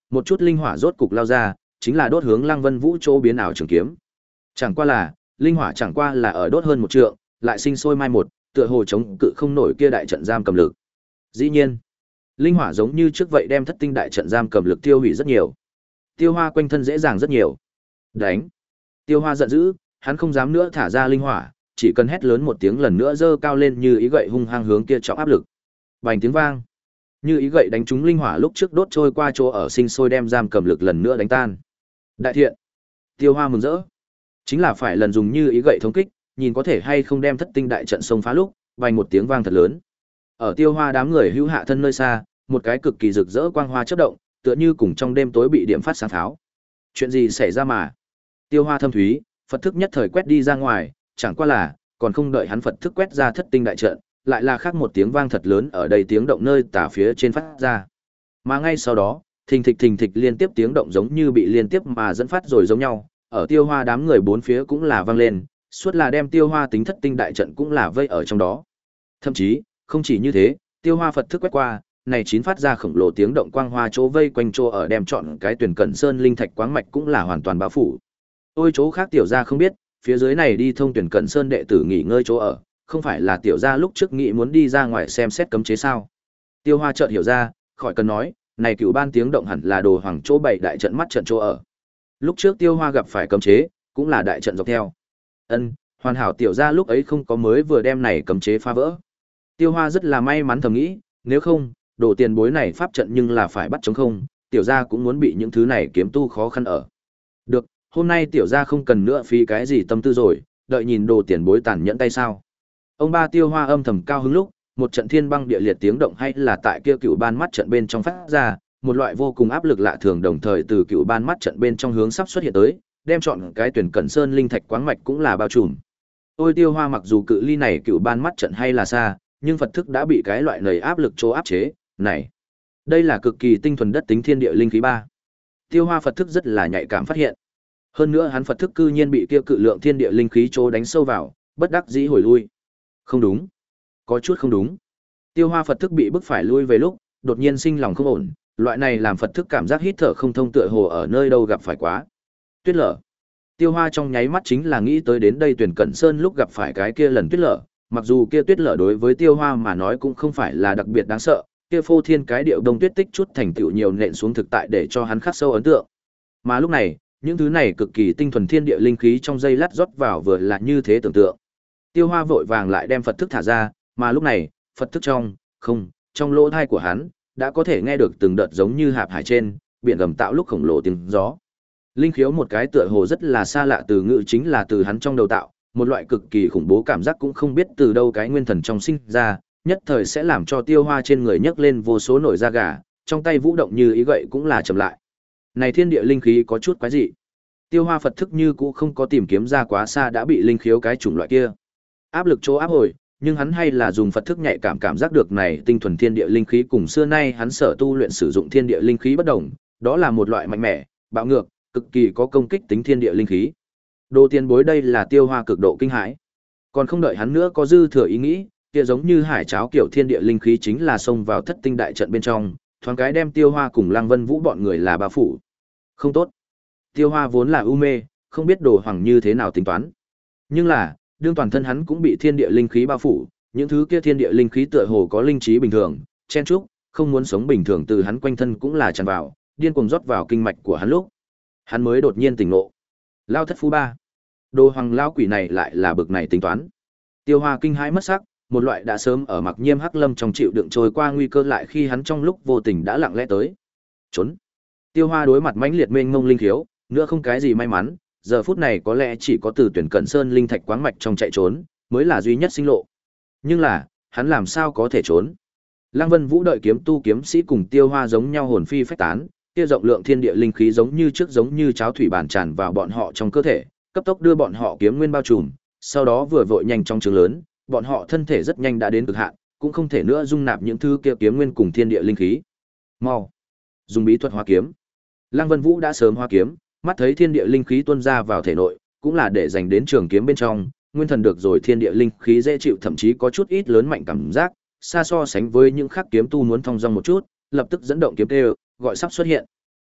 Một chút linh hỏa rốt cục lao ra, chính là đốt hướng Lăng Vân Vũ chỗ biến ảo trường kiếm. Chẳng qua là, linh hỏa chẳng qua là ở đốt hơn một trượng, lại sinh sôi mai một, tựa hồ chống cự không nổi kia đại trận giam cầm lực. Dĩ nhiên, linh hỏa giống như trước vậy đem thất tinh đại trận giam cầm lực tiêu hủy rất nhiều. Tiêu Hoa quanh thân dễ dàng rất nhiều. Đánh! Tiêu Hoa giận dữ, hắn không dám nữa thả ra linh hỏa, chỉ cần hét lớn một tiếng lần nữa giơ cao lên như ý gậy hung hăng hướng kia trọng áp lực. Bành tiếng vang. Như ý gậy đánh trúng linh hỏa lúc trước đốt trôi qua chỗ ở sinh sôi đem giam cầm lực lần nữa đánh tan. Đại thiện. Tiêu Hoa mừng rỡ. Chính là phải lần dùng như ý gậy thống kích, nhìn có thể hay không đem thất tinh đại trận xông phá lúc, vang một tiếng vang thật lớn. Ở Tiêu Hoa đám người hữu hạ thân nơi xa, một cái cực kỳ rực rỡ quang hoa chớp động, tựa như cùng trong đêm tối bị điểm phát sáng pháo. Chuyện gì xảy ra mà? Tiêu Hoa thâm thúy, Phật thức nhất thời quét đi ra ngoài, chẳng qua là, còn không đợi hắn Phật thức quét ra thất tinh đại trận, lại là khác một tiếng vang thật lớn ở đây tiếng động nơi tả phía trên phát ra. Mà ngay sau đó, thình thịch thình thịch liên tiếp tiếng động giống như bị liên tiếp mà dẫn phát rồi giống nhau, ở Tiêu Hoa đám người bốn phía cũng là vang lên, suốt là đem Tiêu Hoa tính thất tinh đại trận cũng là vây ở trong đó. Thậm chí, không chỉ như thế, Tiêu Hoa Phật thức quét qua, này chín phát ra khổng lồ tiếng động quang hoa chỗ vây quanh chỗ ở đem chọn cái tuyển cẩn sơn linh thạch quáng mạch cũng là hoàn toàn bao phủ. Ôi chỗ khác tiểu gia không biết, phía dưới này đi thông tuyển cẩn sơn đệ tử nghỉ ngơi chỗ ở, không phải là tiểu gia lúc trước nghĩ muốn đi ra ngoài xem xét cấm chế sao? Tiêu Hoa chợt hiểu ra, khỏi cần nói, này cựu ban tiếng động hẳn là đồ hoàng chỗ bảy đại trận mắt trận chỗ ở. Lúc trước Tiêu Hoa gặp phải cấm chế, cũng là đại trận dọc theo. Ân, hoàn hảo tiểu gia lúc ấy không có mới vừa đem này cấm chế phá vỡ. Tiêu Hoa rất là may mắn thầm nghĩ, nếu không, đồ tiền bối này pháp trận nhưng là phải bắt chống không, tiểu gia cũng muốn bị những thứ này kiếm tu khó khăn ở. Được, hôm nay tiểu gia không cần nữa phí cái gì tâm tư rồi, đợi nhìn đồ tiền bối tàn nhẫn tay sao. Ông ba Tiêu Hoa âm thầm cao hứng lúc, một trận thiên băng địa liệt tiếng động hay là tại kia cựu ban mắt trận bên trong phát ra, một loại vô cùng áp lực lạ thường đồng thời từ cựu ban mắt trận bên trong hướng sắp xuất hiện tới, đem chọn cái tuyển cẩn sơn linh thạch quáng mạch cũng là bao trùm. Ôi Tiêu Hoa mặc dù cự ly này cựu ban mắt trận hay là xa, nhưng Phật thức đã bị cái loại nầy áp lực chỗ áp chế, này. Đây là cực kỳ tinh thuần đất tính thiên địa linh khí ba. Tiêu Hoa Phật thức rất là nhạy cảm phát hiện. Hơn nữa hắn Phật thức cư nhiên bị kia cự lượng thiên địa linh khí chỗ đánh sâu vào, bất đắc dĩ hồi lui. Không đúng, có chút không đúng. Tiêu Hoa Phật thức bị bức phải lui về lúc, đột nhiên sinh lòng không ổn, loại này làm Phật thức cảm giác hít thở không thông tựa hồ ở nơi đâu gặp phải quá. Tuyết lở. Tiêu Hoa trong nháy mắt chính là nghĩ tới đến đây tuyển cẩn sơn lúc gặp phải cái kia lần tuyết lở, mặc dù kia tuyết lở đối với Tiêu Hoa mà nói cũng không phải là đặc biệt đáng sợ, kia phô thiên cái điệu đông tuyết tích chút thành tựu nhiều nện xuống thực tại để cho hắn khắc sâu ấn tượng. Mà lúc này, những thứ này cực kỳ tinh thuần thiên địa linh khí trong dây lát rót vào vừa là như thế tưởng tượng. Tiêu Hoa vội vàng lại đem Phật thức thả ra, mà lúc này, Phật thức trong, không, trong lỗ thai của hắn, đã có thể nghe được từng đợt giống như hạp hải trên, biển gầm tạo lúc khổng lồ tiếng gió. Linh khiếu một cái tựa hồ rất là xa lạ từ ngữ chính là từ hắn trong đầu tạo, một loại cực kỳ khủng bố cảm giác cũng không biết từ đâu cái nguyên thần trong sinh ra, nhất thời sẽ làm cho Tiêu Hoa trên người nhấc lên vô số nổi da gà, trong tay vũ động như ý gậy cũng là chậm lại. Này thiên địa linh khí có chút quái dị. Tiêu Hoa Phật thức như cũ không có tìm kiếm ra quá xa đã bị linh khiếu cái chủng loại kia áp lực chỗ áp hồi, nhưng hắn hay là dùng Phật thức nhạy cảm cảm giác được này tinh thuần thiên địa linh khí cùng xưa nay hắn sở tu luyện sử dụng thiên địa linh khí bất đồng, đó là một loại mạnh mẽ, bạo ngược, cực kỳ có công kích tính thiên địa linh khí. Đồ tiền bối đây là Tiêu Hoa cực độ kinh hãi. Còn không đợi hắn nữa có dư thừa ý nghĩ, kia giống như hải cháo kiểu thiên địa linh khí chính là xông vào thất tinh đại trận bên trong, thoáng cái đem Tiêu Hoa cùng Lăng Vân Vũ bọn người là bao phủ. Không tốt. Tiêu Hoa vốn là u mê, không biết đồ hoàng như thế nào tính toán. Nhưng là, đương toàn thân hắn cũng bị thiên địa linh khí bao phủ, những thứ kia thiên địa linh khí tựa hồ có linh trí bình thường, chen chúc, không muốn sống bình thường từ hắn quanh thân cũng là tràn vào, điên cuồng rót vào kinh mạch của hắn lúc. Hắn mới đột nhiên tỉnh ngộ. Lao thất phú ba. Đồ hoàng lao quỷ này lại là bực này tính toán. Tiêu Hoa kinh hãi mất sắc, một loại đã sớm ở mặc nhiêm hắc lâm trong chịu đựng trôi qua nguy cơ lại khi hắn trong lúc vô tình đã lặng lẽ tới. Trốn. Tiêu Hoa đối mặt mãnh liệt mênh mông linh khiếu, nữa không cái gì may mắn, giờ phút này có lẽ chỉ có từ tuyển cẩn sơn linh thạch quáng mạch trong chạy trốn, mới là duy nhất sinh lộ. Nhưng là, hắn làm sao có thể trốn? Lăng Vân Vũ đợi kiếm tu kiếm sĩ cùng Tiêu Hoa giống nhau hồn phi phách tán, kia rộng lượng thiên địa linh khí giống như trước giống như cháo thủy bản tràn vào bọn họ trong cơ thể, cấp tốc đưa bọn họ kiếm nguyên bao trùm, sau đó vừa vội nhanh trong trường lớn, bọn họ thân thể rất nhanh đã đến cực hạn, cũng không thể nữa dung nạp những thứ kia kiếm nguyên cùng thiên địa linh khí. Mau, dùng bí thuật hóa kiếm. Lăng Vân Vũ đã sớm hóa kiếm, mắt thấy thiên địa linh khí tuôn ra vào thể nội, cũng là để dành đến trường kiếm bên trong, nguyên thần được rồi thiên địa linh khí dễ chịu thậm chí có chút ít lớn mạnh cảm giác, xa so sánh với những khác kiếm tu muốn thông dong một chút, lập tức dẫn động kiếm tê, gọi sắp xuất hiện.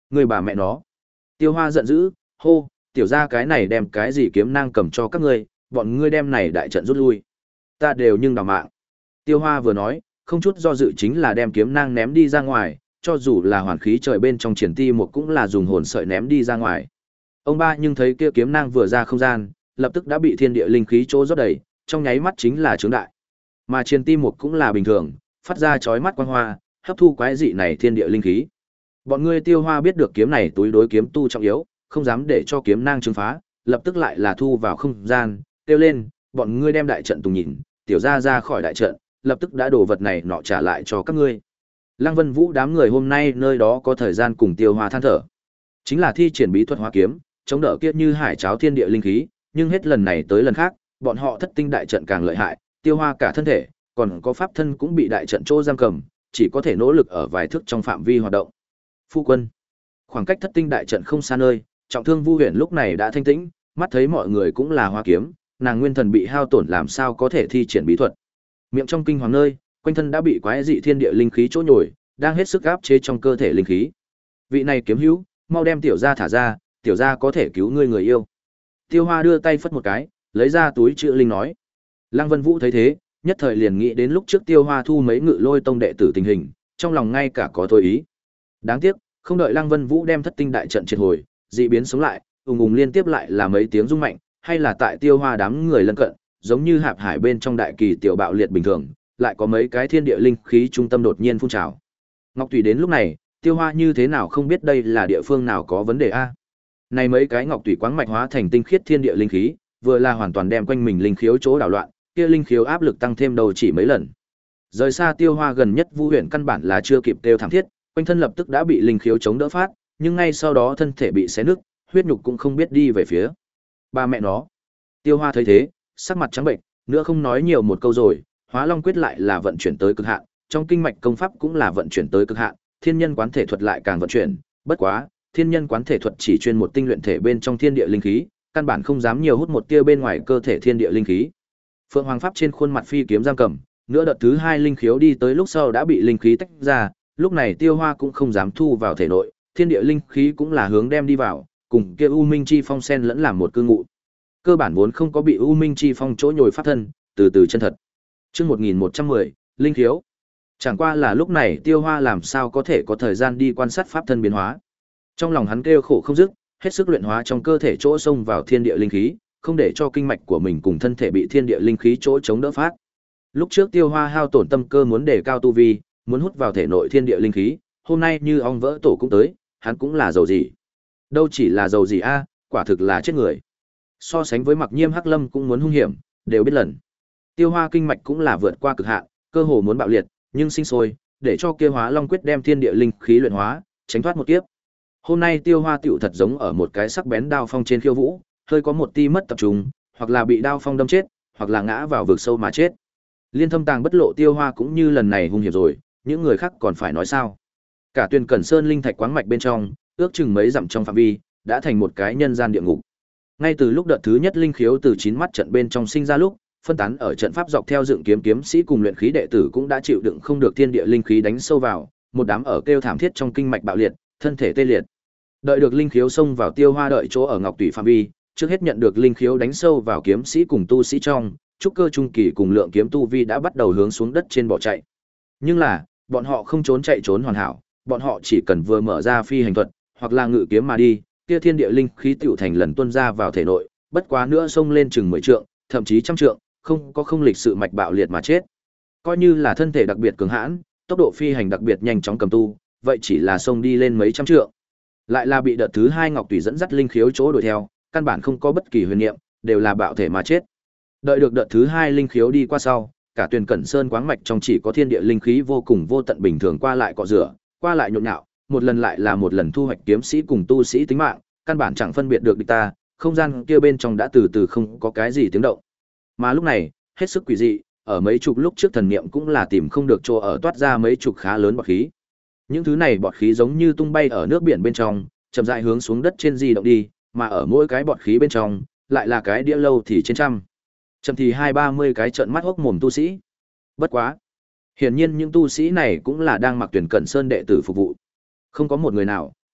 Người bà mẹ nó. Tiêu Hoa giận dữ, hô, tiểu gia cái này đem cái gì kiếm nang cầm cho các ngươi, bọn ngươi đem này đại trận rút lui. Ta đều nhưng đào mạng. Tiêu Hoa vừa nói, không chút do dự chính là đem kiếm nang ném đi ra ngoài, cho dù là hoàn khí trời bên trong triển ti một cũng là dùng hồn sợi ném đi ra ngoài. Ông ba nhưng thấy kia kiếm nang vừa ra không gian, lập tức đã bị thiên địa linh khí chỗ rót đầy, trong nháy mắt chính là trướng đại. Mà triển ti một cũng là bình thường, phát ra chói mắt quang hoa, hấp thu quái dị này thiên địa linh khí. Bọn ngươi Tiêu Hoa biết được kiếm này túi đối kiếm tu trọng yếu, không dám để cho kiếm nang trừng phá, lập tức lại là thu vào không gian, kêu lên, bọn ngươi đem đại trận tùng nhìn, tiểu gia ra khỏi đại trận, lập tức đã đổ vật này nọ trả lại cho các ngươi. Lăng Vân Vũ đám người hôm nay nơi đó có thời gian cùng Tiêu Hoa than thở. Chính là thi triển bí thuật hóa kiếm, chống đỡ kia như hải cháo thiên địa linh khí, nhưng hết lần này tới lần khác, bọn họ thất tinh đại trận càng lợi hại, Tiêu Hoa cả thân thể, còn có pháp thân cũng bị đại trận chỗ giam cầm, chỉ có thể nỗ lực ở vài thước trong phạm vi hoạt động. Phu quân, khoảng cách thất tinh đại trận không xa nơi, trọng thương Vu Huyền lúc này đã thanh tĩnh, mắt thấy mọi người cũng là hoa kiếm, nàng nguyên thần bị hao tổn làm sao có thể thi triển bí thuật. Miệng trong kinh hoàng nơi, quanh thân đã bị quái dị thiên địa linh khí chỗ nhồi, đang hết sức áp chế trong cơ thể linh khí. Vị này kiếm hữu, mau đem tiểu gia thả ra, tiểu gia có thể cứu ngươi người yêu. Tiêu Hoa đưa tay phất một cái, lấy ra túi chữ linh nói. Lăng Vân Vũ thấy thế, nhất thời liền nghĩ đến lúc trước Tiêu Hoa thu mấy ngự lôi tông đệ tử tình hình, trong lòng ngay cả có thôi ý. Đáng tiếc, không đợi Lăng Vân Vũ đem thất tinh đại trận triệt hồi, dị biến sống lại, ùng ùng liên tiếp lại là mấy tiếng rung mạnh, hay là tại Tiêu Hoa đám người lân cận, giống như hạp hải bên trong đại kỳ tiểu bạo liệt bình thường, lại có mấy cái thiên địa linh khí trung tâm đột nhiên phun trào. Ngọc Tùy đến lúc này, Tiêu Hoa như thế nào không biết đây là địa phương nào có vấn đề a? Này mấy cái ngọc tùy quáng mạch hóa thành tinh khiết thiên địa linh khí, vừa là hoàn toàn đem quanh mình linh khiếu chỗ đảo loạn, kia linh khiếu áp lực tăng thêm đầu chỉ mấy lần. Rời xa Tiêu Hoa gần nhất Vu Huyền căn bản là chưa kịp kêu thảm thiết, quanh thân lập tức đã bị linh khiếu chống đỡ phát, nhưng ngay sau đó thân thể bị xé nứt, huyết nhục cũng không biết đi về phía. Ba mẹ nó. Tiêu Hoa thấy thế, sắc mặt trắng bệnh, nữa không nói nhiều một câu rồi, Hóa Long quyết lại là vận chuyển tới cực hạn, trong kinh mạch công pháp cũng là vận chuyển tới cực hạn, thiên nhân quán thể thuật lại càng vận chuyển, bất quá, thiên nhân quán thể thuật chỉ chuyên một tinh luyện thể bên trong thiên địa linh khí, căn bản không dám nhiều hút một tia bên ngoài cơ thể thiên địa linh khí. Phượng Hoàng pháp trên khuôn mặt phi kiếm giam cầm, nữa đợt thứ hai linh khiếu đi tới lúc sau đã bị linh khí tách ra, lúc này Tiêu Hoa cũng không dám thu vào thể nội, thiên địa linh khí cũng là hướng đem đi vào, cùng kia U Minh chi phong sen lẫn làm một cư ngụ. Cơ bản vốn không có bị U Minh chi phong chỗ nhồi pháp thân, từ từ chân thật. Chương một nghìn một trăm mười, linh khiếu. Chẳng qua là lúc này Tiêu Hoa làm sao có thể có thời gian đi quan sát pháp thân biến hóa. Trong lòng hắn kêu khổ không dứt, hết sức luyện hóa trong cơ thể chỗ xông vào thiên địa linh khí, không để cho kinh mạch của mình cùng thân thể bị thiên địa linh khí chỗ chống đỡ phát. Lúc trước Tiêu Hoa hao tổn tâm cơ muốn đề cao tu vi, muốn hút vào thể nội thiên địa linh khí, hôm nay như ong vỡ tổ cũng tới, hắn cũng là giàu gì. Đâu chỉ là giàu gì a, quả thực là chết người. So sánh với Mặc Nhiêm Hắc Lâm cũng muốn hung hiểm, đều biết lần. Tiêu Hoa kinh mạch cũng là vượt qua cực hạn, cơ hồ muốn bạo liệt, nhưng sinh sôi, để cho kia Hóa Long quyết đem thiên địa linh khí luyện hóa, tránh thoát một kiếp. Hôm nay Tiêu Hoa tiểu thật giống ở một cái sắc bén đao phong trên khiêu vũ, hơi có một ti mất tập trung, hoặc là bị đao phong đâm chết, hoặc là ngã vào vực sâu mà chết. Liên Thâm Tàng bất lộ Tiêu Hoa cũng như lần này hung hiểm rồi, những người khác còn phải nói sao? Cả Tuyền Cẩn Sơn linh thạch quáng mạch bên trong, ước chừng mấy dặm trong phạm vi, đã thành một cái nhân gian địa ngục. Ngay từ lúc đợt thứ nhất linh khiếu từ chín mắt trận bên trong sinh ra lúc, phân tán ở trận pháp dọc theo dựng kiếm kiếm sĩ cùng luyện khí đệ tử cũng đã chịu đựng không được thiên địa linh khí đánh sâu vào, một đám ở kêu thảm thiết trong kinh mạch bạo liệt, thân thể tê liệt. Đợi được linh khiếu xông vào Tiêu Hoa đợi chỗ ở Ngọc Tùy phạm vi, trước hết nhận được linh khiếu đánh sâu vào kiếm sĩ cùng tu sĩ trong, trúc cơ trung kỳ cùng lượng kiếm tu vi đã bắt đầu hướng xuống đất trên bỏ chạy. Nhưng là, bọn họ không trốn chạy trốn hoàn hảo, bọn họ chỉ cần vừa mở ra phi hành thuật, hoặc là ngự kiếm mà đi, kia thiên địa linh khí tiểu thành lần tuôn ra vào thể nội, bất quá nữa xông lên chừng mười trượng, thậm chí trăm trượng, không có không lịch sự mạch bạo liệt mà chết. Coi như là thân thể đặc biệt cường hãn, tốc độ phi hành đặc biệt nhanh chóng cầm tu, vậy chỉ là xông đi lên mấy trăm trượng. Lại là bị đợt thứ hai Ngọc Tùy dẫn dắt linh khiếu chỗ đuổi theo, căn bản không có bất kỳ huyền niệm, đều là bạo thể mà chết. Đợi được đợt thứ hai linh khiếu đi qua sau, cả Tuyền Cẩn Sơn quáng mạch trong chỉ có thiên địa linh khí vô cùng vô tận bình thường qua lại cọ rửa, qua lại nhộn nhạo, một lần lại là một lần thu hoạch kiếm sĩ cùng tu sĩ tính mạng, căn bản chẳng phân biệt được địch ta, không gian kia bên trong đã từ từ không có cái gì tiếng động. Mà lúc này, hết sức quỷ dị, ở mấy chục lúc trước thần niệm cũng là tìm không được chỗ ở toát ra mấy chục khá lớn bọt khí. Những thứ này bọt khí giống như tung bay ở nước biển bên trong, chậm rãi hướng xuống đất trên di động đi, mà ở mỗi cái bọt khí bên trong, lại là cái đĩa lâu thì trên trăm. Chậm thì hai ba mươi cái trợn mắt hốc mồm tu sĩ. Bất quá, hiển nhiên những tu sĩ này cũng là đang mặc Tuyển Cẩn Sơn đệ tử phục vụ. Không có một người nào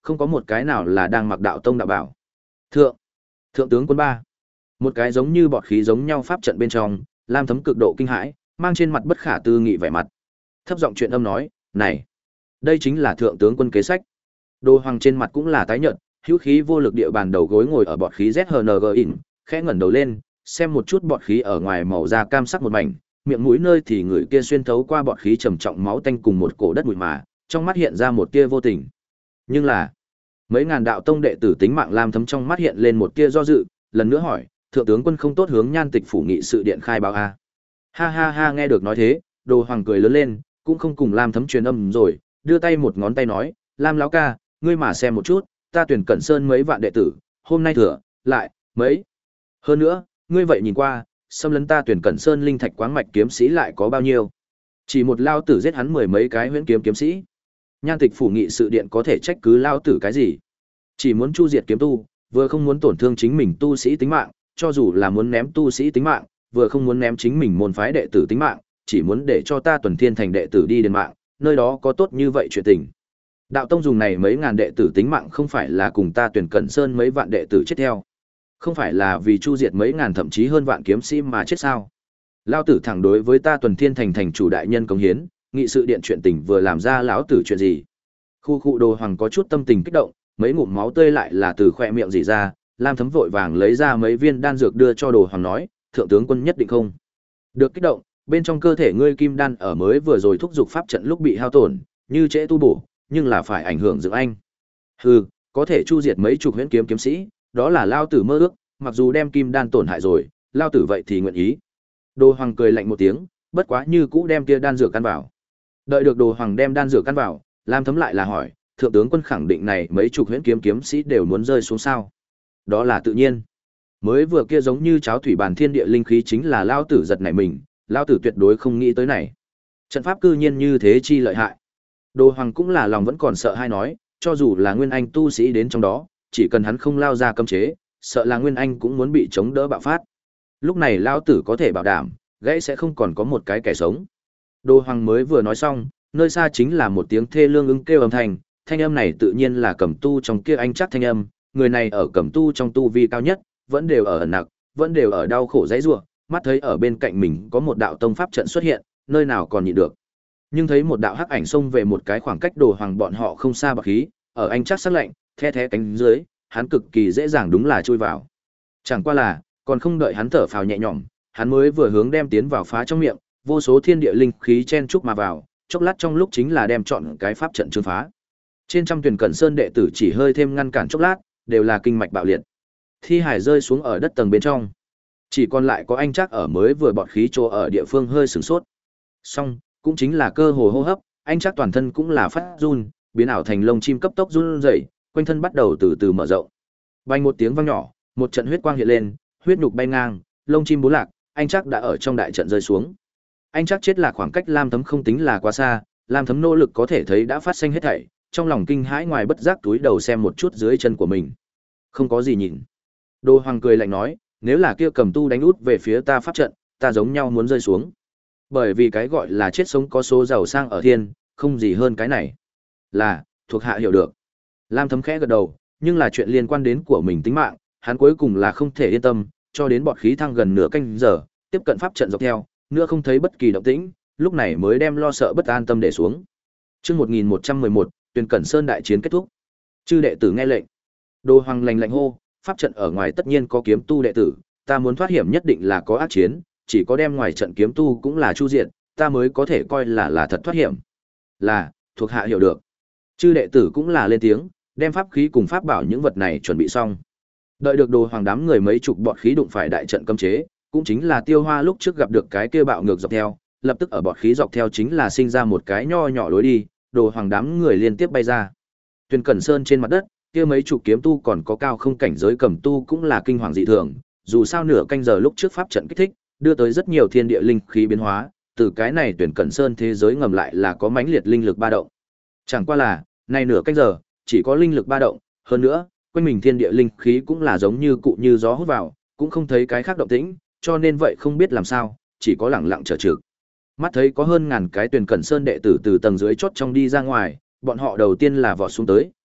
không có một cái nào là đang mặc đạo tông đạo bảo. Thượng, thượng tướng quân ba. Một cái giống như bọt khí giống nhau pháp trận bên trong, Lam Thấm cực độ kinh hãi, mang trên mặt bất khả tư nghị vẻ mặt. Thấp giọng chuyện âm nói, "Này, đây chính là thượng tướng quân kế sách." Đồ Hoàng trên mặt cũng là tái nhợt, hữu khí vô lực địa bàn đầu gối ngồi ở bọt khí Z H N G in, khẽ ngẩng đầu lên, xem một chút bọt khí ở ngoài màu da cam sắc một mảnh, miệng mũi nơi thì người kia xuyên thấu qua bọt khí trầm trọng máu tanh cùng một cổ đất bụi mà, trong mắt hiện ra một tia vô tình. Nhưng là, mấy ngàn đạo tông đệ tử tính mạng Lam Thấm trong mắt hiện lên một tia do dự, lần nữa hỏi, "Thượng tướng quân không tốt hướng Nhan Tịch phủ nghị sự điện khai báo a?" Ha ha ha, nghe được nói thế, Đồ Hoàng cười lớn lên, cũng không cùng Lam Thấm truyền âm rồi, đưa tay một ngón tay nói, "Lam lão ca, ngươi mà xem một chút, ta tuyển Cẩn Sơn mấy vạn đệ tử, hôm nay thừa, lại, mấy. Hơn nữa, ngươi vậy nhìn qua, xâm lấn ta tuyển Cẩn Sơn linh thạch quáng mạch kiếm sĩ lại có bao nhiêu? Chỉ một lao tử giết hắn mười mấy cái huyễn kiếm kiếm sĩ. Nhan Tịch phủ nghị sự điện có thể trách cứ lao tử cái gì? Chỉ muốn chu diệt kiếm tu, vừa không muốn tổn thương chính mình tu sĩ tính mạng, cho dù là muốn ném tu sĩ tính mạng, vừa không muốn ném chính mình môn phái đệ tử tính mạng, chỉ muốn để cho ta Tuần Thiên thành đệ tử đi đền mạng, nơi đó có tốt như vậy chuyện tình. Đạo tông dùng này mấy ngàn đệ tử tính mạng không phải là cùng ta tuyển Cẩn Sơn mấy vạn đệ tử chết theo. Không phải là vì chu diệt mấy ngàn thậm chí hơn vạn kiếm sĩ mà chết sao? Lão tử thẳng đối với ta Tuần Thiên thành thành chủ đại nhân cống hiến, nghị sự điện chuyện tình vừa làm ra lão tử chuyện gì? Khu khu Đồ Hoàng có chút tâm tình kích động, mấy ngụm máu tươi lại là từ khóe miệng rỉ ra, Lam Thấm vội vàng lấy ra mấy viên đan dược đưa cho Đồ Hoàng nói, "Thượng tướng quân nhất định không được kích động, bên trong cơ thể ngươi kim đan ở mới vừa rồi thúc dục pháp trận lúc bị hao tổn, như trễ tu bổ, nhưng là phải ảnh hưởng dưỡng anh. Hừ, có thể chu diệt mấy chục huyễn kiếm kiếm sĩ, đó là lao tử mơ ước, mặc dù đem kim đan tổn hại rồi, lao tử vậy thì nguyện ý." Đồ Hoàng cười lạnh một tiếng, bất quá như cũ đem kia đan dược căn vào. Đợi được Đồ Hoàng đem đan dược căn vào, Lam Thấm lại là hỏi, "Thượng tướng quân khẳng định này mấy chục huyễn kiếm kiếm sĩ đều muốn rơi xuống sao?" "Đó là tự nhiên. Mới vừa kia giống như cháo thủy bàn thiên địa linh khí chính là lao tử giật nảy mình, lao tử tuyệt đối không nghĩ tới này. Trận pháp cư nhiên như thế chi lợi hại." Đồ Hoàng cũng là lòng vẫn còn sợ hay nói, cho dù là Nguyên Anh tu sĩ đến trong đó, chỉ cần hắn không lao ra cấm chế, sợ là Nguyên Anh cũng muốn bị chống đỡ bạo phát. Lúc này lao tử có thể bảo đảm, gãy sẽ không còn có một cái kẻ sống. Đồ Hoàng mới vừa nói xong, nơi xa chính là một tiếng thê lương ứng kêu âm thanh, thanh âm này tự nhiên là Cẩm Tu trong kia anh chắc thanh âm, người này ở Cẩm Tu trong tu vi cao nhất, vẫn đều ở ẩn nặc, vẫn đều ở đau khổ dãy rủa, mắt thấy ở bên cạnh mình có một đạo tông pháp trận xuất hiện, nơi nào còn nhịn được. Nhưng thấy một đạo hắc ảnh xông về một cái khoảng cách Đồ Hoàng bọn họ không xa bạc khí, ở anh chắc sắc lạnh, the thé cánh dưới, hắn cực kỳ dễ dàng đúng là chui vào. Chẳng qua là, còn không đợi hắn thở phào nhẹ nhõm, hắn mới vừa hướng đem tiến vào phá trong miệng, vô số thiên địa linh khí chen chúc mà vào, chốc lát trong lúc chính là đem chọn cái pháp trận trương phá. Trên trăm tuyển Cẩn Sơn đệ tử chỉ hơi thêm ngăn cản chốc lát, đều là kinh mạch bạo liệt. Thi hải rơi xuống ở đất tầng bên trong. Chỉ còn lại có anh chắc ở mới vừa bọt khí chỗ ở địa phương hơi sửng sốt. Xong, cũng chính là cơ hồ hô hấp, anh chắc toàn thân cũng là phát run, biến ảo thành lông chim cấp tốc run rẩy, quanh thân bắt đầu từ từ mở rộng. Vang một tiếng vang nhỏ, một trận huyết quang hiện lên, huyết nhục bay ngang, lông chim bốn lạc, anh chắc đã ở trong đại trận rơi xuống. Anh chắc chết là khoảng cách Lam Thấm không tính là quá xa, Lam Thấm nỗ lực có thể thấy đã phát sinh hết thảy, trong lòng kinh hãi ngoài bất giác túi đầu xem một chút dưới chân của mình. Không có gì nhìn. Đồ Hoàng cười lạnh nói, nếu là kia Cầm Tu đánh út về phía ta pháp trận, ta giống nhau muốn rơi xuống. Bởi vì cái gọi là chết sống có số giàu sang ở thiên, không gì hơn cái này. Là, thuộc hạ hiểu được. Lam Thấm khẽ gật đầu, nhưng là chuyện liên quan đến của mình tính mạng, hắn cuối cùng là không thể yên tâm, cho đến bọt khí thăng gần nửa canh giờ, tiếp cận pháp trận dọc theo, nữa không thấy bất kỳ động tĩnh, lúc này mới đem lo sợ bất an tâm để xuống. Chương một nghìn một trăm mười một, Tuyển Cẩn Sơn đại chiến kết thúc. Chư đệ tử nghe lệnh. Đồ Hoàng lạnh lạnh hô, pháp trận ở ngoài tất nhiên có kiếm tu đệ tử, ta muốn thoát hiểm nhất định là có ác chiến, chỉ có đem ngoài trận kiếm tu cũng là chu diệt, ta mới có thể coi là là thật thoát hiểm. Là, thuộc hạ hiểu được. Chư đệ tử cũng là lên tiếng, đem pháp khí cùng pháp bảo những vật này chuẩn bị xong. Đợi được Đồ Hoàng đám người mấy chục bọt khí đụng phải đại trận cấm chế, cũng chính là Tiêu Hoa lúc trước gặp được cái kia bạo ngược dọc theo, lập tức ở bọt khí dọc theo chính là sinh ra một cái nho nhỏ lối đi, Đồ Hoàng đám người liên tiếp bay ra. Tuyển Cẩn Sơn trên mặt đất, kia mấy chục kiếm tu còn có cao không cảnh giới cầm tu cũng là kinh hoàng dị thường, dù sao nửa canh giờ lúc trước pháp trận kích thích, đưa tới rất nhiều thiên địa linh khí biến hóa, từ cái này Tuyển Cẩn Sơn thế giới ngầm lại là có mãnh liệt linh lực ba động. Chẳng qua là, này nửa canh giờ, chỉ có linh lực ba động, hơn nữa, quanh mình thiên địa linh khí cũng là giống như cụ như gió hút vào, cũng không thấy cái khác động tĩnh, cho nên vậy không biết làm sao, chỉ có lẳng lặng chờ trực. Mắt thấy có hơn ngàn cái Tuyển Cẩn Sơn đệ tử từ tầng dưới chót trong đi ra ngoài, bọn họ đầu tiên là vọt xuống tới,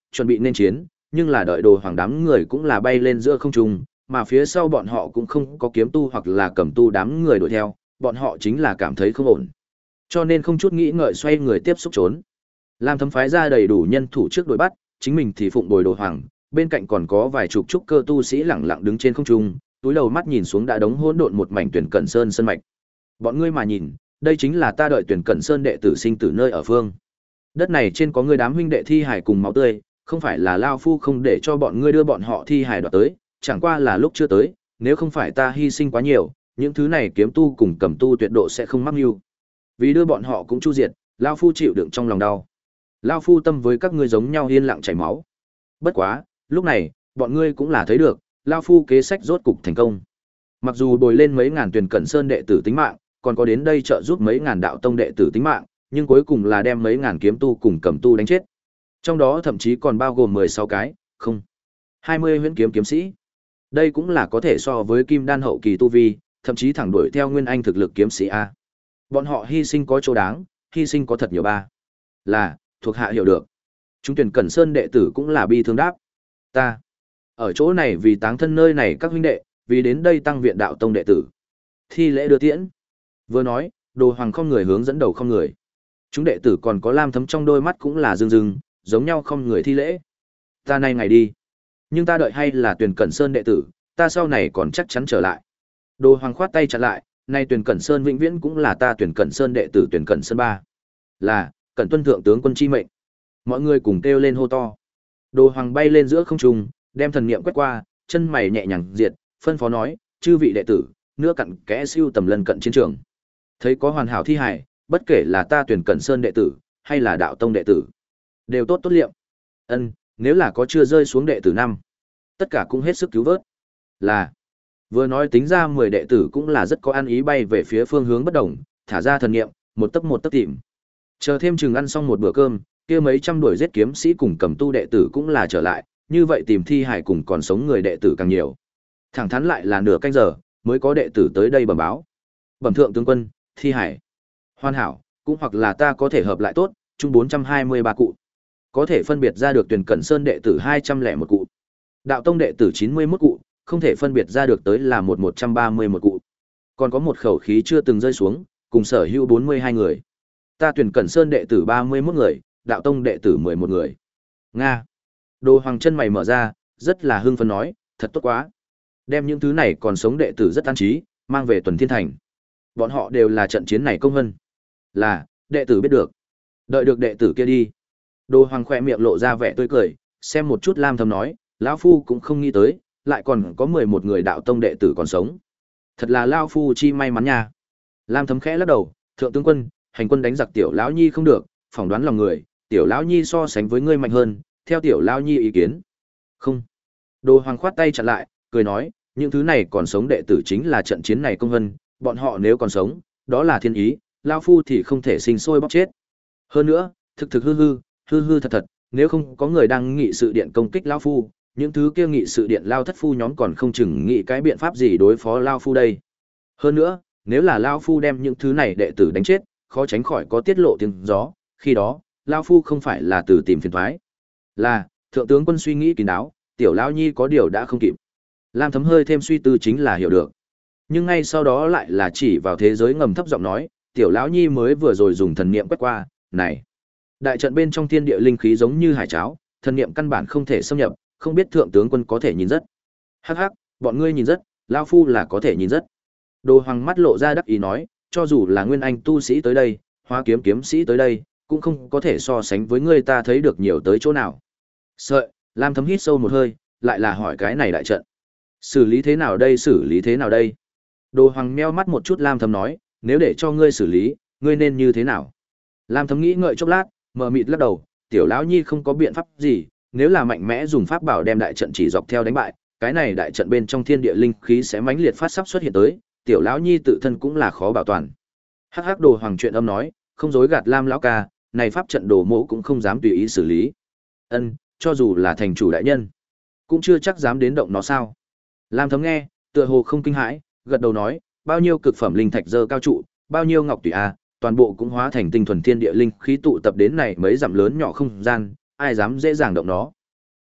chuẩn bị nên chiến, nhưng là đợi Đồ Hoàng đám người cũng là bay lên giữa không trung, mà phía sau bọn họ cũng không có kiếm tu hoặc là cầm tu đám người đuổi theo, bọn họ chính là cảm thấy không ổn. Cho nên không chút nghĩ ngợi xoay người tiếp xúc trốn. Lam Thấm phái ra đầy đủ nhân thủ trước đuổi bắt, chính mình thì phụng bồi Đồ Hoàng, bên cạnh còn có vài chục trúc cơ tu sĩ lẳng lặng đứng trên không trung, túi đầu mắt nhìn xuống đã đống hỗn độn một mảnh Tuyển Cẩn Sơn sơn mạch. Bọn ngươi mà nhìn, đây chính là ta đợi Tuyển Cẩn Sơn đệ tử sinh tử nơi ở phương. Đất này trên có ngươi đám huynh đệ thi hải cùng máu tươi, không phải là lao phu không để cho bọn ngươi đưa bọn họ thi hải đoạt tới, chẳng qua là lúc chưa tới, nếu không phải ta hy sinh quá nhiều, những thứ này kiếm tu cùng cầm tu tuyệt độ sẽ không mắc mưu. Vì đưa bọn họ cũng chu diệt, lao phu chịu đựng trong lòng đau. Lao phu tâm với các ngươi giống nhau yên lặng chảy máu. Bất quá, lúc này, bọn ngươi cũng là thấy được, lao phu kế sách rốt cục thành công. Mặc dù bồi lên mấy ngàn Tuyển Cẩn Sơn đệ tử tính mạng, còn có đến đây trợ giúp mấy ngàn đạo tông đệ tử tính mạng, nhưng cuối cùng là đem mấy ngàn kiếm tu cùng cầm tu đánh chết. Trong đó thậm chí còn bao gồm mười sáu cái, không, hai mươi huyễn kiếm kiếm sĩ. Đây cũng là có thể so với kim đan hậu kỳ tu vi, thậm chí thẳng đuổi theo nguyên anh thực lực kiếm sĩ a. Bọn họ hy sinh có chỗ đáng, hy sinh có thật nhiều ba. Là, thuộc hạ hiểu được. Chúng Tuyển Cẩn Sơn đệ tử cũng là bi thương đáp. Ta ở chỗ này vì táng thân nơi này các huynh đệ, vì đến đây tăng viện đạo tông đệ tử. Thi lễ đưa tiễn. Vừa nói, Đồ Hoàng không người hướng dẫn đầu không người. Chúng đệ tử còn có Lam Thấm trong đôi mắt cũng là rưng rưng, giống nhau không người thi lễ. Ta nay ngày đi. Nhưng ta đợi hay là Tuyển Cẩn Sơn đệ tử, ta sau này còn chắc chắn trở lại. Đồ Hoàng khoát tay chặn lại, nay Tuyển Cẩn Sơn vĩnh viễn cũng là ta Tuyển Cẩn Sơn đệ tử Tuyển Cẩn Sơn ba. Là, Cẩn tuân thượng tướng quân chi mệnh. Mọi người cùng kêu lên hô to. Đồ Hoàng bay lên giữa không trung, đem thần niệm quét qua, chân mày nhẹ nhàng diệt, phân phó nói, chư vị đệ tử, nữa cặn kẽ siêu tầm lần cận chiến trường. Thấy có hoàn hảo thi hải, bất kể là ta Tuyển Cẩn Sơn đệ tử, hay là đạo tông đệ tử, đều tốt tốt liệm. Ân, nếu là có chưa rơi xuống đệ tử năm, tất cả cũng hết sức cứu vớt. Là, vừa nói tính ra mười đệ tử cũng là rất có ăn ý bay về phía phương hướng bất đồng, thả ra thần niệm, một tấc một tấc tìm. Chờ thêm chừng ăn xong một bữa cơm, kia mấy trăm đuổi giết kiếm sĩ cùng cầm tu đệ tử cũng là trở lại, như vậy tìm thi hải cùng còn sống người đệ tử càng nhiều. Thẳng thắn lại là nửa canh giờ, mới có đệ tử tới đây bẩm báo. Bẩm thượng tướng quân, thi hải hoàn hảo, cũng hoặc là ta có thể hợp lại tốt, chung bốn trăm hai mươi ba cụ. Có thể phân biệt ra được Tuyển Cẩn Sơn đệ tử hai trăm lẻ một cụ. Đạo tông đệ tử chín mươi mốt cụ, không thể phân biệt ra được tới là một một trăm ba mươi mốt cụ. Còn có một khẩu khí chưa từng rơi xuống, cùng sở hữu bốn mươi hai người. Ta Tuyển Cẩn Sơn đệ tử ba mươi mốt người, đạo tông đệ tử mười một người. Nga. Đồ Hoàng chân mày mở ra, rất là hưng phấn nói, thật tốt quá. Đem những thứ này còn sống đệ tử rất an trí, mang về Tuần Thiên Thành. Bọn họ đều là trận chiến này công hân. Là, đệ tử biết được. Đợi được đệ tử kia đi. Đồ Hoàng khỏe miệng lộ ra vẻ tươi cười, xem một chút Lam Thấm nói, lão phu cũng không nghĩ tới, lại còn có mười một người đạo tông đệ tử còn sống. Thật là lão phu chi may mắn nha. Lam Thấm khẽ lắc đầu, thượng tướng quân, hành quân đánh giặc tiểu lão nhi không được, phỏng đoán lòng người, tiểu lão nhi so sánh với ngươi mạnh hơn, theo tiểu lão nhi ý kiến. Không. Đồ Hoàng khoát tay chặn lại, cười nói, những thứ này còn sống đệ tử chính là trận chiến này công vân, bọn họ nếu còn sống, đó là thiên ý, lão phu thì không thể sinh sôi bóc chết. Hơn nữa, thực thực hư hư, hư hư thật thật, nếu không có người đang nghị sự điện công kích lão phu, những thứ kia nghị sự điện lao thất phu nhóm còn không chừng nghĩ cái biện pháp gì đối phó lão phu đây. Hơn nữa, nếu là lão phu đem những thứ này đệ tử đánh chết, khó tránh khỏi có tiết lộ tiếng gió, khi đó, lão phu không phải là từ tìm phiền toái. Là, thượng tướng quân suy nghĩ kín đáo, tiểu lão nhi có điều đã không kịp. Lam Thấm hơi thêm suy tư chính là hiểu được. Nhưng ngay sau đó lại là chỉ vào thế giới ngầm thấp giọng nói, tiểu lão nhi mới vừa rồi dùng thần niệm quét qua, này, đại trận bên trong thiên địa linh khí giống như hải cháo, thần niệm căn bản không thể xâm nhập, không biết thượng tướng quân có thể nhìn rất. Hắc hắc, bọn ngươi nhìn rất, lão phu là có thể nhìn rất. Đồ Hoàng mắt lộ ra đắc ý nói, cho dù là nguyên anh tu sĩ tới đây, hóa kiếm kiếm sĩ tới đây, cũng không có thể so sánh với ngươi ta thấy được nhiều tới chỗ nào. Sợi, Lam Thấm hít sâu một hơi, lại là hỏi cái này đại trận. Xử lý thế nào đây, xử lý thế nào đây? Đồ Hoàng meo mắt một chút Lam Thấm nói, nếu để cho ngươi xử lý, ngươi nên như thế nào? Lam Thấm nghĩ ngợi chốc lát, mờ mịt lắc đầu, tiểu lão nhi không có biện pháp gì, nếu là mạnh mẽ dùng pháp bảo đem đại trận chỉ dọc theo đánh bại, cái này đại trận bên trong thiên địa linh khí sẽ mãnh liệt phát sắp xuất hiện tới, tiểu lão nhi tự thân cũng là khó bảo toàn. Hắc hắc, Đồ Hoàng chuyện âm nói, không dối gạt Lam lão ca, này pháp trận Đồ mỗ cũng không dám tùy ý xử lý. Ân, cho dù là thành chủ đại nhân, cũng chưa chắc dám đến động nó sao? Lam Thấm nghe, tựa hồ không kinh hãi, gật đầu nói, bao nhiêu cực phẩm linh thạch dơ cao trụ, bao nhiêu ngọc tùy a, toàn bộ cũng hóa thành tinh thuần thiên địa linh khí tụ tập đến này mấy dặm lớn nhỏ không gian, ai dám dễ dàng động nó.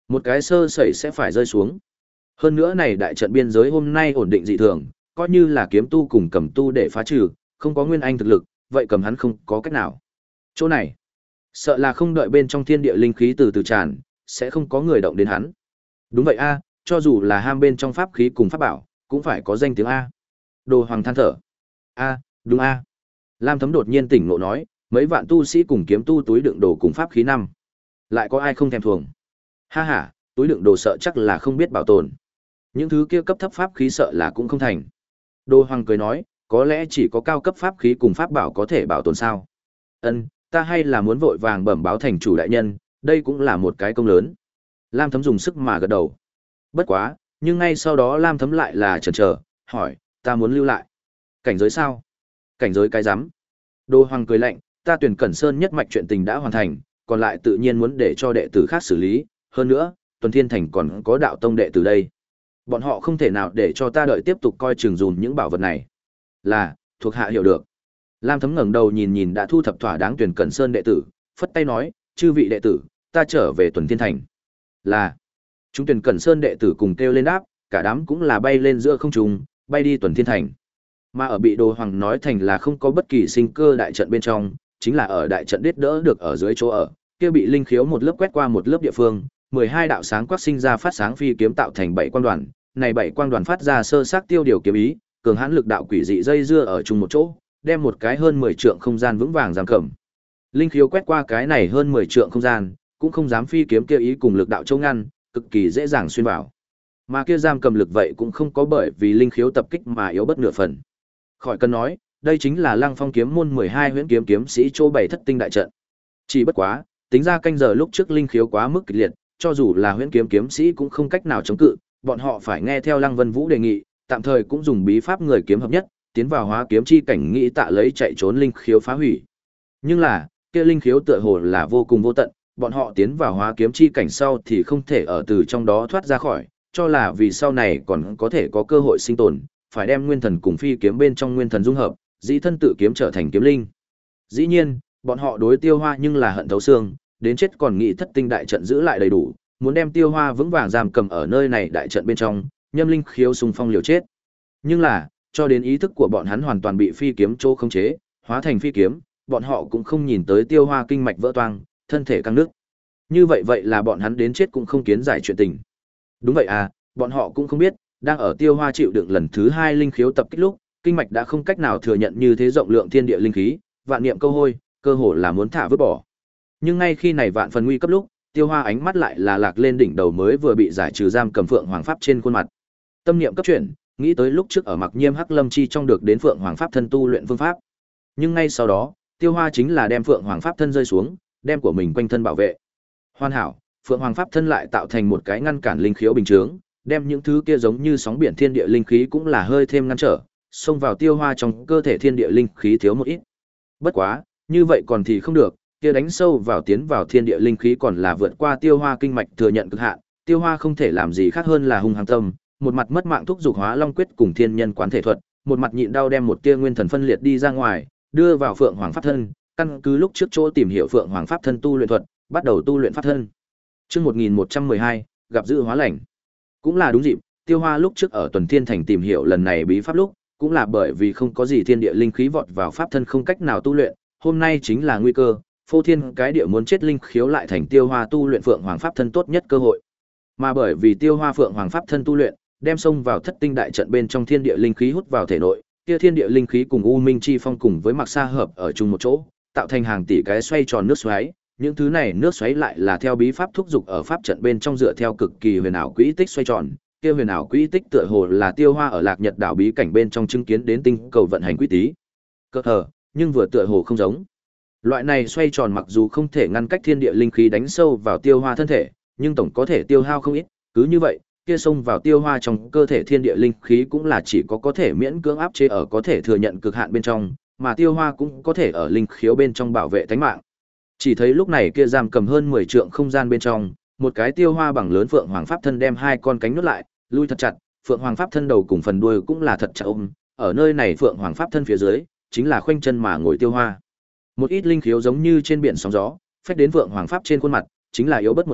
Một cái sơ sẩy sẽ phải rơi xuống. Hơn nữa này đại trận biên giới hôm nay ổn định dị thường, coi như là kiếm tu cùng cầm tu để phá trừ, không có nguyên anh thực lực, vậy cầm hắn không có cách nào. Chỗ này, sợ là không đợi bên trong thiên địa linh khí từ từ tràn, sẽ không có người động đến hắn. Đúng vậy a, cho dù là ham bên trong pháp khí cùng pháp bảo, cũng phải có danh tiếng a. Đồ Hoàng than thở. A, đúng a. Lam Thấm đột nhiên tỉnh ngộ nói, mấy vạn tu sĩ cùng kiếm tu túi đựng đồ cùng pháp khí năm, lại có ai không thèm thuồng. Ha ha, túi đựng đồ sợ chắc là không biết bảo tồn. Những thứ kia cấp thấp pháp khí sợ là cũng không thành. Đồ Hoàng cười nói, có lẽ chỉ có cao cấp pháp khí cùng pháp bảo có thể bảo tồn sao? Ân, ta hay là muốn vội vàng bẩm báo thành chủ đại nhân, đây cũng là một cái công lớn. Lam Thấm dùng sức mà gật đầu. Bất quá, nhưng ngay sau đó Lam Thấm lại là chần chờ, hỏi, ta muốn lưu lại. Cảnh giới sao? Cảnh giới cái rắm. Đồ Hoàng cười lạnh, ta tuyển Cẩn Sơn nhất mạch chuyện tình đã hoàn thành, còn lại tự nhiên muốn để cho đệ tử khác xử lý, hơn nữa, Tuần Thiên Thành còn có đạo tông đệ tử đây. Bọn họ không thể nào để cho ta đợi tiếp tục coi chừng dùn những bảo vật này. Là, thuộc hạ hiểu được. Lam Thấm ngẩng đầu nhìn nhìn đã thu thập thỏa đáng tuyển Cẩn Sơn đệ tử, phất tay nói, chư vị đệ tử, ta trở về Tuần Thiên Thành. Là, chúng tuyển Cẩn Sơn đệ tử cùng kêu lên đáp, cả đám cũng là bay lên giữa không trung, bay đi Tuần Thiên Thành. Mà ở bị Đồ Hoàng nói thành là không có bất kỳ sinh cơ đại trận bên trong, chính là ở đại trận đết đỡ được ở dưới chỗ ở, kia bị linh khiếu một lớp quét qua một lớp địa phương, mười hai đạo sáng quắc sinh ra phát sáng phi kiếm tạo thành bảy quang đoàn, này bảy quang đoàn phát ra sơ xác tiêu điều kiếm ý, cường hãn lực đạo quỷ dị dây dưa ở chung một chỗ, đem một cái hơn mười trượng không gian vững vàng giam cầm. Linh khiếu quét qua cái này hơn mười trượng không gian, cũng không dám phi kiếm kia ý cùng lực đạo chống ngăn, cực kỳ dễ dàng xuyên vào. Mà kia giam cầm lực vậy cũng không có bởi vì linh khiếu tập kích mà yếu bất nửa phần. Khỏi cần nói, đây chính là Lăng Phong kiếm môn mười hai huyễn kiếm kiếm sĩ chỗ bảy thất tinh đại trận. Chỉ bất quá, tính ra canh giờ lúc trước linh khiếu quá mức kịch liệt, cho dù là huyễn kiếm kiếm sĩ cũng không cách nào chống cự, bọn họ phải nghe theo Lăng Vân Vũ đề nghị, tạm thời cũng dùng bí pháp người kiếm hợp nhất, tiến vào hóa kiếm chi cảnh nghĩ tạ lấy chạy trốn linh khiếu phá hủy. Nhưng là, kia linh khiếu tựa hồ là vô cùng vô tận, bọn họ tiến vào hóa kiếm chi cảnh sau thì không thể ở từ trong đó thoát ra khỏi, cho là vì sau này còn có thể có cơ hội sinh tồn, phải đem nguyên thần cùng phi kiếm bên trong nguyên thần dung hợp, dĩ thân tự kiếm trở thành kiếm linh. Dĩ nhiên, bọn họ đối Tiêu Hoa nhưng là hận thấu xương, đến chết còn nghĩ thất tinh đại trận giữ lại đầy đủ, muốn đem Tiêu Hoa vững vàng giam cầm ở nơi này đại trận bên trong, nhâm linh khiếu xung phong liều chết. Nhưng là, cho đến ý thức của bọn hắn hoàn toàn bị phi kiếm chỗ khống chế, hóa thành phi kiếm, bọn họ cũng không nhìn tới Tiêu Hoa kinh mạch vỡ toang, thân thể căng nứt. Như vậy vậy là bọn hắn đến chết cũng không kiến giải chuyện tình. Đúng vậy à, bọn họ cũng không biết, đang ở Tiêu Hoa chịu đựng lần thứ hai linh khiếu tập kích lúc, kinh mạch đã không cách nào thừa nhận như thế rộng lượng thiên địa linh khí, vạn niệm câu hôi, cơ hồ là muốn thả vứt bỏ. Nhưng ngay khi này vạn phần nguy cấp lúc, Tiêu Hoa ánh mắt lại là lạc lên đỉnh đầu mới vừa bị giải trừ giam cầm Phượng Hoàng Pháp trên khuôn mặt. Tâm niệm cấp chuyển, nghĩ tới lúc trước ở Mặc Nhiêm Hắc Lâm chi trong được đến Phượng Hoàng Pháp thân tu luyện phương pháp. Nhưng ngay sau đó, Tiêu Hoa chính là đem Phượng Hoàng Pháp thân rơi xuống, đem của mình quanh thân bảo vệ. Hoàn hảo, Phượng Hoàng Pháp thân lại tạo thành một cái ngăn cản linh khiếu bình chướng, đem những thứ kia giống như sóng biển thiên địa linh khí cũng là hơi thêm ngăn trở, xông vào Tiêu Hoa trong cơ thể thiên địa linh khí thiếu một ít. Bất quá, như vậy còn thì không được, kia đánh sâu vào tiến vào thiên địa linh khí còn là vượt qua Tiêu Hoa kinh mạch thừa nhận cực hạn, Tiêu Hoa không thể làm gì khác hơn là hung hăng tâm, một mặt mất mạng thúc dục Hóa Long quyết cùng thiên nhân quán thể thuật, một mặt nhịn đau đem một tia nguyên thần phân liệt đi ra ngoài, đưa vào Phượng Hoàng Pháp thân, căn cứ lúc trước chỗ tìm hiểu Phượng Hoàng Pháp thân tu luyện thuật, bắt đầu tu luyện pháp thân. Chương một nghìn một trăm mười hai, gặp dữ hóa lành. Cũng là đúng dịp, Tiêu Hoa lúc trước ở Tuần Thiên Thành tìm hiểu lần này bí pháp lúc, cũng là bởi vì không có gì thiên địa linh khí vọt vào pháp thân không cách nào tu luyện, hôm nay chính là nguy cơ, phô thiên cái địa muốn chết linh khiếu lại thành Tiêu Hoa tu luyện Phượng Hoàng Pháp thân tốt nhất cơ hội. Mà bởi vì Tiêu Hoa Phượng Hoàng Pháp thân tu luyện, đem xông vào thất tinh đại trận bên trong thiên địa linh khí hút vào thể nội, kia thiên địa linh khí cùng U Minh chi phong cùng với Mặc Sa hợp ở chung một chỗ, tạo thành hàng tỷ cái xoay tròn nước xoáy. Những thứ này nước xoáy lại là theo bí pháp thúc dục ở pháp trận bên trong dựa theo cực kỳ huyền ảo quỹ tích xoay tròn, kia huyền ảo quỹ tích tựa hồ là Tiêu Hoa ở Lạc Nhật đảo bí cảnh bên trong chứng kiến đến tinh cầu vận hành quỹ tí. Cơ hờ, nhưng vừa tựa hồ không giống. Loại này xoay tròn mặc dù không thể ngăn cách thiên địa linh khí đánh sâu vào Tiêu Hoa thân thể, nhưng tổng có thể tiêu hao không ít, cứ như vậy, kia xông vào Tiêu Hoa trong cơ thể thiên địa linh khí cũng là chỉ có có thể miễn cưỡng áp chế ở có thể thừa nhận cực hạn bên trong, mà Tiêu Hoa cũng có thể ở linh khiếu bên trong bảo vệ tính mạng. Chỉ thấy lúc này kia giam cầm hơn mười trượng không gian bên trong, một cái Tiêu Hoa bằng lớn Phượng Hoàng Pháp thân đem hai con cánh nuốt lại, lui thật chặt, Phượng Hoàng Pháp thân đầu cùng phần đuôi cũng là thật chặt ôm, ở nơi này Phượng Hoàng Pháp thân phía dưới, chính là khoanh chân mà ngồi Tiêu Hoa. Một ít linh khiếu giống như trên biển sóng gió, phách đến Phượng Hoàng Pháp trên khuôn mặt, chính là yếu bớt một ít,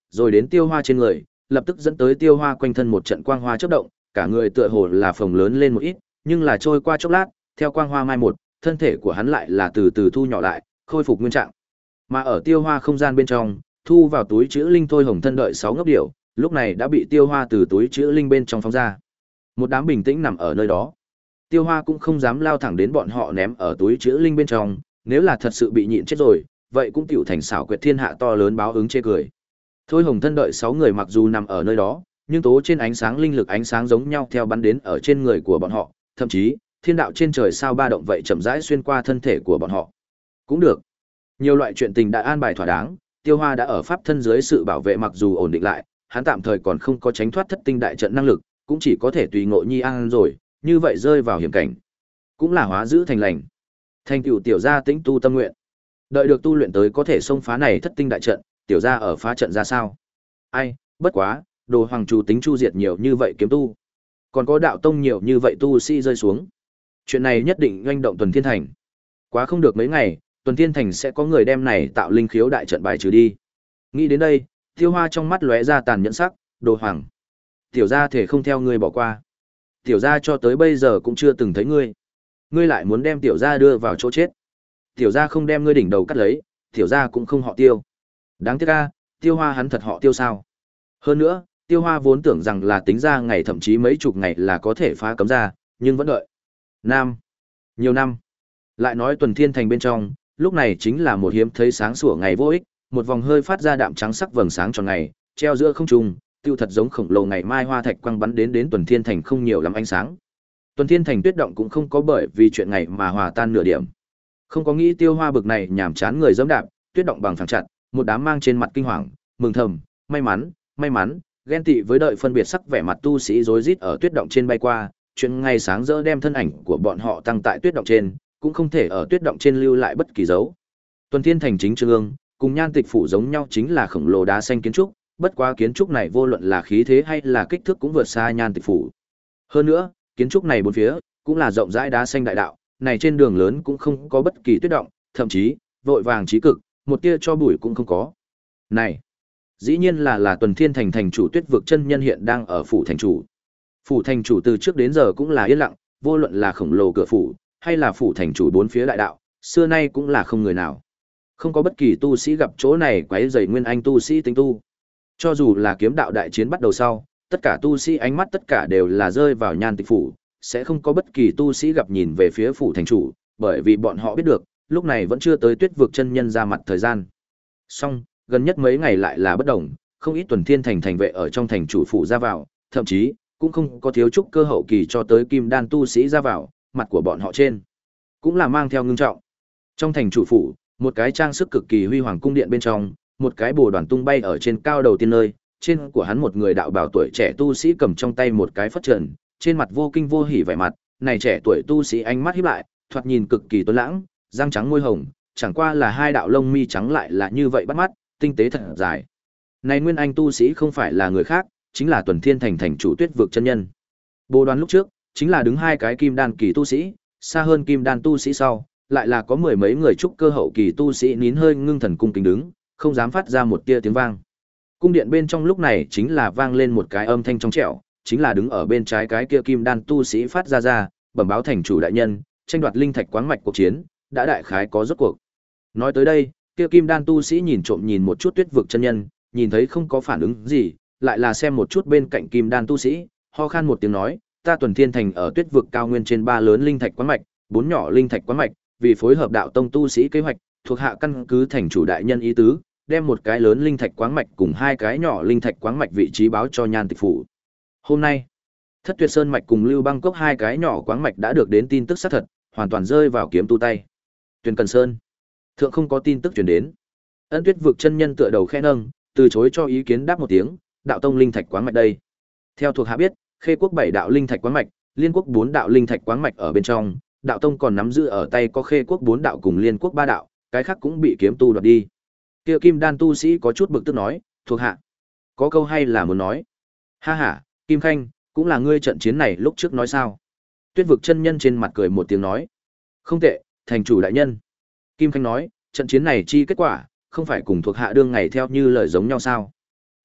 rồi đến Tiêu Hoa trên người, lập tức dẫn tới Tiêu Hoa quanh thân một trận quang hoa chớp động, cả người tựa hồ là phồng lớn lên một ít, nhưng là trôi qua chốc lát, theo quang hoa mai một, thân thể của hắn lại là từ từ thu nhỏ lại, khôi phục nguyên trạng. Mà ở Tiêu Hoa không gian bên trong, thu vào túi trữ linh thôi hồng thân đợi sáu ngốc điểu, lúc này đã bị Tiêu Hoa từ túi trữ linh bên trong phóng ra. Một đám bình tĩnh nằm ở nơi đó. Tiêu Hoa cũng không dám lao thẳng đến bọn họ ném ở túi trữ linh bên trong, nếu là thật sự bị nhịn chết rồi, vậy cũng tiểu thành xảo quyệt thiên hạ to lớn báo ứng chê cười. Thôi hồng thân đợi sáu người mặc dù nằm ở nơi đó, nhưng tố trên ánh sáng linh lực ánh sáng giống nhau theo bắn đến ở trên người của bọn họ, thậm chí, thiên đạo trên trời sao ba động vậy chậm rãi xuyên qua thân thể của bọn họ. Cũng được. Nhiều loại chuyện tình đã an bài thỏa đáng, Tiêu Hoa đã ở pháp thân dưới sự bảo vệ mặc dù ổn định lại, hắn tạm thời còn không có tránh thoát thất tinh đại trận năng lực, cũng chỉ có thể tùy ngộ nhi an rồi, như vậy rơi vào hiểm cảnh, cũng là hóa giữ thành lành. Thành tựu tiểu gia tĩnh tu tâm nguyện. Đợi được tu luyện tới có thể xông phá này thất tinh đại trận, tiểu gia ở phá trận ra sao? Ai, bất quá, đồ hoàng chủ tính chu diệt nhiều như vậy kiếm tu, còn có đạo tông nhiều như vậy tu sĩ rơi xuống. Chuyện này nhất định oanh động Tuần Thiên Thành. Quá không được mấy ngày, Tuần Thiên Thành sẽ có người đem này tạo linh khiếu đại trận bài trừ đi. Nghĩ đến đây, Tiêu Hoa trong mắt lóe ra tàn nhẫn sắc, đồ hoàng. Tiểu gia thể không theo ngươi bỏ qua. Tiểu gia cho tới bây giờ cũng chưa từng thấy ngươi. Ngươi lại muốn đem tiểu gia đưa vào chỗ chết. Tiểu gia không đem ngươi đỉnh đầu cắt lấy, tiểu gia cũng không họ Tiêu. Đáng tiếc a, Tiêu Hoa hắn thật họ Tiêu sao? Hơn nữa, Tiêu Hoa vốn tưởng rằng là tính ra ngày thậm chí mấy chục ngày là có thể phá cấm ra, nhưng vẫn đợi. Nam. Nhiều năm. Lại nói Tuần Thiên Thành bên trong, lúc này chính là một hiếm thấy sáng sủa ngày vô ích, một vòng hơi phát ra đạm trắng sắc vầng sáng tròn ngày, treo giữa không trung, tiêu thật giống khổng lồ ngày mai hoa thạch quang bắn đến đến Tuần Thiên Thành không nhiều lắm ánh sáng. Tuần Thiên Thành tuyết động cũng không có bởi vì chuyện ngày mà hòa tan nửa điểm. Không có nghĩ Tiêu Hoa bực này nhảm chán người dẫm đạp, tuyết động bằng phẳng chặt, một đám mang trên mặt kinh hoàng, mừng thầm, may mắn, may mắn, ghen tị với đợi phân biệt sắc vẻ mặt tu sĩ rối rít ở tuyết động trên bay qua, chuyện ngày sáng rỡ đem thân ảnh của bọn họ tăng tại tuyết động trên, cũng không thể ở tuyết động trên lưu lại bất kỳ dấu. Tuần Thiên Thành chính trung ương, cùng Nhan Tịch phủ giống nhau chính là khổng lồ đá xanh kiến trúc, bất quá kiến trúc này vô luận là khí thế hay là kích thước cũng vượt xa Nhan Tịch phủ. Hơn nữa, kiến trúc này bốn phía cũng là rộng rãi đá xanh đại đạo, này trên đường lớn cũng không có bất kỳ tuyết động, thậm chí vội vàng chí cực, một tia cho bụi cũng không có. Này, dĩ nhiên là là Tuần Thiên Thành thành chủ Tuyết Vực chân nhân hiện đang ở phủ thành chủ. Phủ thành chủ từ trước đến giờ cũng là yên lặng, vô luận là khổng lồ cửa phủ hay là phủ thành chủ bốn phía đại đạo, xưa nay cũng là không người nào. Không có bất kỳ tu sĩ gặp chỗ này quấy rầy nguyên anh tu sĩ tinh tu. Cho dù là kiếm đạo đại chiến bắt đầu sau, tất cả tu sĩ ánh mắt tất cả đều là rơi vào Nhan Tịch phủ, sẽ không có bất kỳ tu sĩ gặp nhìn về phía phủ thành chủ, bởi vì bọn họ biết được, lúc này vẫn chưa tới Tuyết Vực chân nhân ra mặt thời gian. Song, gần nhất mấy ngày lại là bất đồng, không ít Tuần Thiên Thành thành vệ ở trong thành chủ phủ ra vào, thậm chí cũng không có thiếu trúc cơ hậu kỳ cho tới kim đan tu sĩ ra vào, mặt của bọn họ trên cũng là mang theo ngưng trọng. Trong thành chủ phủ, một cái trang sức cực kỳ huy hoàng cung điện bên trong, một cái bồ đoàn tung bay ở trên cao đầu tiên nơi, trên của hắn một người đạo bào tuổi trẻ tu sĩ cầm trong tay một cái phất trần, trên mặt vô kinh vô hỉ vẻ mặt, này trẻ tuổi tu sĩ ánh mắt híp lại, thoạt nhìn cực kỳ tuấn lãng, răng trắng môi hồng, chẳng qua là hai đạo lông mi trắng lại là như vậy bắt mắt, tinh tế thật dài. Này nguyên anh tu sĩ không phải là người khác, chính là Tuần Thiên Thành thành chủ Tuyết Vực chân nhân. Bồ đoàn lúc trước, chính là đứng hai cái kim đan kỳ tu sĩ, xa hơn kim đan tu sĩ sau, lại là có mười mấy người trúc cơ hậu kỳ tu sĩ nín hơi ngưng thần cung kính đứng, không dám phát ra một tia tiếng vang. Cung điện bên trong lúc này chính là vang lên một cái âm thanh trong trẻo, chính là đứng ở bên trái cái kia kim đan tu sĩ phát ra ra, bẩm báo thành chủ đại nhân, tranh đoạt linh thạch quáng mạch cuộc chiến, đã đại khái có rốt cuộc. Nói tới đây, kia kim đan tu sĩ nhìn trộm nhìn một chút Tuyết Vực chân nhân, nhìn thấy không có phản ứng gì, lại là xem một chút bên cạnh kim đan tu sĩ, ho khan một tiếng nói, ta Tuần Thiên Thành ở Tuyết Vực cao nguyên trên ba lớn linh thạch quáng mạch, bốn nhỏ linh thạch quáng mạch, vì phối hợp đạo tông tu sĩ kế hoạch, thuộc hạ căn cứ thành chủ đại nhân ý tứ, đem một cái lớn linh thạch quáng mạch cùng hai cái nhỏ linh thạch quáng mạch vị trí báo cho Nhan Tịch phủ. Hôm nay, Thất Tuyệt Sơn mạch cùng Lưu Băng Cốc hai cái nhỏ quáng mạch đã được đến tin tức xác thật, hoàn toàn rơi vào kiếm tu tay. Tuyền Cần Sơn, thượng không có tin tức truyền đến. Ân Tuyết Vực chân nhân tựa đầu khẽ nâng, từ chối cho ý kiến đáp một tiếng, đạo tông linh thạch quáng mạch đây. Theo thuộc hạ biết, Khê quốc bảy đạo linh thạch quáng mạch, Liên quốc bốn đạo linh thạch quáng mạch ở bên trong, đạo tông còn nắm giữ ở tay có Khê quốc bốn đạo cùng Liên quốc ba đạo, cái khác cũng bị kiếm tu đoạt đi. Kia Kim Đan tu sĩ có chút bực tức nói, thuộc hạ có câu hay là muốn nói. Ha ha, Kim Khanh, cũng là ngươi trận chiến này lúc trước nói sao? Tuyết Vực chân nhân trên mặt cười một tiếng nói, không tệ, thành chủ đại nhân. Kim Khanh nói, trận chiến này chi kết quả, không phải cùng thuộc hạ đương ngày theo như lời giống nhau sao?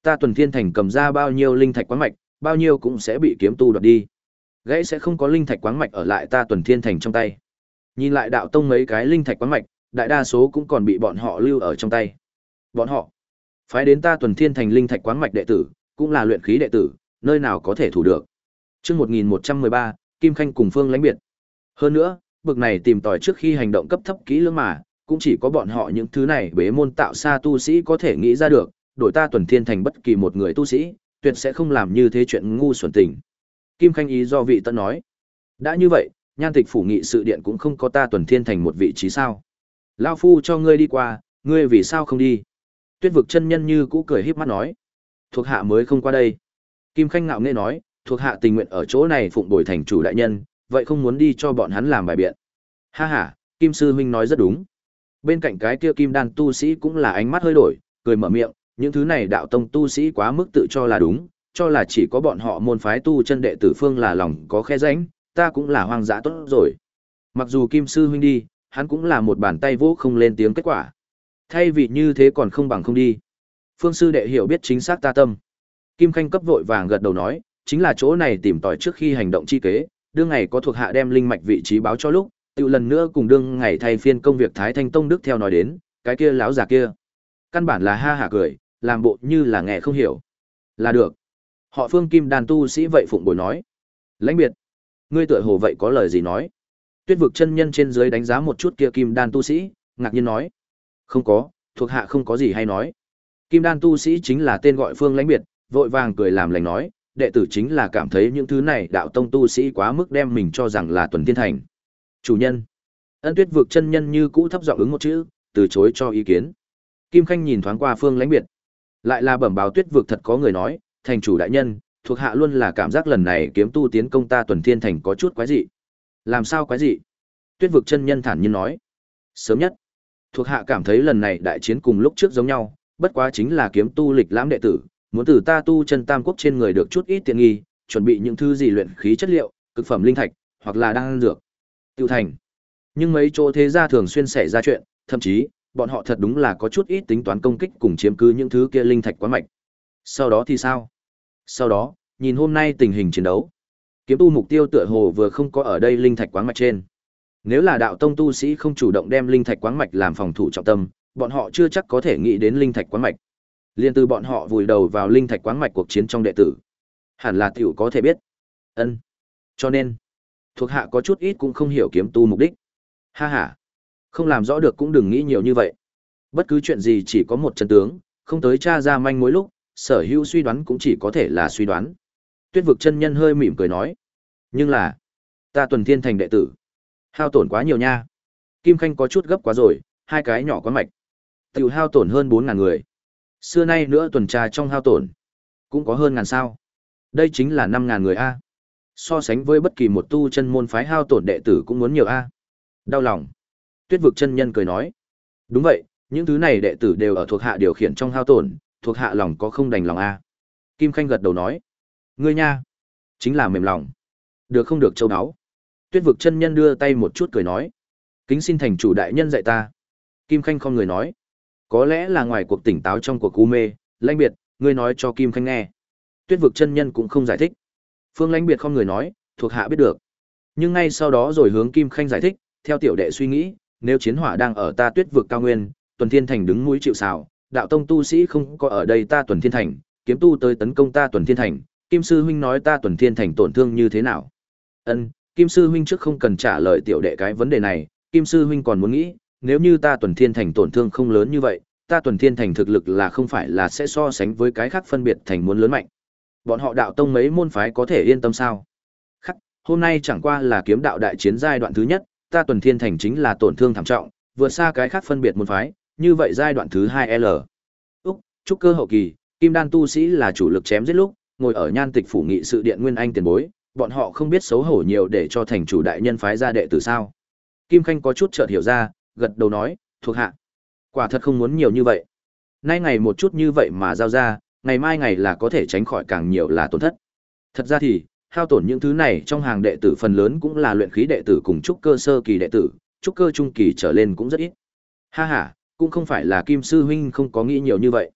Ta Tuần Thiên Thành cầm ra bao nhiêu linh thạch quáng mạch, bao nhiêu cũng sẽ bị kiếm tu đoạt đi. Gãy sẽ không có linh thạch quáng mạch ở lại ta Tuần Thiên Thành trong tay. Nhìn lại đạo tông mấy cái linh thạch quáng mạch, đại đa số cũng còn bị bọn họ lưu ở trong tay. Bọn họ phái đến ta Tuần Thiên Thành linh thạch quáng mạch đệ tử, cũng là luyện khí đệ tử, nơi nào có thể thủ được. Chương một nghìn một trăm mười ba, Kim Khanh cùng Phương Lãnh biệt. Hơn nữa, bực này tìm tòi trước khi hành động cấp thấp kỹ lưỡng mà, cũng chỉ có bọn họ những thứ này bế môn tạo xa tu sĩ có thể nghĩ ra được, đổi ta Tuần Thiên Thành bất kỳ một người tu sĩ, tuyệt sẽ không làm như thế chuyện ngu xuẩn tình. Kim Khanh ý do vị tận nói. Đã như vậy, Nhan Tịch phủ nghị sự điện cũng không có ta Tuần Thiên Thành một vị trí sao? Lão phu cho ngươi đi qua, ngươi vì sao không đi? Tuyết vực chân nhân như cũ cười híp mắt nói. Thuộc hạ mới không qua đây. Kim Khanh ngạo nghễ nói, thuộc hạ tình nguyện ở chỗ này phụng bồi thành chủ đại nhân, vậy không muốn đi cho bọn hắn làm bài biện. Ha ha, Kim sư huynh nói rất đúng. Bên cạnh cái kia Kim đan tu sĩ cũng là ánh mắt hơi đổi, cười mở miệng, những thứ này đạo tông tu sĩ quá mức tự cho là đúng, cho là chỉ có bọn họ môn phái tu chân đệ tử phương là lòng có khe rãnh, ta cũng là hoang dã tốt rồi. Mặc dù Kim sư huynh đi, hắn cũng là một bàn tay vỗ không lên tiếng kết quả. Thay vì như thế còn không bằng không đi. Phương sư đệ hiểu biết chính xác ta tâm. Kim Khanh cấp vội vàng gật đầu nói, chính là chỗ này tìm tòi trước khi hành động chi kế, đương ngày có thuộc hạ đem linh mạch vị trí báo cho lúc, tự lần nữa cùng đương ngày thay phiên công việc Thái Thanh Tông Đức theo nói đến, cái kia lão già kia. Căn bản là ha hả cười, làm bộ như là nghe không hiểu. Là được. Họ Phương Kim đàn tu sĩ vậy phụng bồi nói. Lãnh biệt. Ngươi tựa hồ vậy có lời gì nói? Tuyết vực chân nhân trên dưới đánh giá một chút kia Kim đan tu sĩ, ngạc nhiên nói. Không có, thuộc hạ không có gì hay nói. Kim đan tu sĩ chính là tên gọi Phương Lãnh biệt, vội vàng cười làm lành nói, đệ tử chính là cảm thấy những thứ này đạo tông tu sĩ quá mức đem mình cho rằng là Tuần Thiên Thành. Chủ nhân. Ân Tuyết vực chân nhân như cũ thấp giọng ứng một chữ, từ chối cho ý kiến. Kim Khanh nhìn thoáng qua Phương Lãnh biệt, lại là bẩm báo Tuyết vực thật có người nói, thành chủ đại nhân, thuộc hạ luôn là cảm giác lần này kiếm tu tiến công ta Tuần Thiên Thành có chút quái dị. Làm sao quái dị? Tuyết vực chân nhân thản nhiên nói. Sớm nhất, thuộc hạ cảm thấy lần này đại chiến cùng lúc trước giống nhau, bất quá chính là kiếm tu lịch lãm đệ tử, muốn từ ta tu chân tam quốc trên người được chút ít tiện nghi, chuẩn bị những thứ gì luyện khí chất liệu, cực phẩm linh thạch, hoặc là đan dược. Tiêu thành. Nhưng mấy chỗ thế gia thường xuyên xảy ra chuyện, thậm chí, bọn họ thật đúng là có chút ít tính toán công kích cùng chiếm cứ những thứ kia linh thạch quá mạnh. Sau đó thì sao? Sau đó, nhìn hôm nay tình hình chiến đấu, kiếm tu mục tiêu tựa hồ vừa không có ở đây linh thạch quáng mạch trên. Nếu là đạo tông tu sĩ không chủ động đem linh thạch quáng mạch làm phòng thủ trọng tâm, bọn họ chưa chắc có thể nghĩ đến linh thạch quáng mạch. Liên từ bọn họ vùi đầu vào linh thạch quáng mạch cuộc chiến trong đệ tử, hẳn là tiểu có thể biết. Ân. Cho nên, thuộc hạ có chút ít cũng không hiểu kiếm tu mục đích. Ha ha. Không làm rõ được cũng đừng nghĩ nhiều như vậy. Bất cứ chuyện gì chỉ có một chân tướng, không tới tra ra manh mối lúc, sở hữu suy đoán cũng chỉ có thể là suy đoán. Tuyết vực chân nhân hơi mỉm cười nói. Nhưng là, ta Tuần Thiên Thành đệ tử, hao tổn quá nhiều nha. Kim Khanh có chút gấp quá rồi, hai cái nhỏ quá mạch. Tiểu hao tổn hơn bốn ngàn người. Xưa nay nữa tuần tra trong hao tổn, cũng có hơn ngàn sao. Đây chính là năm ngàn người A. So sánh với bất kỳ một tu chân môn phái hao tổn đệ tử cũng muốn nhiều A. Đau lòng. Tuyết vực chân nhân cười nói. Đúng vậy, những thứ này đệ tử đều ở thuộc hạ điều khiển trong hao tổn, thuộc hạ lòng có không đành lòng A. Kim Khanh gật đầu nói. Ngươi nha, chính là mềm lòng. Được không được châu đáo. Tuyết vực chân nhân đưa tay một chút cười nói. Kính xin thành chủ đại nhân dạy ta. Kim Khanh không người nói. Có lẽ là ngoài cuộc tỉnh táo trong cuộc u mê, Lãnh biệt, ngươi nói cho Kim Khanh nghe. Tuyết vực chân nhân cũng không giải thích. Phương Lãnh biệt không người nói, thuộc hạ biết được. Nhưng ngay sau đó rồi hướng Kim Khanh giải thích, theo tiểu đệ suy nghĩ, nếu chiến hỏa đang ở ta Tuyết vực cao nguyên, Tuần Thiên Thành đứng mũi chịu sào, đạo tông tu sĩ không có ở đây ta Tuần Thiên Thành, kiếm tu tới tấn công ta Tuần Thiên Thành, Kim sư huynh nói ta Tuần Thiên Thành tổn thương như thế nào? Ân, Kim sư huynh trước không cần trả lời tiểu đệ cái vấn đề này, Kim sư huynh còn muốn nghĩ, nếu như ta Tuần Thiên Thành tổn thương không lớn như vậy, ta Tuần Thiên Thành thực lực là không phải là sẽ so sánh với cái khác phân biệt thành muốn lớn mạnh. Bọn họ đạo tông mấy môn phái có thể yên tâm sao? Khắc, hôm nay chẳng qua là kiếm đạo đại chiến giai đoạn thứ nhất, ta Tuần Thiên Thành chính là tổn thương thảm trọng, vượt xa cái khác phân biệt môn phái, như vậy giai đoạn thứ hai L. Úc, trúc cơ hậu kỳ, Kim đan tu sĩ là chủ lực chém giết lúc, ngồi ở Nhan Tịch phủ nghị sự điện Nguyên Anh tiền bối, bọn họ không biết xấu hổ nhiều để cho thành chủ đại nhân phái ra đệ tử sao? Kim Khanh có chút chợt hiểu ra, gật đầu nói, thuộc hạ. Quả thật không muốn nhiều như vậy. Nay ngày một chút như vậy mà giao ra, ngày mai ngày là có thể tránh khỏi càng nhiều là tổn thất. Thật ra thì, hao tổn những thứ này trong hàng đệ tử phần lớn cũng là luyện khí đệ tử cùng trúc cơ sơ kỳ đệ tử, trúc cơ trung kỳ trở lên cũng rất ít. Ha ha, cũng không phải là Kim sư huynh không có nghĩ nhiều như vậy.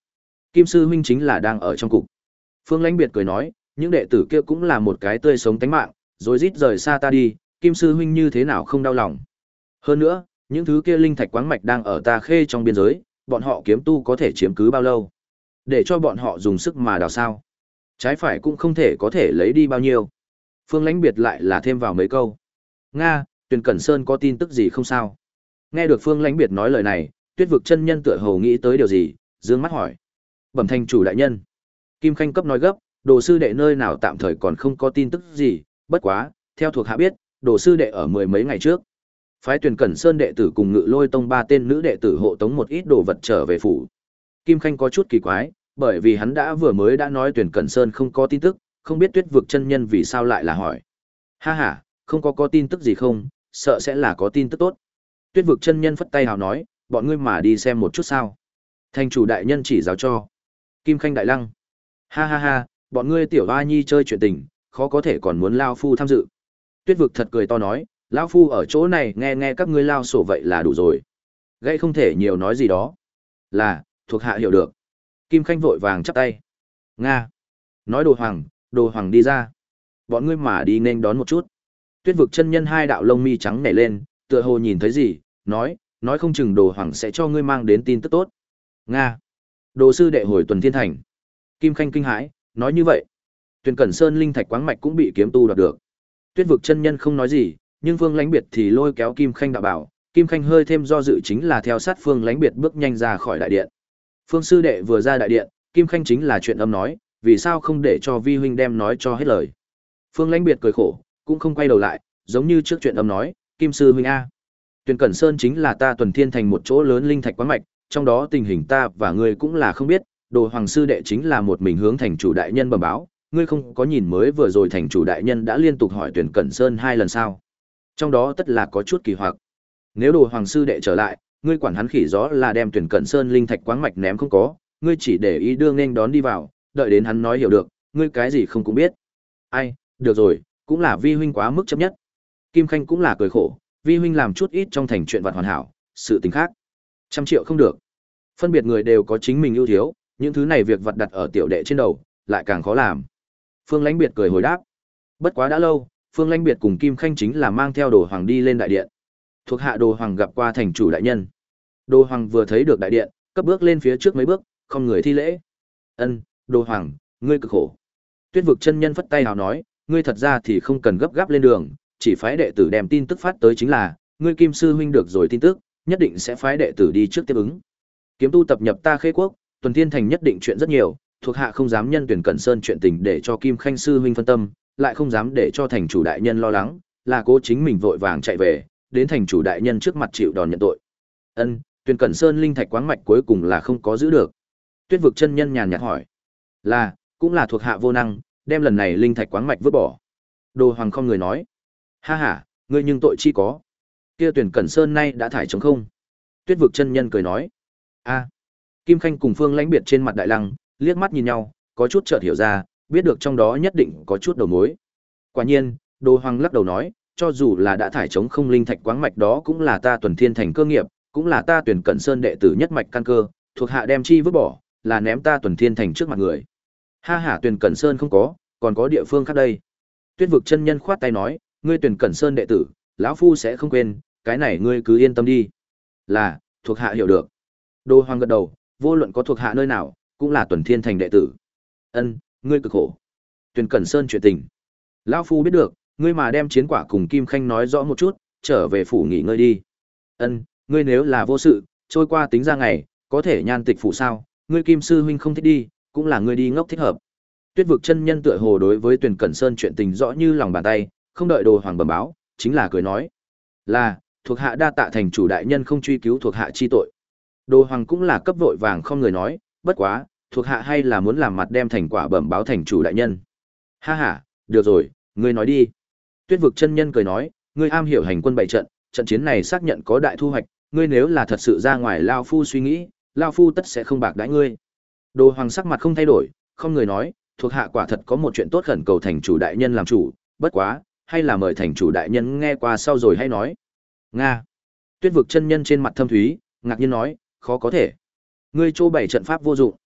Kim sư huynh chính là đang ở trong cục. Phương Lãnh Biệt cười nói, những đệ tử kia cũng là một cái tươi sống tánh mạng, rồi rít rời xa ta đi, Kim sư huynh như thế nào không đau lòng. Hơn nữa, những thứ kia linh thạch quáng mạch đang ở ta khê trong biên giới, bọn họ kiếm tu có thể chiếm cứ bao lâu? Để cho bọn họ dùng sức mà đào sao? Trái phải cũng không thể có thể lấy đi bao nhiêu. Phương Lãnh Biệt lại là thêm vào mấy câu. Nga, Tuyền Cẩn Sơn có tin tức gì không sao? Nghe được Phương Lãnh Biệt nói lời này, Tuyết vực chân nhân tựa hồ nghĩ tới điều gì, dương mắt hỏi. Bẩm thành chủ đại nhân. Kim Khanh cấp nói gấp, đồ sư đệ nơi nào tạm thời còn không có tin tức gì, bất quá, theo thuộc hạ biết, đồ sư đệ ở mười mấy ngày trước. Phái Tuyền Cẩn Sơn đệ tử cùng Ngự Lôi Tông ba tên nữ đệ tử hộ tống một ít đồ vật trở về phủ. Kim Khanh có chút kỳ quái, bởi vì hắn đã vừa mới đã nói Tuyền Cẩn Sơn không có tin tức, không biết Tuyết vực chân nhân vì sao lại là hỏi. Ha ha, không có có tin tức gì không, sợ sẽ là có tin tức tốt. Tuyết vực chân nhân phất tay hào nói, bọn ngươi mà đi xem một chút sao. Thành chủ đại nhân chỉ giáo cho. Kim Khanh đại lăng. Ha ha ha, bọn ngươi tiểu hoa nhi chơi chuyện tình, khó có thể còn muốn lao phu tham dự. Tuyết vực thật cười to nói, lão phu ở chỗ này nghe nghe các ngươi lao sổ vậy là đủ rồi. Gây không thể nhiều nói gì đó. Là, thuộc hạ hiểu được. Kim Khanh vội vàng chắp tay. Nga. Nói đồ hoàng, đồ hoàng đi ra. Bọn ngươi mà đi nên đón một chút. Tuyết vực chân nhân hai đạo lông mi trắng nảy lên, tựa hồ nhìn thấy gì, nói, nói không chừng đồ hoàng sẽ cho ngươi mang đến tin tức tốt. Nga. Đồ sư đệ hồi tuần thiên thành. Kim Khanh kinh hãi, nói như vậy. Tuyền Cẩn Sơn linh thạch quáng mạch cũng bị kiếm tu đoạt được. Tuyết vực chân nhân không nói gì, nhưng Phương Lãnh Biệt thì lôi kéo Kim Khanh đạo bảo, Kim Khanh hơi thêm do dự chính là theo sát Phương Lãnh Biệt bước nhanh ra khỏi đại điện. Phương sư đệ vừa ra đại điện, Kim Khanh chính là chuyện âm nói, vì sao không để cho vi huynh đem nói cho hết lời. Phương Lãnh Biệt cười khổ, cũng không quay đầu lại, giống như trước chuyện âm nói, Kim sư huynh a. Tuyền Cẩn Sơn chính là ta tuần thiên thành một chỗ lớn linh thạch quán mạch, trong đó tình hình ta và ngươi cũng là không biết, đồ hoàng sư đệ chính là một mình hướng thành chủ đại nhân bẩm báo, ngươi không có nhìn mới vừa rồi thành chủ đại nhân đã liên tục hỏi Tuyền Cẩn Sơn hai lần sao. Trong đó tất là có chút kỳ hoặc. Nếu đồ hoàng sư đệ trở lại, ngươi quản hắn khỉ gió là đem Tuyền Cẩn Sơn linh thạch quáng mạch ném không có, ngươi chỉ để ý đưa nên đón đi vào, đợi đến hắn nói hiểu được, ngươi cái gì không cũng biết. Ai, được rồi, cũng là vi huynh quá mức chấp nhất. Kim Khanh cũng là cười khổ, vi huynh làm chút ít trong thành chuyện vặt hoàn hảo, sự tình khác. Trăm triệu không được. Phân biệt người đều có chính mình ưu thiếu, những thứ này việc vặt đặt ở tiểu đệ trên đầu, lại càng khó làm. Phương Lãnh Biệt cười hồi đáp. Bất quá đã lâu, Phương Lãnh Biệt cùng Kim Khanh chính là mang theo Đồ Hoàng đi lên đại điện. Thuộc hạ Đồ Hoàng gặp qua thành chủ đại nhân. Đồ Hoàng vừa thấy được đại điện, cấp bước lên phía trước mấy bước, không người thi lễ. Ân, Đồ Hoàng, ngươi cực khổ. Tuyết vực chân nhân phất tay hào nói, ngươi thật ra thì không cần gấp gáp lên đường, chỉ phái đệ tử đem tin tức phát tới chính là, ngươi Kim sư huynh được rồi tin tức, nhất định sẽ phái đệ tử đi trước tiếp ứng. Kiếm tu tập nhập ta Khê Quốc, tuần thiên thành nhất định chuyện rất nhiều, thuộc hạ không dám nhân Tuyển Cẩn Sơn chuyện tình để cho Kim Khanh sư huynh phân tâm, lại không dám để cho thành chủ đại nhân lo lắng, là cố chính mình vội vàng chạy về, đến thành chủ đại nhân trước mặt chịu đòn nhận tội. Ân, Tuyển Cẩn Sơn linh thạch quáng mạch cuối cùng là không có giữ được. Tuyết vực chân nhân nhàn nhạt hỏi, là, cũng là thuộc hạ vô năng, đem lần này linh thạch quáng mạch vứt bỏ. Đồ Hoàng không người nói, ha ha, ngươi nhưng tội chi có. Kia Tuyển Cẩn Sơn nay đã thải trống không. Tuyết vực chân nhân cười nói, a. Kim Khanh cùng Phương Lãnh Biệt trên mặt đại lăng, liếc mắt nhìn nhau, có chút chợt hiểu ra, biết được trong đó nhất định có chút đầu mối. Quả nhiên, Đồ Hoàng lắc đầu nói, cho dù là đã thải trống không linh thạch quáng mạch đó cũng là ta tuần thiên thành cơ nghiệp, cũng là ta Tuyển Cẩn Sơn đệ tử nhất mạch căn cơ, thuộc hạ đem chi vứt bỏ, là ném ta tuần thiên thành trước mặt người. Ha ha, Tuyển Cẩn Sơn không có, còn có địa phương khác đây. Tuyết vực chân nhân khoát tay nói, ngươi Tuyển Cẩn Sơn đệ tử, lão phu sẽ không quên, cái này ngươi cứ yên tâm đi. Là, thuộc hạ hiểu được. Đồ Hoàng gật đầu, vô luận có thuộc hạ nơi nào, cũng là tuần thiên thành đệ tử. Ân, ngươi cực khổ. Tuyển Cẩn Sơn chuyện tình, lão phu biết được, ngươi mà đem chiến quả cùng Kim Khanh nói rõ một chút, trở về phủ nghỉ ngơi đi. Ân, ngươi nếu là vô sự, trôi qua tính ra ngày, có thể nhan tịch phủ sao? Ngươi Kim sư huynh không thích đi, cũng là ngươi đi ngốc thích hợp. Tuyết vực chân nhân tựa hồ đối với Tuyển Cẩn Sơn chuyện tình rõ như lòng bàn tay, không đợi Đồ Hoàng bẩm báo, chính là cười nói, là thuộc hạ đa tạ thành chủ đại nhân không truy cứu thuộc hạ chi tội. Đồ Hoàng cũng là cấp vội vàng không người nói, bất quá, thuộc hạ hay là muốn làm mặt đem thành quả bẩm báo thành chủ đại nhân. Ha ha, được rồi, ngươi nói đi. Tuyết vực chân nhân cười nói, ngươi am hiểu hành quân bày trận, trận chiến này xác nhận có đại thu hoạch, ngươi nếu là thật sự ra ngoài lao phu suy nghĩ, lao phu tất sẽ không bạc đãi ngươi. Đồ Hoàng sắc mặt không thay đổi, không người nói, thuộc hạ quả thật có một chuyện tốt khẩn cầu thành chủ đại nhân làm chủ, bất quá, hay là mời thành chủ đại nhân nghe qua sau rồi hay nói. Nga. Tuyết vực chân nhân trên mặt thâm thúy, ngạc nhiên nói, khó có thể. Ngươi chỗ bảy trận pháp vô dụng.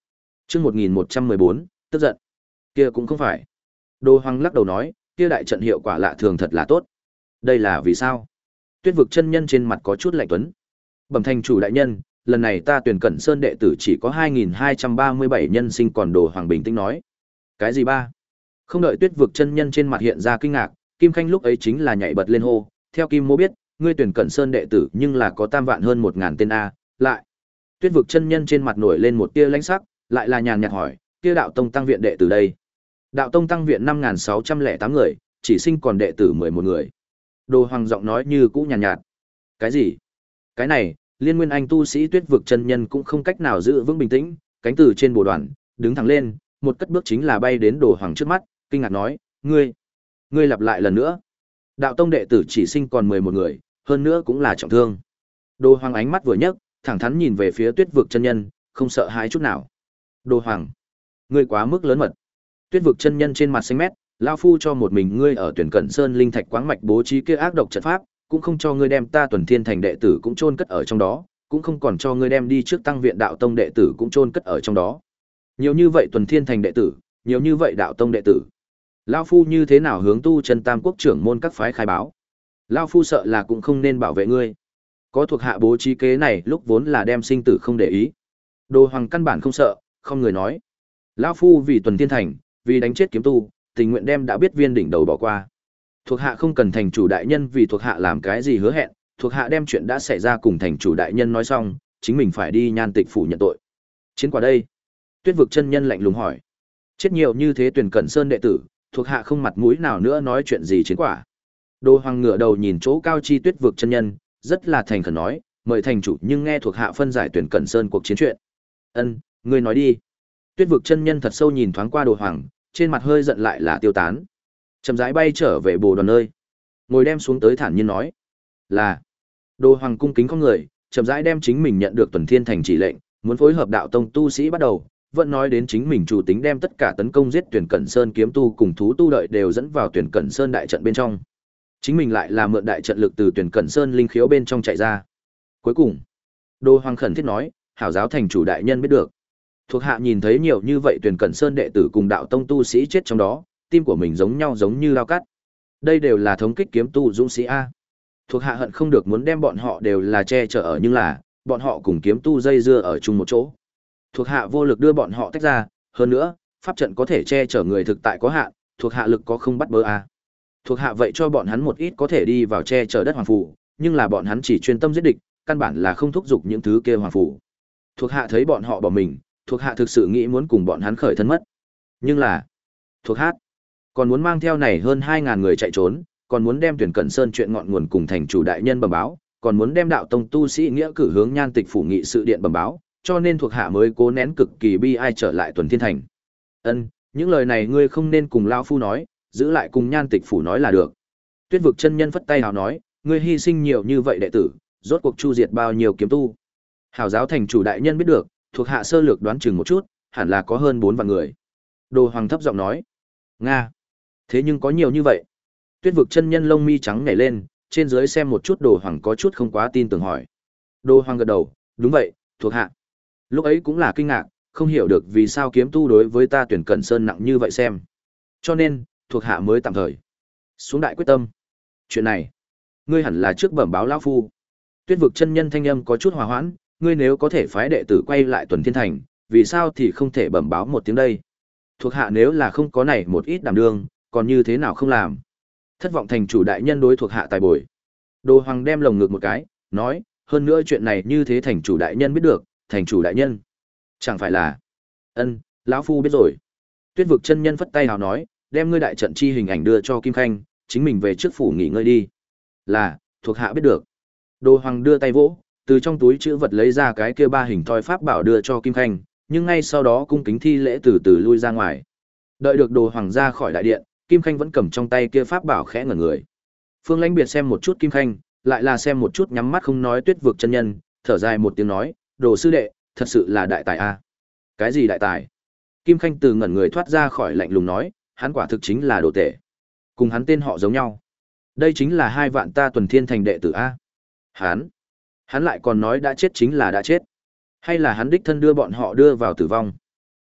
Chương một nghìn một trăm mười bốn, tức giận. Kia cũng không phải. Đồ Hoàng lắc đầu nói, kia đại trận hiệu quả lạ thường thật là tốt. Đây là vì sao? Tuyết vực chân nhân trên mặt có chút lạnh tuấn. Bẩm thành chủ đại nhân, lần này ta tuyển Cẩn Sơn đệ tử chỉ có hai nghìn hai trăm ba mươi bảy nhân sinh, còn Đồ Hoàng bình tĩnh nói. Cái gì ba? Không đợi Tuyết vực chân nhân trên mặt hiện ra kinh ngạc, Kim Khanh lúc ấy chính là nhảy bật lên hô, theo Kim Mô biết, ngươi tuyển Cẩn Sơn đệ tử nhưng là có tam vạn hơn một ngàn tên a, lại. Tuyết vực chân nhân trên mặt nổi lên một tia lãnh sắc, lại là nhàn nhạt hỏi, kia đạo tông tăng viện đệ tử đây? Đạo tông tăng viện năm nghìn sáu trăm lẻ tám người, chỉ sinh còn đệ tử mười một người. Đồ Hoàng giọng nói như cũ nhàn nhạt, nhạt. Cái gì? Cái này, Liên Nguyên Anh tu sĩ Tuyết vực chân nhân cũng không cách nào giữ vững bình tĩnh, cánh từ trên bồ đoàn, đứng thẳng lên, một cất bước chính là bay đến Đồ Hoàng trước mắt, kinh ngạc nói, ngươi, ngươi lặp lại lần nữa. Đạo tông đệ tử chỉ sinh còn mười một người, hơn nữa cũng là trọng thương. Đồ Hoàng ánh mắt vừa nhấc, thẳng thắn nhìn về phía Tuyết vực chân nhân, không sợ hãi chút nào. Đồ Hoàng, ngươi quá mức lớn mật. Tuyết vực chân nhân trên mặt xanh mét, lão phu cho một mình ngươi ở tuyển Cẩn Sơn linh thạch quáng mạch bố trí kia ác độc trận pháp, cũng không cho ngươi đem ta Tuần Thiên Thành đệ tử cũng chôn cất ở trong đó, cũng không còn cho ngươi đem đi trước tăng viện đạo tông đệ tử cũng chôn cất ở trong đó. Nhiều như vậy Tuần Thiên Thành đệ tử, nhiều như vậy đạo tông đệ tử. Lão phu như thế nào hướng tu chân tam quốc trưởng môn các phái khai báo? Lão phu sợ là cũng không nên bảo vệ ngươi. Có thuộc hạ bố trí kế này lúc vốn là đem sinh tử không để ý. Đồ Hoàng căn bản không sợ, không người nói. Lão phu vì Tuần Thiên Thành, vì đánh chết kiếm tu, tình nguyện đem đã biết viên đỉnh đầu bỏ qua. Thuộc hạ không cần thành chủ đại nhân vì thuộc hạ làm cái gì hứa hẹn, thuộc hạ đem chuyện đã xảy ra cùng thành chủ đại nhân nói xong, chính mình phải đi Nhan Tịch phủ nhận tội. Chiến quả đây? Tuyết vực chân nhân lạnh lùng hỏi. Chết nhiều như thế tuyển Cẩn Sơn đệ tử, thuộc hạ không mặt mũi nào nữa nói chuyện gì chiến quả. Đồ Hoàng ngửa đầu nhìn chỗ cao chi Tuyết vực chân nhân, rất là thành khẩn nói, mời thành chủ nhưng nghe thuộc hạ phân giải tuyển Cẩn Sơn cuộc chiến chuyện. Ân, ngươi nói đi. Tuyết vực chân nhân thật sâu nhìn thoáng qua Đồ Hoàng, trên mặt hơi giận lại là tiêu tán. Chậm rãi bay trở về bồ đoàn nơi, ngồi đem xuống tới thản nhiên nói, là. Đồ Hoàng cung kính con người, chậm rãi đem chính mình nhận được Tuần Thiên Thành chỉ lệnh, muốn phối hợp đạo tông tu sĩ bắt đầu, vẫn nói đến chính mình chủ tính đem tất cả tấn công giết tuyển Cẩn Sơn kiếm tu cùng thú tu đợi đều dẫn vào tuyển Cẩn Sơn đại trận bên trong. Chính mình lại là mượn đại trận lực từ tuyển Cẩn Sơn linh khiếu bên trong chạy ra. Cuối cùng, Đồ Hoàng khẩn thiết nói, hảo giáo thành chủ đại nhân biết được. Thuộc hạ nhìn thấy nhiều như vậy tuyển Cẩn Sơn đệ tử cùng đạo tông tu sĩ chết trong đó, tim của mình giống nhau giống như lao cắt. Đây đều là thống kích kiếm tu dũng sĩ a. Thuộc hạ hận không được muốn đem bọn họ đều là che chở ở, nhưng là bọn họ cùng kiếm tu dây dưa ở chung một chỗ. Thuộc hạ vô lực đưa bọn họ tách ra, hơn nữa, pháp trận có thể che chở người thực tại có hạn, thuộc hạ lực có không bắt bớ a. Thuộc hạ vậy cho bọn hắn một ít có thể đi vào che chở đất hoàng phủ, nhưng là bọn hắn chỉ chuyên tâm giết địch, căn bản là không thúc giục những thứ kia hoàng phủ. Thuộc hạ thấy bọn họ bỏ mình, thuộc hạ thực sự nghĩ muốn cùng bọn hắn khởi thân mất. Nhưng là, thuộc hạ còn muốn mang theo này hơn hai ngàn người chạy trốn, còn muốn đem tuyển Cẩn Sơn chuyện ngọn nguồn cùng thành chủ đại nhân bẩm báo, còn muốn đem đạo tông tu sĩ nghĩa cử hướng Nhan Tịch phủ nghị sự điện bẩm báo, cho nên thuộc hạ mới cố nén cực kỳ bi ai trở lại Tuần Thiên Thành. Ân, những lời này ngươi không nên cùng lão phu nói, giữ lại cùng Nhan Tịch phủ nói là được. Tuyết vực chân nhân phất tay hào nói, ngươi hy sinh nhiều như vậy đệ tử, rốt cuộc chu diệt bao nhiêu kiếm tu? Hảo giáo thành chủ đại nhân biết được, thuộc hạ sơ lược đoán chừng một chút, hẳn là có hơn bốn vạn người. Đồ Hoàng thấp giọng nói, nga, thế nhưng có nhiều như vậy? Tuyết vực chân nhân lông mi trắng nhảy lên, trên dưới xem một chút Đồ Hoàng có chút không quá tin tưởng hỏi. Đồ Hoàng gật đầu, đúng vậy, thuộc hạ. Lúc ấy cũng là kinh ngạc, không hiểu được vì sao kiếm tu đối với ta tuyển Cẩn Sơn nặng như vậy xem. Cho nên, thuộc hạ mới tạm thời xuống đại quyết tâm. Chuyện này, ngươi hẳn là trước bẩm báo lão phu. Tuyết vực chân nhân thanh âm có chút hòa hoãn, ngươi nếu có thể phái đệ tử quay lại Tuần Thiên Thành, vì sao thì không thể bẩm báo một tiếng đây? Thuộc hạ nếu là không có này một ít đảm đương, còn như thế nào không làm? Thất vọng thành chủ đại nhân đối thuộc hạ tài bồi. Đồ Hoàng đem lồng ngực một cái, nói, hơn nữa chuyện này như thế thành chủ đại nhân biết được, thành chủ đại nhân chẳng phải là, ân, lão phu biết rồi. Tuyết vực chân nhân phất tay hào nói, đem ngươi đại trận chi hình ảnh đưa cho Kim Khanh, chính mình về trước phủ nghỉ ngơi đi. Là, thuộc hạ biết được. Đồ Hoàng đưa tay vỗ, từ trong túi chữ vật lấy ra cái kia ba hình thoi pháp bảo đưa cho Kim Khanh, nhưng ngay sau đó cung kính thi lễ từ từ lui ra ngoài. Đợi được Đồ Hoàng ra khỏi đại điện, Kim Khanh vẫn cầm trong tay kia pháp bảo khẽ ngẩn người. Phương Lãnh Biệt xem một chút Kim Khanh, lại là xem một chút nhắm mắt không nói Tuyết vực chân nhân, thở dài một tiếng nói, Đồ sư đệ, thật sự là đại tài a. Cái gì đại tài? Kim Khanh từ ngẩn người thoát ra khỏi lạnh lùng nói, hắn quả thực chính là đồ tể. Cùng hắn tên họ giống nhau. Đây chính là hai vạn ta Tuần Thiên Thành đệ tử a. Hắn, hắn lại còn nói đã chết chính là đã chết. Hay là hắn đích thân đưa bọn họ đưa vào tử vong?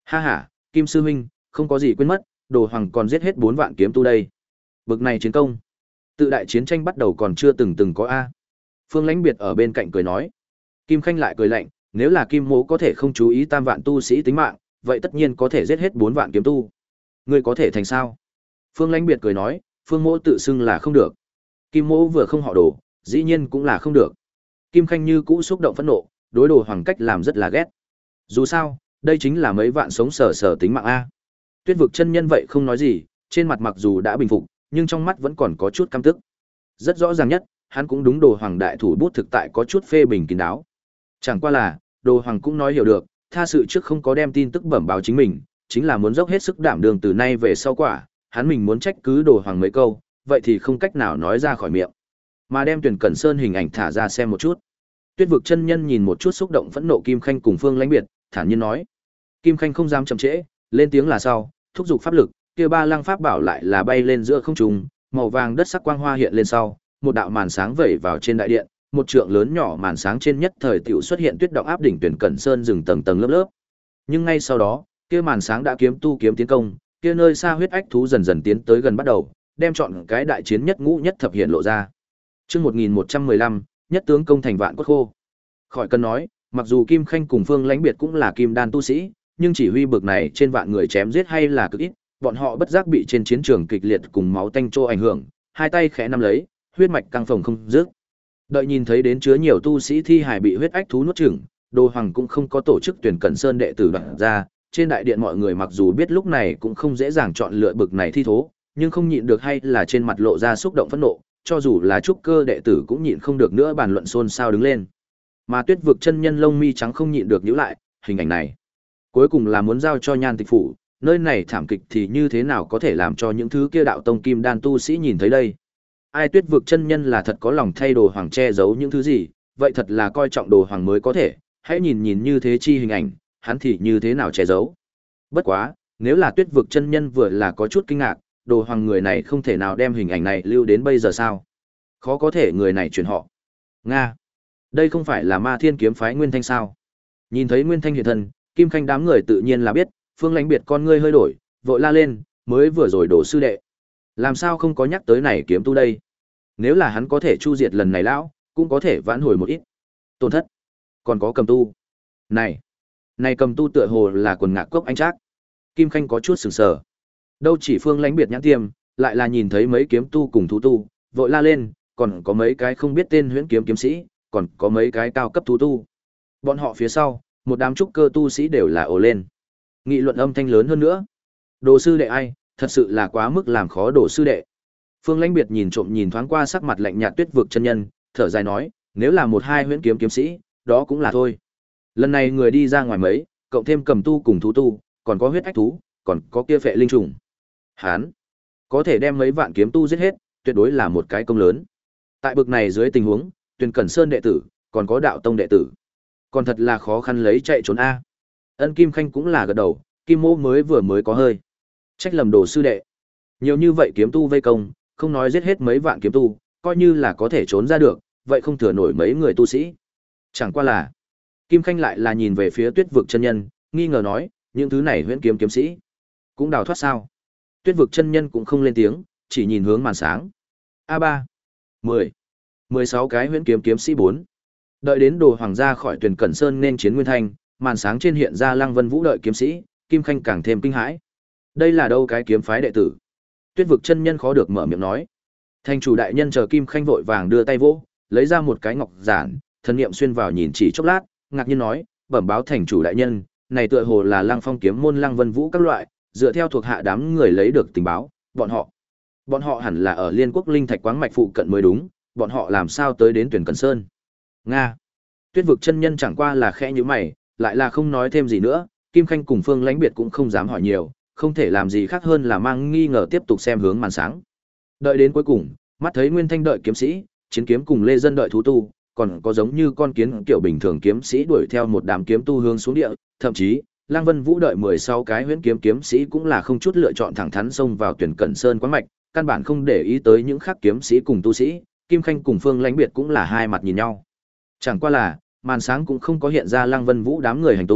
Ha ha, Kim sư huynh, không có gì quên mất, Đồ Hoàng còn giết hết bốn vạn kiếm tu đây. Bực này chiến công, tự đại chiến tranh bắt đầu còn chưa từng từng có a. Phương Lãnh Biệt ở bên cạnh cười nói. Kim Khanh lại cười lạnh, nếu là Kim Mỗ có thể không chú ý tam vạn tu sĩ tính mạng, vậy tất nhiên có thể giết hết bốn vạn kiếm tu. Ngươi có thể thành sao? Phương Lãnh Biệt cười nói, Phương Mỗ tự xưng là không được. Kim Mỗ vừa không họ Đồ, dĩ nhiên cũng là không được. Kim Khanh như cũ xúc động phẫn nộ, đối Đồ Hoàng cách làm rất là ghét. Dù sao, đây chính là mấy vạn sống sờ sờ tính mạng a. Tuyết vực chân nhân vậy không nói gì, trên mặt mặc dù đã bình phục, nhưng trong mắt vẫn còn có chút căm tức. Rất rõ ràng nhất, hắn cũng đúng Đồ Hoàng đại thủ bút thực tại có chút phê bình kín đáo. Chẳng qua là, Đồ Hoàng cũng nói hiểu được, tha sự trước không có đem tin tức bẩm báo chính mình, chính là muốn dốc hết sức đảm đường từ nay về sau quả, hắn mình muốn trách cứ Đồ Hoàng mấy câu, vậy thì không cách nào nói ra khỏi miệng. Mà đem Tuyển Cẩn Sơn hình ảnh thả ra xem một chút. Tuyết vực chân nhân nhìn một chút xúc động phẫn nộ Kim Khanh cùng Phương Lãnh Biệt, thản nhiên nói. Kim Khanh không dám chậm trễ, lên tiếng là sau, thúc giục pháp lực, kia ba lăng pháp bảo lại là bay lên giữa không trung, màu vàng đất sắc quang hoa hiện lên sau, một đạo màn sáng vẩy vào trên đại điện, một trượng lớn nhỏ màn sáng trên nhất thời tiểu xuất hiện tuyết động áp đỉnh Tuyển Cẩn Sơn rừng tầng tầng lớp lớp. Nhưng ngay sau đó, kia màn sáng đã kiếm tu kiếm tiến công, kia nơi xa huyết ách thú dần dần tiến tới gần bắt đầu, đem chọn cái đại chiến nhất ngũ nhất thập hiện lộ ra. Chương một nghìn một trăm mười lăm, nhất tướng công thành vạn cốt khô. Khỏi cần nói, mặc dù Kim Khanh cùng Phương Lãnh Biệt cũng là kim đan tu sĩ, nhưng chỉ huy bực này trên vạn người chém giết hay là cực ít, bọn họ bất giác bị trên chiến trường kịch liệt cùng máu tanh trô ảnh hưởng, hai tay khẽ nắm lấy, huyết mạch căng phồng không dứt. Đợi nhìn thấy đến chứa nhiều tu sĩ thi hài bị huyết ách thú nuốt chửng, Đồ Hoàng cũng không có tổ chức Tuyển Cẩn Sơn đệ tử đoạn ra, trên đại điện mọi người mặc dù biết lúc này cũng không dễ dàng chọn lựa bực này thi thố, nhưng không nhịn được hay là trên mặt lộ ra xúc động phẫn nộ, cho dù là trúc cơ đệ tử cũng nhịn không được nữa bàn luận xôn xao đứng lên. Mà Tuyết vực chân nhân lông mi trắng không nhịn được nhíu lại, hình ảnh này cuối cùng là muốn giao cho Nhan Tịch phủ, nơi này thảm kịch thì như thế nào có thể làm cho những thứ kia đạo tông kim đan tu sĩ nhìn thấy đây. Ai Tuyết vực chân nhân là thật có lòng thay Đồ Hoàng che giấu những thứ gì, vậy thật là coi trọng Đồ Hoàng mới có thể, hãy nhìn nhìn như thế chi hình ảnh, hắn thì như thế nào che giấu. Bất quá, nếu là Tuyết vực chân nhân vừa là có chút kinh ngạc, Đồ Hoàng người này không thể nào đem hình ảnh này lưu đến bây giờ sao? Khó có thể người này chuyển họ. Nga, đây không phải là Ma Thiên kiếm phái Nguyên Thanh sao? Nhìn thấy Nguyên Thanh hiện thân, Kim Khanh đám người tự nhiên là biết, Phương Lãnh Biệt con ngươi hơi đổi, vội la lên, mới vừa rồi Đồ sư đệ, làm sao không có nhắc tới này kiếm tu đây? Nếu là hắn có thể chu diệt lần này lão, cũng có thể vãn hồi một ít tổn thất. Còn có Cầm tu. Này, này Cầm tu tựa hồ là quần ngạc cốc anh trác. Kim Khanh có chút sửng sở. Đâu chỉ Phương Lãnh Biệt nhãn tiêm, lại là nhìn thấy mấy kiếm tu cùng thú tu, vội la lên, còn có mấy cái không biết tên huyễn kiếm kiếm sĩ, còn có mấy cái cao cấp thú tu. Bọn họ phía sau, một đám trúc cơ tu sĩ đều là ồ lên. Nghị luận âm thanh lớn hơn nữa. Đồ sư đệ ai, thật sự là quá mức làm khó Đồ sư đệ. Phương Lãnh Biệt nhìn trộm nhìn thoáng qua sắc mặt lạnh nhạt Tuyết vực chân nhân, thở dài nói, nếu là một hai huyễn kiếm kiếm sĩ, đó cũng là thôi. Lần này người đi ra ngoài mấy, cộng thêm Cầm tu cùng thú tu, còn có huyết ách thú, còn có kia phệ linh trùng. Hán, có thể đem mấy vạn kiếm tu giết hết, tuyệt đối là một cái công lớn. Tại bực này dưới tình huống, Tuyển Cẩn Sơn đệ tử, còn có đạo tông đệ tử, còn thật là khó khăn lấy chạy trốn a. Ân Kim Khanh cũng là gật đầu, Kim Mô mới vừa mới có hơi trách lầm Đồ sư đệ. Nhiều như vậy kiếm tu vây công, không nói giết hết mấy vạn kiếm tu, coi như là có thể trốn ra được, vậy không thừa nổi mấy người tu sĩ. Chẳng qua là, Kim Khanh lại là nhìn về phía Tuyết vực chân nhân, nghi ngờ nói, những thứ này huyễn kiếm kiếm sĩ cũng đào thoát sao? Tuyết vực chân nhân cũng không lên tiếng, chỉ nhìn hướng màn sáng. A ba, mười, mười sáu cái huyễn kiếm kiếm sĩ bốn. Đợi đến Đồ Hoàng ra khỏi Tuyển Cẩn Sơn nên chiến Nguyên Thanh, màn sáng trên hiện ra Lăng Vân Vũ đợi kiếm sĩ, Kim Khanh càng thêm kinh hãi. Đây là đâu cái kiếm phái đệ tử? Tuyết vực chân nhân khó được mở miệng nói. Thành chủ đại nhân chờ Kim Khanh vội vàng đưa tay vỗ, lấy ra một cái ngọc giản, thần niệm xuyên vào nhìn chỉ chốc lát, ngạc nhiên nói, bẩm báo thành chủ đại nhân, này tựa hồ là Lăng Phong kiếm môn Lăng Vân Vũ các loại, dựa theo thuộc hạ đám người lấy được tình báo, bọn họ, bọn họ hẳn là ở Liên Quốc Linh Thạch Quáng mạch phụ cận mới đúng, bọn họ làm sao tới đến Tuyển Cẩn Sơn? Nga. Tuyết vực chân nhân chẳng qua là khẽ nhíu mày, lại là không nói thêm gì nữa, Kim Khanh cùng Phương Lãnh Biệt cũng không dám hỏi nhiều, không thể làm gì khác hơn là mang nghi ngờ tiếp tục xem hướng màn sáng. Đợi đến cuối cùng, mắt thấy Nguyên Thanh đợi kiếm sĩ, chiến kiếm cùng Lê Dân đợi thú tu, còn có giống như con kiến kiểu bình thường kiếm sĩ đuổi theo một đám kiếm tu hướng xuống địa, thậm chí, Lăng Vân Vũ đợi mười sáu cái huyễn kiếm kiếm sĩ cũng là không chút lựa chọn thẳng thắn xông vào Tuyển Cẩn Sơn quán mạch, căn bản không để ý tới những khác kiếm sĩ cùng tu sĩ, Kim Khanh cùng Phương Lãnh Biệt cũng là hai mặt nhìn nhau. Chẳng qua là, màn sáng cũng không có hiện ra Lăng Vân Vũ đám người hành tung,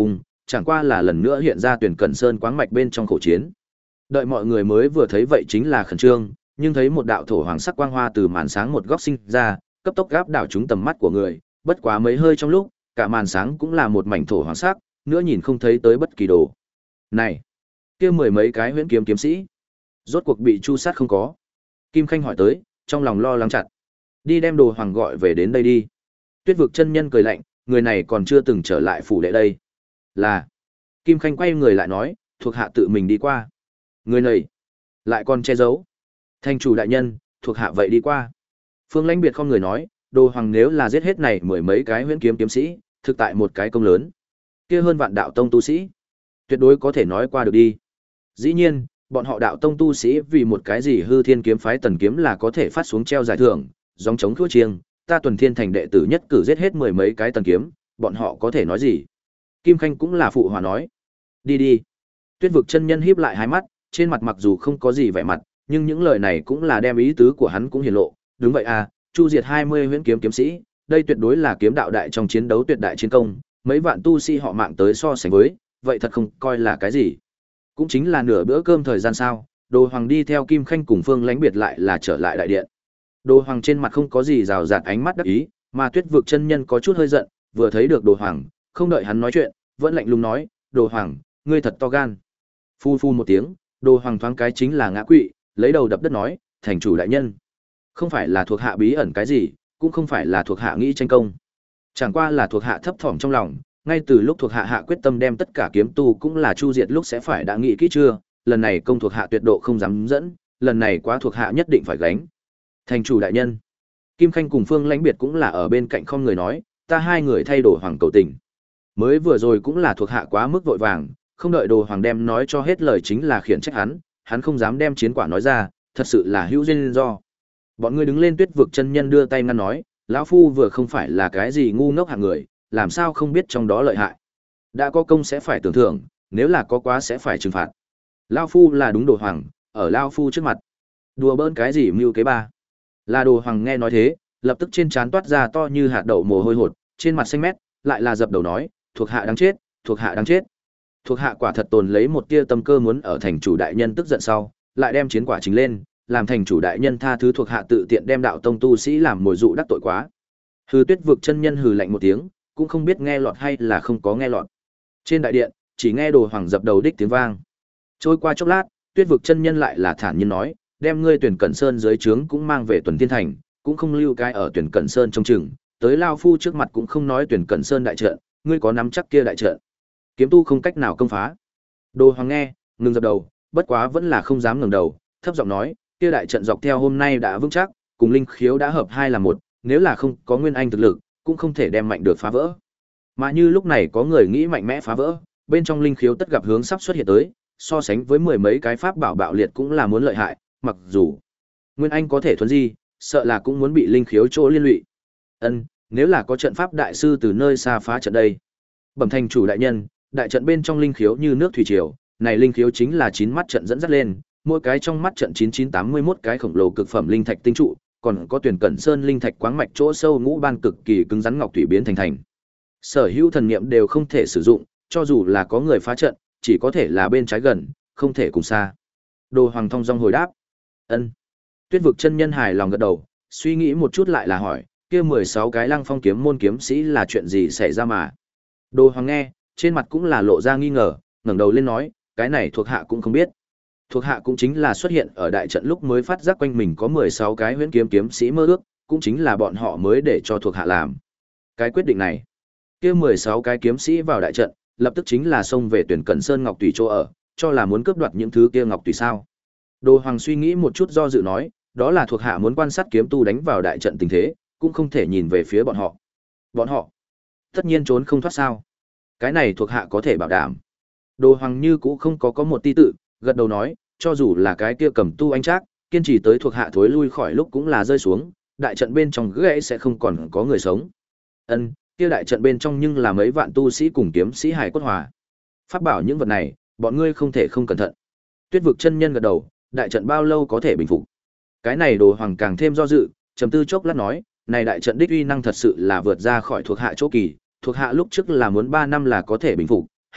chẳng qua là lần nữa hiện ra Tuyển Cẩn Sơn quáng mạch bên trong khổ chiến. Đợi mọi người mới vừa thấy vậy chính là khẩn trương, nhưng thấy một đạo thổ hoàng sắc quang hoa từ màn sáng một góc sinh ra, cấp tốc gáp đảo trúng tầm mắt của người, bất quá mấy hơi trong lúc, cả màn sáng cũng là một mảnh thổ hoàng sắc, nữa nhìn không thấy tới bất kỳ đồ. Này, kia mười mấy cái huyễn kiếm kiếm sĩ, rốt cuộc bị chu sát không có? Kim Khanh hỏi tới, trong lòng lo lắng chặt. Đi đem đồ hoàng gọi về đến đây đi. Tuyết vực chân nhân cười lạnh, người này còn chưa từng trở lại phủ đệ đây. Là. Kim Khanh quay người lại nói, thuộc hạ tự mình đi qua. Người này, lại còn che giấu. Thành chủ đại nhân, thuộc hạ vậy đi qua. Phương Lãnh Biệt không người nói, đồ hoàng nếu là giết hết này mười mấy cái huyễn kiếm kiếm sĩ, thực tại một cái công lớn. Kia hơn vạn đạo tông tu sĩ, tuyệt đối có thể nói qua được đi. Dĩ nhiên, bọn họ đạo tông tu sĩ vì một cái gì hư thiên kiếm phái tần kiếm là có thể phát xuống treo giải thưởng, giống chống thua chiêng, ta tuần thiên thành đệ tử nhất cử giết hết mười mấy cái tần kiếm, bọn họ có thể nói gì? Kim Khanh cũng là phụ hòa nói. Đi đi. Tuyết vực chân nhân híp lại hai mắt, trên mặt mặc dù không có gì vẻ mặt, nhưng những lời này cũng là đem ý tứ của hắn cũng hiển lộ. Đúng vậy à, chu diệt hai mươi huyễn kiếm kiếm sĩ, đây tuyệt đối là kiếm đạo đại trong chiến đấu tuyệt đại chiến công, mấy vạn tu sĩ họ mạng tới so sánh với, vậy thật không coi là cái gì. Cũng chính là nửa bữa cơm thời gian sao, Đồ Hoàng đi theo Kim Khanh cùng Phương Lãnh Biệt lại là trở lại đại điện. Đồ Hoàng trên mặt không có gì rào rạt ánh mắt đắc ý, mà Tuyết vực chân nhân có chút hơi giận, vừa thấy được Đồ Hoàng, không đợi hắn nói chuyện, vẫn lạnh lùng nói, Đồ Hoàng, ngươi thật to gan. Phu phu một tiếng, Đồ Hoàng thoáng cái chính là ngã quỵ, lấy đầu đập đất nói, thành chủ đại nhân. Không phải là thuộc hạ bí ẩn cái gì, cũng không phải là thuộc hạ nghĩ tranh công. Chẳng qua là thuộc hạ thấp thỏm trong lòng, ngay từ lúc thuộc hạ hạ quyết tâm đem tất cả kiếm tu cũng là chu diệt lúc sẽ phải đã nghĩ kỹ chưa, lần này công thuộc hạ tuyệt độ không dám dẫn, lần này quá thuộc hạ nhất định phải gánh. Thành chủ đại nhân. Kim Khanh cùng Phương Lãnh Biệt cũng là ở bên cạnh không người nói, ta hai người thay Đồ Hoàng cầu tình. Mới vừa rồi cũng là thuộc hạ quá mức vội vàng, không đợi Đồ Hoàng đem nói cho hết lời chính là khiển trách hắn, hắn không dám đem chiến quả nói ra, thật sự là hữu duyên do. Bọn người đứng lên. Tuyết vực chân nhân đưa tay ngăn nói, lão phu vừa không phải là cái gì ngu ngốc hạng người, làm sao không biết trong đó lợi hại. Đã có công sẽ phải tưởng thưởng, nếu là có quá sẽ phải trừng phạt. Lão phu là đúng Đồ Hoàng, ở lão phu trước mặt. Đùa bỡn cái gì mưu kế ba. Là Đồ Hoàng nghe nói thế, lập tức trên trán toát ra to như hạt đậu mồ hôi hột, trên mặt xanh mét, lại là dập đầu nói, thuộc hạ đáng chết, thuộc hạ đáng chết. Thuộc hạ quả thật tồn lấy một tia tâm cơ muốn ở thành chủ đại nhân tức giận sau, lại đem chiến quả chính lên, làm thành chủ đại nhân tha thứ thuộc hạ tự tiện đem đạo tông tu sĩ làm mồi dụ đắc tội quá. Hừ. Tuyết vực chân nhân hừ lạnh một tiếng, cũng không biết nghe lọt hay là không có nghe lọt. Trên đại điện, chỉ nghe Đồ Hoàng dập đầu đích tiếng vang. Trôi qua chốc lát, Tuyết vực chân nhân lại là thản nhiên nói, đem ngươi Tuyển Cẩn Sơn dưới trướng cũng mang về Tuần Thiên Thành, cũng không lưu cái ở Tuyển Cẩn Sơn trông chừng, tới lao phu trước mặt cũng không nói Tuyển Cẩn Sơn đại trận, ngươi có nắm chắc kia đại trận. Kiếm tu không cách nào công phá. Đồ Hoàng nghe, ngừng dập đầu, bất quá vẫn là không dám ngẩng đầu, thấp giọng nói, kia đại trận dọc theo hôm nay đã vững chắc, cùng linh khiếu đã hợp hai là một, nếu là không có nguyên anh thực lực, cũng không thể đem mạnh được phá vỡ. Mà như lúc này có người nghĩ mạnh mẽ phá vỡ, bên trong linh khiếu tất gặp hướng sắp xuất hiện tới, so sánh với mười mấy cái pháp bảo bạo liệt cũng là muốn lợi hại, mặc dù nguyên anh có thể thuần di, sợ là cũng muốn bị linh khiếu chỗ liên lụy. Ân, nếu là có trận pháp đại sư từ nơi xa phá trận đây. Bẩm thành chủ đại nhân, đại trận bên trong linh khiếu như nước thủy triều, này linh khiếu chính là chín mắt trận dẫn dắt lên, mỗi cái trong mắt trận chín chín tám mươi mốt cái khổng lồ cực phẩm linh thạch tinh trụ, còn có Tuyển Cẩn Sơn linh thạch quáng mạch chỗ sâu ngũ ban cực kỳ cứng rắn ngọc thủy biến thành thành. Sở hữu thần niệm đều không thể sử dụng, cho dù là có người phá trận, chỉ có thể là bên trái gần, không thể cùng xa. Đồ Hoàng thong dong hồi đáp. Ân. Tuyết vực chân nhân hài lòng gật đầu, suy nghĩ một chút lại là hỏi, kia mười sáu cái Lăng Phong kiếm môn kiếm sĩ là chuyện gì xảy ra mà? Đồ Hoàng nghe, trên mặt cũng là lộ ra nghi ngờ, ngẩng đầu lên nói, cái này thuộc hạ cũng không biết. Thuộc hạ cũng chính là xuất hiện ở đại trận lúc mới phát giác quanh mình có mười sáu cái huyễn kiếm kiếm sĩ mơ ước, cũng chính là bọn họ mới để cho thuộc hạ làm. Cái quyết định này, kia mười sáu cái kiếm sĩ vào đại trận, lập tức chính là xông về Tuyển Cẩn Sơn Ngọc Tùy chỗ ở, cho là muốn cướp đoạt những thứ kia Ngọc Tùy sao? Đồ Hoàng suy nghĩ một chút do dự nói, đó là thuộc hạ muốn quan sát kiếm tu đánh vào đại trận tình thế, cũng không thể nhìn về phía bọn họ. Bọn họ tất nhiên trốn không thoát sao? Cái này thuộc hạ có thể bảo đảm. Đồ Hoàng như cũ không có có một ti tự, gật đầu nói, cho dù là cái kia cầm tu anh trác, kiên trì tới thuộc hạ thối lui khỏi lúc cũng là rơi xuống, đại trận bên trong gãy sẽ không còn có người sống. Ân, kia đại trận bên trong nhưng là mấy vạn tu sĩ cùng kiếm sĩ hải cốt hòa. Pháp bảo những vật này, bọn ngươi không thể không cẩn thận. Tuyết vực chân nhân gật đầu, đại trận bao lâu có thể bình phục? Cái này Đồ Hoàng càng thêm do dự, trầm tư chốc lát nói, này đại trận đích uy năng thật sự là vượt ra khỏi thuộc hạ chỗ kỳ, thuộc hạ lúc trước là muốn ba năm là có thể bình phục,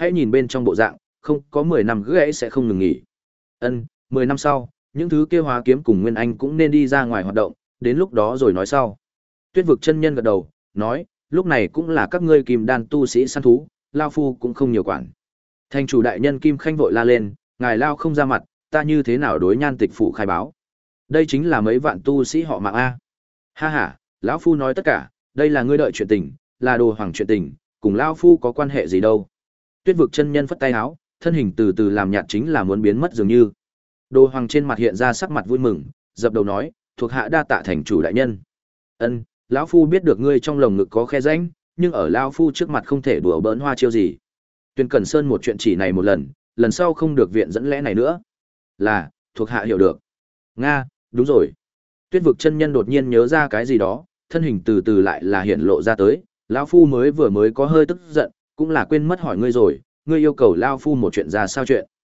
hãy nhìn bên trong bộ dạng, không có mười năm gãy sẽ không ngừng nghỉ. Ân, mười năm sau, những thứ kia hóa kiếm cùng Nguyên Anh cũng nên đi ra ngoài hoạt động, đến lúc đó rồi nói sau. Tuyết vực chân nhân gật đầu, nói, lúc này cũng là các ngươi kim đan tu sĩ săn thú, lao phu cũng không nhiều quản. Thành chủ đại nhân Kim Khanh vội la lên, ngài lao không ra mặt, ta như thế nào đối Nhan Tịch phủ khai báo? Đây chính là mấy vạn tu sĩ họ Mạng a. Ha ha, lão phu nói tất cả, đây là ngươi đợi chuyện tình, là đồ hoàng chuyện tình, cùng lao phu có quan hệ gì đâu. Tuyết vực chân nhân phất tay áo, thân hình từ từ làm nhạt chính là muốn biến mất dường như. Đồ hoàng trên mặt hiện ra sắc mặt vui mừng, dập đầu nói, thuộc hạ đa tạ thành chủ đại nhân. Ân, lão phu biết được ngươi trong lồng ngực có khe rãnh, nhưng ở lão phu trước mặt không thể đùa bỡn hoa chiêu gì. Tuyên Cẩn Sơn một chuyện chỉ này một lần, lần sau không được viện dẫn lẽ này nữa. Là, thuộc hạ hiểu được. Nga, đúng rồi. Tuyết vực chân nhân đột nhiên nhớ ra cái gì đó, thân hình từ từ lại là hiện lộ ra tới, lão phu mới vừa mới có hơi tức giận, cũng là quên mất hỏi ngươi rồi, ngươi yêu cầu lão phu một chuyện ra sao chuyện?